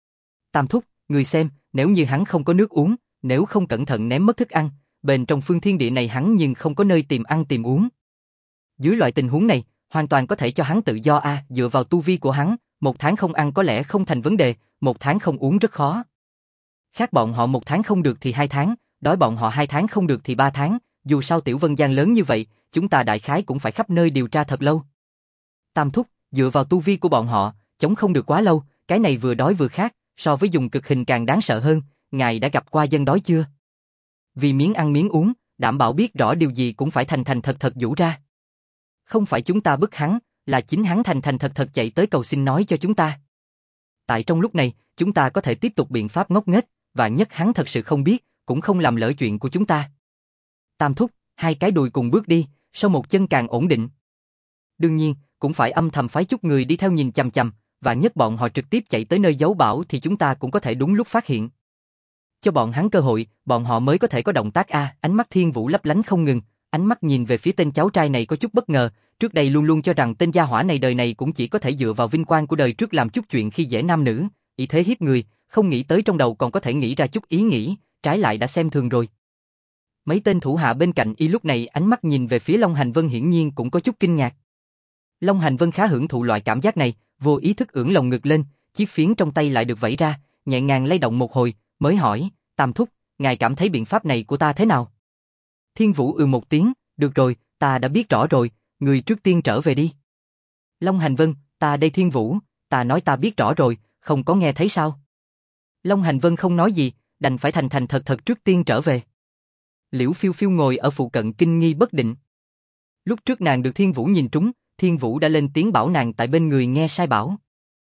A: Tam thúc, người xem, nếu như hắn không có nước uống, nếu không cẩn thận ném mất thức ăn, bên trong phương thiên địa này hắn nhưng không có nơi tìm ăn tìm uống. Dưới loại tình huống này, hoàn toàn có thể cho hắn tự do dựa vào tu vi của hắn, 1 tháng không ăn có lẽ không thành vấn đề, 1 tháng không uống rất khó. Khác bọn họ 1 tháng không được thì 2 tháng, đói bọn họ 2 tháng không được thì 3 tháng, dù sao Tiểu Vân Giang lớn như vậy, chúng ta đại khái cũng phải khắp nơi điều tra thật lâu. Tam thúc, dựa vào tu vi của bọn họ, chống không được quá lâu, cái này vừa đói vừa khát, so với dùng cực hình càng đáng sợ hơn, ngài đã gặp qua dân đói chưa? Vì miếng ăn miếng uống, đảm bảo biết rõ điều gì cũng phải thành thành thật thật vũ ra. Không phải chúng ta bức hắn, là chính hắn thành thành thật thật chạy tới cầu xin nói cho chúng ta. Tại trong lúc này, chúng ta có thể tiếp tục biện pháp ngốc nghếch, và nhất hắn thật sự không biết, cũng không làm lỡ chuyện của chúng ta. Tam thúc, 2 cái đùi cùng bước đi, sau một chân càng ổn định. Đương nhiên, cũng phải âm thầm phái chút người đi theo nhìn chằm chằm, và nhất bọn họ trực tiếp chạy tới nơi giấu bảo thì chúng ta cũng có thể đúng lúc phát hiện. Cho bọn hắn cơ hội, bọn họ mới có thể có động tác a. Ánh mắt Thiên Vũ lấp lánh không ngừng, ánh mắt nhìn về phía tên cháu trai này có chút bất ngờ, trước đây luôn luôn cho rằng tên gia hỏa này đời này cũng chỉ có thể dựa vào vinh quang của đời trước làm chút chuyện khi dễ nam nữ, ý thế hiếp người, không nghĩ tới trong đầu còn có thể nghĩ ra chút ý nghĩ, trái lại đã xem thường rồi. Mấy tên thủ hạ bên cạnh y lúc này ánh mắt nhìn về phía Long Hành Vân hiển nhiên cũng có chút kinh ngạc. Long Hành Vân khá hưởng thụ loại cảm giác này, vô ý thức ưỡn lồng ngực lên, chiếc phiến trong tay lại được vẩy ra, nhẹ nhàng lay động một hồi, mới hỏi, Tam thúc, ngài cảm thấy biện pháp này của ta thế nào? Thiên Vũ một tiếng, được rồi, ta đã biết rõ rồi, người trước tiên trở về đi. Long Hành Vân, ta đây Thiên Vũ, ta nói ta biết rõ rồi, không có nghe thấy sao? Long Hành Vân không nói gì, đành phải thành thành thật thật trước tiên trở về. Liễu Phiêu Phiêu ngồi ở phụ cận kinh nghi bất định. Lúc trước nàng được Thiên Vũ nhìn trúng, Thiên Vũ đã lên tiếng bảo nàng tại bên người nghe sai bảo.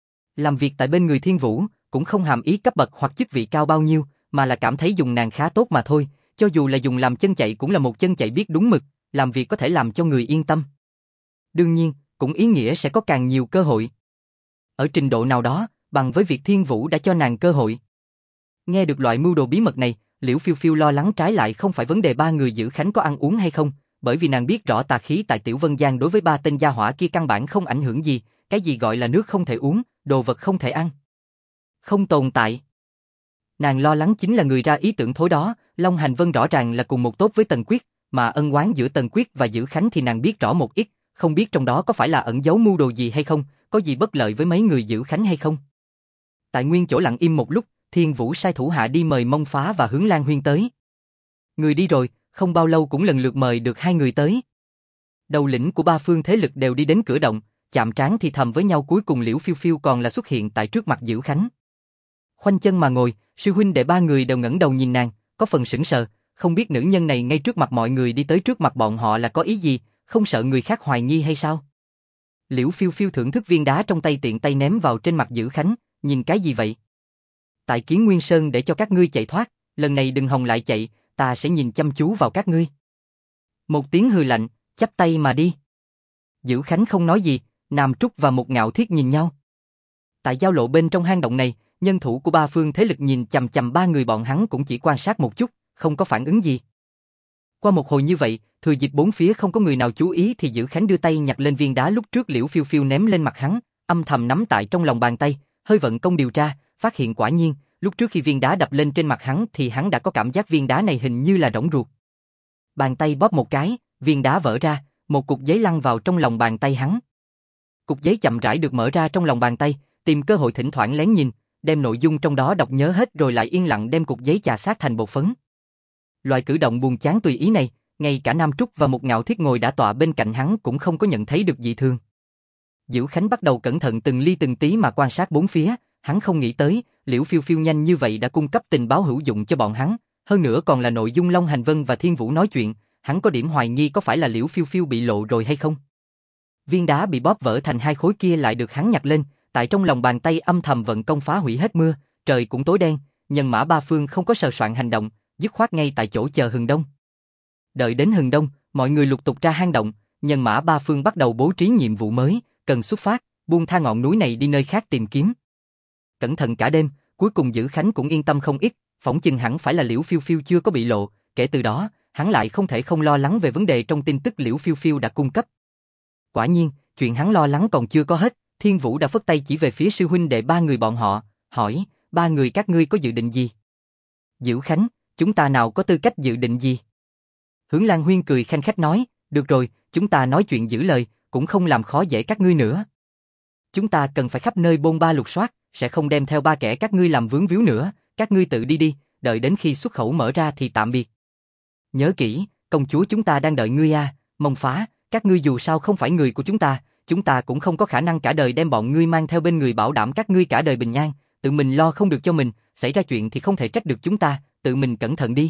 A: Làm việc tại bên người Thiên Vũ, cũng không hàm ý cấp bậc hoặc chức vị cao bao nhiêu, mà là cảm thấy dùng nàng khá tốt mà thôi, cho dù là dùng làm chân chạy cũng là một chân chạy biết đúng mực, làm việc có thể làm cho người yên tâm. Đương nhiên, cũng ý nghĩa sẽ có càng nhiều cơ hội. Ở trình độ nào đó, bằng với việc Thiên Vũ đã cho nàng cơ hội. Nghe được loại mưu đồ bí mật này, Liễu Phiêu Phiêu lo lắng trái lại không phải vấn đề ba người giữ Khánh có ăn uống hay không, bởi vì nàng biết rõ tà khí tại Tiểu Vân Giang đối với ba tên gia hỏa kia căn bản không ảnh hưởng gì, cái gì gọi là nước không thể uống, đồ vật không thể ăn. Không tồn tại. Nàng lo lắng chính là người ra ý tưởng thối đó, Long Hành Vân rõ ràng là cùng một tốt với Tần Quyết, mà ân oán giữa Tần Quyết và Giữ Khánh thì nàng biết rõ một ít, không biết trong đó có phải là ẩn giấu mưu đồ gì hay không, có gì bất lợi với mấy người Giữ Khánh hay không. Tại nguyên chỗ lặng im một lúc, Thiên Vũ sai thủ hạ đi mời Mông Phá và Hướng Lan Huyên tới. Người đi rồi, không bao lâu cũng lần lượt mời được hai người tới. Đầu lĩnh của ba phương thế lực đều đi đến cửa động, chạm trán thì thầm với nhau, cuối cùng Liễu Phiêu Phiêu còn là xuất hiện tại trước mặt Giữ Khánh. Khoanh chân mà ngồi, sư huynh đệ ba người đều ngẩng đầu nhìn nàng, có phần sững sờ, không biết nữ nhân này ngay trước mặt mọi người đi tới trước mặt bọn họ là có ý gì, không sợ người khác hoài nghi hay sao? Liễu Phiêu Phiêu thưởng thức viên đá trong tay tiện tay ném vào trên mặt Giữ Khánh, nhìn cái gì vậy? Tại Kiến Nguyên Sơn để cho các ngươi chạy thoát, lần này đừng hòng lại chạy, ta sẽ nhìn chăm chú vào các ngươi. Một tiếng hừ lạnh, chắp tay mà đi. Giữ Khánh không nói gì, Nam Trúc và Một Ngạo Thiết nhìn nhau. Tại giao lộ bên trong hang động này, nhân thủ của ba phương thế lực nhìn chằm chằm ba người bọn hắn cũng chỉ quan sát một chút, không có phản ứng gì. Qua một hồi như vậy, thừa dịp bốn phía không có người nào chú ý thì Giữ Khánh đưa tay nhặt lên viên đá lúc trước Liễu Phiêu Phiêu ném lên mặt hắn, âm thầm nắm tại trong lòng bàn tay, hơi vận công điều tra, phát hiện quả nhiên, lúc trước khi viên đá đập lên trên mặt hắn thì hắn đã có cảm giác viên đá này hình như là rỗng ruột. Bàn tay bóp một cái, viên đá vỡ ra, một cục giấy lăn vào trong lòng bàn tay hắn. Cục giấy chậm rãi được mở ra trong lòng bàn tay, tìm cơ hội thỉnh thoảng lén nhìn, đem nội dung trong đó đọc nhớ hết rồi lại yên lặng đem cục giấy chà sát thành bột phấn. Loại cử động buồn chán tùy ý này, ngay cả Nam Trúc và Một Ngạo Thiết ngồi đã tọa bên cạnh hắn cũng không có nhận thấy được dị thường. Giữ Khánh bắt đầu cẩn thận từng ly từng tí mà quan sát bốn phía, hắn không nghĩ tới, Liễu Phiêu Phiêu nhanh như vậy đã cung cấp tình báo hữu dụng cho bọn hắn, hơn nữa còn là nội dung Long Hành Vân và Thiên Vũ nói chuyện, hắn có điểm hoài nghi có phải là Liễu Phiêu Phiêu bị lộ rồi hay không. Viên đá bị bóp vỡ thành hai khối kia lại được hắn nhặt lên, tại trong lòng bàn tay âm thầm vận công phá hủy hết mưa, trời cũng tối đen, nhân mã ba phương không có sờ soạn hành động, dứt khoát ngay tại chỗ chờ hừng đông. Đợi đến hừng đông, mọi người lục tục ra hang động, nhân mã ba phương bắt đầu bố trí nhiệm vụ mới, cần xuất phát, buông tha ngọn núi này đi nơi khác tìm kiếm. Cẩn thận cả đêm, cuối cùng Giữ Khánh cũng yên tâm không ít, phỏng chừng hẳn phải là Liễu Phiêu Phiêu chưa có bị lộ, kể từ đó, hắn lại không thể không lo lắng về vấn đề trong tin tức Liễu Phiêu Phiêu đã cung cấp. Quả nhiên, chuyện hắn lo lắng còn chưa có hết, Thiên Vũ đã phất tay chỉ về phía sư huynh đệ ba người bọn họ, hỏi, ba người các ngươi có dự định gì? Giữ Khánh, chúng ta nào có tư cách dự định gì? Hướng Lan Huyên cười khanh khách nói, được rồi, chúng ta nói chuyện giữ lời, cũng không làm khó dễ các ngươi nữa. Chúng ta cần phải khắp nơi bôn ba lục soát, sẽ không đem theo ba kẻ các ngươi làm vướng víu nữa, các ngươi tự đi đi, đợi đến khi xuất khẩu mở ra thì tạm biệt. Nhớ kỹ, công chúa chúng ta đang đợi ngươi à, Mông Phá, các ngươi dù sao không phải người của chúng ta cũng không có khả năng cả đời đem bọn ngươi mang theo bên người bảo đảm các ngươi cả đời bình an, tự mình lo không được cho mình, xảy ra chuyện thì không thể trách được chúng ta, tự mình cẩn thận đi.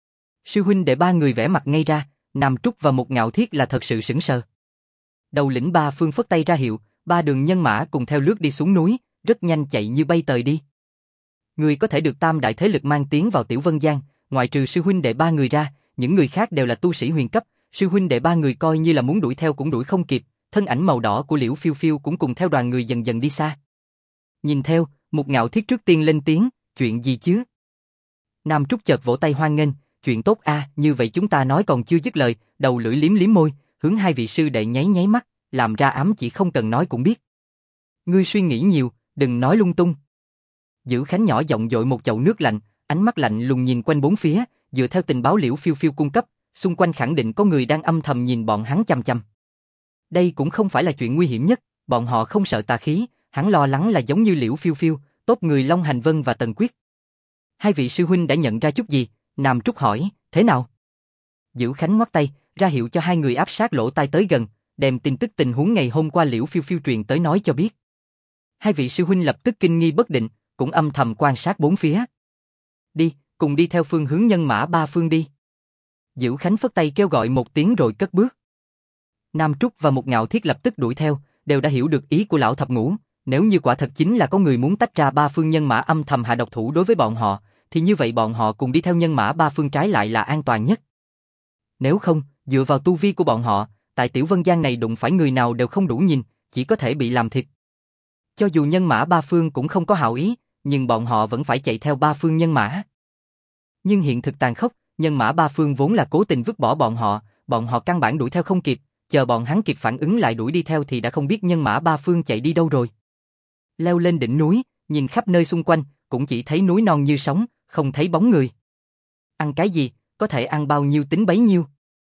A: Sư huynh đệ ba người vẽ mặt ngây ra, Nam Trúc và Một Ngạo Thiết là thật sự sững sờ. Đầu lĩnh ba phương phất tay ra hiệu, ba đường nhân mã cùng theo lướt đi xuống núi, rất nhanh chạy như bay tời đi. Người có thể được tam đại thế lực mang tiến vào Tiểu Vân Giang, ngoại trừ sư huynh đệ ba người ra, những người khác đều là tu sĩ huyền cấp, sư huynh đệ ba người coi như là muốn đuổi theo cũng đuổi không kịp, thân ảnh màu đỏ của Liễu Phiêu Phiêu cũng cùng theo đoàn người dần dần đi xa. Nhìn theo, Mục Ngạo Thiết trước tiên lên tiếng, chuyện gì chứ? Nam Trúc chợt vỗ tay hoan nghênh, chuyện tốt a, như vậy chúng ta nói còn chưa dứt lời, đầu lưỡi liếm liếm môi, hướng hai vị sư đệ nháy nháy mắt, làm ra ám chỉ không cần nói cũng biết. Ngươi suy nghĩ nhiều, đừng nói lung tung. Dữ Khánh nhỏ giọng dội một chậu nước lạnh, ánh mắt lạnh lùng nhìn quanh bốn phía, dựa theo tình báo Liễu Phiêu Phiêu cung cấp, xung quanh khẳng định có người đang âm thầm nhìn bọn hắn chằm chằm. Đây cũng không phải là chuyện nguy hiểm nhất, bọn họ không sợ tà khí, hắn lo lắng là giống như Liễu Phiêu Phiêu, tốt người Long Hành Vân và Tần Quyết. Hai vị sư huynh đã nhận ra chút gì? Nam Trúc hỏi, thế nào? Dữ Khánh ngoắc tay, ra hiệu cho hai người áp sát lỗ tai tới gần, đem tin tức tình huống ngày hôm qua Liễu Phiêu Phiêu truyền tới nói cho biết. Hai vị sư huynh lập tức kinh nghi bất định, cũng âm thầm quan sát bốn phía. Đi, cùng đi theo phương hướng nhân mã ba phương đi. Dữ Khánh phất tay kêu gọi một tiếng rồi cất bước. Nam Trúc và Mục Ngạo Thiết lập tức đuổi theo, đều đã hiểu được ý của lão thập ngũ. Nếu như quả thật chính là có người muốn tách ra ba phương nhân mã âm thầm hạ độc thủ đối với bọn họ, thì như vậy bọn họ cùng đi theo nhân mã ba phương trái lại là an toàn nhất. Nếu không, dựa vào tu vi của bọn họ, tại Tiểu Vân Giang này đụng phải người nào đều không đủ nhìn, chỉ có thể bị làm thịt. Cho dù nhân mã ba phương cũng không có hảo ý, nhưng bọn họ vẫn phải chạy theo ba phương nhân mã. Nhưng hiện thực tàn khốc, nhân mã ba phương vốn là cố tình vứt bỏ bọn họ căn bản đuổi theo không kịp, chờ bọn hắn kịp phản ứng lại đuổi đi theo thì đã không biết nhân mã ba phương chạy đi đâu rồi. Leo lên đỉnh núi, nhìn khắp nơi xung quanh, cũng chỉ thấy núi non như sóng, không thấy bóng người. Ăn cái gì, có thể ăn bao nhiêu tính bấy nhiêu.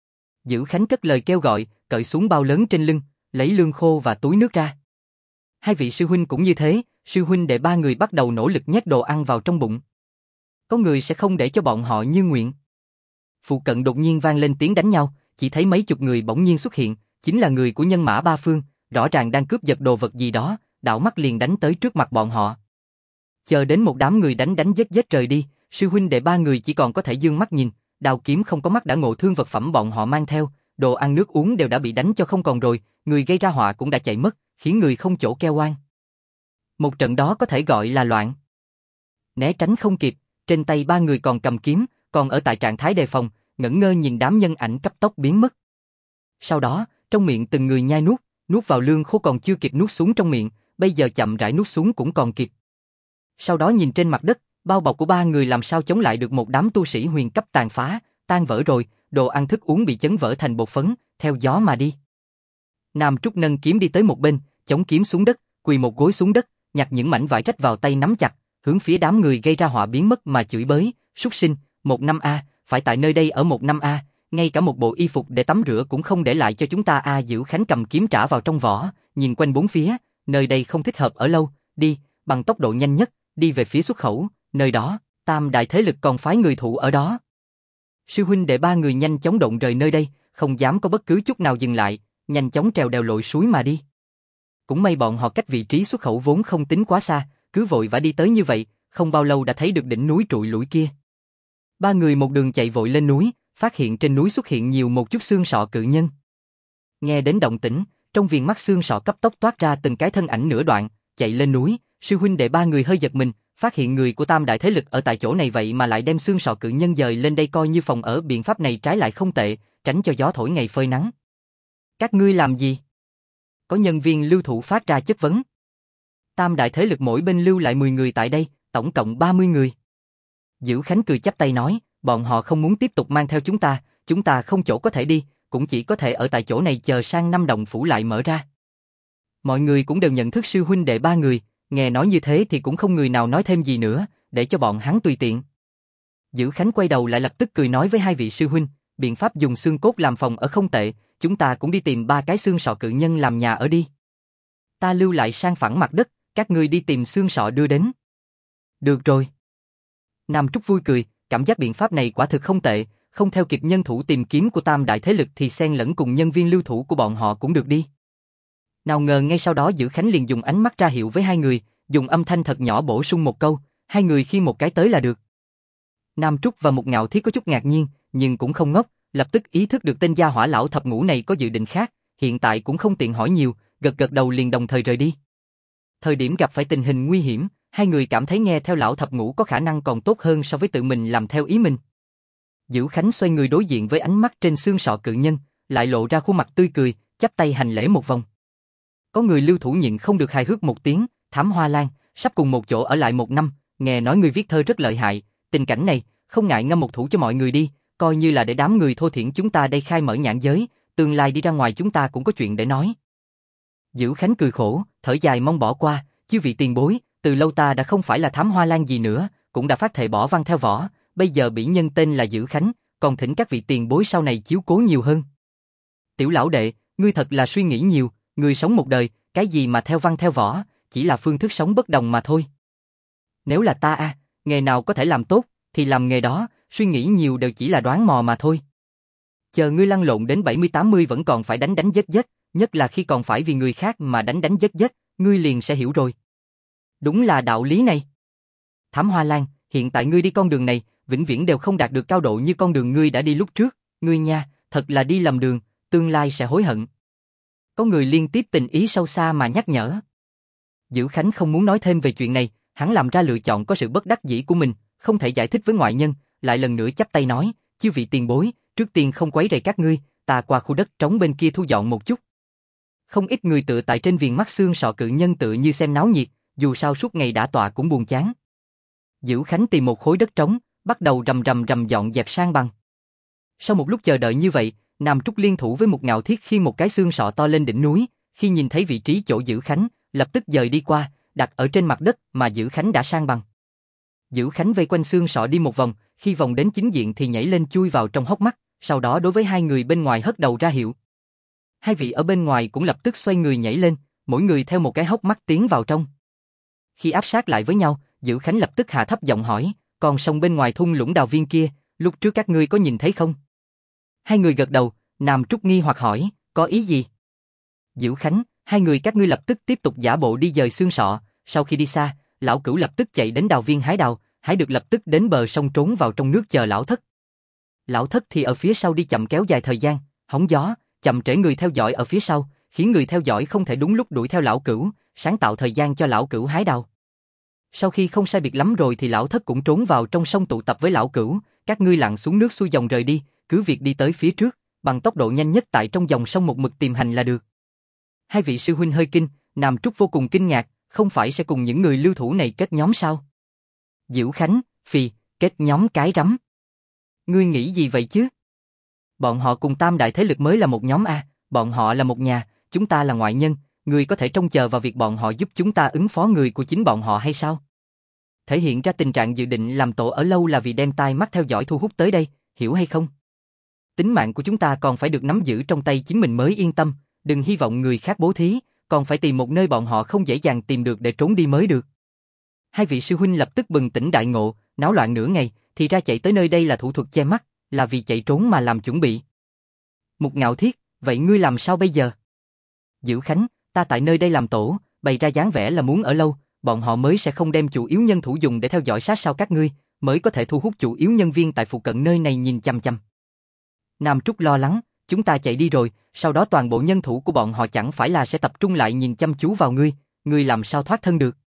A: Dữ Khánh cất lời kêu gọi, cởi xuống bao lớn trên lưng, lấy lương khô và túi nước ra. Hai vị sư huynh cũng như thế, sư huynh đệ ba người bắt đầu nỗ lực nhét đồ ăn vào trong bụng. Có người sẽ không để cho bọn họ như nguyện. Phụ cận đột nhiên vang lên tiếng đánh nhau, chỉ thấy mấy chục người bỗng nhiên xuất hiện, chính là người của nhân mã ba phương, rõ ràng đang cướp giật đồ vật gì đó, đảo mắt liền đánh tới trước mặt bọn họ. Chờ đến một đám người đánh giết rời đi, sư huynh đệ ba người chỉ còn có thể dương mắt nhìn, đao kiếm không có mắt đã ngộ thương vật phẩm bọn họ mang theo, đồ ăn nước uống đều đã bị đánh cho không còn rồi, người gây ra họa cũng đã chạy mất, khiến người không chỗ kêu oan. Một trận đó có thể gọi là loạn. Né tránh không kịp, trên tay ba người còn cầm kiếm, còn ở tại trạng thái đề phòng, ngẩn ngơ nhìn đám nhân ảnh cấp tốc biến mất. Sau đó, trong miệng từng người nhai nuốt vào lương khô còn chưa kịp nuốt xuống trong miệng, bây giờ chậm rãi nuốt xuống cũng còn kịp. Sau đó nhìn trên mặt đất, bao bọc của ba người làm sao chống lại được một đám tu sĩ huyền cấp tàn phá, tan vỡ rồi, đồ ăn thức uống bị chấn vỡ thành bột phấn, theo gió mà đi. Nam Trúc nâng kiếm đi tới một bên, chống kiếm xuống đất, quỳ một gối xuống đất, nhặt những mảnh vải rách vào tay nắm chặt, hướng phía đám người gây ra họa biến mất mà chửi bới, súc sinh, 1 năm phải tại nơi đây ở 1 năm ngay cả một bộ y phục để tắm rửa cũng không để lại cho chúng ta Dữ Khánh cầm kiếm trả vào trong vỏ, nhìn quanh bốn phía, nơi đây không thích hợp ở lâu, đi, bằng tốc độ nhanh nhất, đi về phía xuất khẩu, nơi đó, tam đại thế lực còn phái người thủ ở đó. Sư huynh đệ ba người nhanh chóng động rời nơi đây, không dám có bất cứ chút nào dừng lại, nhanh chóng trèo đèo lội suối mà đi. Cũng may bọn họ cách vị trí xuất khẩu vốn không tính quá xa, cứ vội vã đi tới như vậy, không bao lâu đã thấy được đỉnh núi trụi lủi kia. Ba người một đường chạy vội lên núi, phát hiện trên núi xuất hiện nhiều một chút xương sọ cự nhân. Nghe đến động tĩnh, trong viền mắt xương sọ cấp tốc toát ra từng cái thân ảnh nửa đoạn, chạy lên núi, sư huynh đệ ba người hơi giật mình, phát hiện người của tam đại thế lực ở tại chỗ này vậy mà lại đem xương sọ cự nhân dời lên đây coi như phòng ở, biện pháp này trái lại không tệ, tránh cho gió thổi ngày phơi nắng. Các ngươi làm gì? Có nhân viên lưu thủ phát ra chất vấn. Tam đại thế lực mỗi bên lưu lại 10 người tại đây, tổng cộng 30 người. Dữ Khánh cười chắp tay nói, bọn họ không muốn tiếp tục mang theo chúng ta không chỗ có thể đi, cũng chỉ có thể ở tại chỗ này chờ sang năm động phủ lại mở ra. Mọi người cũng đều nhận thức sư huynh đệ ba người, nghe nói như thế thì cũng không người nào nói thêm gì nữa, để cho bọn hắn tùy tiện. Dữ Khánh quay đầu lại lập tức cười nói với hai vị sư huynh, biện pháp dùng xương cốt làm phòng ở không tệ, chúng ta cũng đi tìm 3 cái xương sọ cự nhân làm nhà ở đi. Ta lưu lại sang phẳng mặt đất, các ngươi đi tìm xương sọ đưa đến. Được rồi. Nam Trúc vui cười, cảm giác biện pháp này quả thực không tệ, không theo kịp nhân thủ tìm kiếm của tam đại thế lực thì xen lẫn cùng nhân viên lưu thủ của bọn họ cũng được đi. Nào ngờ ngay sau đó Dữ Khánh liền dùng ánh mắt ra hiệu với hai người, dùng âm thanh thật nhỏ bổ sung một câu, hai người khi một cái tới là được. Nam Trúc và Mục Ngạo Thiết có chút ngạc nhiên, nhưng cũng không ngốc, lập tức ý thức được tên gia hỏa lão thập ngũ này có dự định khác, hiện tại cũng không tiện hỏi nhiều, gật gật đầu liền đồng thời rời đi. Thời điểm gặp phải tình hình nguy hiểm, hai người cảm thấy nghe theo lão thập ngũ có khả năng còn tốt hơn so với tự mình làm theo ý mình. Dữ Khánh xoay người đối diện với ánh mắt trên xương sọ cự nhân, lại lộ ra khuôn mặt tươi cười, chắp tay hành lễ một vòng. Có người lưu thủ nhịn không được hài hước một tiếng, Thám Hoa Lan, sắp cùng một chỗ ở lại 1 năm, nghe nói ngươi viết thơ rất lợi hại, tình cảnh này, không ngại ngâm một thủ cho mọi người đi, coi như là để đám người thô thiển chúng ta đây khai mở nhãn giới, tương lai đi ra ngoài chúng ta cũng có chuyện để nói. Dữ Khánh cười khổ, thở dài mong bỏ qua, chư vị tiền bối, từ lâu ta đã không phải là Thám Hoa Lan gì nữa, cũng đã phát thệ bỏ văn theo võ, bây giờ bỉ nhân tên là Dữ Khánh, còn thỉnh các vị tiền bối sau này chiếu cố nhiều hơn. Tiểu lão đệ, ngươi thật là suy nghĩ nhiều, ngươi sống một đời, cái gì mà theo văn theo võ, chỉ là phương thức sống bất đồng mà thôi. Nếu là ta nghề nào có thể làm tốt, thì làm nghề đó, suy nghĩ nhiều đều chỉ là đoán mò mà thôi. Chờ ngươi lăn lộn đến 70-80 vẫn còn phải đánh giết, nhất là khi còn phải vì người khác mà đánh giết, ngươi liền sẽ hiểu rồi. Đúng là đạo lý này. Thám Hoa Lan, hiện tại ngươi đi con đường này, vĩnh viễn đều không đạt được cao độ như con đường ngươi đã đi lúc trước, ngươi nha, thật là đi lầm đường, tương lai sẽ hối hận. Có người liên tiếp tình ý sâu xa mà nhắc nhở. Dữ Khánh không muốn nói thêm về chuyện này, hắn làm ra lựa chọn có sự bất đắc dĩ của mình, không thể giải thích với ngoại nhân, lại lần nữa chắp tay nói, chư vị tiền bối, trước tiên không quấy rầy các ngươi, ta qua khu đất trống bên kia thu dọn một chút. Không ít người tựa tại trên viền mắt xương sọ cự nhân tự như xem náo nhiệt, dù sao suốt ngày đã tọa cũng buồn chán. Dữ Khánh tìm một khối đất trống, bắt đầu rầm dọn dẹp sang bằng. Sau một lúc chờ đợi như vậy, Nam Trúc liên thủ với một Ngạo Thiết khiêng một cái xương sọ to lên đỉnh núi, khi nhìn thấy vị trí chỗ Dữ Khánh, lập tức dời đi qua, đặt ở trên mặt đất mà Dữ Khánh đã sang bằng. Dữ Khánh vây quanh xương sọ đi một vòng, khi vòng đến chính diện thì nhảy lên chui vào trong hốc mắt, sau đó đối với hai người bên ngoài hất đầu ra hiệu. Hai vị ở bên ngoài cũng lập tức xoay người nhảy lên, mỗi người theo một cái hốc mắt tiến vào trong. Khi áp sát lại với nhau, Dữ Khánh lập tức hạ thấp giọng hỏi, còn sông bên ngoài thung lũng đào viên kia, lúc trước các ngươi có nhìn thấy không? Hai người gật đầu, Nam Trúc nghi hoặc hỏi, có ý gì? Dữ Khánh, hai người các ngươi lập tức tiếp tục giả bộ đi dời xương sọ, sau khi đi xa, lão Cửu lập tức chạy đến đào viên hái đào, hái được lập tức đến bờ sông trốn vào trong nước chờ lão Thất. Lão Thất thì ở phía sau đi chậm kéo dài thời gian, hóng gió, chậm trễ người theo dõi ở phía sau, khiến người theo dõi không thể đúng lúc đuổi theo lão Cửu, sáng tạo thời gian cho lão Cửu hái đào. Sau khi không sai biệt lắm rồi thì lão Thất cũng trốn vào trong sông tụ tập với lão Cửu, các ngươi lặn xuống nước xuôi dòng rời đi, cứ việc đi tới phía trước, bằng tốc độ nhanh nhất tại trong dòng sông một mực tìm hành là được. Hai vị sư huynh hơi kinh, Nam Trúc vô cùng kinh ngạc, không phải sẽ cùng những người lưu thủ này kết nhóm sao? Dữ Khánh, phì, kết nhóm cái rắm. Ngươi nghĩ gì vậy chứ? Bọn họ cùng tam đại thế lực mới là một nhóm bọn họ là một nhà, chúng ta là ngoại nhân, ngươi có thể trông chờ vào việc bọn họ giúp chúng ta ứng phó người của chính bọn họ hay sao? Thể hiện ra tình trạng dự định làm tổ ở lâu là vì đem tai mắt theo dõi thu hút tới đây, hiểu hay không? Tính mạng của chúng ta còn phải được nắm giữ trong tay chính mình mới yên tâm, đừng hy vọng người khác bố thí, còn phải tìm một nơi bọn họ không dễ dàng tìm được để trốn đi mới được. Hai vị sư huynh lập tức bừng tỉnh đại ngộ, náo loạn nửa ngày, thì ra chạy tới nơi đây là thủ thuật che mắt, là vì chạy trốn mà làm chuẩn bị. Một Ngạo Thiết, vậy ngươi làm sao bây giờ? Dữ Khánh, ta tại nơi đây làm tổ, bày ra dáng vẻ là muốn ở lâu, bọn họ mới sẽ không đem chủ yếu nhân thủ dùng để theo dõi sát sao các ngươi, mới có thể thu hút chủ yếu nhân viên tại phụ cận nơi này nhìn chăm chăm. Nam Trúc lo lắng, chúng ta chạy đi rồi, sau đó toàn bộ nhân thủ của bọn họ chẳng phải là sẽ tập trung lại nhìn chăm chú vào ngươi làm sao thoát thân được?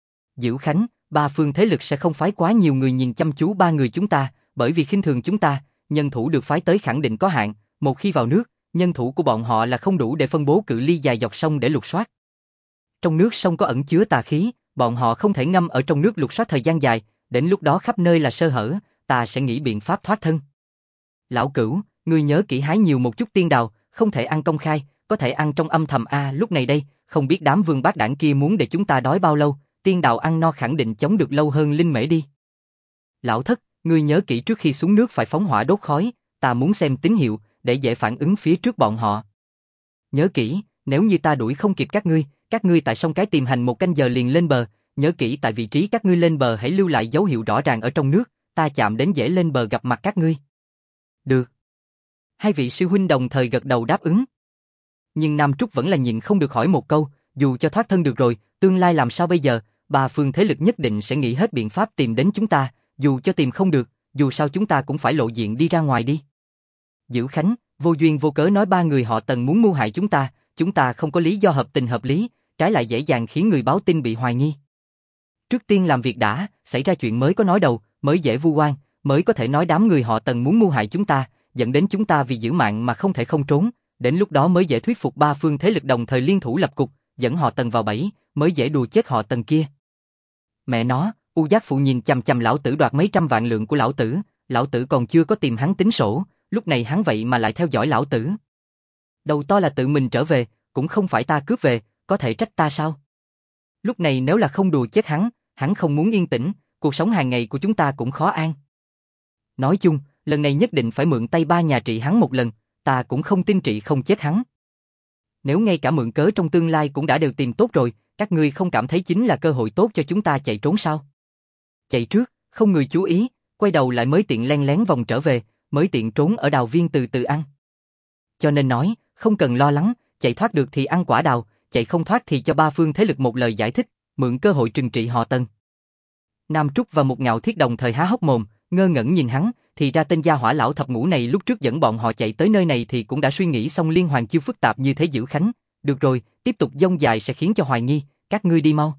A: Dữ Khánh, ba phương thế lực sẽ không phái quá nhiều người nhìn chăm chú ba người chúng ta, bởi vì khinh thường chúng ta, nhân thủ được phái tới khẳng định có hạn, một khi vào nước, nhân thủ của bọn họ là không đủ để phân bố cự ly dài dọc sông để lục soát. Trong nước sông có ẩn chứa tà khí, bọn họ không thể ngâm ở trong nước lục soát thời gian dài, đến lúc đó khắp nơi là sơ hở, ta sẽ nghĩ biện pháp thoát thân. Lão Cửu, ngươi nhớ kỹ hái nhiều một chút tiên đào, không thể ăn công khai, có thể ăn trong âm thầm lúc này đây, không biết đám vương bát đảng kia muốn để chúng ta đói bao lâu, tiên đào ăn no khẳng định chống được lâu hơn linh mễ đi. Lão Thất, ngươi nhớ kỹ trước khi xuống nước phải phóng hỏa đốt khói, ta muốn xem tín hiệu, để dễ phản ứng phía trước bọn họ. Nhớ kỹ, nếu như ta đuổi không kịp các ngươi tại sông cái tìm hành 1 canh giờ liền lên bờ, nhớ kỹ tại vị trí các ngươi lên bờ hãy lưu lại dấu hiệu rõ ràng ở trong nước, ta chạm đến dễ lên bờ gặp mặt các ngươi. Được. Hai vị sư huynh đồng thời gật đầu đáp ứng. Nhưng Nam Trúc vẫn là nhịn không được hỏi một câu, dù cho thoát thân được rồi, tương lai làm sao bây giờ, ba phương thế lực nhất định sẽ nghĩ hết biện pháp tìm đến chúng ta, dù cho tìm không được, dù sao chúng ta cũng phải lộ diện đi ra ngoài đi. Dữ Khánh, vô duyên vô cớ nói ba người họ Tần muốn mưu hại chúng ta không có lý do hợp tình hợp lý, trái lại dễ dàng khiến người báo tin bị hoài nghi. Trước tiên làm việc đã, xảy ra chuyện mới có nói đầu, mới dễ vu oan, mới có thể nói đám người họ Tần muốn mưu hại chúng ta, dẫn đến chúng ta vì giữ mạng mà không thể không trốn, đến lúc đó mới dễ thuyết phục ba phương thế lực đồng thời liên thủ lập cục, dẫn họ Tần vào bẫy, mới dễ đùa chết họ Tần kia. Mẹ nó, U Giác Phụ nhìn chằm chằm lão tử đoạt mấy trăm vạn lượng của lão tử còn chưa có tìm hắn tính sổ, lúc này hắn vậy mà lại theo dõi lão tử. Đầu to là tự mình trở về, cũng không phải ta cướp về, có thể trách ta sao? Lúc này nếu là không đùa chết hắn không muốn yên tĩnh, cuộc sống hàng ngày của chúng ta cũng khó an. Nói chung, lần này nhất định phải mượn tay ba nhà trị hắn một lần, ta cũng không tin trị không chết hắn. Nếu ngay cả mượn cớ trong tương lai cũng đã đều tìm tốt rồi, các ngươi không cảm thấy chính là cơ hội tốt cho chúng ta chạy trốn sao? Chạy trước, không người chú ý, quay đầu lại mới tiện len lén vòng trở về, mới tiện trốn ở đào viên từ từ ăn. Cho nên nói, không cần lo lắng, chạy thoát được thì ăn quả đào, chạy không thoát thì cho ba phương thế lực một lời giải thích, mượn cơ hội trừng trị họ Tần. Nam Trúc và Mục Ngạo Thiết đồng thời há hốc mồm, ngơ ngẩn nhìn hắn, thì ra tên gia hỏa lão thập ngũ này lúc trước dẫn bọn họ chạy tới nơi này thì cũng đã suy nghĩ xong liên hoàn chiêu phức tạp như thế giữ Khánh. Được rồi, tiếp tục dông dài sẽ khiến cho hoài nghi, các ngươi đi mau.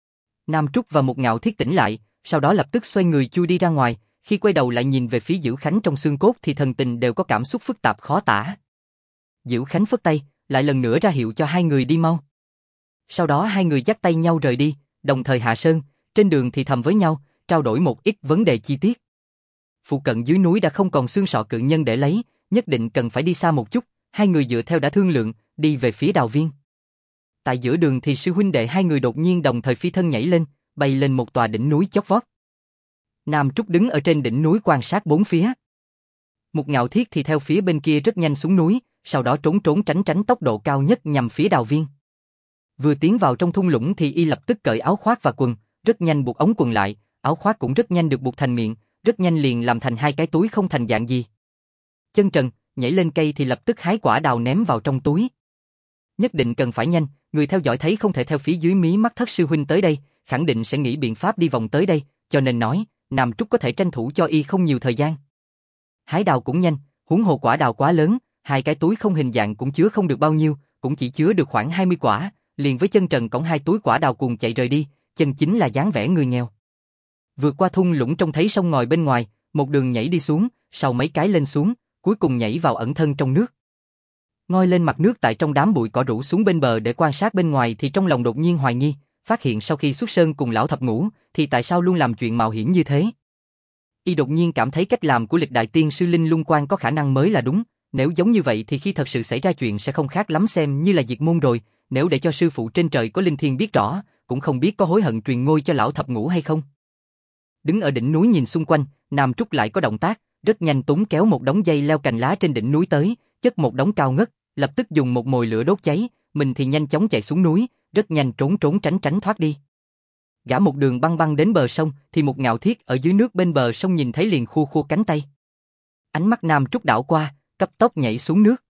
A: Nam Trúc và Mục Ngạo Thiết tỉnh lại, sau đó lập tức xoay người chui đi ra ngoài, khi quay đầu lại nhìn về phía Dữ Khánh trong xương cốt thì thần tình đều có cảm xúc phức tạp khó tả. Dữ Khánh phất tay, lại lần nữa ra hiệu cho hai người đi mau. Sau đó hai người dắt tay nhau rời đi, đồng thời hạ sơn, trên đường thì thầm với nhau, trao đổi một ít vấn đề chi tiết. Phụ cận dưới núi đã không còn xương sọ cự nhân để lấy, nhất định cần phải đi xa một chút, hai người dựa theo đã thương lượng, đi về phía đào viên. Tại giữa đường thì sư huynh đệ hai người đột nhiên đồng thời phi thân nhảy lên, bay lên một tòa đỉnh núi chót vót. Nam Trúc đứng ở trên đỉnh núi quan sát bốn phía. Mục Ngạo Thiết thì theo phía bên kia rất nhanh xuống núi, sau đó trốn tránh tốc độ cao nhất nhằm phía đào viên. Vừa tiến vào trong thung lũng thì y lập tức cởi áo khoác và quần, rất nhanh buộc ống quần lại, áo khoác cũng rất nhanh được buộc thành miệng, rất nhanh liền làm thành hai cái túi không thành dạng gì. Chân trần, nhảy lên cây thì lập tức hái quả đào ném vào trong túi. Nhất định cần phải nhanh, người theo dõi thấy không thể theo phía dưới mí mắt Thất sư huynh tới đây, khẳng định sẽ nghĩ biện pháp đi vòng tới đây, cho nên nói, Nam Trúc có thể tranh thủ cho y không nhiều thời gian. Hái đào cũng nhanh, huống hồ quả đào quá lớn, hai cái túi không hình dạng cũng chứa không được bao nhiêu, cũng chỉ chứa được khoảng 20 quả, liền với chân trần cõng hai túi quả đào cuồng chạy rời đi, chân chính là dáng vẻ người nghèo. Vượt qua thung lũng trông thấy sông ngòi bên ngoài, một đường nhảy đi xuống, sau mấy cái lên xuống, cuối cùng nhảy vào ẩn thân trong nước. Ngoi lên mặt nước tại trong đám bụi cỏ rủ xuống bên bờ để quan sát bên ngoài thì trong lòng đột nhiên hoài nghi, phát hiện sau khi xuất sơn cùng lão thập ngũ, thì tại sao luôn làm chuyện mạo hiểm như thế. Y đột nhiên cảm thấy cách làm của lịch đại tiên sư Linh Lung Quan có khả năng mới là đúng, nếu giống như vậy thì khi thật sự xảy ra chuyện sẽ không khác lắm xem như là diệt môn rồi, nếu để cho sư phụ trên trời có linh thiên biết rõ, cũng không biết có hối hận truyền ngôi cho lão thập ngũ hay không. Đứng ở đỉnh núi nhìn xung quanh, Nam Trúc lại có động tác, rất nhanh túng kéo một đống dây leo cành lá trên đỉnh núi tới, chất một đống cao ngất, lập tức dùng một mồi lửa đốt cháy, mình thì nhanh chóng chạy xuống núi, rất nhanh trốn tránh thoát đi. Gã một đường băng đến bờ sông, thì Mục Ngạo Thiết ở dưới nước bên bờ sông nhìn thấy liền khua cánh tay. Ánh mắt Nam Trúc đảo qua, cấp tốc nhảy xuống nước.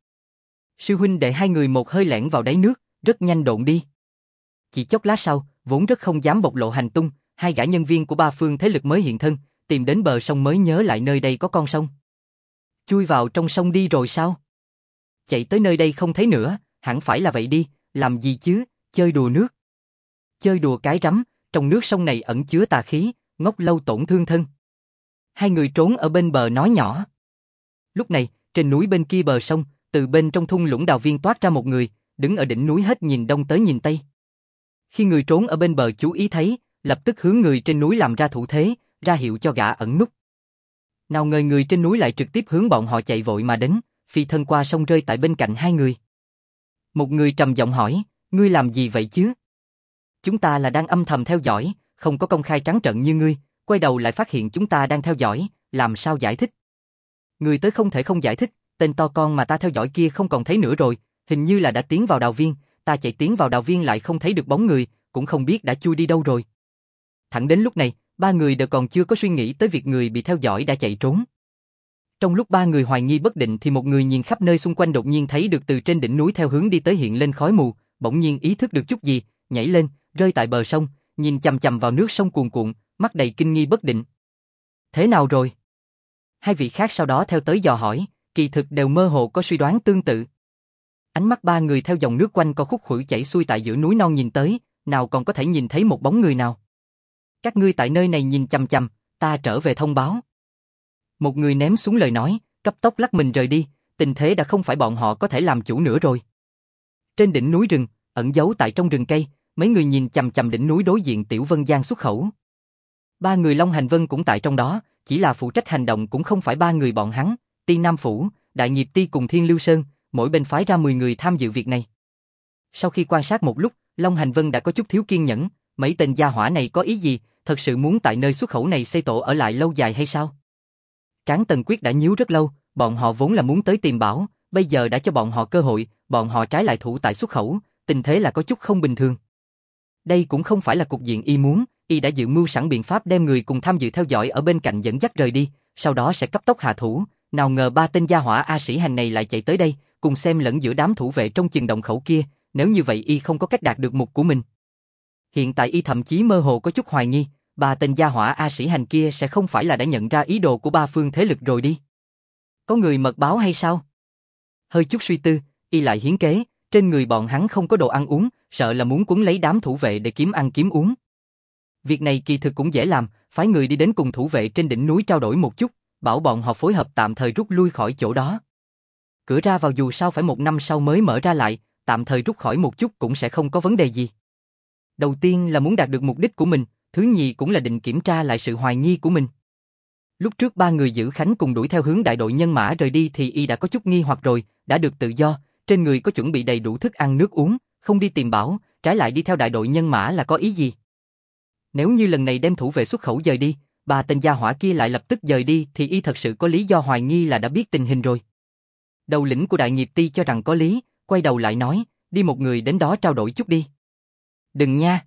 A: Sư huynh đệ hai người một hơi lẻn vào đáy nước, rất nhanh độn đi. Chỉ chốc lát sau, vốn rất không dám bộc lộ hành tung, hai gã nhân viên của ba phương thế lực mới hiện thân, tìm đến bờ sông mới nhớ lại nơi đây có con sông. Chui vào trong sông đi rồi sao? Chạy tới nơi đây không thấy nữa, hẳn phải là vậy đi, làm gì chứ, chơi đùa nước. Chơi đùa cái rắm, trong nước sông này ẩn chứa tà khí, ngốc lâu tổn thương thân. Hai người trốn ở bên bờ nói nhỏ. Lúc này, trên núi bên kia bờ sông, từ bên trong thung lũng đào viên toát ra một người, đứng ở đỉnh núi hết nhìn đông tới nhìn tây. Khi người trốn ở bên bờ chú ý thấy, lập tức hướng người trên núi làm ra thủ thế, ra hiệu cho gã ẩn núp. Nào ngờ người trên núi lại trực tiếp hướng bọn họ chạy vội mà đến, phi thân qua sông rơi tại bên cạnh hai người. Một người trầm giọng hỏi, ngươi làm gì vậy chứ? Chúng ta là đang âm thầm theo dõi, không có công khai trắng trợn như ngươi, quay đầu lại phát hiện chúng ta đang theo dõi, làm sao giải thích? Người tới không thể không giải thích, tên to con mà ta theo dõi kia không còn thấy nữa rồi, hình như là đã tiến vào đào viên, ta chạy tiến vào đào viên lại không thấy được bóng người, cũng không biết đã chui đi đâu rồi. Thẳng đến lúc này, ba người đều còn chưa có suy nghĩ tới việc người bị theo dõi đã chạy trốn. Trong lúc ba người hoài nghi bất định thì một người nhìn khắp nơi xung quanh đột nhiên thấy được từ trên đỉnh núi theo hướng đi tới hiện lên khói mù, bỗng nhiên ý thức được chút gì, nhảy lên, rơi tại bờ sông, nhìn chằm chằm vào nước sông cuồn cuộn, mắt đầy kinh nghi bất định. Thế nào rồi? Hai vị khác sau đó theo tới dò hỏi, kỳ thực đều mơ hồ có suy đoán tương tự. Ánh mắt ba người theo dòng nước quanh co khúc khuỷu chảy xuôi tại giữa núi non nhìn tới, nào còn có thể nhìn thấy một bóng người nào. Các ngươi tại nơi này nhìn chằm chằm, ta trở về thông báo. Một người ném xuống lời nói, cấp tốc lắc mình rời đi, tình thế đã không phải bọn họ có thể làm chủ nữa rồi. Trên đỉnh núi rừng, ẩn giấu tại trong rừng cây, mấy người nhìn chằm chằm đỉnh núi đối diện Tiểu Vân Giang xuất khẩu. Ba người Long Hành Vân cũng tại trong đó, chỉ là phụ trách hành động cũng không phải ba người bọn hắn, Ti Nam Phủ, Đại Nghiệp Ti cùng Thiên Lưu Sơn, mỗi bên phái ra 10 người tham dự việc này. Sau khi quan sát một lúc, Long Hành Vân đã có chút thiếu kiên nhẫn, mấy tên gia hỏa này có ý gì, thật sự muốn tại nơi xuất khẩu này xây tổ ở lại lâu dài hay sao? Tráng Tần Quyết đã nhíu rất lâu, bọn họ vốn là muốn tới tìm bảo, bây giờ đã cho bọn họ cơ hội, bọn họ trái lại thủ tại xuất khẩu, tình thế là có chút không bình thường. Đây cũng không phải là cục diện y muốn, y đã dự mưu sẵn biện pháp đem người cùng tham dự theo dõi ở bên cạnh dẫn dắt rời đi, sau đó sẽ cấp tốc hạ thủ, nào ngờ ba tên gia hỏa A Sĩ Hành này lại chạy tới đây, cùng xem lẫn giữa đám thủ vệ trong chừng động khẩu kia, nếu như vậy y không có cách đạt được mục của mình. Hiện tại y thậm chí mơ hồ có chút hoài nghi, ba tên gia hỏa A Sĩ Hành kia sẽ không phải là đã nhận ra ý đồ của ba phương thế lực rồi đi. Có người mật báo hay sao? Hơi chút suy tư, y lại hiến kế, trên người bọn hắn không có đồ ăn uống, sợ là muốn cuốn lấy đám thủ vệ để kiếm ăn kiếm uống. Việc này kỳ thực cũng dễ làm, phái người đi đến cùng thủ vệ trên đỉnh núi trao đổi một chút, bảo bọn họ phối hợp tạm thời rút lui khỏi chỗ đó. Cửa ra vào dù sao phải 1 năm sau mới mở ra lại, tạm thời rút khỏi một chút cũng sẽ không có vấn đề gì. Đầu tiên là muốn đạt được mục đích của mình, thứ nhì cũng là định kiểm tra lại sự hoài nghi của mình. Lúc trước ba người giữ Khánh cùng đuổi theo hướng đại đội nhân mã rời đi thì y đã có chút nghi hoặc rồi, đã được tự do, trên người có chuẩn bị đầy đủ thức ăn nước uống, không đi tìm bảo, trái lại đi theo đại đội nhân mã là có ý gì? Nếu như lần này đem thủ vệ xuất khẩu dời đi, ba tên gia hỏa kia lại lập tức dời đi thì y thật sự có lý do hoài nghi là đã biết tình hình rồi. Đầu lĩnh của Đại Nghiệp Ti cho rằng có lý, quay đầu lại nói, đi một người đến đó trao đổi chút đi. Đừng nha.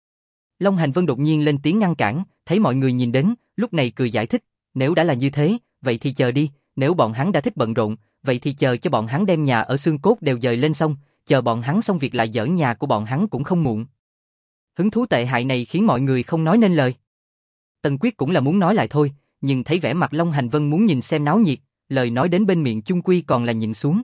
A: Long Hành Vân đột nhiên lên tiếng ngăn cản, thấy mọi người nhìn đến, lúc này cười giải thích, nếu đã là như thế, vậy thì chờ đi, nếu bọn hắn đã thích bận rộn, vậy thì chờ cho bọn hắn đem nhà ở xương cốt đều dời lên xong, chờ bọn hắn xong việc lại dỡ nhà của bọn hắn cũng không muộn. Hứng thú tệ hại này khiến mọi người không nói nên lời. Tần Quyết cũng là muốn nói lại thôi, nhưng thấy vẻ mặt Long Hành Vân muốn nhìn xem náo nhiệt, lời nói đến bên miệng chung quy còn là nhịn xuống.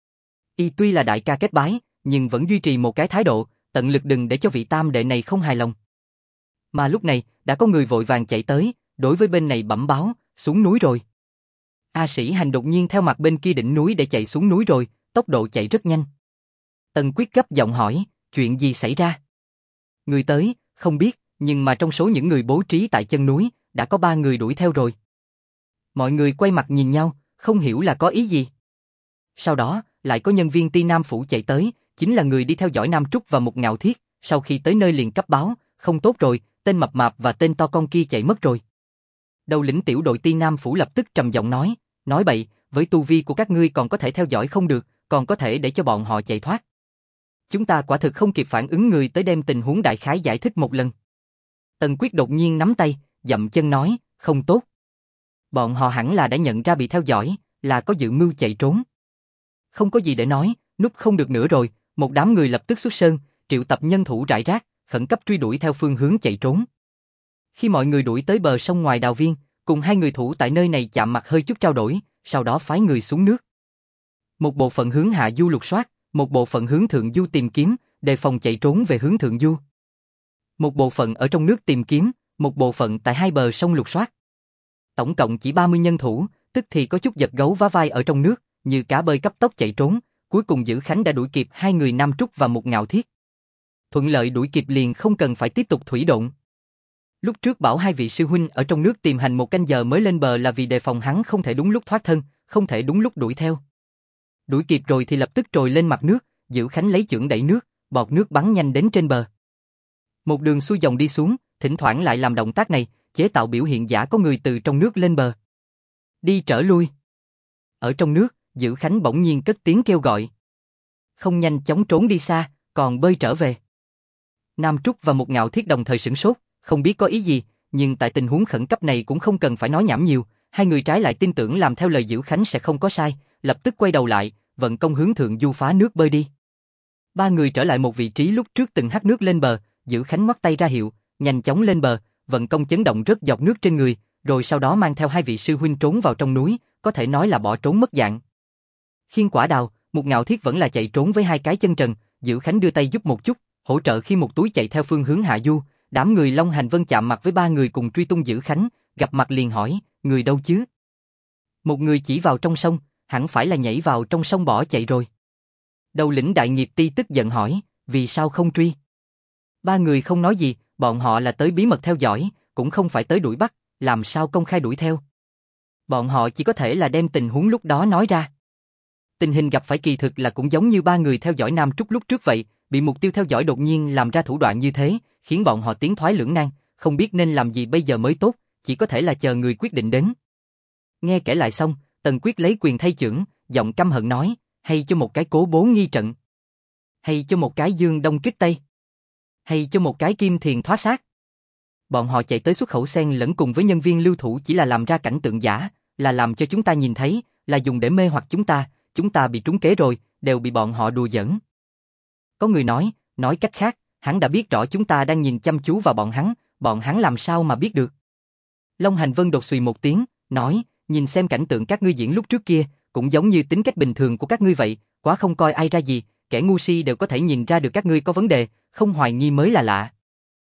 A: Y tuy là đại ca kết bái, nhưng vẫn duy trì một cái thái độ, tận lực đừng để cho vị tam đệ này không hài lòng. Mà lúc này, đã có người vội vàng chạy tới, đối với bên này bẩm báo, xuống núi rồi. A Sĩ Hành đột nhiên theo mặt bên kia đỉnh núi để chạy xuống núi rồi, tốc độ chạy rất nhanh. Tần Quyết gấp giọng hỏi, chuyện gì xảy ra? Người tới, không biết, nhưng mà trong số những người bố trí tại chân núi, đã có 3 người đuổi theo rồi. Mọi người quay mặt nhìn nhau, không hiểu là có ý gì. Sau đó, lại có nhân viên Ti Nam Phủ chạy tới, chính là người đi theo dõi Nam Trúc và Mục Ngạo Thiết, sau khi tới nơi liền cấp báo, không tốt rồi, tên mập mạp và tên to con kia chạy mất rồi. Đầu lĩnh tiểu đội Ti Nam Phủ lập tức trầm giọng nói bậy, với tu vi của các ngươi còn có thể theo dõi không được, còn có thể để cho bọn họ chạy thoát. Chúng ta quả thực không kịp phản ứng, người tới đem tình huống đại khái giải thích một lần. Tần Quyết đột nhiên nắm tay, dậm chân nói, không tốt. Bọn họ hẳn là đã nhận ra bị theo dõi, là có dự mưu chạy trốn. Không có gì để nói, núp không được nữa rồi, một đám người lập tức xuất sơn, triệu tập nhân thủ rải rác, khẩn cấp truy đuổi theo phương hướng chạy trốn. Khi mọi người đuổi tới bờ sông ngoài Đào Viên, cùng 2 người thủ tại nơi này chạm mặt hơi chút trao đổi, sau đó phái người xuống nước. Một bộ phận hướng hạ du lục soát, một bộ phận hướng thượng du tìm kiếm, đề phòng chạy trốn về hướng thượng du. Một bộ phận ở trong nước tìm kiếm, một bộ phận tại 2 bờ sông lục soát. Tổng cộng chỉ 30 nhân thủ, tức thì có chút giật gấu vá vai ở trong nước, như cá bơi cấp tốc chạy trốn, cuối cùng Giữ Khánh đã đuổi kịp 2 người Nam Trúc và Mục Ngạo Thiết. Thuận lợi đuổi kịp liền không cần phải tiếp tục thủy độn. Lúc trước bảo 2 vị sư huynh ở trong nước tìm hành 1 canh giờ mới lên bờ là vì đề phòng hắn không thể đúng lúc thoát thân, không thể đúng lúc đuổi theo. Đuổi kịp rồi thì lập tức trồi lên mặt nước, Giữ Khánh lấy chưởng đẩy nước, bọt nước bắn nhanh đến trên bờ. Một đường xuôi dòng đi xuống, thỉnh thoảng lại làm động tác này, chế tạo biểu hiện giả có người từ trong nước lên bờ. Đi trở lui. Ở trong nước, Giữ Khánh bỗng nhiên cất tiếng kêu gọi. Không nhanh chóng trốn đi xa, còn bơi trở về. Nam Trúc và Mục Ngạo Thiết đồng thời sửng sốt, không biết có ý gì, nhưng tại tình huống khẩn cấp này cũng không cần phải nói nhảm nhiều, 2 người trái lại tin tưởng làm theo lời Giữ Khánh sẽ không có sai, lập tức quay đầu lại, vận công hướng thượng du phá nước bơi đi. 3 người trở lại một vị trí lúc trước từng hắt nước lên bờ, Giữ Khánh ngoắc tay ra hiệu, nhanh chóng lên bờ, vận công chấn động rớt giọt nước trên người, rồi sau đó mang theo 2 vị sư huynh trốn vào trong núi, có thể nói là bỏ trốn mất dạng. Khiên Quả Đào, Mục Ngạo Thiết vẫn là chạy trốn với 2 cái chân trần, Giữ Khánh đưa tay giúp một chút, hỗ trợ khi một túi chạy theo phương hướng hạ du. Đám người Long Hành Vân chạm mặt với 3 người cùng truy tung Giữ Khánh, gặp mặt liền hỏi, người đâu chứ? Một người chỉ vào trong sông, hẳn phải là nhảy vào trong sông bỏ chạy rồi. Đầu lĩnh Đại Nghiệp Ti tức giận hỏi, Vì sao không truy? Ba người không nói gì, bọn họ là tới bí mật theo dõi, cũng không phải tới đuổi bắt, làm sao công khai đuổi theo. Bọn họ chỉ có thể là đem tình huống lúc đó nói ra. Tình hình gặp phải kỳ thực là cũng giống như ba người theo dõi Nam Trúc lúc trước vậy, bị mục tiêu theo dõi đột nhiên làm ra thủ đoạn như thế, khiến bọn họ tiến thoái lưỡng nan, không biết nên làm gì bây giờ mới tốt, chỉ có thể là chờ người quyết định đến. Nghe kể lại xong, Tần Quyết lấy quyền thay chưởng, giọng căm hận nói, hay cho một cái Cố Bố nghi trận, hay cho một cái Dương Đông kích Tây, hay cho một cái Kim Thiền thoá xác. Bọn họ chạy tới xuất khẩu sen lẫn cùng với nhân viên lưu thủ chỉ là làm ra cảnh tượng giả, là làm cho chúng ta nhìn thấy, là dùng để mê hoặc chúng ta bị trúng kế rồi, đều bị bọn họ đùa giỡn. Có người nói cách khác, hắn đã biết rõ chúng ta đang nhìn chăm chú vào bọn hắn làm sao mà biết được. Long Hành Vân đột xùy một tiếng, nói, nhìn xem cảnh tượng các ngươi diễn lúc trước kia, cũng giống như tính cách bình thường của các ngươi vậy, quá không coi ai ra gì, kẻ ngu si đều có thể nhìn ra được các ngươi có vấn đề, không hoài nghi mới là lạ.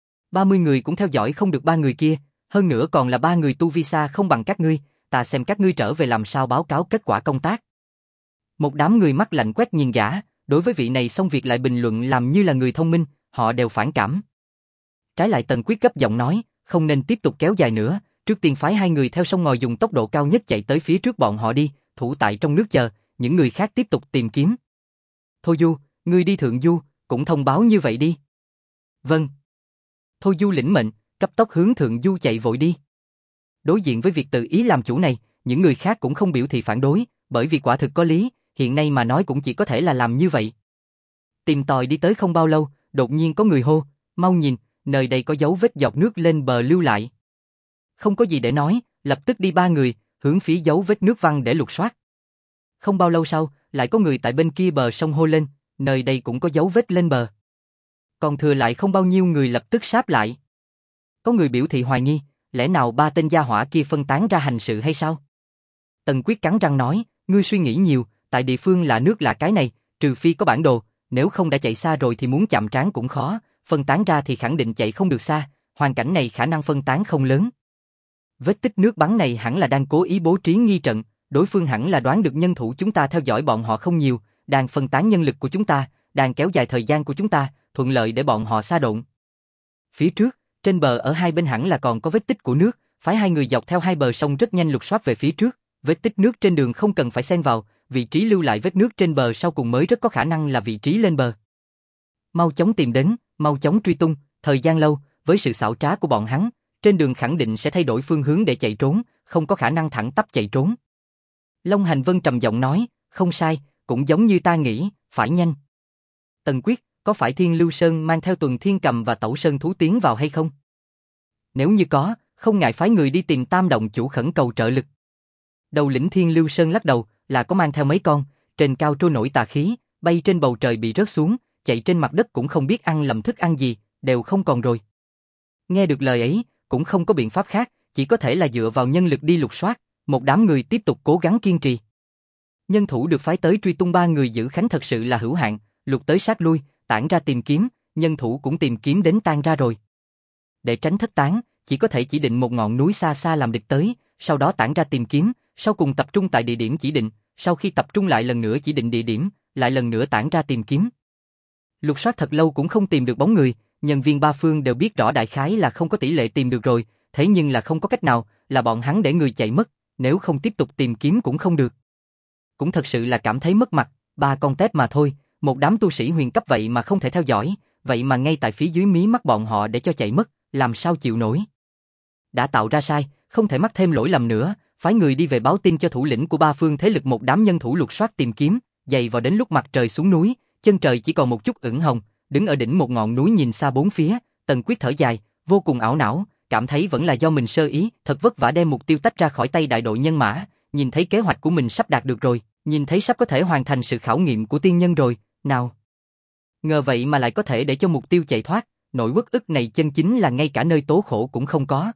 A: 30 người cũng theo dõi không được ba người kia, hơn nữa còn là ba người tu vi xa không bằng các ngươi, ta xem các ngươi trở về làm sao báo cáo kết quả công tác. Một đám người mắt lạnh quét nhìn gã, đối với vị này xong việc lại bình luận làm như là người thông minh, họ đều phản cảm. Trái lại Tần Quyết cấp giọng nói, không nên tiếp tục kéo dài nữa, trước tiên phái hai người theo sông ngòi dùng tốc độ cao nhất chạy tới phía trước bọn họ đi, thủ tại trong nước chờ, những người khác tiếp tục tìm kiếm. Thôi Du, ngươi đi thượng du, cũng thông báo như vậy đi. Vâng. Thôi Du lĩnh mệnh, cấp tốc hướng thượng du chạy vội đi. Đối diện với việc tự ý làm chủ này, những người khác cũng không biểu thị phản đối, bởi vì quả thực có lý, hiện nay mà nói cũng chỉ có thể là làm như vậy. Tìm tòi đi tới không bao lâu, đột nhiên có người hô, mau nhìn, nơi đây có dấu vết giọt nước lên bờ lưu lại. Không có gì để nói, lập tức đi ba người, hướng phía dấu vết nước văng để lục soát. Không bao lâu sau, lại có người tại bên kia bờ sông hô lên, nơi đây cũng có dấu vết lên bờ. Còn thừa lại không bao nhiêu người lập tức sáp lại. Có người biểu thị hoài nghi, lẽ nào ba tên gia hỏa kia phân tán ra hành sự hay sao? Tần Quyết cắn răng nói, ngươi suy nghĩ nhiều, tại địa phương lạ nước lạ cái này, trừ phi có bản đồ, nếu không đã chạy xa rồi thì muốn chạm trán cũng khó, phân tán ra thì khẳng định chạy không được xa, hoàn cảnh này khả năng phân tán không lớn. Vết tích nước bắn này hẳn là đang cố ý bố trí nghi trận, đối phương hẳn là đoán được nhân thủ chúng ta theo dõi bọn họ không nhiều, đang phân tán nhân lực của chúng ta, đang kéo dài thời gian của chúng ta, thuận lợi để bọn họ xa độn. Phía trước, trên bờ ở hai bên hẳn là còn có vết tích của nước, phái hai người dọc theo hai bờ sông rất nhanh lục soát về phía trước, vết tích nước trên đường không cần phải xen vào, vị trí lưu lại vết nước trên bờ sau cùng mới rất có khả năng là vị trí lên bờ. Mau chóng tìm đến, mau chóng truy tung, thời gian lâu, với sự xảo trá của bọn hắn, trên đường khẳng định sẽ thay đổi phương hướng để chạy trốn, không có khả năng thẳng tắp chạy trốn. Long Hành Vân trầm giọng nói, không sai, cũng giống như ta nghĩ, phải nhanh. Tần Quyết, có phải Thiên Lưu Sơn mang theo Tuần Thiên Cầm và Tẩu Sơn Thú tiến vào hay không? Nếu như có, không ngại phái người đi tìm Tam Động chủ khẩn cầu trợ lực. Đầu lĩnh Thiên Lưu Sơn lắc đầu, là có mang theo mấy con, trên cao trôi nổi tà khí, bay trên bầu trời bị rớt xuống, chạy trên mặt đất cũng không biết ăn lầm thức ăn gì, đều không còn rồi. Nghe được lời ấy, cũng không có biện pháp khác, chỉ có thể là dựa vào nhân lực đi lục soát, một đám người tiếp tục cố gắng kiên trì. Nhân thủ được phái tới truy tung ba người giữ khánh thật sự là hữu hạn, lục tới sát lui, tản ra tìm kiếm, nhân thủ cũng tìm kiếm đến tan ra rồi. Để tránh thất tán, chỉ có thể chỉ định một ngọn núi xa xa làm địch tới, sau đó tản ra tìm kiếm, sau cùng tập trung tại địa điểm chỉ định, sau khi tập trung lại lần nữa chỉ định địa điểm, lại lần nữa tản ra tìm kiếm. Lục soát thật lâu cũng không tìm được bóng người, nhân viên ba phương đều biết rõ đại khái là không có tỷ lệ tìm được rồi, thế nhưng là không có cách nào, là bọn hắn để người chạy mất, nếu không tiếp tục tìm kiếm cũng không được. Cũng thật sự là cảm thấy mất mặt, ba con tép mà thôi, một đám tu sĩ huyền cấp vậy mà không thể theo dõi, vậy mà ngay tại phía dưới mí mắt bọn họ để cho chạy mất, làm sao chịu nổi. Đã tạo ra sai, không thể mắc thêm lỗi lầm nữa, phái người đi về báo tin cho thủ lĩnh của ba phương thế lực một đám nhân thủ lục soát tìm kiếm, dày vào đến lúc mặt trời xuống núi, chân trời chỉ còn một chút ửng hồng, đứng ở đỉnh một ngọn núi nhìn xa bốn phía, Tần Quyết thở dài, vô cùng ảo não, cảm thấy vẫn là do mình sơ ý, thật vất vả đem mục tiêu tách ra khỏi tay đại đội nhân mã, nhìn thấy kế hoạch của mình sắp đạt được rồi, nhìn thấy sắp có thể hoàn thành sự khảo nghiệm của tiên nhân rồi, nào. Ngờ vậy mà lại có thể để cho mục tiêu chạy thoát, nỗi uất ức này chân chính là ngay cả nơi tố khổ cũng không có.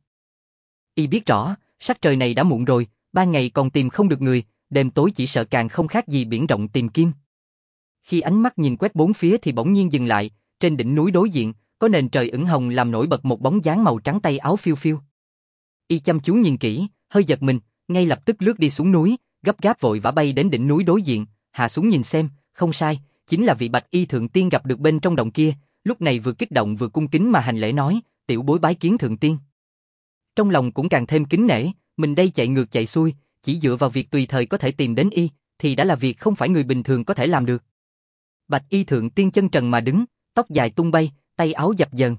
A: Y biết rõ, sắc trời này đã muộn rồi, ban ngày còn tìm không được người, đêm tối chỉ sợ càng không khác gì biển rộng tìm kim. Khi ánh mắt nhìn quét bốn phía thì bỗng nhiên dừng lại, trên đỉnh núi đối diện, có nền trời ửng hồng làm nổi bật một bóng dáng màu trắng tay áo phiêu phiêu. Y chăm chú nhìn kỹ, hơi giật mình, ngay lập tức lướt đi xuống núi, gấp gáp vội vã bay đến đỉnh núi đối diện, hạ xuống nhìn xem, không sai, chính là vị Bạch Y Thượng Tiên gặp được bên trong động kia, lúc này vừa kích động vừa cung kính mà hành lễ nói, tiểu bối bái kiến Thượng Tiên. Trong lòng cũng càng thêm kính nể, mình đây chạy ngược chạy xuôi, chỉ dựa vào việc tùy thời có thể tìm đến y, thì đã là việc không phải người bình thường có thể làm được. Bạch Y Thượng Tiên chân trần mà đứng, tóc dài tung bay, tay áo dập dờn.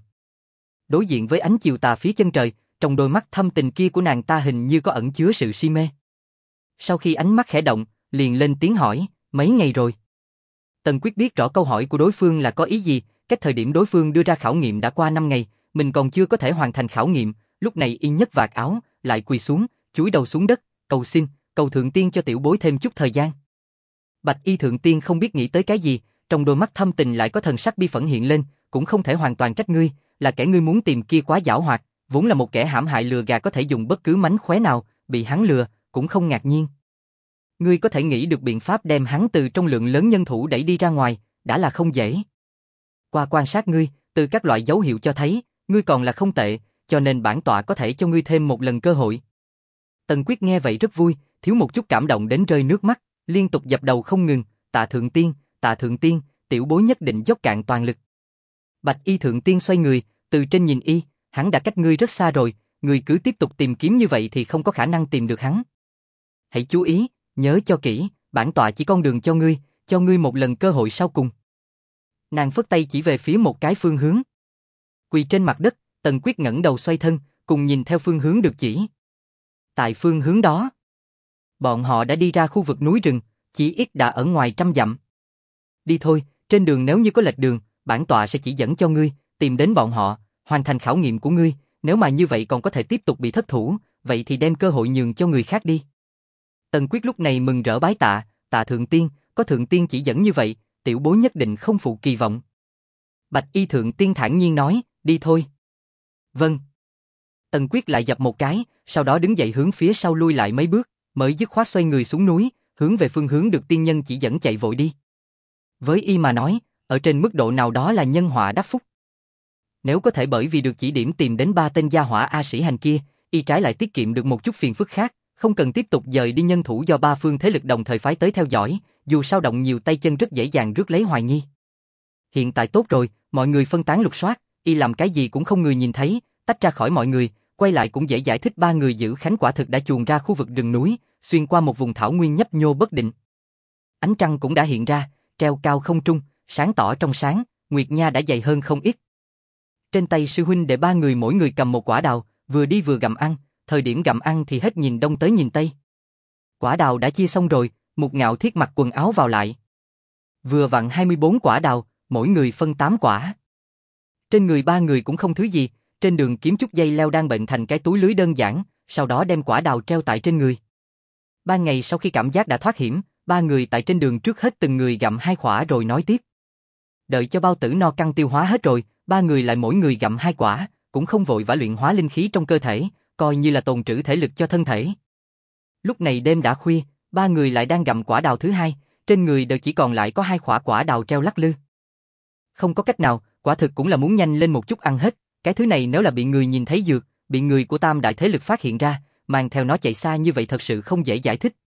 A: Đối diện với ánh chiều tà phía chân trời, trong đôi mắt thâm tình kia của nàng ta hình như có ẩn chứa sự si mê. Sau khi ánh mắt khẽ động, liền lên tiếng hỏi, mấy ngày rồi? Tần Quyết biết rõ câu hỏi của đối phương là có ý gì, cách thời điểm đối phương đưa ra khảo nghiệm đã qua 5 ngày, mình còn chưa có thể hoàn thành khảo nghiệm, lúc này y nhấc vạt áo, lại quỳ xuống, chúi đầu xuống đất, cầu xin, cầu Thượng Tiên cho tiểu bối thêm chút thời gian. Bạch Y Thượng Tiên không biết nghĩ tới cái gì, trong đôi mắt thâm tình lại có thần sắc bi phẫn hiện lên, cũng không thể hoàn toàn trách ngươi, là kẻ ngươi muốn tìm kia quá giảo hoạt, vốn là một kẻ hãm hại lừa gạt có thể dùng bất cứ mánh khóe nào, bị hắn lừa, cũng không ngạc nhiên. Ngươi có thể nghĩ được biện pháp đem hắn từ trong lượng lớn nhân thủ đẩy đi ra ngoài, đã là không dễ. Qua quan sát ngươi, từ các loại dấu hiệu cho thấy, ngươi còn là không tệ, cho nên bản tọa có thể cho ngươi thêm một lần cơ hội. Tần Quyết nghe vậy rất vui, thiếu một chút cảm động đến rơi nước mắt, liên tục dập đầu không ngừng, tạ Thượng Tiên, tiểu bối nhất định dốc cạn toàn lực. Bạch Y Thượng Tiên xoay người, từ trên nhìn y, hắn đã cách ngươi rất xa rồi, ngươi cứ tiếp tục tìm kiếm như vậy thì không có khả năng tìm được hắn. Hãy chú ý, nhớ cho kỹ, bản tọa chỉ con đường cho ngươi một lần cơ hội sau cùng. Nàng phất tay chỉ về phía một cái phương hướng. Quỳ trên mặt đất, Tần Quyết ngẩng đầu xoay thân, cùng nhìn theo phương hướng được chỉ. Tại phương hướng đó, bọn họ đã đi ra khu vực núi rừng, chỉ ít đã ở ngoài 100 dặm. Đi thôi, trên đường nếu như có lệch đường, bản tọa sẽ chỉ dẫn cho ngươi, tìm đến bọn họ, hoàn thành khảo nghiệm của ngươi, nếu mà như vậy còn có thể tiếp tục bị thất thủ, vậy thì đem cơ hội nhường cho người khác đi. Tần Quyết lúc này mừng rỡ bái tạ, tạ Thượng Tiên, có Thượng Tiên chỉ dẫn như vậy, tiểu bối nhất định không phụ kỳ vọng. Bạch Y Thượng Tiên thản nhiên nói, đi thôi. Vâng. Tần Quyết lại dập một cái, sau đó đứng dậy hướng phía sau lui lại mấy bước, mới dứt khoát xoay người xuống núi, hướng về phương hướng được tiên nhân chỉ dẫn chạy vội đi. Với y mà nói, ở trên mức độ nào đó là nhân họa đắc phúc. Nếu có thể bởi vì được chỉ điểm tìm đến 3 tên gia hỏa A Sĩ Hành kia, y trái lại tiết kiệm được một chút phiền phức khác, không cần tiếp tục dời đi nhân thủ do 3 phương thế lực đồng thời phái tới theo dõi, dù sao động nhiều tay chân rất dễ dàng rước lấy hoài nghi. Hiện tại tốt rồi, mọi người phân tán lục soát, y làm cái gì cũng không người nhìn thấy, tách ra khỏi mọi người, quay lại cũng dễ giải thích 3 người giữ Khánh quả thực đã chuồn ra khu vực rừng núi, xuyên qua một vùng thảo nguyên nhấp nhô bất định. Ánh trăng cũng đã hiện ra, treo cao không trung, sáng tỏ trong sáng, nguyệt nha đã dày hơn không ít. Trên tay sư huynh đệ 3 người mỗi người cầm một quả đào, vừa đi vừa gặm ăn, thời điểm gặm ăn thì hết nhìn đông tới nhìn tây. Quả đào đã chia xong rồi, Mục Ngạo Thiết mặc quần áo vào lại. Vừa vặn 24 quả đào, mỗi người phân 8 quả. Trên người 3 người cũng không thứ gì, trên đường kiếm chút dây leo đang bệnh thành cái túi lưới đơn giản, sau đó đem quả đào treo tại trên người. 3 ngày sau khi cảm giác đã thoát hiểm, 3 người tại trên đường trước hết từng người gặm 2 quả rồi nói tiếp. Đợi cho bao tử no căng tiêu hóa hết rồi, 3 người lại mỗi người gặm 2 quả, cũng không vội vã luyện hóa linh khí trong cơ thể, coi như là tồn trữ thể lực cho thân thể. Lúc này đêm đã khuya, 3 người lại đang gặm quả đào thứ hai, trên người đều chỉ còn lại có 2 quả đào treo lắc lư. Không có cách nào, quả thực cũng là muốn nhanh lên một chút ăn hết, cái thứ này nếu là bị người nhìn thấy dược, bị người của tam đại thế lực phát hiện ra, mang theo nó chạy xa như vậy thật sự không dễ giải thích.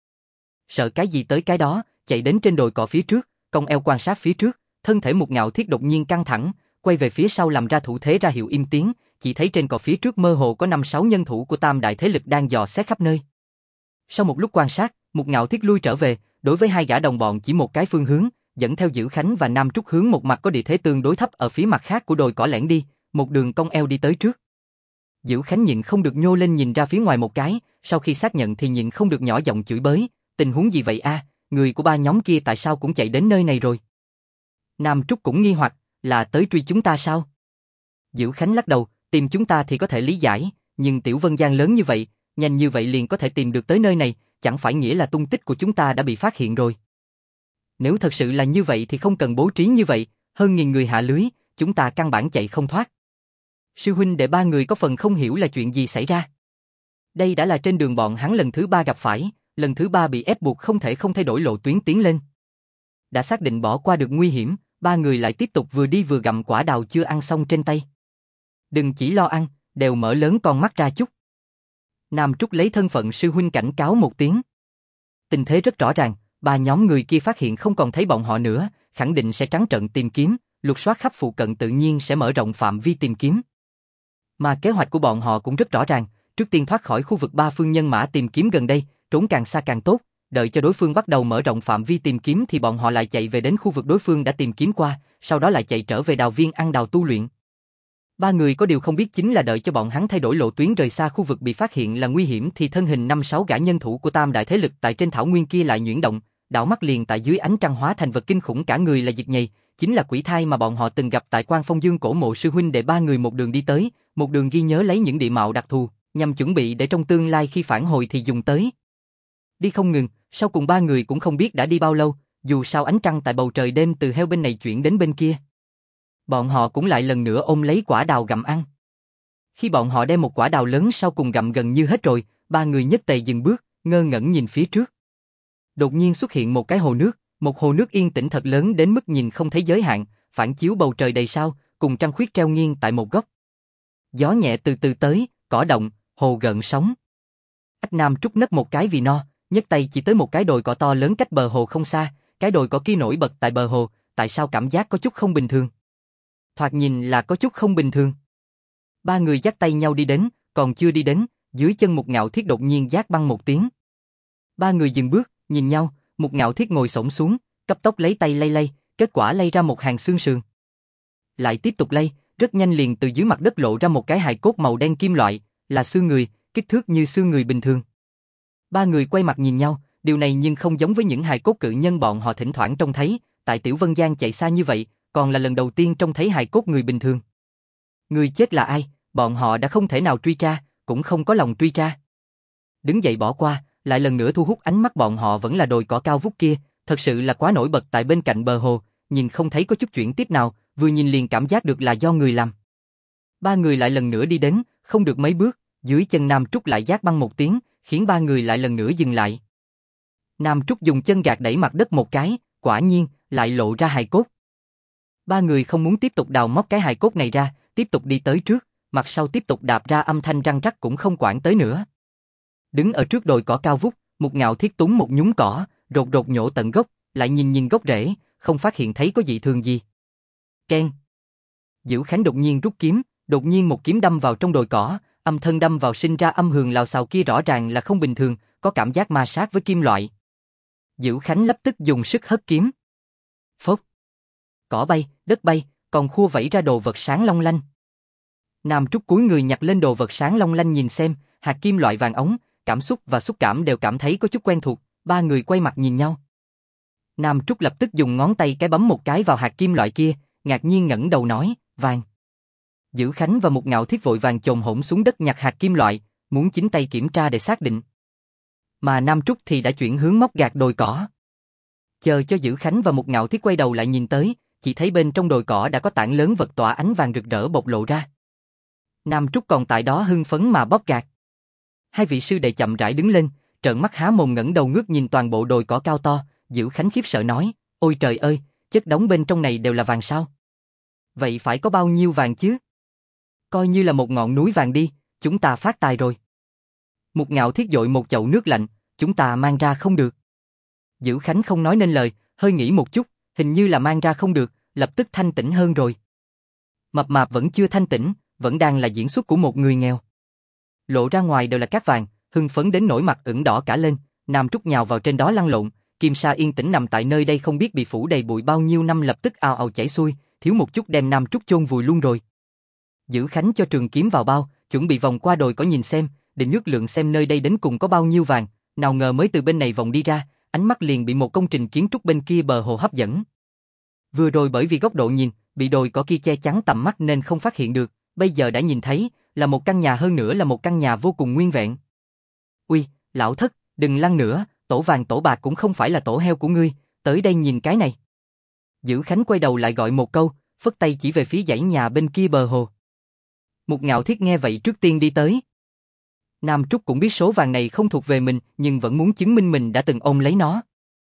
A: Sợ cái gì tới cái đó, chạy đến trên đồi cỏ phía trước, cong eo quan sát phía trước, thân thể Mục Ngạo Thiết đột nhiên căng thẳng, quay về phía sau làm ra thủ thế ra hiệu im tiếng, chỉ thấy trên cỏ phía trước mơ hồ có 5-6 nhân thủ của tam đại thế lực đang dò xét khắp nơi. Sau một lúc quan sát, Mục Ngạo Thiết lui trở về, đối với 2 gã đồng bọn chỉ một cái phương hướng, dẫn theo Dữ Khánh và Nam Trúc hướng một mặt có địa thế tương đối thấp ở phía mặt khác của đồi cỏ lẻn đi, một đường cong eo đi tới trước. Dữ Khánh nhịn không được nhô lên nhìn ra phía ngoài một cái, sau khi xác nhận thì nhịn không được nhỏ giọng chửi bới, tình huống gì vậy a, người của 3 nhóm kia tại sao cũng chạy đến nơi này rồi? Nam Trúc cũng nghi hoặc, là tới truy chúng ta sao? Dữ Khánh lắc đầu, tìm chúng ta thì có thể lý giải, nhưng Tiểu Vân Giang lớn như vậy, nhanh như vậy liền có thể tìm được tới nơi này, chẳng phải nghĩa là tung tích của chúng ta đã bị phát hiện rồi. Nếu thật sự là như vậy thì không cần bố trí như vậy, hơn 1000 người hạ lưới, chúng ta căn bản chạy không thoát. Sư huynh đệ 3 người có phần không hiểu là chuyện gì xảy ra. Đây đã là trên đường bọn hắn lần thứ 3 gặp phải, lần thứ 3 bị ép buộc không thể không thay đổi lộ tuyến tiến lên. Đã xác định bỏ qua được nguy hiểm, 3 người lại tiếp tục vừa đi vừa gặm quả đào chưa ăn xong trên tay. Đừng chỉ lo ăn, đều mở lớn con mắt ra chút. Nam Trúc lấy thân phận sư huynh cảnh cáo một tiếng. Tình thế rất rõ ràng, 3 nhóm người kia phát hiện không còn thấy bọn họ nữa, khẳng định sẽ trắng trợn tìm kiếm, lục soát khắp phụ cận tự nhiên sẽ mở rộng phạm vi tìm kiếm. Mà kế hoạch của bọn họ cũng rất rõ ràng, trước tiên thoát khỏi khu vực ba phương nhân mã tìm kiếm gần đây, trốn càng xa càng tốt, đợi cho đối phương bắt đầu mở rộng phạm vi tìm kiếm thì bọn họ lại chạy về đến khu vực đối phương đã tìm kiếm qua, sau đó lại chạy trở về đào viên ăn đào tu luyện. Ba người có điều không biết chính là đợi cho bọn hắn thay đổi lộ tuyến rời xa khu vực bị phát hiện là nguy hiểm thì thân hình 5-6 gã nhân thủ của tam đại thế lực tại trên thảo nguyên kia lại nhuyễn động, đảo mắt liền tại dưới ánh trăng hóa thành vật kinh khủng cả người là Diệt Nhầy, chính là quỷ thai mà bọn họ từng gặp tại Quan Phong Dương cổ mộ sư huynh đệ. Ba người một đường đi tới, một đường ghi nhớ lấy những địa mạo đặc thù, nhằm chuẩn bị để trong tương lai khi phản hồi thì dùng tới. Đi không ngừng, sau cùng ba người cũng không biết đã đi bao lâu, dù sao ánh trăng tại bầu trời đêm từ heo bên này chuyển đến bên kia. Bọn họ cũng lại lần nữa ôm lấy quả đào gặm ăn. Khi bọn họ đem một quả đào lớn sau cùng gặm gần như hết rồi, ba người nhất tề dừng bước, ngơ ngẩn nhìn phía trước. Đột nhiên xuất hiện một cái hồ nước, một hồ nước yên tĩnh thật lớn đến mức nhìn không thấy giới hạn, phản chiếu bầu trời đầy sao, cùng trăng khuyết treo nghiêng tại một góc. Gió nhẹ từ từ tới, cỏ động, hồ gợn sóng. Ách Nam Trúc nấc một cái vì no, nhấc tay chỉ tới một cái đồi cỏ to lớn cách bờ hồ không xa, cái đồi cỏ kia nổi bật tại bờ hồ, tại sao cảm giác có chút không bình thường? Thoạt nhìn là có chút không bình thường. Ba người dắt tay nhau đi đến, còn chưa đi đến, dưới chân Một Ngạo Thiết đột nhiên giác băng một tiếng. Ba người dừng bước, nhìn nhau, Một Ngạo Thiết ngồi xổm xuống, cấp tốc lấy tay lay lay, kết quả lay ra một hàng xương sườn. Lại tiếp tục lay, rất nhanh liền từ dưới mặt đất lộ ra một cái hài cốt màu đen kim loại, là xương người, kích thước như xương người bình thường. Ba người quay mặt nhìn nhau, điều này nhưng không giống với những hài cốt cự nhân bọn họ thỉnh thoảng trông thấy, tại Tiểu Vân Giang chạy xa như vậy, còn là lần đầu tiên trông thấy hài cốt người bình thường. Người chết là ai, bọn họ đã không thể nào truy tra, cũng không có lòng truy tra. Đứng dậy bỏ qua, lại lần nữa thu hút ánh mắt bọn họ vẫn là đồi cỏ cao vút kia, thật sự là quá nổi bật tại bên cạnh bờ hồ, nhìn không thấy có chút chuyển tiếp nào, vừa nhìn liền cảm giác được là do người làm. Ba người lại lần nữa đi đến, không được mấy bước, dưới chân Nam Trúc lại giác băng một tiếng, khiến ba người lại lần nữa dừng lại. Nam Trúc dùng chân gạt đẩy mặt đất một cái, quả nhiên, lại lộ ra hài cốt. Ba người không muốn tiếp tục đào móc cái hài cốt này ra, tiếp tục đi tới trước, mặt sau tiếp tục đạp ra âm thanh răng rắc cũng không quản tới nữa. Đứng ở trước đồi cỏ cao vút, Một Ngạo Thiết túm một nhúm cỏ, rột rột nhổ tận gốc, lại nhìn nhìn gốc rễ, không phát hiện thấy có dị thường gì. Keng. Dữ Khánh đột nhiên rút kiếm, đột nhiên một kiếm đâm vào trong đồi cỏ, âm thân đâm vào sinh ra âm hưởng lào xào kia rõ ràng là không bình thường, có cảm giác ma sát với kim loại. Dữ Khánh lập tức dùng sức hất kiếm. Phốc. Cỏ bay, đất bay, còn khua vẩy ra đồ vật sáng long lanh. Nam Trúc cúi người nhặt lên đồ vật sáng long lanh nhìn xem, hạt kim loại vàng ống, cảm xúc và xúc cảm đều cảm thấy có chút quen thuộc, ba người quay mặt nhìn nhau. Nam Trúc lập tức dùng ngón tay cái bấm một cái vào hạt kim loại kia, ngạc nhiên ngẩng đầu nói, vàng. Dữ Khánh và Một Ngạo Thiết vội vàng chồm hổm xuống đất nhặt hạt kim loại, muốn chính tay kiểm tra để xác định. Mà Nam Trúc thì đã chuyển hướng móc gạt đồi cỏ. Chờ cho Dữ Khánh và Một Ngạo Thiết quay đầu lại nhìn tới, chỉ thấy bên trong đồi cỏ đã có tảng lớn vật tỏa ánh vàng rực rỡ bộc lộ ra. Nam Trúc còn tại đó hưng phấn mà bóp gạt. Hai vị sư đệ chậm rãi đứng lên, trợn mắt há mồm ngẩng đầu ngước nhìn toàn bộ đồi cỏ cao to, Dữ Khánh khiếp sợ nói, ôi trời ơi, chất đống bên trong này đều là vàng sao? Vậy phải có bao nhiêu vàng chứ? Coi như là một ngọn núi vàng đi, chúng ta phát tài rồi. Một Ngạo Thiết dội một chậu nước lạnh, chúng ta mang ra không được. Dữ Khánh không nói nên lời, hơi nghĩ một chút, hình như là mang ra không được, lập tức thanh tỉnh hơn rồi. Mập mạp vẫn chưa thanh tỉnh, vẫn đang là diễn xuất của một người nghèo. Lộ ra ngoài đều là cát vàng, hưng phấn đến nỗi mặt ửng đỏ cả lên, Nam Trúc nhào vào trên đó lăn lộn, Kim Sa yên tĩnh nằm tại nơi đây không biết bị phủ đầy bụi bao nhiêu năm lập tức ào ào chảy xuôi, thiếu một chút đem Nam Trúc chôn vùi luôn rồi. Dữ Khánh cho trường kiếm vào bao, chuẩn bị vòng qua đồi cỏ nhìn xem, định ước lượng xem nơi đây đến cùng có bao nhiêu vàng, nào ngờ mới từ bên này vòng đi ra, ánh mắt liền bị một công trình kiến trúc bên kia bờ hồ hấp dẫn. Vừa rồi bởi vì góc độ nhìn, bị đồi cỏ kia che chắn tầm mắt nên không phát hiện được, bây giờ đã nhìn thấy, là một căn nhà, hơn nữa là một căn nhà vô cùng nguyên vẹn. Uy, lão thất, đừng lăn nữa, tổ vàng tổ bạc cũng không phải là tổ heo của ngươi, tới đây nhìn cái này. Dữ Khánh quay đầu lại gọi một câu, phất tay chỉ về phía dãy nhà bên kia bờ hồ. Một Ngạo Thiết nghe vậy trước tiên đi tới. Nam Trúc cũng biết số vàng này không thuộc về mình, nhưng vẫn muốn chứng minh mình đã từng ôm lấy nó.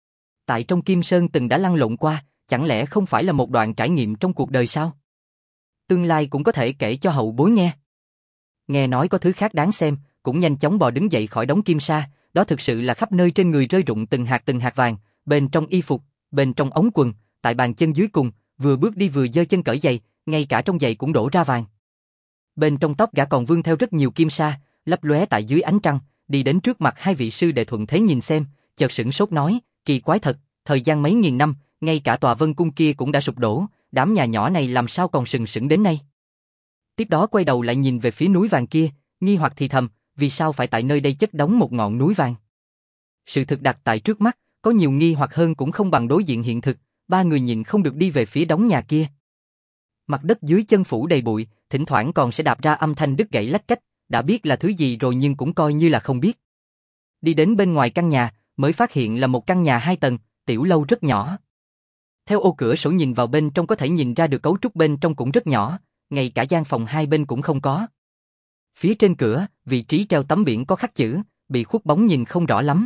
A: Tại trong Kim Sơn từng đã lăn lộn qua, chẳng lẽ không phải là một đoạn trải nghiệm trong cuộc đời sao? Tương lai cũng có thể kể cho hậu bối nghe. Nghe nói có thứ khác đáng xem, cũng nhanh chóng bò đứng dậy khỏi đống kim sa, đó thực sự là khắp nơi trên người rơi rụng từng hạt vàng, bên trong y phục, bên trong ống quần, tại bàn chân dưới cùng, vừa bước đi vừa giơ chân cởi giày, ngay cả trong giày cũng đổ ra vàng. Bên trong tóc gã còn vương theo rất nhiều kim sa, lấp lóe tại dưới ánh trăng, đi đến trước mặt hai vị sư đệ thuận thế nhìn xem, chợt sửng sốt nói, kỳ quái thật, thời gian mấy nghìn năm, ngay cả tòa Vân Cung kia cũng đã sụp đổ, đám nhà nhỏ này làm sao còn sừng sững đến nay. Tiếp đó quay đầu lại nhìn về phía núi vàng kia, nghi hoặc thì thầm, vì sao phải tại nơi đây chất đống một ngọn núi vàng. Sự thực đặt tại trước mắt, có nhiều nghi hoặc hơn cũng không bằng đối diện hiện thực, ba người nhìn không được đi về phía đống nhà kia. Mặt đất dưới chân phủ đầy bụi, thỉnh thoảng còn sẽ đạp ra âm thanh đứt gãy lách cách, đã biết là thứ gì rồi nhưng cũng coi như là không biết. Đi đến bên ngoài căn nhà, mới phát hiện là một căn nhà 2 tầng, tiểu lâu rất nhỏ. Theo ô cửa sổ nhìn vào bên trong có thể nhìn ra được cấu trúc bên trong cũng rất nhỏ, ngay cả gian phòng hai bên cũng không có. Phía trên cửa, vị trí treo tấm biển có khắc chữ, bị khuất bóng nhìn không rõ lắm.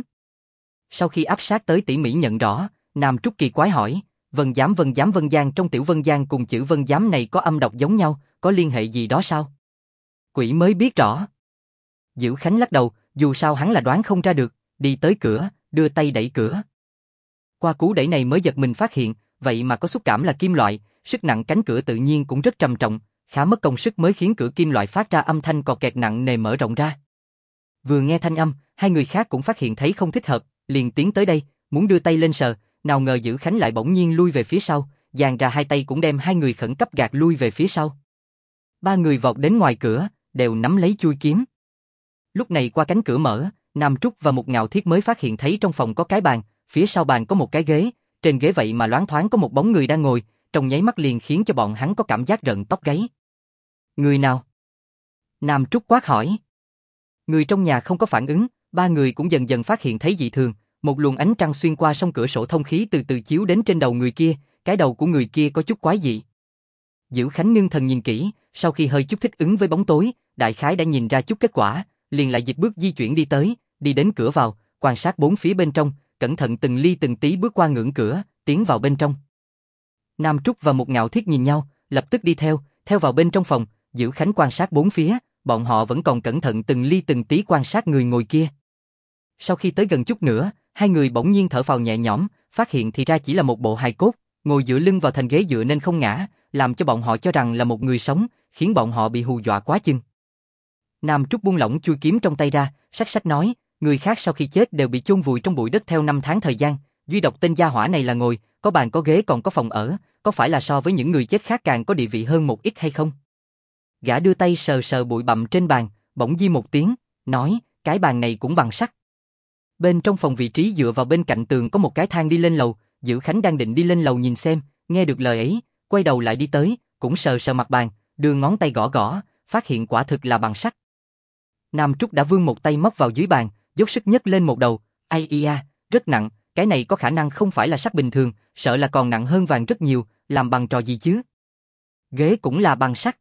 A: Sau khi áp sát tới tỉ mỉ nhận rõ, Nam Trúc kỳ quái hỏi, Vân Giám Vân Giang trong tiểu Vân Giang cùng chữ Vân Giám này có âm đọc giống nhau, có liên hệ gì đó sao? Quỷ mới biết rõ. Dữ Khánh lắc đầu, dù sao hắn là đoán không ra được, đi tới cửa, đưa tay đẩy cửa. Qua cú đẩy này mới giật mình phát hiện, vậy mà có xúc cảm là kim loại, sức nặng cánh cửa tự nhiên cũng rất trầm trọng, khá mất công sức mới khiến cửa kim loại phát ra âm thanh cọt kẹt nặng nề mở rộng ra. Vừa nghe thanh âm, hai người khác cũng phát hiện thấy không thích hợp, liền tiến tới đây, muốn đưa tay lên sờ, nào ngờ Dữ Khánh lại bỗng nhiên lui về phía sau, dang ra hai tay cũng đem hai người khẩn cấp gạt lui về phía sau. Ba người vọt đến ngoài cửa, đều nắm lấy chuôi kiếm. Lúc này qua cánh cửa mở, Nam Trúc và Mục Ngạo Thiết mới phát hiện thấy trong phòng có cái bàn, phía sau bàn có một cái ghế, trên ghế vậy mà loáng thoáng có một bóng người đang ngồi, trong nháy mắt liền khiến cho bọn hắn có cảm giác rợn tóc gáy. Người nào? Nam Trúc quát hỏi. Người trong nhà không có phản ứng, ba người cũng dần dần phát hiện thấy dị thường, một luồng ánh trăng xuyên qua song cửa sổ thông khí từ từ chiếu đến trên đầu người kia, cái đầu của người kia có chút quái dị. Dữ Khánh ngưng thần nhìn kỹ, sau khi hơi chút thích ứng với bóng tối, đại khái đã nhìn ra chút kết quả, liền lại dịch bước di chuyển đi tới, đi đến cửa vào, quan sát bốn phía bên trong, cẩn thận từng ly từng tí bước qua ngưỡng cửa, tiến vào bên trong. Nam Trúc và Mục Ngạo Thiết nhìn nhau, lập tức đi theo vào bên trong phòng, Dữ Khánh quan sát bốn phía, bọn họ vẫn còn cẩn thận từng ly từng tí quan sát người ngồi kia. Sau khi tới gần chút nữa, hai người bỗng nhiên thở phào nhẹ nhõm, phát hiện thì ra chỉ là một bộ hài cốt, ngồi dựa lưng vào thành ghế dựa nên không ngã, làm cho bọn họ cho rằng là một người sống, khiến bọn họ bị hù dọa quá chừng. Nam Trúc buông lỏng chui kiếm trong tay ra, sắc sắc nói, người khác sau khi chết đều bị chôn vùi trong bụi đất theo năm tháng thời gian, duy độc tên gia hỏa này là ngồi, có bàn có ghế còn có phòng ở, có phải là so với những người chết khác càng có địa vị hơn một ít hay không? Gã đưa tay sờ sờ bụi bặm trên bàn, bỗng di một tiếng, nói, cái bàn này cũng bằng sắt. Bên trong phòng vị trí dựa vào bên cạnh tường có một cái thang đi lên lầu, Dữ Khánh đang định đi lên lầu nhìn xem, nghe được lời ấy, quay đầu lại đi tới, cũng sờ sờ mặt bàn, đưa ngón tay gõ gõ, phát hiện quả thực là bằng sắt. Nam Trúc đã vươn một tay móc vào dưới bàn, dốc sức nhấc lên một đầu, ai ia, rất nặng, cái này có khả năng không phải là sắt bình thường, sợ là còn nặng hơn vàng rất nhiều, làm bằng trò gì chứ? Ghế cũng là bằng sắt.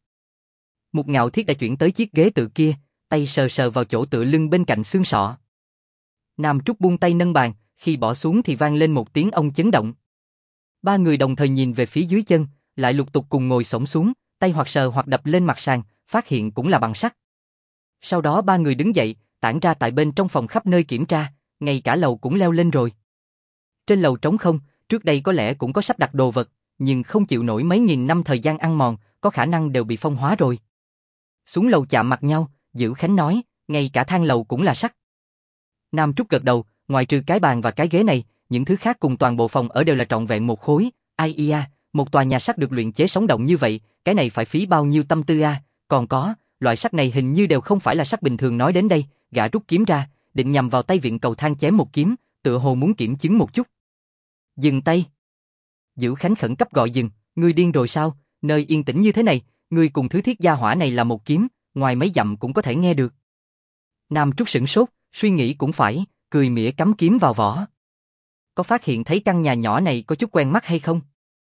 A: Mục Ngạo Thiết đã chuyển tới chiếc ghế tự kia, tay sờ sờ vào chỗ tựa lưng bên cạnh xương sọ. Nam Trúc buông tay nâng bàn, khi bỏ xuống thì vang lên một tiếng ông chấn động. Ba người đồng thời nhìn về phía dưới chân, lại lục tục cùng ngồi xổm xuống, tay hoặc sờ hoặc đập lên mặt sàn, phát hiện cũng là bằng sắt. Sau đó ba người đứng dậy, tản ra tại bên trong phòng khắp nơi kiểm tra, ngay cả lầu cũng leo lên rồi. Trên lầu trống không, trước đây có lẽ cũng có sắp đặt đồ vật, nhưng không chịu nổi mấy nghìn năm thời gian ăn mòn, có khả năng đều bị phong hóa rồi. Xuống lầu chạm mặt nhau, Dữ Khánh nói, ngay cả thang lầu cũng là sắt. Nam Trúc gật đầu, ngoài trừ cái bàn và cái ghế này, những thứ khác cùng toàn bộ phòng ở đều là trọn vẹn một khối. Ai ia, một tòa nhà sắt được luyện chế sống động như vậy, cái này phải phí bao nhiêu tâm tư a? Còn có, loại sắt này hình như đều không phải là sắt bình thường. Nói đến đây, gã rút kiếm ra, định nhằm vào tay vịn cầu thang chém một kiếm, tựa hồ muốn kiểm chứng một chút. Dừng tay. Dữ Khánh khẩn cấp gọi dừng, ngươi điên rồi sao? Nơi yên tĩnh như thế này, ngươi cùng thứ thiết gia hỏa này là một kiếm, ngoài mấy dặm cũng có thể nghe được. Nam Trúc sửng sốt, suy nghĩ cũng phải, cười mỉa cắm kiếm vào vỏ. Có phát hiện thấy căn nhà nhỏ này có chút quen mắt hay không?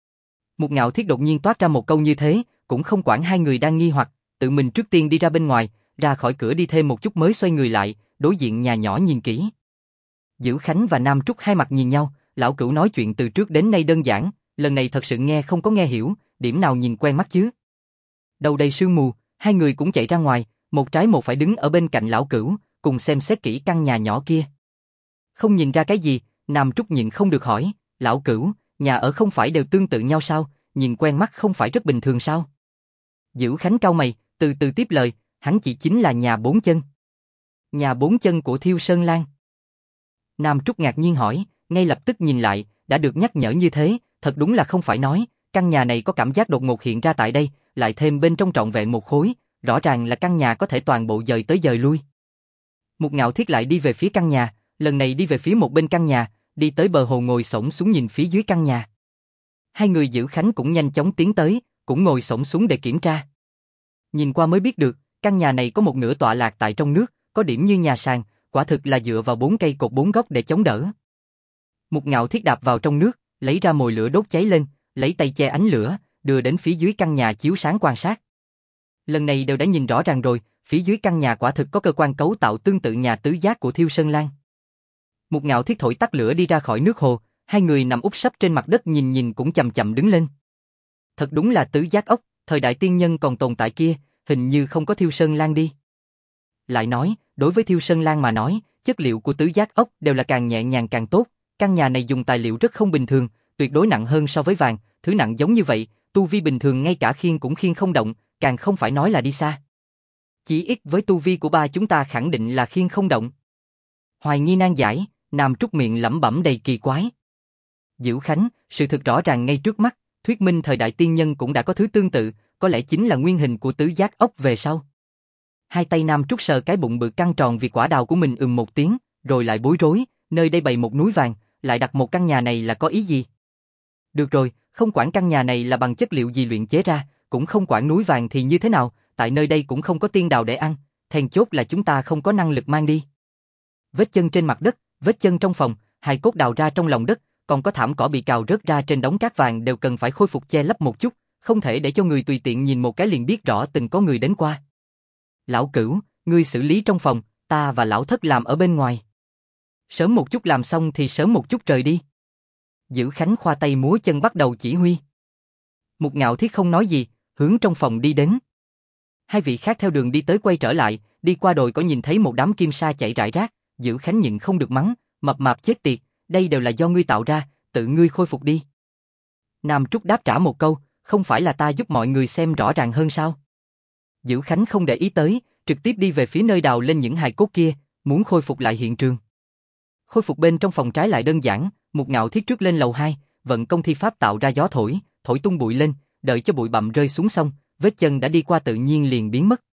A: Mục Ngạo Thiết đột nhiên toát ra một câu như thế, cũng không quản hai người đang nghi hoặc, tự mình trước tiên đi ra bên ngoài, ra khỏi cửa đi thêm một chút mới xoay người lại, đối diện nhà nhỏ nhìn kỹ. Dữ Khánh và Nam Trúc hai mặt nhìn nhau, lão Cửu nói chuyện từ trước đến nay đơn giản, lần này thật sự nghe không có nghe hiểu, điểm nào nhìn quen mắt chứ? Đầu đầy sương mù, hai người cũng chạy ra ngoài, một trái một phải đứng ở bên cạnh lão Cửu, cùng xem xét kỹ căn nhà nhỏ kia. Không nhìn ra cái gì, Nam Trúc nhịn không được hỏi, lão Cửu, nhà ở không phải đều tương tự nhau sao, nhìn quen mắt không phải rất bình thường sao? Dữ Khánh cau mày, từ từ tiếp lời, hắn chỉ chính là nhà bốn chân. Nhà bốn chân của Thiêu Sơn Lan. Nam Trúc ngạc nhiên hỏi, ngay lập tức nhìn lại, đã được nhắc nhở như thế, thật đúng là không phải nói, căn nhà này có cảm giác đột ngột hiện ra tại đây, lại thêm bên trong trọn vẹn một khối, rõ ràng là căn nhà có thể toàn bộ dời tới dời lui. Mục Ngạo Thiết lại đi về phía căn nhà, lần này đi về phía một bên căn nhà, đi tới bờ hồ ngồi xổm xuống nhìn phía dưới căn nhà. Hai người Dữ Khánh cũng nhanh chóng tiến tới, cũng ngồi xổm xuống để kiểm tra. Nhìn qua mới biết được, căn nhà này có một nửa tọa lạc tại trong nước, có điểm như nhà sàn, quả thực là dựa vào 4 cây cột 4 góc để chống đỡ. Mục Ngạo Thiết đạp vào trong nước, lấy ra mồi lửa đốt cháy lên, lấy tay che ánh lửa, đưa đến phía dưới căn nhà chiếu sáng quan sát. Lần này đều đã nhìn rõ ràng rồi, phía dưới căn nhà quả thực có cơ quan cấu tạo tương tự nhà tứ giác của Thiêu Sơn Lan. Mục Ngạo Thiết thổi tắt lửa đi ra khỏi nước hồ, hai người nằm úp sấp trên mặt đất nhìn cũng chậm chậm đứng lên. Thật đúng là tứ giác ốc, thời đại tiên nhân còn tồn tại kia, hình như không có Thiêu Sơn Lan đi. Lại nói, đối với Thiêu Sơn Lan mà nói, chất liệu của tứ giác ốc đều là càng nhẹ nhàng càng tốt, căn nhà này dùng tài liệu rất không bình thường, tuyệt đối nặng hơn so với vàng, thứ nặng giống như vậy, tu vi bình thường ngay cả khiêng cũng khiêng không động, càng không phải nói là đi xa. Chỉ ít với tu vi của ba chúng ta khẳng định là khiêng không động. Hoài nghi nan giải, Nam Trúc miệng lẩm bẩm đầy kỳ quái. Dữ Khánh, sự thực rõ ràng ngay trước mắt, thuyết minh thời đại tiên nhân cũng đã có thứ tương tự, có lẽ chính là nguyên hình của tứ giác ốc về sau. Hai tay Nam Trúc sờ cái bụng bự căng tròn vì quả đào của mình một tiếng, rồi lại bối rối, nơi đây bày một núi vàng, lại đặt một căn nhà này là có ý gì? Được rồi, không quản căn nhà này là bằng chất liệu gì luyện chế ra, cũng không quản núi vàng thì như thế nào, tại nơi đây cũng không có tiên đào để ăn, then chốt là chúng ta không có năng lực mang đi. Vết chân trên mặt đất, vết chân trong phòng, hài cốt đào ra trong lòng đất, còn có thảm cỏ bị cào rớt ra trên đống cát vàng đều cần phải khôi phục che lấp một chút, không thể để cho người tùy tiện nhìn một cái liền biết rõ từng có người đến qua. Lão Cửu, ngươi xử lý trong phòng, ta và lão Thất làm ở bên ngoài. Sớm một chút làm xong thì sớm một chút rời đi. Dữ Khánh khoa tay múa chân bắt đầu chỉ huy. Mục Ngạo Thiết không nói gì, hướng trong phòng đi đến. Hai vị khác theo đường đi tới quay trở lại, đi qua đồi có nhìn thấy một đám kim sa chạy rải rác, Dữ Khánh nhịn không được mắng, mập mạp chết tiệt, đây đều là do ngươi tạo ra, tự ngươi khôi phục đi. Nam Trúc đáp trả một câu, không phải là ta giúp mọi người xem rõ ràng hơn sao? Dữ Khánh không để ý tới, trực tiếp đi về phía nơi đào lên những hài cốt kia, muốn khôi phục lại hiện trường. Khôi phục bên trong phòng trái lại đơn giản, Mục Ngạo Thiết trước lên lầu 2, vận công thi pháp tạo ra gió thổi, thổi tung bụi lên, đợi cho bụi bặm rơi xuống xong, vết chân đã đi qua tự nhiên liền biến mất.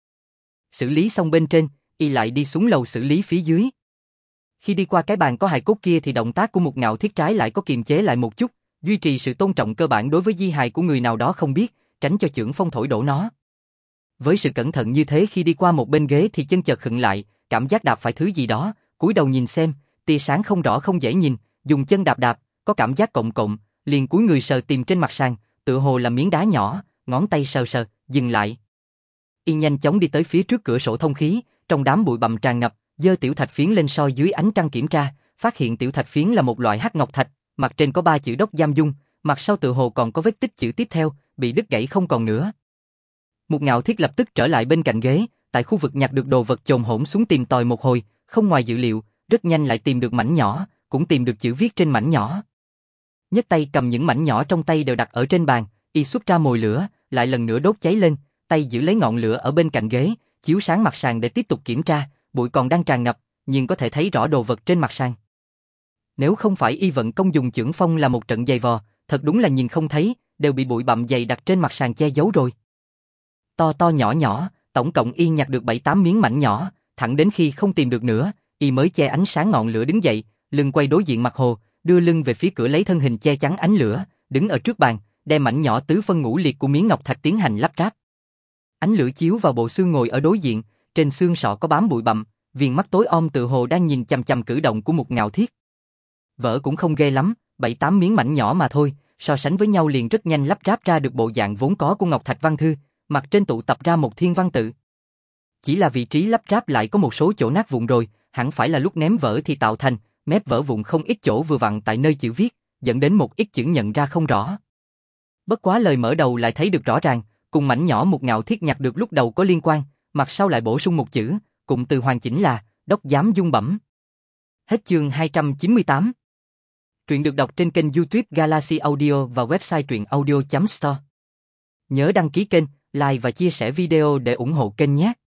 A: Xử lý xong bên trên, y lại đi xuống lầu xử lý phía dưới. Khi đi qua cái bàn có hài cốt kia thì động tác của Mục Ngạo Thiết trái lại có kiềm chế lại một chút, duy trì sự tôn trọng cơ bản đối với di hài của người nào đó không biết, tránh cho chưởng phong thổi đổ nó. Với sự cẩn thận như thế khi đi qua một bên ghế thì chân chợt khựng lại, cảm giác đạp phải thứ gì đó, cúi đầu nhìn xem, tia sáng không rõ không dễ nhìn, dùng chân đạp đạp, có cảm giác cộm cộm, liền cúi người sờ tìm trên mặt sàn, tựa hồ là miếng đá nhỏ, ngón tay sờ sờ, dừng lại. Y nhanh chóng đi tới phía trước cửa sổ thông khí, trong đám bụi bặm tràn ngập, giơ tiểu thạch phiến lên soi dưới ánh trăng kiểm tra, phát hiện tiểu thạch phiến là một loại hắc ngọc thạch, mặt trên có 3 chữ Đốc Giam Dung, mặt sau tựa hồ còn có vết tích chữ tiếp theo, bị đứt gãy không còn nữa. Mục Ngạo Thiết lập tức trở lại bên cạnh ghế, tại khu vực nhặt được đồ vật chồn hổn xuống tìm tòi một hồi, không ngoài dự liệu, rất nhanh lại tìm được mảnh nhỏ, cũng tìm được chữ viết trên mảnh nhỏ. Nhấc tay cầm những mảnh nhỏ trong tay đều đặt ở trên bàn, y xuất ra mồi lửa, lại lần nữa đốt cháy lên, tay giữ lấy ngọn lửa ở bên cạnh ghế, chiếu sáng mặt sàn để tiếp tục kiểm tra, bụi còn đang tràn ngập, nhưng có thể thấy rõ đồ vật trên mặt sàn. Nếu không phải y vận công dùng chưởng phong là một trận dày vò, thật đúng là nhìn không thấy, đều bị bụi bặm dày đặc trên mặt sàn che giấu rồi. To to nhỏ nhỏ, tổng cộng y nhặt được 7-8 miếng mảnh nhỏ, thẳng đến khi không tìm được nữa, y mới che ánh sáng ngọn lửa đứng dậy, lưng quay đối diện mặt hồ, đưa lưng về phía cửa lấy thân hình che chắn ánh lửa, đứng ở trước bàn, đem mảnh nhỏ tứ phân ngũ liệt của miếng ngọc thạch tiến hành lắp ráp. Ánh lửa chiếu vào bộ xương ngồi ở đối diện, trên xương sọ có bám bụi bặm, viền mắt tối om tựa hồ đang nhìn chằm chằm cử động của Mục Ngạo Thiết. Vỡ cũng không ghê lắm, 7-8 miếng mảnh nhỏ mà thôi, so sánh với nhau liền rất nhanh lắp ráp ra được bộ dạng vốn có của ngọc thạch văn thư, mặt trên tụ tập ra một thiên văn tự. Chỉ là vị trí lắp ráp lại có một số chỗ nát vụn rồi, hẳn phải là lúc ném vỡ thì tạo thành, mép vỡ vụn không ít chỗ vừa vặn tại nơi chữ viết, dẫn đến một ít chữ nhận ra không rõ. Bất quá lời mở đầu lại thấy được rõ ràng, cùng mảnh nhỏ Mục Ngạo Thiết nhặt được lúc đầu có liên quan, mặt sau lại bổ sung một chữ, cụm từ hoàn chỉnh là Đốc Giám Dung Bẩm. Hết chương 298. Truyện được đọc trên kênh YouTube Galaxy Audio và website truyệnaudio.store. Nhớ đăng ký kênh, like và chia sẻ video để ủng hộ kênh nhé.